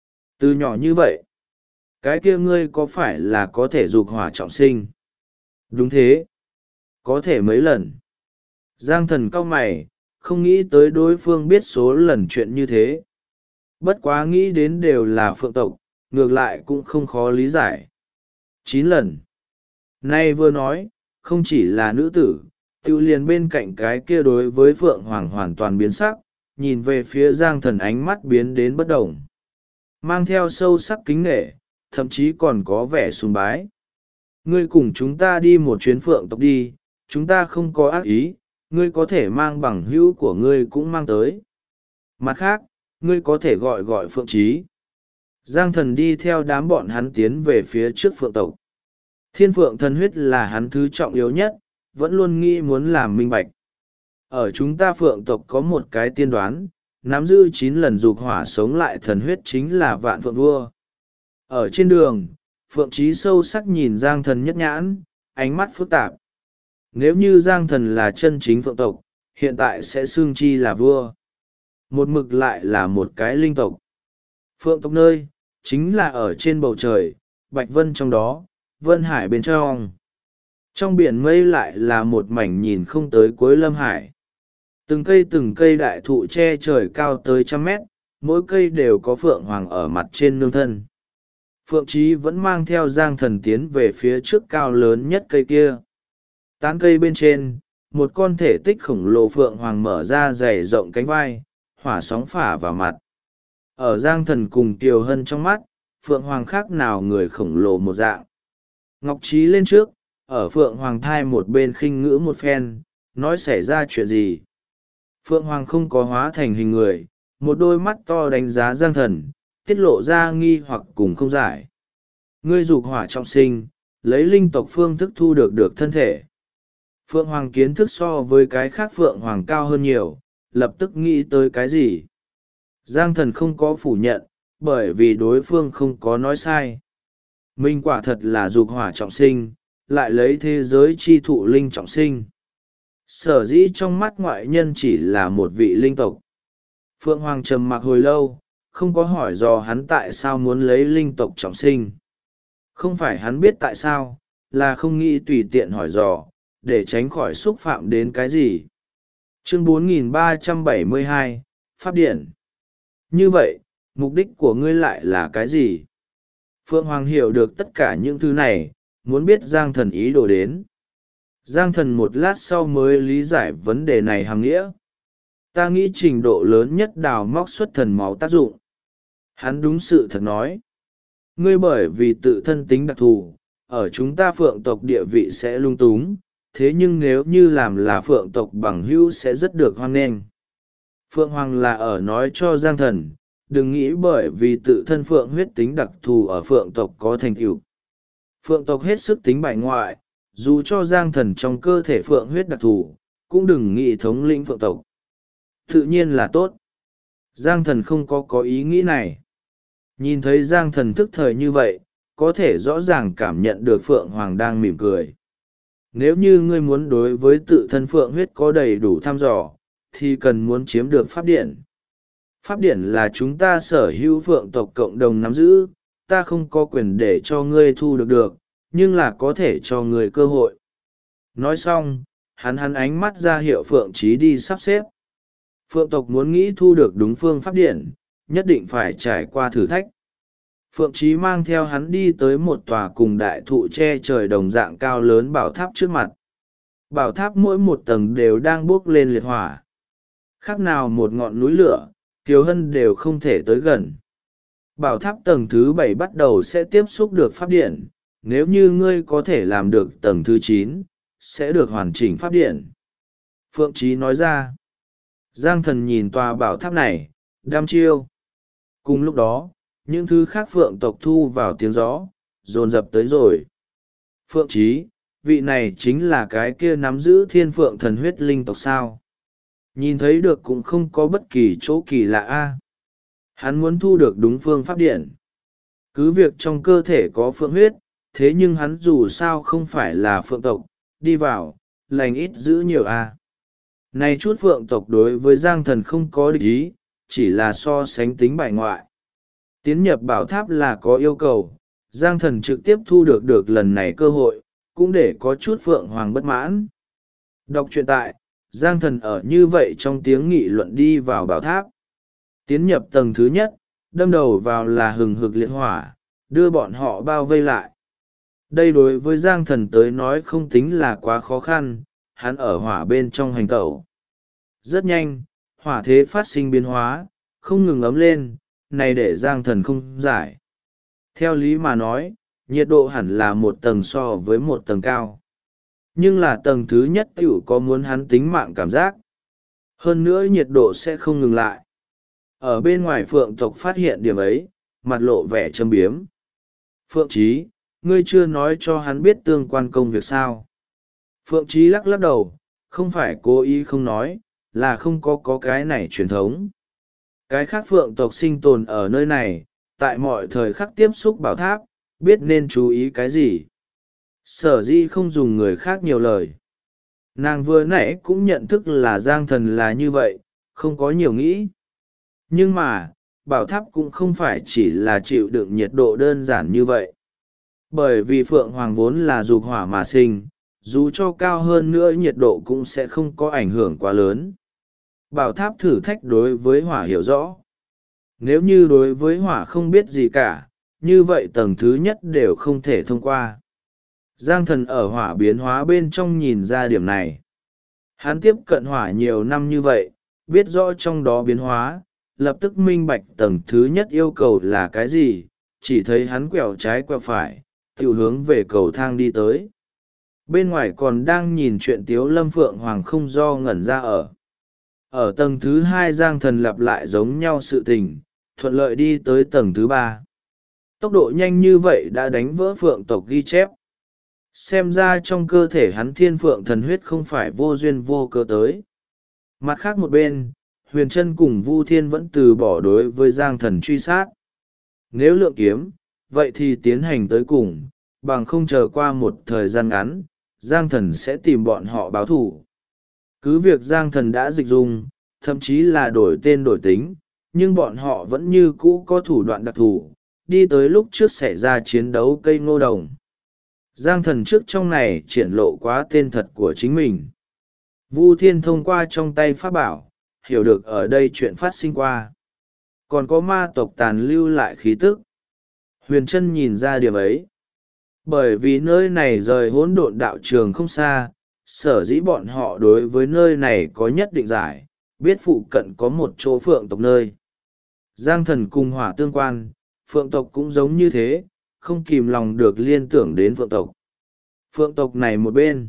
Từ nhỏ như vậy, cái kia ngươi có phải là có thể dục hỏa trọng sinh? Đúng thế. Có thể mấy lần. Giang Thần cau mày, không nghĩ tới đối phương biết số lần chuyện như thế. Bất quá nghĩ đến đều là phượng tộc, ngược lại cũng không khó lý giải. 9 lần. Nay vừa nói, không chỉ là nữ tử, tiêu liền bên cạnh cái kia đối với Phượng Hoàng hoàn toàn biến sắc, nhìn về phía Giang Thần ánh mắt biến đến bất đồng. Mang theo sâu sắc kính nể, thậm chí còn có vẻ sùng bái. Ngươi cùng chúng ta đi một chuyến Phượng tộc đi, chúng ta không có ác ý, ngươi có thể mang bằng hữu của ngươi cũng mang tới. Mặt khác, ngươi có thể gọi Phượng Trí. Giang Thần đi theo đám bọn hắn tiến về phía trước Phượng tộc. Thiên Phượng thần huyết là hắn thứ trọng yếu nhất, vẫn luôn nghĩ muốn làm minh bạch. Ở chúng ta Phượng tộc có một cái tiên đoán, nắm giữ 9 lần dục hỏa sống lại thần huyết chính là Vạn Phượng Vua. Ở trên đường, Phượng Trí sâu sắc nhìn Giang Thần nhất nhãn, ánh mắt phức tạp. Nếu như Giang Thần là chân chính Phượng tộc, hiện tại sẽ xưng chi là vua. Một mực lại là một cái linh tộc. Phượng tộc nơi, chính là ở trên bầu trời, Bạch Vân trong đó, Vân Hải bên trong. Trong biển mây lại là một mảnh nhìn không tới cuối lâm hải. Từng cây đại thụ che trời cao tới 100 mét, mỗi cây đều có Phượng Hoàng ở mặt trên nương thân. Phượng Trí vẫn mang theo Giang Thần tiến về phía trước cao lớn nhất cây kia. Tán cây bên trên, một con thể tích khổng lồ Phượng Hoàng mở ra dày rộng cánh vai, hỏa sóng phả vào mặt. Ở Giang Thần cùng Kiều Hân trong mắt, Phượng Hoàng khác nào người khổng lồ một dạng. Ngọc Trí lên trước, ở Phượng Hoàng thai một bên khinh ngữ một phen, nói xảy ra chuyện gì. Phượng Hoàng không có hóa thành hình người, một đôi mắt to đánh giá Giang Thần, tiết lộ ra nghi hoặc cùng không giải. Ngươi dục hỏa trọng sinh, lấy linh tộc phương thức thu được thân thể. Phượng Hoàng kiến thức so với cái khác Phượng Hoàng cao hơn nhiều, lập tức nghĩ tới cái gì. Giang Thần không có phủ nhận, bởi vì đối phương không có nói sai. Mình quả thật là dục hỏa trọng sinh, lại lấy thế giới chi thụ linh trọng sinh. Sở dĩ trong mắt ngoại nhân chỉ là một vị linh tộc. Phượng Hoàng trầm mặc hồi lâu, không có hỏi dò hắn tại sao muốn lấy linh tộc trọng sinh. Không phải hắn biết tại sao, là không nghĩ tùy tiện hỏi dò, để tránh khỏi xúc phạm đến cái gì. Chương 4372, Pháp Điển. Như vậy, mục đích của ngươi lại là cái gì? Phượng Hoàng hiểu được tất cả những thứ này, muốn biết Giang Thần ý đồ đến. Giang Thần một lát sau mới lý giải vấn đề này hàm nghĩa. Ta nghĩ trình độ lớn nhất đào móc xuất thần máu tác dụng. Hắn đúng sự thật nói. Ngươi bởi vì tự thân tính đặc thù, ở chúng ta Phượng tộc địa vị sẽ lung túng, thế nhưng nếu như làm là Phượng tộc bằng hữu sẽ rất được hoan nghênh. Phượng Hoàng là ở nói cho Giang Thần, đừng nghĩ bởi vì tự thân Phượng huyết tính đặc thù ở Phượng tộc có thành tựu. Phượng tộc hết sức tính bại ngoại, dù cho Giang Thần trong cơ thể Phượng huyết đặc thù, cũng đừng nghĩ thống lĩnh Phượng tộc. Tự nhiên là tốt. Giang Thần không có ý nghĩ này. Nhìn thấy Giang Thần thức thời như vậy, có thể rõ ràng cảm nhận được Phượng Hoàng đang mỉm cười. Nếu như ngươi muốn đối với tự thân Phượng huyết có đầy đủ thăm dò, thì cần muốn chiếm được Pháp Điển. Pháp Điển là chúng ta sở hữu Phượng tộc cộng đồng nắm giữ, ta không có quyền để cho ngươi thu được, nhưng là có thể cho ngươi cơ hội. Nói xong, hắn ánh mắt ra hiệu Phượng Chí đi sắp xếp. Phượng tộc muốn nghĩ thu được đúng phương Pháp Điển, nhất định phải trải qua thử thách. Phượng Chí mang theo hắn đi tới một tòa cùng đại thụ che trời đồng dạng cao lớn bảo tháp trước mặt. Bảo tháp mỗi một tầng đều đang bốc lên liệt hỏa. Khác nào một ngọn núi lửa, Kiều Hân đều không thể tới gần. Bảo tháp tầng thứ 7 bắt đầu sẽ tiếp xúc được Pháp Điển, nếu như ngươi có thể làm được tầng thứ 9, sẽ được hoàn chỉnh Pháp Điển. Phượng Chí nói ra. Giang Thần nhìn tòa bảo tháp này, đăm chiêu. Cùng lúc đó, những thứ khác Phượng tộc thu vào tiếng gió, dồn dập tới rồi. Phượng Chí, vị này chính là cái kia nắm giữ thiên phượng thần huyết linh tộc sao? Nhìn thấy được cũng không có bất kỳ chỗ kỳ lạ a. Hắn muốn thu được đúng phương Pháp Điển. Cứ việc trong cơ thể có phượng huyết, thế nhưng hắn dù sao không phải là phượng tộc, đi vào, lành ít giữ nhiều a. Này chút Phượng tộc đối với Giang Thần không có địch ý, chỉ là so sánh tính bài ngoại. Tiến nhập bảo tháp là có yêu cầu, Giang Thần trực tiếp thu được lần này cơ hội, cũng để có chút Phượng Hoàng bất mãn. Đọc truyện tại, Giang Thần ở như vậy trong tiếng nghị luận đi vào bảo tháp. Tiến nhập tầng thứ nhất, đâm đầu vào là hừng hực liệt hỏa, đưa bọn họ bao vây lại. Đây đối với Giang Thần tới nói không tính là quá khó khăn, hắn ở hỏa bên trong hành tẩu. Rất nhanh, hỏa thế phát sinh biến hóa, không ngừng ấm lên, này để Giang Thần không giải. Theo lý mà nói, nhiệt độ hẳn là một tầng so với một tầng cao. Nhưng là tầng thứ nhất tiểu có muốn hắn tính mạng cảm giác. Hơn nữa nhiệt độ sẽ không ngừng lại. Ở bên ngoài Phượng tộc phát hiện điểm ấy, mặt lộ vẻ châm biếm. Phượng Chí, ngươi chưa nói cho hắn biết tương quan công việc sao? Phượng Chí lắc lắc đầu, không phải cố ý không nói, là không có cái này truyền thống. Cái khác Phượng tộc sinh tồn ở nơi này, tại mọi thời khắc tiếp xúc bảo tháp, biết nên chú ý cái gì. Sở dĩ không dùng người khác nhiều lời. Nàng vừa nãy cũng nhận thức là Giang Thần là như vậy, không có nhiều nghĩ. Nhưng mà, bảo tháp cũng không phải chỉ là chịu đựng nhiệt độ đơn giản như vậy. Bởi vì Phượng Hoàng vốn là dục hỏa mà sinh, dù cho cao hơn nữa nhiệt độ cũng sẽ không có ảnh hưởng quá lớn. Bảo tháp thử thách đối với hỏa hiểu rõ. Nếu như đối với hỏa không biết gì cả, như vậy tầng thứ nhất đều không thể thông qua. Giang Thần ở hỏa biến hóa bên trong nhìn ra điểm này. Hắn tiếp cận hỏa nhiều năm như vậy, biết rõ trong đó biến hóa, lập tức minh bạch tầng thứ nhất yêu cầu là cái gì, chỉ thấy hắn quẹo trái quẹo phải, tự hướng về cầu thang đi tới. Bên ngoài còn đang nhìn chuyện Tiếu Lâm Phượng Hoàng không do ngẩn ra ở. Ở tầng thứ 2 Giang Thần lặp lại giống nhau sự tình, thuận lợi đi tới tầng thứ 3. Tốc độ nhanh như vậy đã đánh vỡ Phượng tộc ghi chép. Xem ra trong cơ thể hắn thiên phượng thần huyết không phải vô duyên vô cớ tới. Mặt khác một bên, Huyền Trân cùng Vu Thiên vẫn từ bỏ đối với Giang Thần truy sát. Nếu lượng kiếm, vậy thì tiến hành tới cùng, bằng không chờ qua một thời gian ngắn, Giang Thần sẽ tìm bọn họ báo thù. Cứ việc Giang Thần đã dịch dung, thậm chí là đổi tên đổi tính, nhưng bọn họ vẫn như cũ có thủ đoạn đặc thù, đi tới lúc trước xảy ra chiến đấu cây ngô đồng. Giang Thần trước trong này triển lộ quá tên thật của chính mình. Vu Thiên thông qua trong tay pháp bảo, hiểu được ở đây chuyện phát sinh qua. Còn có ma tộc tàn lưu lại khí tức. Huyền Trân nhìn ra điểm ấy. Bởi vì nơi này rời hỗn độn đạo trường không xa, sở dĩ bọn họ đối với nơi này có nhất định giải, biết phụ cận có một chỗ phượng tộc nơi. Giang Thần cùng hỏa tương quan, phượng tộc cũng giống như thế, không kìm lòng được liên tưởng đến phượng tộc. Phượng tộc này một bên.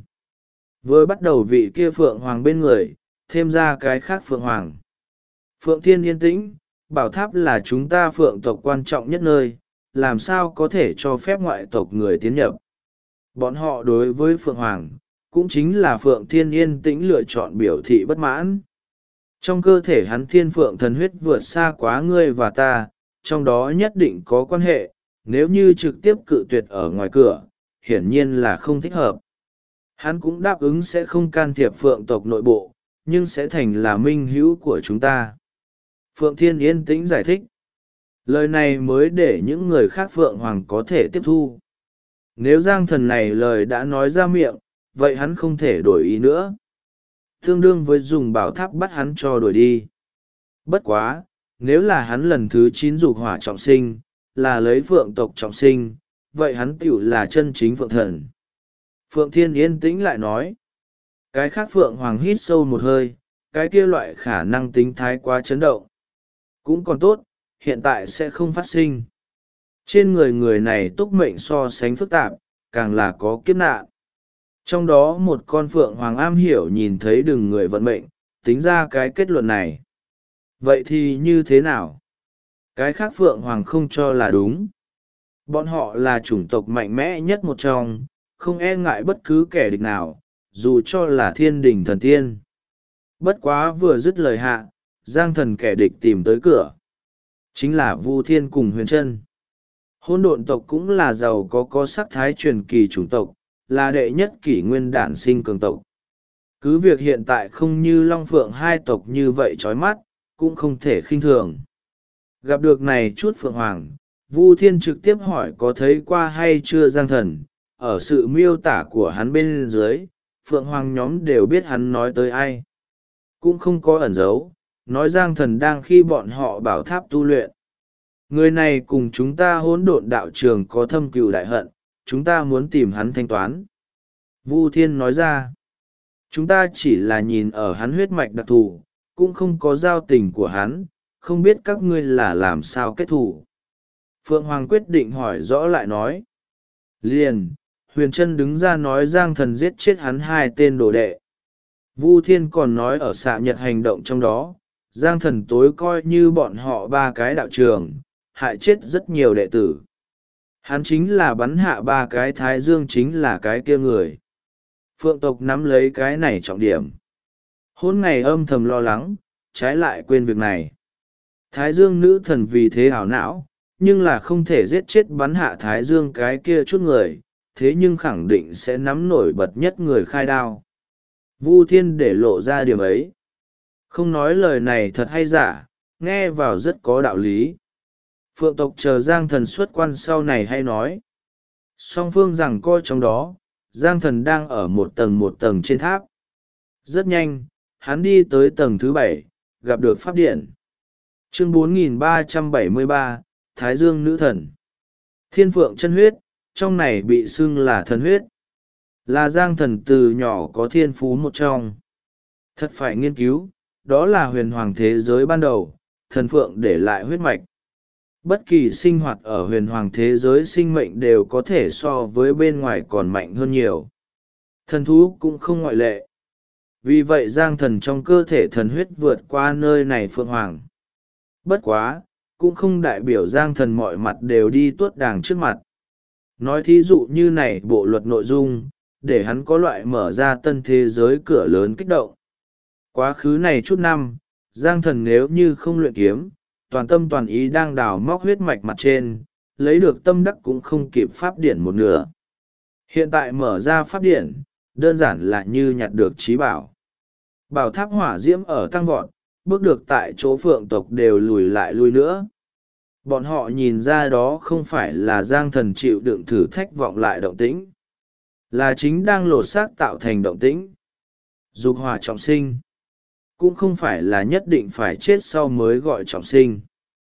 Vừa bắt đầu vị kia phượng hoàng bên người, thêm ra cái khác phượng hoàng. Phượng Thiên yên tĩnh, bảo tháp là chúng ta phượng tộc quan trọng nhất nơi, làm sao có thể cho phép ngoại tộc người tiến nhập. Bọn họ đối với phượng hoàng, cũng chính là Phượng Thiên yên tĩnh lựa chọn biểu thị bất mãn. Trong cơ thể hắn thiên phượng thần huyết vượt xa quá ngươi và ta, trong đó nhất định có quan hệ, nếu như trực tiếp cự tuyệt ở ngoài cửa, hiển nhiên là không thích hợp. Hắn cũng đáp ứng sẽ không can thiệp phượng tộc nội bộ, nhưng sẽ thành là minh hữu của chúng ta. Phượng Thiên yên tĩnh giải thích. Lời này mới để những người khác Phượng Hoàng có thể tiếp thu. Nếu Giang Thần này lời đã nói ra miệng, vậy hắn không thể đổi ý nữa. Tương đương với dùng bảo tháp bắt hắn cho đổi đi. Bất quá, nếu là hắn lần thứ 9 dục hỏa trọng sinh, là lấy phượng tộc trọng sinh, vậy hắn tiểu là chân chính phượng thần. Phượng Thiên yên tĩnh lại nói. Cái khác Phượng Hoàng hít sâu một hơi, cái kia loại khả năng tính thái quá chấn động. Cũng còn tốt, hiện tại sẽ không phát sinh. Trên người người này túc mệnh so sánh phức tạp, càng là có kiếp nạn. Trong đó một con Phượng Hoàng am hiểu nhìn thấy đường người vận mệnh, tính ra cái kết luận này. Vậy thì như thế nào? Cái khác Phượng Hoàng không cho là đúng. Bọn họ là chủng tộc mạnh mẽ nhất một trong, không e ngại bất cứ kẻ địch nào, dù cho là thiên đình thần tiên. Bất quá vừa dứt lời hạ, Giang Thần kẻ địch tìm tới cửa. Chính là Vu Thiên cùng Huyền Trân. Hôn độn tộc cũng là giàu có sắc thái truyền kỳ chủng tộc, là đệ nhất kỷ nguyên đản sinh cường tộc. Cứ việc hiện tại không như Long Phượng hai tộc như vậy chói mắt, cũng không thể khinh thường. Gặp được này chút Phượng Hoàng, Vu Thiên trực tiếp hỏi có thấy qua hay chưa Giang Thần. Ở sự miêu tả của hắn bên dưới, Phượng Hoàng nhóm đều biết hắn nói tới ai. Cũng không có ẩn giấu, nói Giang Thần đang khi bọn họ bảo tháp tu luyện. Người này cùng chúng ta hỗn độn đạo trường có thâm cừu đại hận, chúng ta muốn tìm hắn thanh toán. Vu Thiên nói ra, chúng ta chỉ là nhìn ở hắn huyết mạch đặc thù, cũng không có giao tình của hắn, không biết các ngươi là làm sao kết thủ. Phượng Hoàng quyết định hỏi rõ lại nói. Liền, Huyền Trân đứng ra nói Giang Thần giết chết hắn 2 tên đồ đệ. Vu Thiên còn nói ở xạ nhật hành động trong đó, Giang Thần tối coi như bọn họ 3 cái đạo trường, hại chết rất nhiều đệ tử. Hắn chính là bắn hạ 3 cái thái dương chính là cái kia người. Phượng tộc nắm lấy cái này trọng điểm. Hôn ngày âm thầm lo lắng, trái lại quên việc này. Thái dương nữ thần vì thế ảo não, nhưng là không thể giết chết bắn hạ thái dương cái kia chút người, thế nhưng khẳng định sẽ nắm nổi bật nhất người khai đao. Vu Thiên để lộ ra điểm ấy. Không nói lời này thật hay giả, nghe vào rất có đạo lý. Phượng tộc chờ Giang Thần xuất quan sau này hay nói. Song phương rằng coi trong đó, Giang Thần đang ở một tầng trên tháp. Rất nhanh, hắn đi tới tầng thứ 7, gặp được Pháp Điện. Chương 4373, Thái Dương Nữ Thần. Thiên Phượng chân huyết, trong này bị xưng là thần huyết. Là Giang Thần từ nhỏ có thiên phú một trong. Thật phải nghiên cứu, đó là huyền hoàng thế giới ban đầu, thần Phượng để lại huyết mạch. Bất kỳ sinh hoạt ở huyền hoàng thế giới sinh mệnh đều có thể so với bên ngoài còn mạnh hơn nhiều. Thần thú cũng không ngoại lệ. Vì vậy Giang Thần trong cơ thể thần huyết vượt qua nơi này Phượng Hoàng. Bất quá, cũng không đại biểu Giang Thần mọi mặt đều đi tuốt đàng trước mặt. Nói thí dụ như này bộ luật nội dung, để hắn có loại mở ra tân thế giới cửa lớn kích động. Quá khứ này chút năm, Giang Thần nếu như không luyện kiếm, toàn tâm toàn ý đang đào móc huyết mạch mặt trên, lấy được tâm đắc cũng không kịp pháp điển một nửa. Hiện tại mở ra pháp điển, đơn giản là như nhặt được trí bảo. Bảo tháp hỏa diễm ở tăng vọt, bước được tại chỗ phượng tộc đều lùi lại lui nữa. Bọn họ nhìn ra đó không phải là Giang Thần chịu đựng thử thách vọng lại động tĩnh, là chính đang lột xác tạo thành động tĩnh. Dục hỏa trọng sinh cũng không phải là nhất định phải chết sau mới gọi trọng sinh.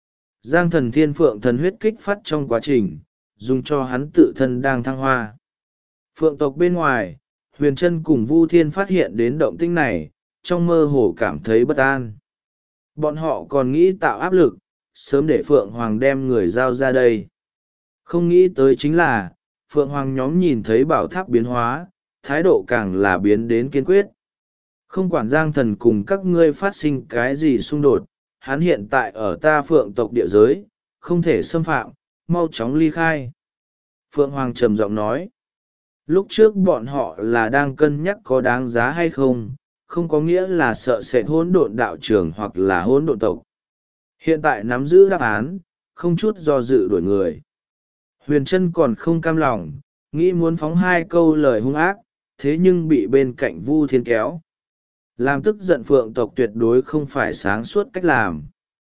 Giang Thần thiên phượng thần huyết kích phát trong quá trình dùng cho hắn tự thân đang thăng hoa. Phượng tộc bên ngoài, Huyền Trân cùng Vu Thiên phát hiện đến động tĩnh này, trong mơ hồ cảm thấy bất an. Bọn họ còn nghĩ tạo áp lực, sớm để Phượng Hoàng đem người giao ra đây. Không nghĩ tới chính là, Phượng Hoàng nhóm nhìn thấy bảo tháp biến hóa, thái độ càng là biến đến kiên quyết. Không quản Giang Thần cùng các ngươi phát sinh cái gì xung đột, hắn hiện tại ở ta Phượng tộc địa giới, không thể xâm phạm, mau chóng ly khai. Phượng Hoàng trầm giọng nói, lúc trước bọn họ là đang cân nhắc có đáng giá hay không, không có nghĩa là sợ sệt hỗn độn đạo trường hoặc là hỗn độn tộc. Hiện tại nắm giữ đáp án, không chút do dự đuổi người. Huyền Trân còn không cam lòng, nghĩ muốn phóng hai câu lời hung ác, thế nhưng bị bên cạnh Vu Thiên kéo. Làm tức giận Phượng tộc tuyệt đối không phải sáng suốt cách làm.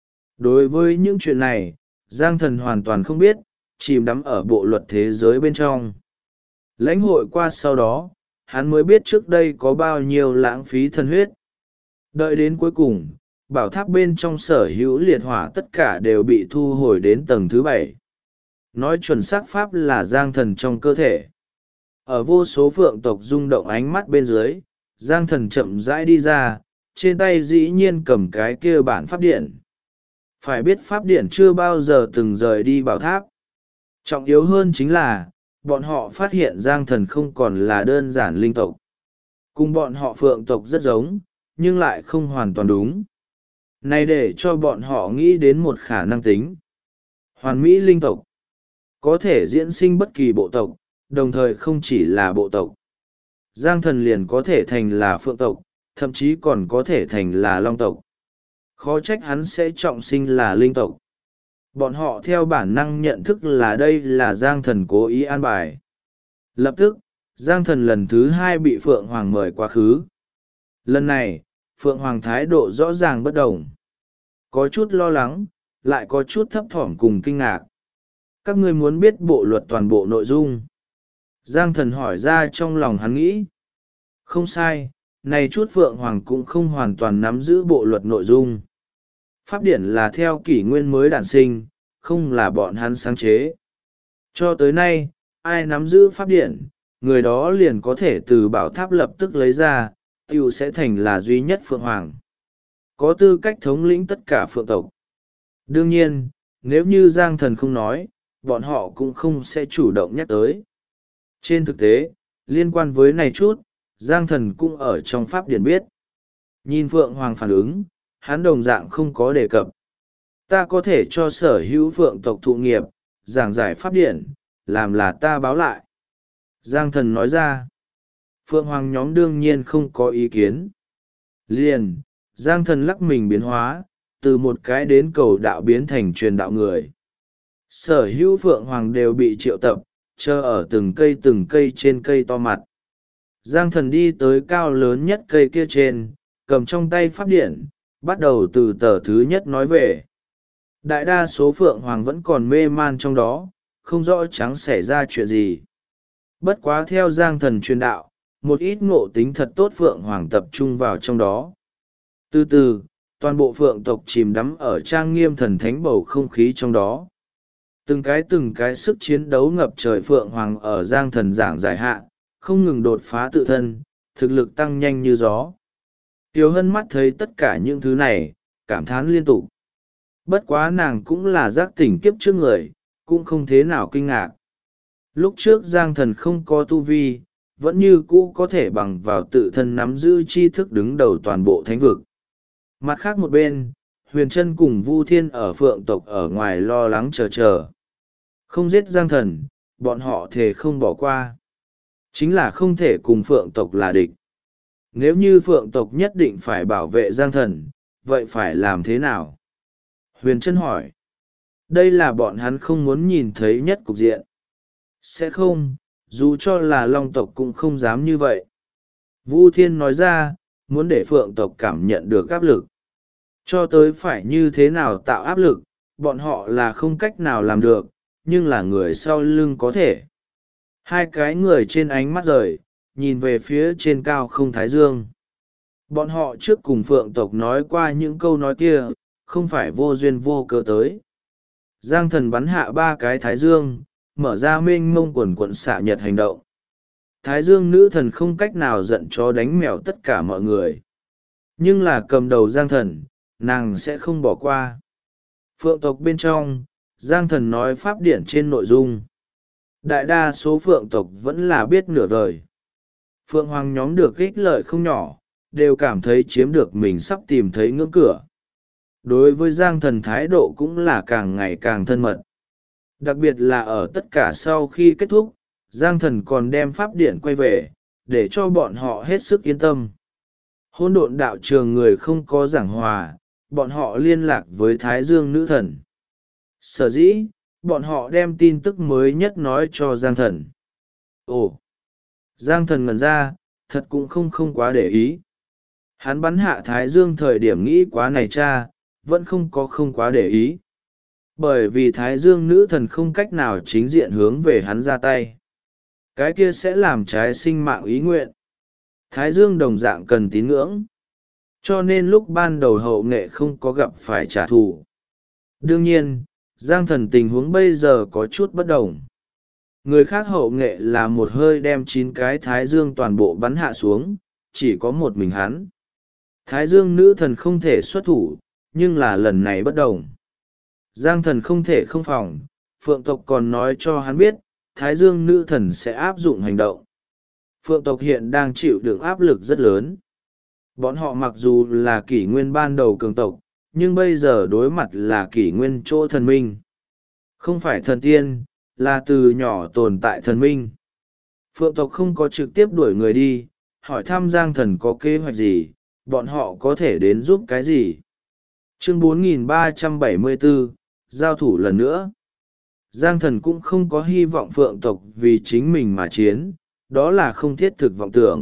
Đối với những chuyện này, Giang Thần hoàn toàn không biết, chìm đắm ở bộ luật thế giới bên trong. Lãnh hội qua sau đó, hắn mới biết trước đây có bao nhiêu lãng phí thân huyết. Đợi đến cuối cùng, bảo tháp bên trong sở hữu liệt hỏa tất cả đều bị thu hồi đến tầng thứ 7. Nói chuẩn xác pháp là Giang Thần trong cơ thể. Ở vô số phượng tộc rung động ánh mắt bên dưới, Giang Thần chậm rãi đi ra, trên tay dĩ nhiên cầm cái kia bản pháp điện. Phải biết pháp điện chưa bao giờ từng rời đi bảo tháp. Trọng yếu hơn chính là, bọn họ phát hiện Giang Thần không còn là đơn giản linh tộc. Cùng bọn họ phượng tộc rất giống, nhưng lại không hoàn toàn đúng. Này để cho bọn họ nghĩ đến một khả năng tính. Hoàn mỹ linh tộc. Có thể diễn sinh bất kỳ bộ tộc, đồng thời không chỉ là bộ tộc. Giang Thần liền có thể thành là phượng tộc, thậm chí còn có thể thành là long tộc. Khó trách hắn sẽ trọng sinh là linh tộc. Bọn họ theo bản năng nhận thức là đây là Giang Thần cố ý an bài. Lập tức, Giang Thần lần thứ 2 bị Phượng Hoàng mời quá khứ. Lần này, Phượng Hoàng thái độ rõ ràng bất đồng. Có chút lo lắng, lại có chút thấp thỏm cùng kinh ngạc. Các ngươi muốn biết bộ luật toàn bộ nội dung. Giang Thần hỏi ra trong lòng hắn nghĩ. Không sai, này chút Phượng Hoàng cũng không hoàn toàn nắm giữ bộ luật nội dung. Pháp điển là theo kỷ nguyên mới đản sinh, không là bọn hắn sáng chế. Cho tới nay, ai nắm giữ pháp điển, người đó liền có thể từ bảo tháp lập tức lấy ra, tiểu sẽ thành là duy nhất Phượng Hoàng. Có tư cách thống lĩnh tất cả Phượng tộc. Đương nhiên, nếu như Giang Thần không nói, bọn họ cũng không sẽ chủ động nhắc tới. Trên thực tế, liên quan với này chút, Giang Thần cũng ở trong pháp điển biết. Nhìn Phượng Hoàng phản ứng, hắn đồng dạng không có đề cập. Ta có thể cho sở hữu Phượng tộc thụ nghiệp, giảng giải pháp điển, làm là ta báo lại. Giang Thần nói ra. Phượng Hoàng nhóm đương nhiên không có ý kiến. Liền, Giang Thần lắc mình biến hóa, từ một cái đến cầu đạo biến thành truyền đạo người. Sở hữu Phượng Hoàng đều bị triệu tập, chờ ở từng cây trên cây to mặt. Giang Thần đi tới cao lớn nhất cây kia trên, cầm trong tay pháp điện, bắt đầu từ tờ thứ nhất nói về. Đại đa số Phượng Hoàng vẫn còn mê man trong đó, không rõ trắng xảy ra chuyện gì. Bất quá theo Giang Thần truyền đạo, một ít ngộ tính thật tốt Phượng Hoàng tập trung vào trong đó. Từ từ, toàn bộ Phượng tộc chìm đắm ở trang nghiêm thần thánh bầu không khí trong đó. Từng cái sức chiến đấu ngập trời Phượng Hoàng ở Giang Thần giảng giải hạ, không ngừng đột phá tự thân, thực lực tăng nhanh như gió. Tiêu Hân mắt thấy tất cả những thứ này, cảm thán liên tục. Bất quá nàng cũng là giác tỉnh kiếp trước người, cũng không thế nào kinh ngạc. Lúc trước Giang Thần không có tu vi, vẫn như cũ có thể bằng vào tự thân nắm giữ tri thức đứng đầu toàn bộ thánh vực. Mặt khác một bên, Huyền Trân cùng Vu Thiên ở Phượng tộc ở ngoài lo lắng chờ. Không giết Giang Thần, bọn họ thề không bỏ qua. Chính là không thể cùng Phượng tộc là địch. Nếu như Phượng tộc nhất định phải bảo vệ Giang Thần, vậy phải làm thế nào? Huyền Trân hỏi. Đây là bọn hắn không muốn nhìn thấy nhất cục diện. Sẽ không, dù cho là Long tộc cũng không dám như vậy. Vu Thiên nói ra, muốn để Phượng tộc cảm nhận được áp lực. Cho tới phải như thế nào tạo áp lực, bọn họ là không cách nào làm được, nhưng là người sau lưng có thể. Hai cái người trên ánh mắt rời, nhìn về phía trên cao không thái dương. Bọn họ trước cùng phượng tộc nói qua những câu nói kia, không phải vô duyên vô cớ tới. Giang thần bắn hạ ba cái thái dương, mở ra mênh mông quần quận xạ nhật hành động. Thái dương nữ thần không cách nào giận chó đánh mèo tất cả mọi người. Nhưng là cầm đầu giang thần, nàng sẽ không bỏ qua. Phượng tộc bên trong, giang thần nói pháp điển trên nội dung. Đại đa số phượng tộc vẫn là biết nửa vời. Phượng hoàng nhóm được ích lợi không nhỏ, đều cảm thấy chiếm được mình sắp tìm thấy ngưỡng cửa. Đối với giang thần thái độ cũng là càng ngày càng thân mật. Đặc biệt là ở tất cả sau khi kết thúc, giang thần còn đem pháp điển quay về, để cho bọn họ hết sức yên tâm. Hôn độn đạo trường người không có giảng hòa, bọn họ liên lạc với Thái Dương nữ thần. Sở dĩ, bọn họ đem tin tức mới nhất nói cho Giang thần. Ồ! Giang thần ngẩn ra, thật cũng không quá để ý. Hắn bắn hạ Thái Dương thời điểm nghĩ quá này cha, vẫn không quá để ý. Bởi vì Thái Dương nữ thần không cách nào chính diện hướng về hắn ra tay. Cái kia sẽ làm trái sinh mạng ý nguyện. Thái Dương đồng dạng cần tín ngưỡng. Cho nên lúc ban đầu hậu nghệ không có gặp phải trả thù. Đương nhiên, Giang thần tình huống bây giờ có chút bất đồng. Người khác hậu nghệ là một hơi đem 9 cái Thái Dương toàn bộ bắn hạ xuống, chỉ có một mình hắn. Thái Dương nữ thần không thể xuất thủ, nhưng là lần này bất đồng. Giang thần không thể không phòng, phượng tộc còn nói cho hắn biết, Thái Dương nữ thần sẽ áp dụng hành động. Phượng tộc hiện đang chịu đựng áp lực rất lớn. Bọn họ mặc dù là kỷ nguyên ban đầu cường tộc, nhưng bây giờ đối mặt là kỷ nguyên chỗ thần minh. Không phải thần tiên, là từ nhỏ tồn tại thần minh. Phượng tộc không có trực tiếp đuổi người đi, hỏi thăm Giang thần có kế hoạch gì, bọn họ có thể đến giúp cái gì. Chương 4374, giao thủ lần nữa. Giang thần cũng không có hy vọng phượng tộc vì chính mình mà chiến, đó là không thiết thực vọng tưởng.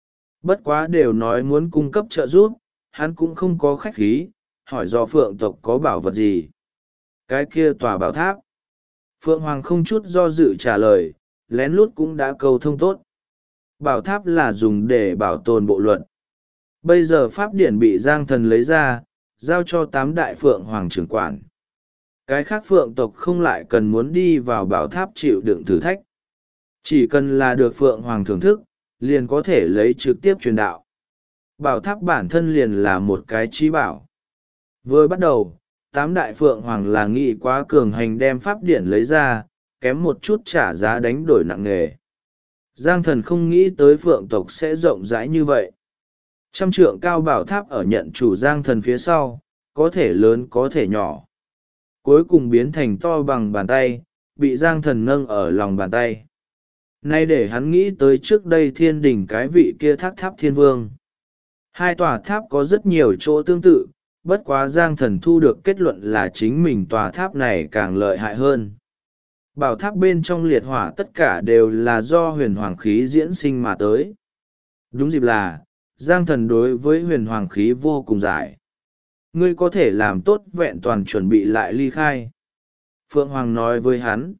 Bất quá đều nói muốn cung cấp trợ giúp, hắn cũng không có khách khí, hỏi do phượng tộc có bảo vật gì. Cái kia tòa bảo tháp. Phượng Hoàng không chút do dự trả lời, lén lút cũng đã cầu thông tốt. Bảo tháp là dùng để bảo tồn bộ luật. Bây giờ pháp điển bị Giang thần lấy ra, giao cho 8 đại Phượng Hoàng trưởng quản. Cái khác Phượng tộc không lại cần muốn đi vào bảo tháp chịu đựng thử thách. Chỉ cần là được Phượng Hoàng thưởng thức, liền có thể lấy trực tiếp truyền đạo. Bảo tháp bản thân liền là một cái trí bảo. Vừa bắt đầu, 8 đại Phượng Hoàng là nghĩ quá cường hành đem pháp điển lấy ra, kém một chút trả giá đánh đổi nặng nề. Giang thần không nghĩ tới Phượng tộc sẽ rộng rãi như vậy. 100 trượng cao bảo tháp ở nhận chủ Giang thần phía sau, có thể lớn có thể nhỏ. Cuối cùng biến thành to bằng bàn tay, bị Giang thần nâng ở lòng bàn tay. Nay để hắn nghĩ tới trước đây thiên đình cái vị kia thác tháp thiên vương. Hai tòa tháp có rất nhiều chỗ tương tự, bất quá Giang thần thu được kết luận là chính mình tòa tháp này càng lợi hại hơn. Bảo tháp bên trong liệt hỏa tất cả đều là do huyền hoàng khí diễn sinh mà tới. Đúng dịp là, Giang thần đối với huyền hoàng khí vô cùng giải. Ngươi có thể làm tốt vẹn toàn chuẩn bị lại ly khai. Phượng Hoàng nói với hắn.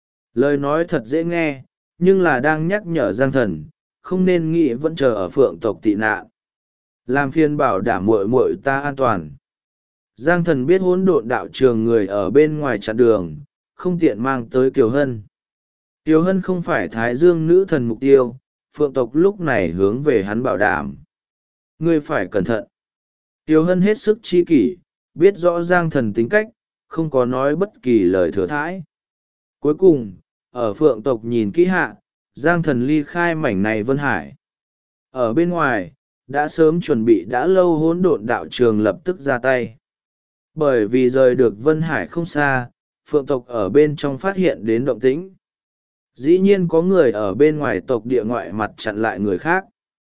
Lời nói thật dễ nghe, nhưng là đang nhắc nhở Giang thần, không nên nghĩ vẫn chờ ở Phượng tộc tị nạn. Làm phiền bảo đảm muội muội ta an toàn. Giang thần biết hỗn độn đạo trường người ở bên ngoài chặn đường, không tiện mang tới Kiều Hân. Kiều Hân không phải Thái Dương nữ thần mục tiêu, Phượng tộc lúc này hướng về hắn bảo đảm. Ngươi phải cẩn thận. Kiều Hân hết sức chi kỷ, biết rõ Giang thần tính cách, không có nói bất kỳ lời thừa thãi. Cuối cùng, ở Phượng tộc nhìn kỹ hạ, Giang thần ly khai mảnh này Vân Hải. Ở bên ngoài, đã sớm chuẩn bị đã lâu hỗn độn đạo trường lập tức ra tay. Bởi vì rời được Vân Hải không xa, Phượng tộc ở bên trong phát hiện đến động tĩnh. Dĩ nhiên có người ở bên ngoài tộc địa ngoại mặt chặn lại người khác.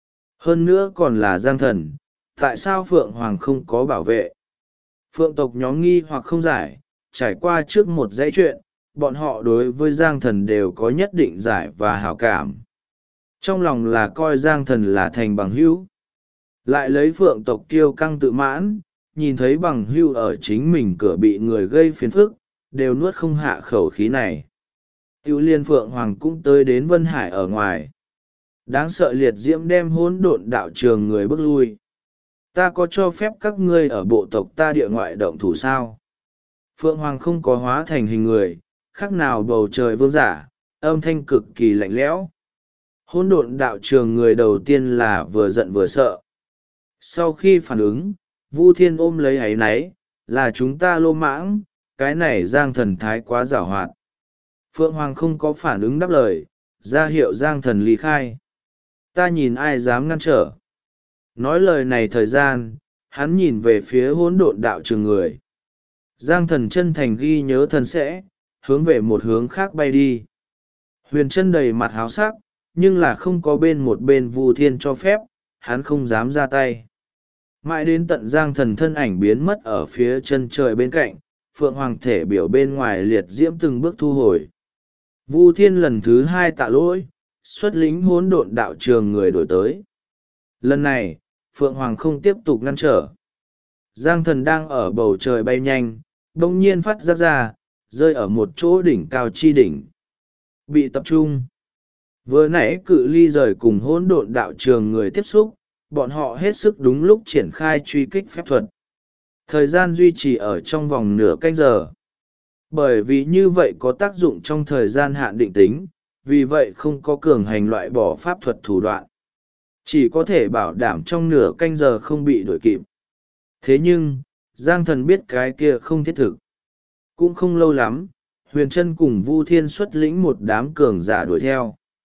Hơn nữa còn là Giang thần, tại sao Phượng Hoàng không có bảo vệ? Phượng tộc nhóm nghi hoặc không giải, trải qua trước một dãy chuyện, bọn họ đối với Giang thần đều có nhất định giải và hảo cảm. Trong lòng là coi Giang thần là thành bằng hữu. Lại lấy Phượng tộc kiêu căng tự mãn, nhìn thấy bằng hưu ở chính mình cửa bị người gây phiền phức, đều nuốt không hạ khẩu khí này. Tiêu liên Phượng Hoàng cũng tới đến Vân Hải ở ngoài. Đáng sợ liệt diễm đem hỗn độn đạo trường người bước lui. Ta có cho phép các ngươi ở bộ tộc ta địa ngoại động thủ sao? Phượng Hoàng không có hóa thành hình người, khác nào bầu trời vương giả, âm thanh cực kỳ lạnh lẽo. Hỗn độn đạo trường người đầu tiên là vừa giận vừa sợ. Sau khi phản ứng, Vu Thiên ôm lấy áy náy, là chúng ta lô mãng, cái này Giang Thần thái quá giảo hoạt. Phượng Hoàng không có phản ứng đáp lời, ra hiệu Giang Thần ly khai. Ta nhìn ai dám ngăn trở. Nói lời này thời gian, hắn nhìn về phía hỗn độn đạo trường người. Giang Thần chân thành ghi nhớ thần sẽ, hướng về một hướng khác bay đi. Huyền chân đầy mặt háo sắc, nhưng là không có một bên Vu Thiên cho phép, hắn không dám ra tay. Mãi đến tận Giang Thần thân ảnh biến mất ở phía chân trời bên cạnh, Phượng Hoàng thể biểu bên ngoài liệt diễm từng bước thu hồi. Vu Thiên lần thứ hai tạ lỗi, xuất lính hỗn độn đạo trường người đổi tới. Lần này, Phượng Hoàng không tiếp tục ngăn trở. Giang Thần đang ở bầu trời bay nhanh, bỗng nhiên phát ra, rơi ở một chỗ đỉnh cao chi đỉnh. Bị tập trung. Vừa nãy cự ly rời cùng hỗn độn đạo trường người tiếp xúc, bọn họ hết sức đúng lúc triển khai truy kích phép thuật. Thời gian duy trì ở trong vòng nửa canh giờ. Bởi vì như vậy có tác dụng trong thời gian hạn định tính, vì vậy không có cường hành loại bỏ pháp thuật thủ đoạn. Chỉ có thể bảo đảm trong nửa canh giờ không bị đuổi kịp. Thế nhưng, Giang Thần biết cái kia không thiết thực. Cũng không lâu lắm, Huyền Trân cùng Vu Thiên xuất lĩnh một đám cường giả đuổi theo.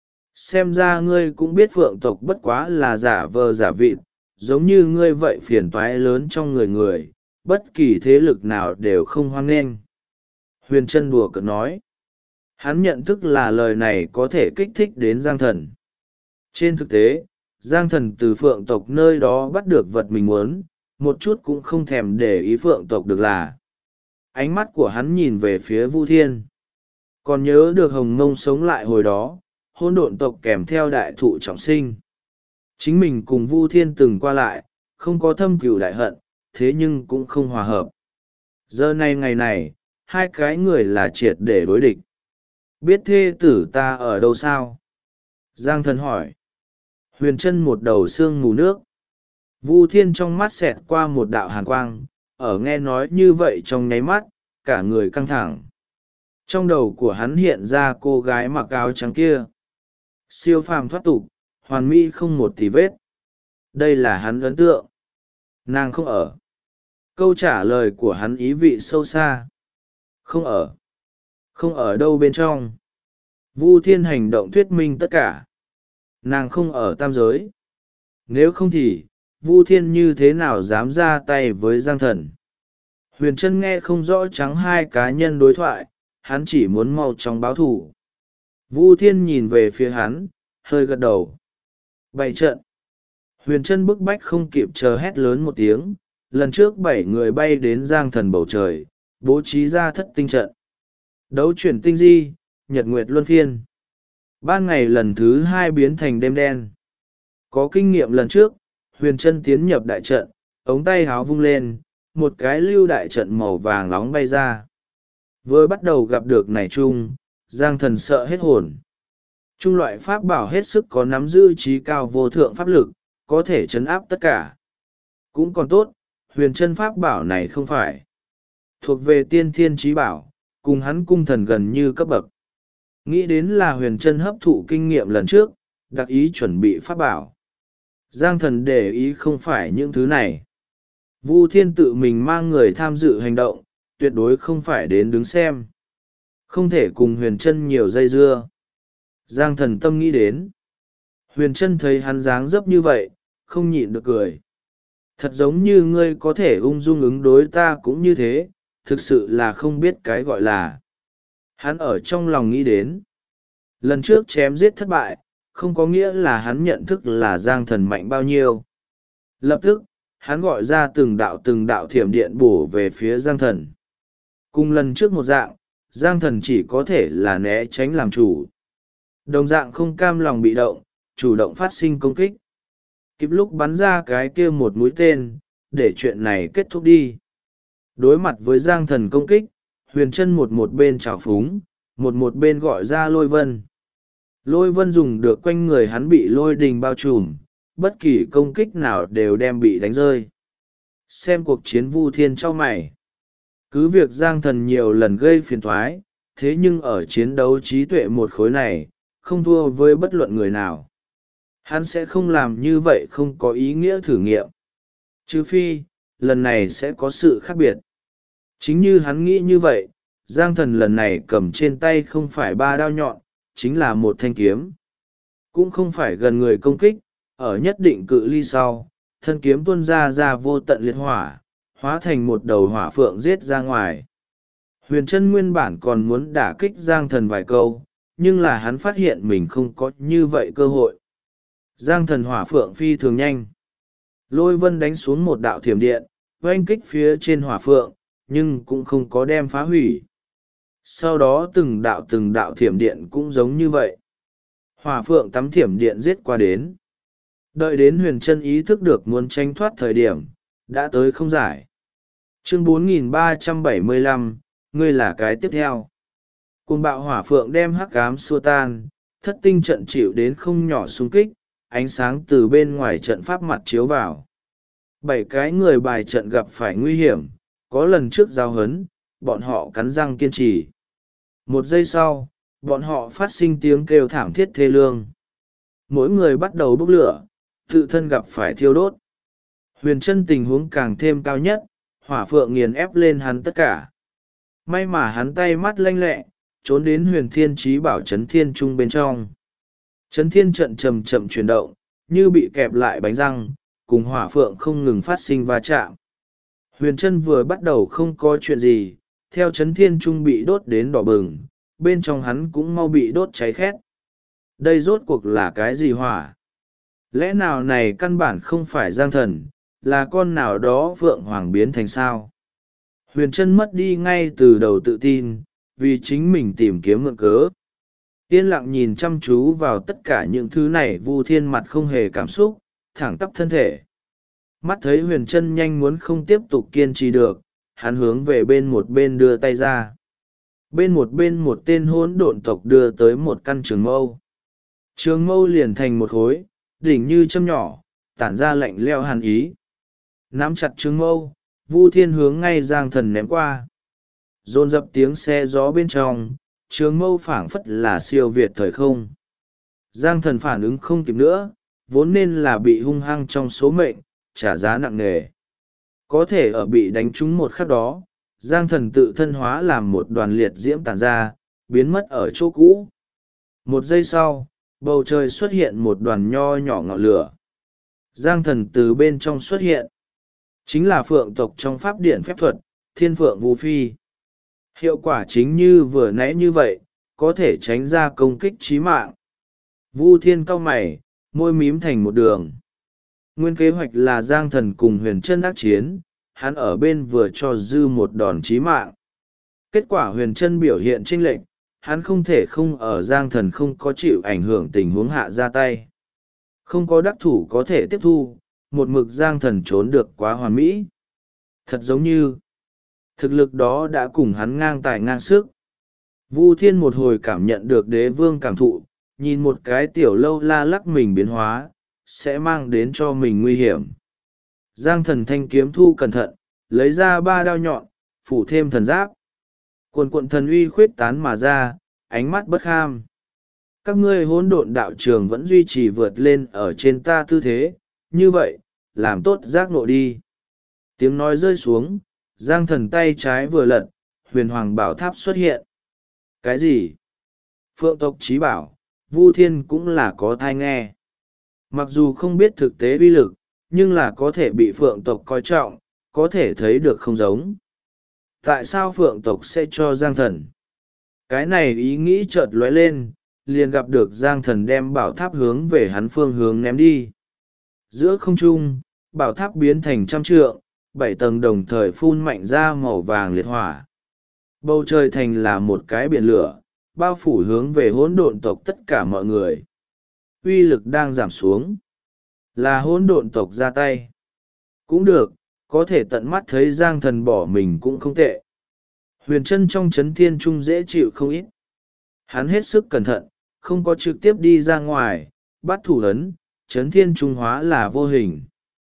Xem ra ngươi cũng biết Phượng tộc bất quá là giả vờ giả vịt, giống như ngươi vậy phiền toái lớn trong người, bất kỳ thế lực nào đều không hoan nghênh. Huyền Trân đùa cợt nói. Hắn nhận thức là lời này có thể kích thích đến Giang Thần. Trên thực tế, Giang Thần từ Phượng tộc nơi đó bắt được vật mình muốn, một chút cũng không thèm để ý Phượng tộc được là. Ánh mắt của hắn nhìn về phía Vu Thiên. Còn nhớ được Hồng Mông sống lại hồi đó, hỗn độn tộc kèm theo đại thụ trọng sinh. Chính mình cùng Vu Thiên từng qua lại, không có thâm cừu đại hận, thế nhưng cũng không hòa hợp. Giờ này ngày này, hai cái người là triệt để đối địch. Biết thê tử ta ở đâu sao? Giang Thần hỏi. Huyền Trân một đầu xương mù nước. Vu Thiên trong mắt xẹt qua một đạo hàn quang, ở nghe nói như vậy trong nháy mắt, cả người căng thẳng. Trong đầu của hắn hiện ra cô gái mặc áo trắng kia. Siêu phàm thoát tục, hoàn mỹ không một tì vết. Đây là hắn ấn tượng. Nàng không ở. Câu trả lời của hắn ý vị sâu xa. Không ở. Không ở đâu bên trong. Vu Thiên hành động thuyết minh tất cả. Nàng không ở tam giới. Nếu không thì, Vu Thiên như thế nào dám ra tay với Giang Thần? Huyền Trân nghe không rõ trắng hai cá nhân đối thoại, hắn chỉ muốn mau chóng báo thù. Vu Thiên nhìn về phía hắn, hơi gật đầu. Bày trận. Huyền Trân bức bách không kịp chờ hét lớn một tiếng, lần trước 7 người bay đến Giang Thần bầu trời, bố trí ra thất tinh trận. Đấu chuyển tinh di, nhật nguyệt luân phiên. Ban ngày lần thứ 2 biến thành đêm đen. Có kinh nghiệm lần trước, Huyền Trân tiến nhập đại trận, ống tay háo vung lên, một cái lưu đại trận màu vàng nóng bay ra. Vừa bắt đầu gặp được này chung, Giang Thần sợ hết hồn. Trung loại pháp bảo hết sức có nắm giữ trí cao vô thượng pháp lực, có thể chấn áp tất cả. Cũng còn tốt, Huyền Trân pháp bảo này không phải thuộc về tiên thiên trí bảo, cùng hắn cung thần gần như cấp bậc. Nghĩ đến là Huyền Trân hấp thụ kinh nghiệm lần trước, đặc ý chuẩn bị pháp bảo. Giang Thần để ý không phải những thứ này. Vu Thiên tự mình mang người tham dự hành động, tuyệt đối không phải đến đứng xem. Không thể cùng Huyền Trân nhiều dây dưa. Giang Thần tâm nghĩ đến. Huyền Trân thấy hắn dáng dấp như vậy, không nhịn được cười. Thật giống như ngươi có thể ung dung ứng đối ta cũng như thế, thực sự là không biết cái gọi là. Hắn ở trong lòng nghĩ đến. Lần trước chém giết thất bại, không có nghĩa là hắn nhận thức là Giang Thần mạnh bao nhiêu. Lập tức, hắn gọi ra từng đạo thiểm điện bổ về phía Giang Thần. Cùng lần trước một dạng, Giang Thần chỉ có thể là né tránh làm chủ. Đồng dạng không cam lòng bị động, chủ động phát sinh công kích. Kịp lúc bắn ra cái kia một mũi tên, để chuyện này kết thúc đi. Đối mặt với Giang Thần công kích, Huyền Trân một bên trào phúng, một bên gọi ra Lôi Vân. Lôi Vân dùng được quanh người hắn bị lôi đình bao trùm, bất kỳ công kích nào đều đem bị đánh rơi. Xem cuộc chiến Vu Thiên chau mày. Cứ việc Giang Thần nhiều lần gây phiền thoái, thế nhưng ở chiến đấu trí tuệ một khối này, không thua với bất luận người nào. Hắn sẽ không làm như vậy, không có ý nghĩa thử nghiệm. Trừ phi, lần này sẽ có sự khác biệt. Chính như hắn nghĩ như vậy, Giang Thần lần này cầm trên tay không phải 3 đao nhọn, chính là một thanh kiếm. Cũng không phải gần người công kích, ở nhất định cự ly sau, thân kiếm tuôn ra vô tận liệt hỏa, hóa thành một đầu hỏa phượng giết ra ngoài. Huyền Trân nguyên bản còn muốn đả kích Giang Thần vài câu, nhưng là hắn phát hiện mình không có như vậy cơ hội. Giang Thần hỏa phượng phi thường nhanh. Lôi Vân đánh xuống một đạo thiểm điện, oanh kích phía trên hỏa phượng, nhưng cũng không có đem phá hủy. Sau đó từng đạo thiểm điện cũng giống như vậy. Hỏa phượng tắm thiểm điện giết qua đến. Đợi đến Huyền Trân ý thức được muốn tranh thoát thời điểm, đã tới không giải. Chương 4375, ngươi là cái tiếp theo. Cuồng bạo hỏa phượng đem hắc ám xua tan, thất tinh trận chịu đến không nhỏ xung kích, ánh sáng từ bên ngoài trận pháp mặt chiếu vào. 7 cái người bài trận gặp phải nguy hiểm, có lần trước giao hấn, bọn họ cắn răng kiên trì. 1 giây sau, bọn họ phát sinh tiếng kêu thảm thiết thê lương. Mỗi người bắt đầu bốc lửa, tự thân gặp phải thiêu đốt. Huyền Trân tình huống càng thêm cao nhất, hỏa phượng nghiền ép lên hắn tất cả. May mà hắn tay mắt lanh lẹ, trốn đến Huyền Thiên Chí Bảo Chấn Thiên Trung bên trong. Chấn Thiên trận chậm chậm chuyển động, như bị kẹp lại bánh răng, cùng hỏa phượng không ngừng phát sinh va chạm. Huyền Trân vừa bắt đầu không có chuyện gì, theo Chấn Thiên Trung bị đốt đến đỏ bừng, bên trong hắn cũng mau bị đốt cháy khét. Đây rốt cuộc là cái gì hỏa? Lẽ nào này căn bản không phải Giang Thần, là con nào đó Phượng Hoàng biến thành sao? Huyền Trân mất đi ngay từ đầu tự tin, vì chính mình tìm kiếm mượn cớ. Yên lặng nhìn chăm chú vào tất cả những thứ này, Vu Thiên mặt không hề cảm xúc, thẳng tắp thân thể. Mắt thấy Huyền Trân nhanh muốn không tiếp tục kiên trì được, hắn hướng về một bên đưa tay ra. Bên một tên hỗn độn tộc đưa tới một căn trường mâu. Trường mâu liền thành một khối, đỉnh như châm nhỏ, tản ra lạnh leo hàn ý. Nắm chặt trường mâu, Vu Thiên hướng ngay Giang Thần ném qua. Dồn dập tiếng xe gió bên trong, trường mâu phảng phất là siêu việt thời không. Giang Thần phản ứng không kịp nữa, vốn nên là bị hung hăng trong số mệnh, trả giá nặng nề. Có thể ở bị đánh trúng một khắc đó, Giang Thần tự thân hóa làm một đoàn liệt diễm tản ra, biến mất ở chỗ cũ. 1 giây sau, bầu trời xuất hiện một đoàn nho nhỏ ngọn lửa. Giang Thần từ bên trong xuất hiện. Chính là phượng tộc trong pháp điển phép thuật, Thiên Phượng Vu Phi. Hiệu quả chính như vừa nãy như vậy, có thể tránh ra công kích chí mạng. Vu Thiên cau mày, môi mím thành một đường. Nguyên kế hoạch là Giang Thần cùng Huyền Trân đắc chiến, hắn ở bên vừa cho dư một đòn chí mạng. Kết quả Huyền Trân biểu hiện chênh lệch, hắn không thể không ở Giang Thần không có chịu ảnh hưởng tình huống hạ ra tay. Không có đắc thủ có thể tiếp thu, một mực Giang Thần trốn được quá hoàn mỹ. Thật giống như thực lực đó đã cùng hắn ngang tài ngang sức. Vu Thiên một hồi cảm nhận được đế vương cảm thụ, nhìn một cái tiểu lâu la lắc mình biến hóa, sẽ mang đến cho mình nguy hiểm. Giang Thần thanh kiếm thu cẩn thận, lấy ra 3 đao nhọn, phủ thêm thần giáp. Cuồn cuộn thần uy khuyết tán mà ra, ánh mắt bất kham. Các ngươi hỗn độn đạo trường vẫn duy trì vượt lên ở trên ta tư thế, như vậy, làm tốt giác ngộ đi. Tiếng nói rơi xuống, Giang Thần tay trái vừa lật, huyền hoàng bảo tháp xuất hiện. Cái gì? Phượng tộc chí bảo, Vu Thiên cũng là có thai nghe. Mặc dù không biết thực tế uy lực, nhưng là có thể bị phượng tộc coi trọng, có thể thấy được không giống. Tại sao phượng tộc sẽ cho Giang Thần? Cái này ý nghĩ chợt lóe lên, liền gặp được Giang Thần đem bảo tháp hướng về hắn phương hướng ném đi. Giữa không trung, bảo tháp biến thành 100 trượng, 7 tầng đồng thời phun mạnh ra màu vàng liệt hỏa. Bầu trời thành là một cái biển lửa, bao phủ hướng về hỗn độn tộc tất cả mọi người. Uy lực đang giảm xuống. Là hỗn độn tộc ra tay. Cũng được, có thể tận mắt thấy Giang Thần bỏ mình cũng không tệ. Huyền Trân trong Trấn Thiên Trung dễ chịu không ít. Hắn hết sức cẩn thận, không có trực tiếp đi ra ngoài, bắt thủ ấn, Trấn Thiên Trung hóa là vô hình.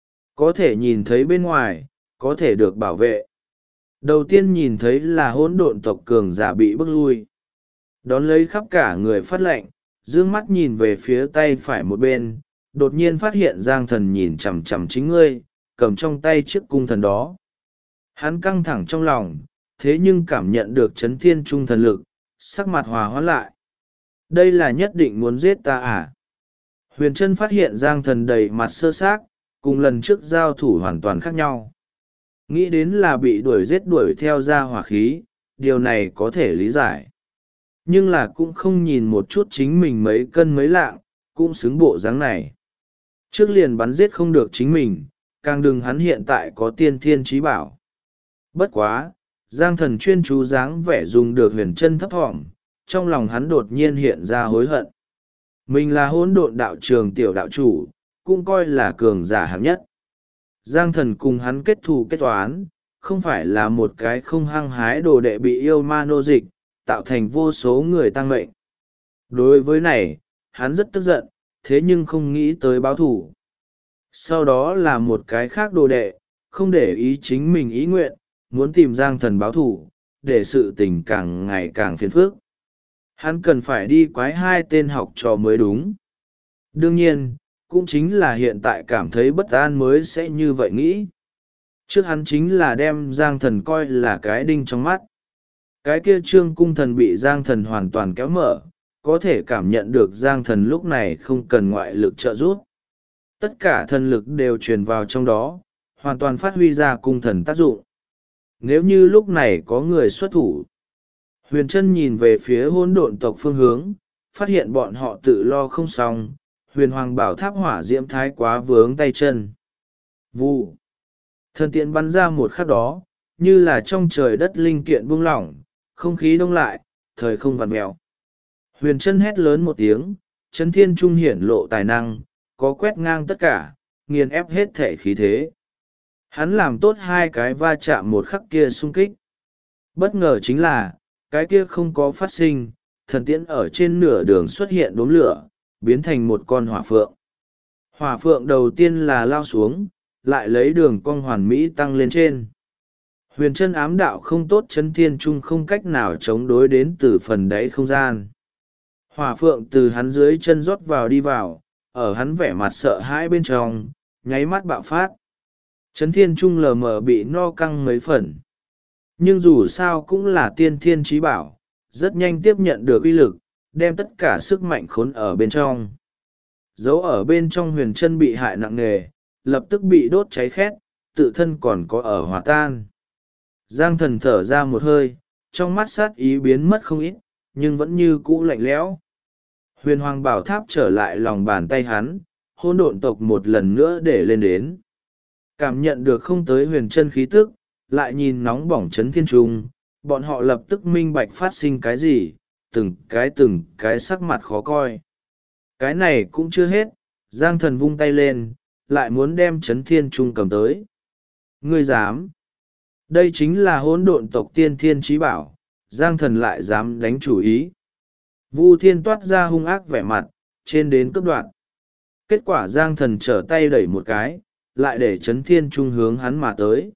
Có thể nhìn thấy bên ngoài, có thể được bảo vệ. Đầu tiên nhìn thấy là hỗn độn tộc cường giả bị bức lui. Đón lấy khắp cả người phát lệnh, dương mắt nhìn về phía tay phải một bên, đột nhiên phát hiện Giang Thần nhìn chằm chằm chính ngươi, cầm trong tay chiếc cung thần đó. Hắn căng thẳng trong lòng, thế nhưng cảm nhận được Trấn Thiên Trung thần lực, sắc mặt hòa hoãn lại. Đây là nhất định muốn giết ta à? Huyền Trân phát hiện Giang Thần đầy mặt sơ xác, cùng lần trước giao thủ hoàn toàn khác nhau. Nghĩ đến là bị giết đuổi theo ra hỏa khí, điều này có thể lý giải. Nhưng là cũng không nhìn một chút chính mình mấy cân mấy lạng, cũng xứng bộ dáng này. Trước liền bắn giết không được chính mình, càng đừng hắn hiện tại có tiên thiên trí bảo. Bất quá, Giang Thần chuyên chú dáng vẻ dùng được Huyền Trân thấp thỏm, trong lòng hắn đột nhiên hiện ra hối hận. Mình là hỗn độn đạo trường tiểu đạo chủ, cũng coi là cường giả hạng nhất. Giang Thần cùng hắn kết thù kết toán, không phải là một cái không hăng hái đồ đệ bị yêu ma nô dịch, tạo thành vô số người tăng mệnh. Đối với này, hắn rất tức giận, thế nhưng không nghĩ tới báo thù. Sau đó là một cái khác đồ đệ, không để ý chính mình ý nguyện, muốn tìm Giang Thần báo thù, để sự tình càng ngày càng phiền phức. Hắn cần phải đi quái hai tên học trò mới đúng. Đương nhiên, cũng chính là hiện tại cảm thấy bất an mới sẽ như vậy nghĩ. Trước hắn chính là đem Giang Thần coi là cái đinh trong mắt. Cái kia Trương Cung Thần bị Giang Thần hoàn toàn kéo mở, có thể cảm nhận được Giang Thần lúc này không cần ngoại lực trợ giúp. Tất cả thần lực đều truyền vào trong đó, hoàn toàn phát huy ra cung thần tác dụng. Nếu như lúc này có người xuất thủ, Huyền Trân nhìn về phía hỗn độn tộc phương hướng, phát hiện bọn họ tự lo không xong, Huyền Hoàng bảo tháp hỏa diễm thái quá vướng tay chân. Vụ. Thần tiện bắn ra một khắc đó, như là trong trời đất linh kiện buông lỏng, không khí đông lại, thời không vặn mèo. Huyền Trân hét lớn một tiếng, Trấn Thiên Trung hiển lộ tài năng, có quét ngang tất cả, nghiền ép hết thể khí thế. Hắn làm tốt hai cái va chạm một khắc kia xung kích. Bất ngờ chính là, cái kia không có phát sinh, thần tiễn ở trên nửa đường xuất hiện đốm lửa, biến thành một con hỏa phượng. Hỏa phượng đầu tiên là lao xuống, lại lấy đường cong hoàn mỹ tăng lên trên. Huyền Trân ám đạo không tốt, Trấn Thiên Trung không cách nào chống đối đến từ phần đáy không gian. Hỏa phượng từ hắn dưới chân rót vào đi vào, ở hắn vẻ mặt sợ hãi bên trong, nháy mắt bạo phát. Trấn Thiên Trung lờ mờ bị no căng mấy phần. Nhưng dù sao cũng là tiên thiên trí bảo, rất nhanh tiếp nhận được uy lực, đem tất cả sức mạnh khốn ở bên trong. Dấu ở bên trong Huyền Trân bị hại nặng nề, lập tức bị đốt cháy khét, tự thân còn có ở hòa tan. Giang Thần thở ra một hơi, trong mắt sát ý biến mất không ít, nhưng vẫn như cũ lạnh lẽo. Huyền Hoàng bảo tháp trở lại lòng bàn tay hắn, hỗn độn tộc một lần nữa để lên đến. Cảm nhận được không tới Huyền Trân khí tức, lại nhìn nóng bỏng Trấn Thiên Trung, bọn họ lập tức minh bạch phát sinh cái gì, từng cái sắc mặt khó coi. Cái này cũng chưa hết, Giang Thần vung tay lên, lại muốn đem Trấn Thiên Trung cầm tới. Ngươi dám? Đây chính là hỗn độn tộc tiên thiên trí bảo, Giang Thần lại dám đánh chủ ý. Vu Thiên toát ra hung ác vẻ mặt, trên đến cấp đoạn. Kết quả Giang Thần trở tay đẩy một cái, lại để Trấn Thiên Trung hướng hắn mà tới.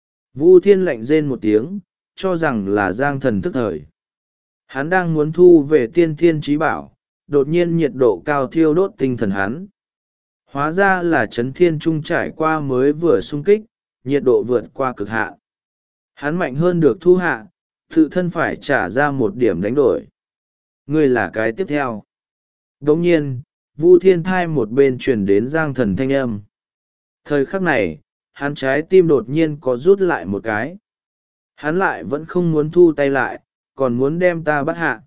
Vu Thiên lạnh rên một tiếng, cho rằng là Giang Thần thức thời. Hắn đang muốn thu về tiên thiên trí bảo, đột nhiên nhiệt độ cao thiêu đốt tinh thần hắn. Hóa ra là Trấn Thiên Trung trải qua mới vừa xung kích, nhiệt độ vượt qua cực hạn. Hắn mạnh hơn được thu hạ, tự thân phải trả ra một điểm đánh đổi. Ngươi là cái tiếp theo. Đồng nhiên, Vu Thiên thai một bên truyền đến Giang Thần thanh âm. Thời khắc này, hắn trái tim đột nhiên có rút lại một cái. Hắn lại vẫn không muốn thu tay lại, còn muốn đem ta bắt hạ.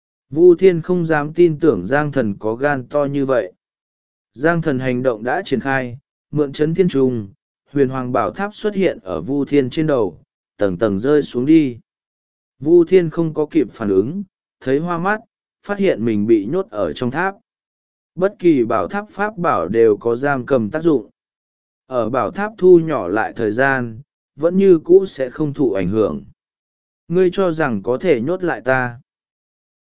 Vu Thiên không dám tin tưởng Giang Thần có gan to như vậy. Giang Thần hành động đã triển khai, mượn Trấn Thiên Trung, Huyền Hoàng bảo tháp xuất hiện ở Vu Thiên trên đầu, tầng tầng rơi xuống đi. Vu Thiên không có kịp phản ứng, thấy hoa mắt, phát hiện mình bị nhốt ở trong tháp. Bất kỳ bảo tháp pháp bảo đều có giam cầm tác dụng. ở bảo tháp thu nhỏ lại thời gian vẫn như cũ sẽ không thụ ảnh hưởng. Ngươi cho rằng có thể nhốt lại ta?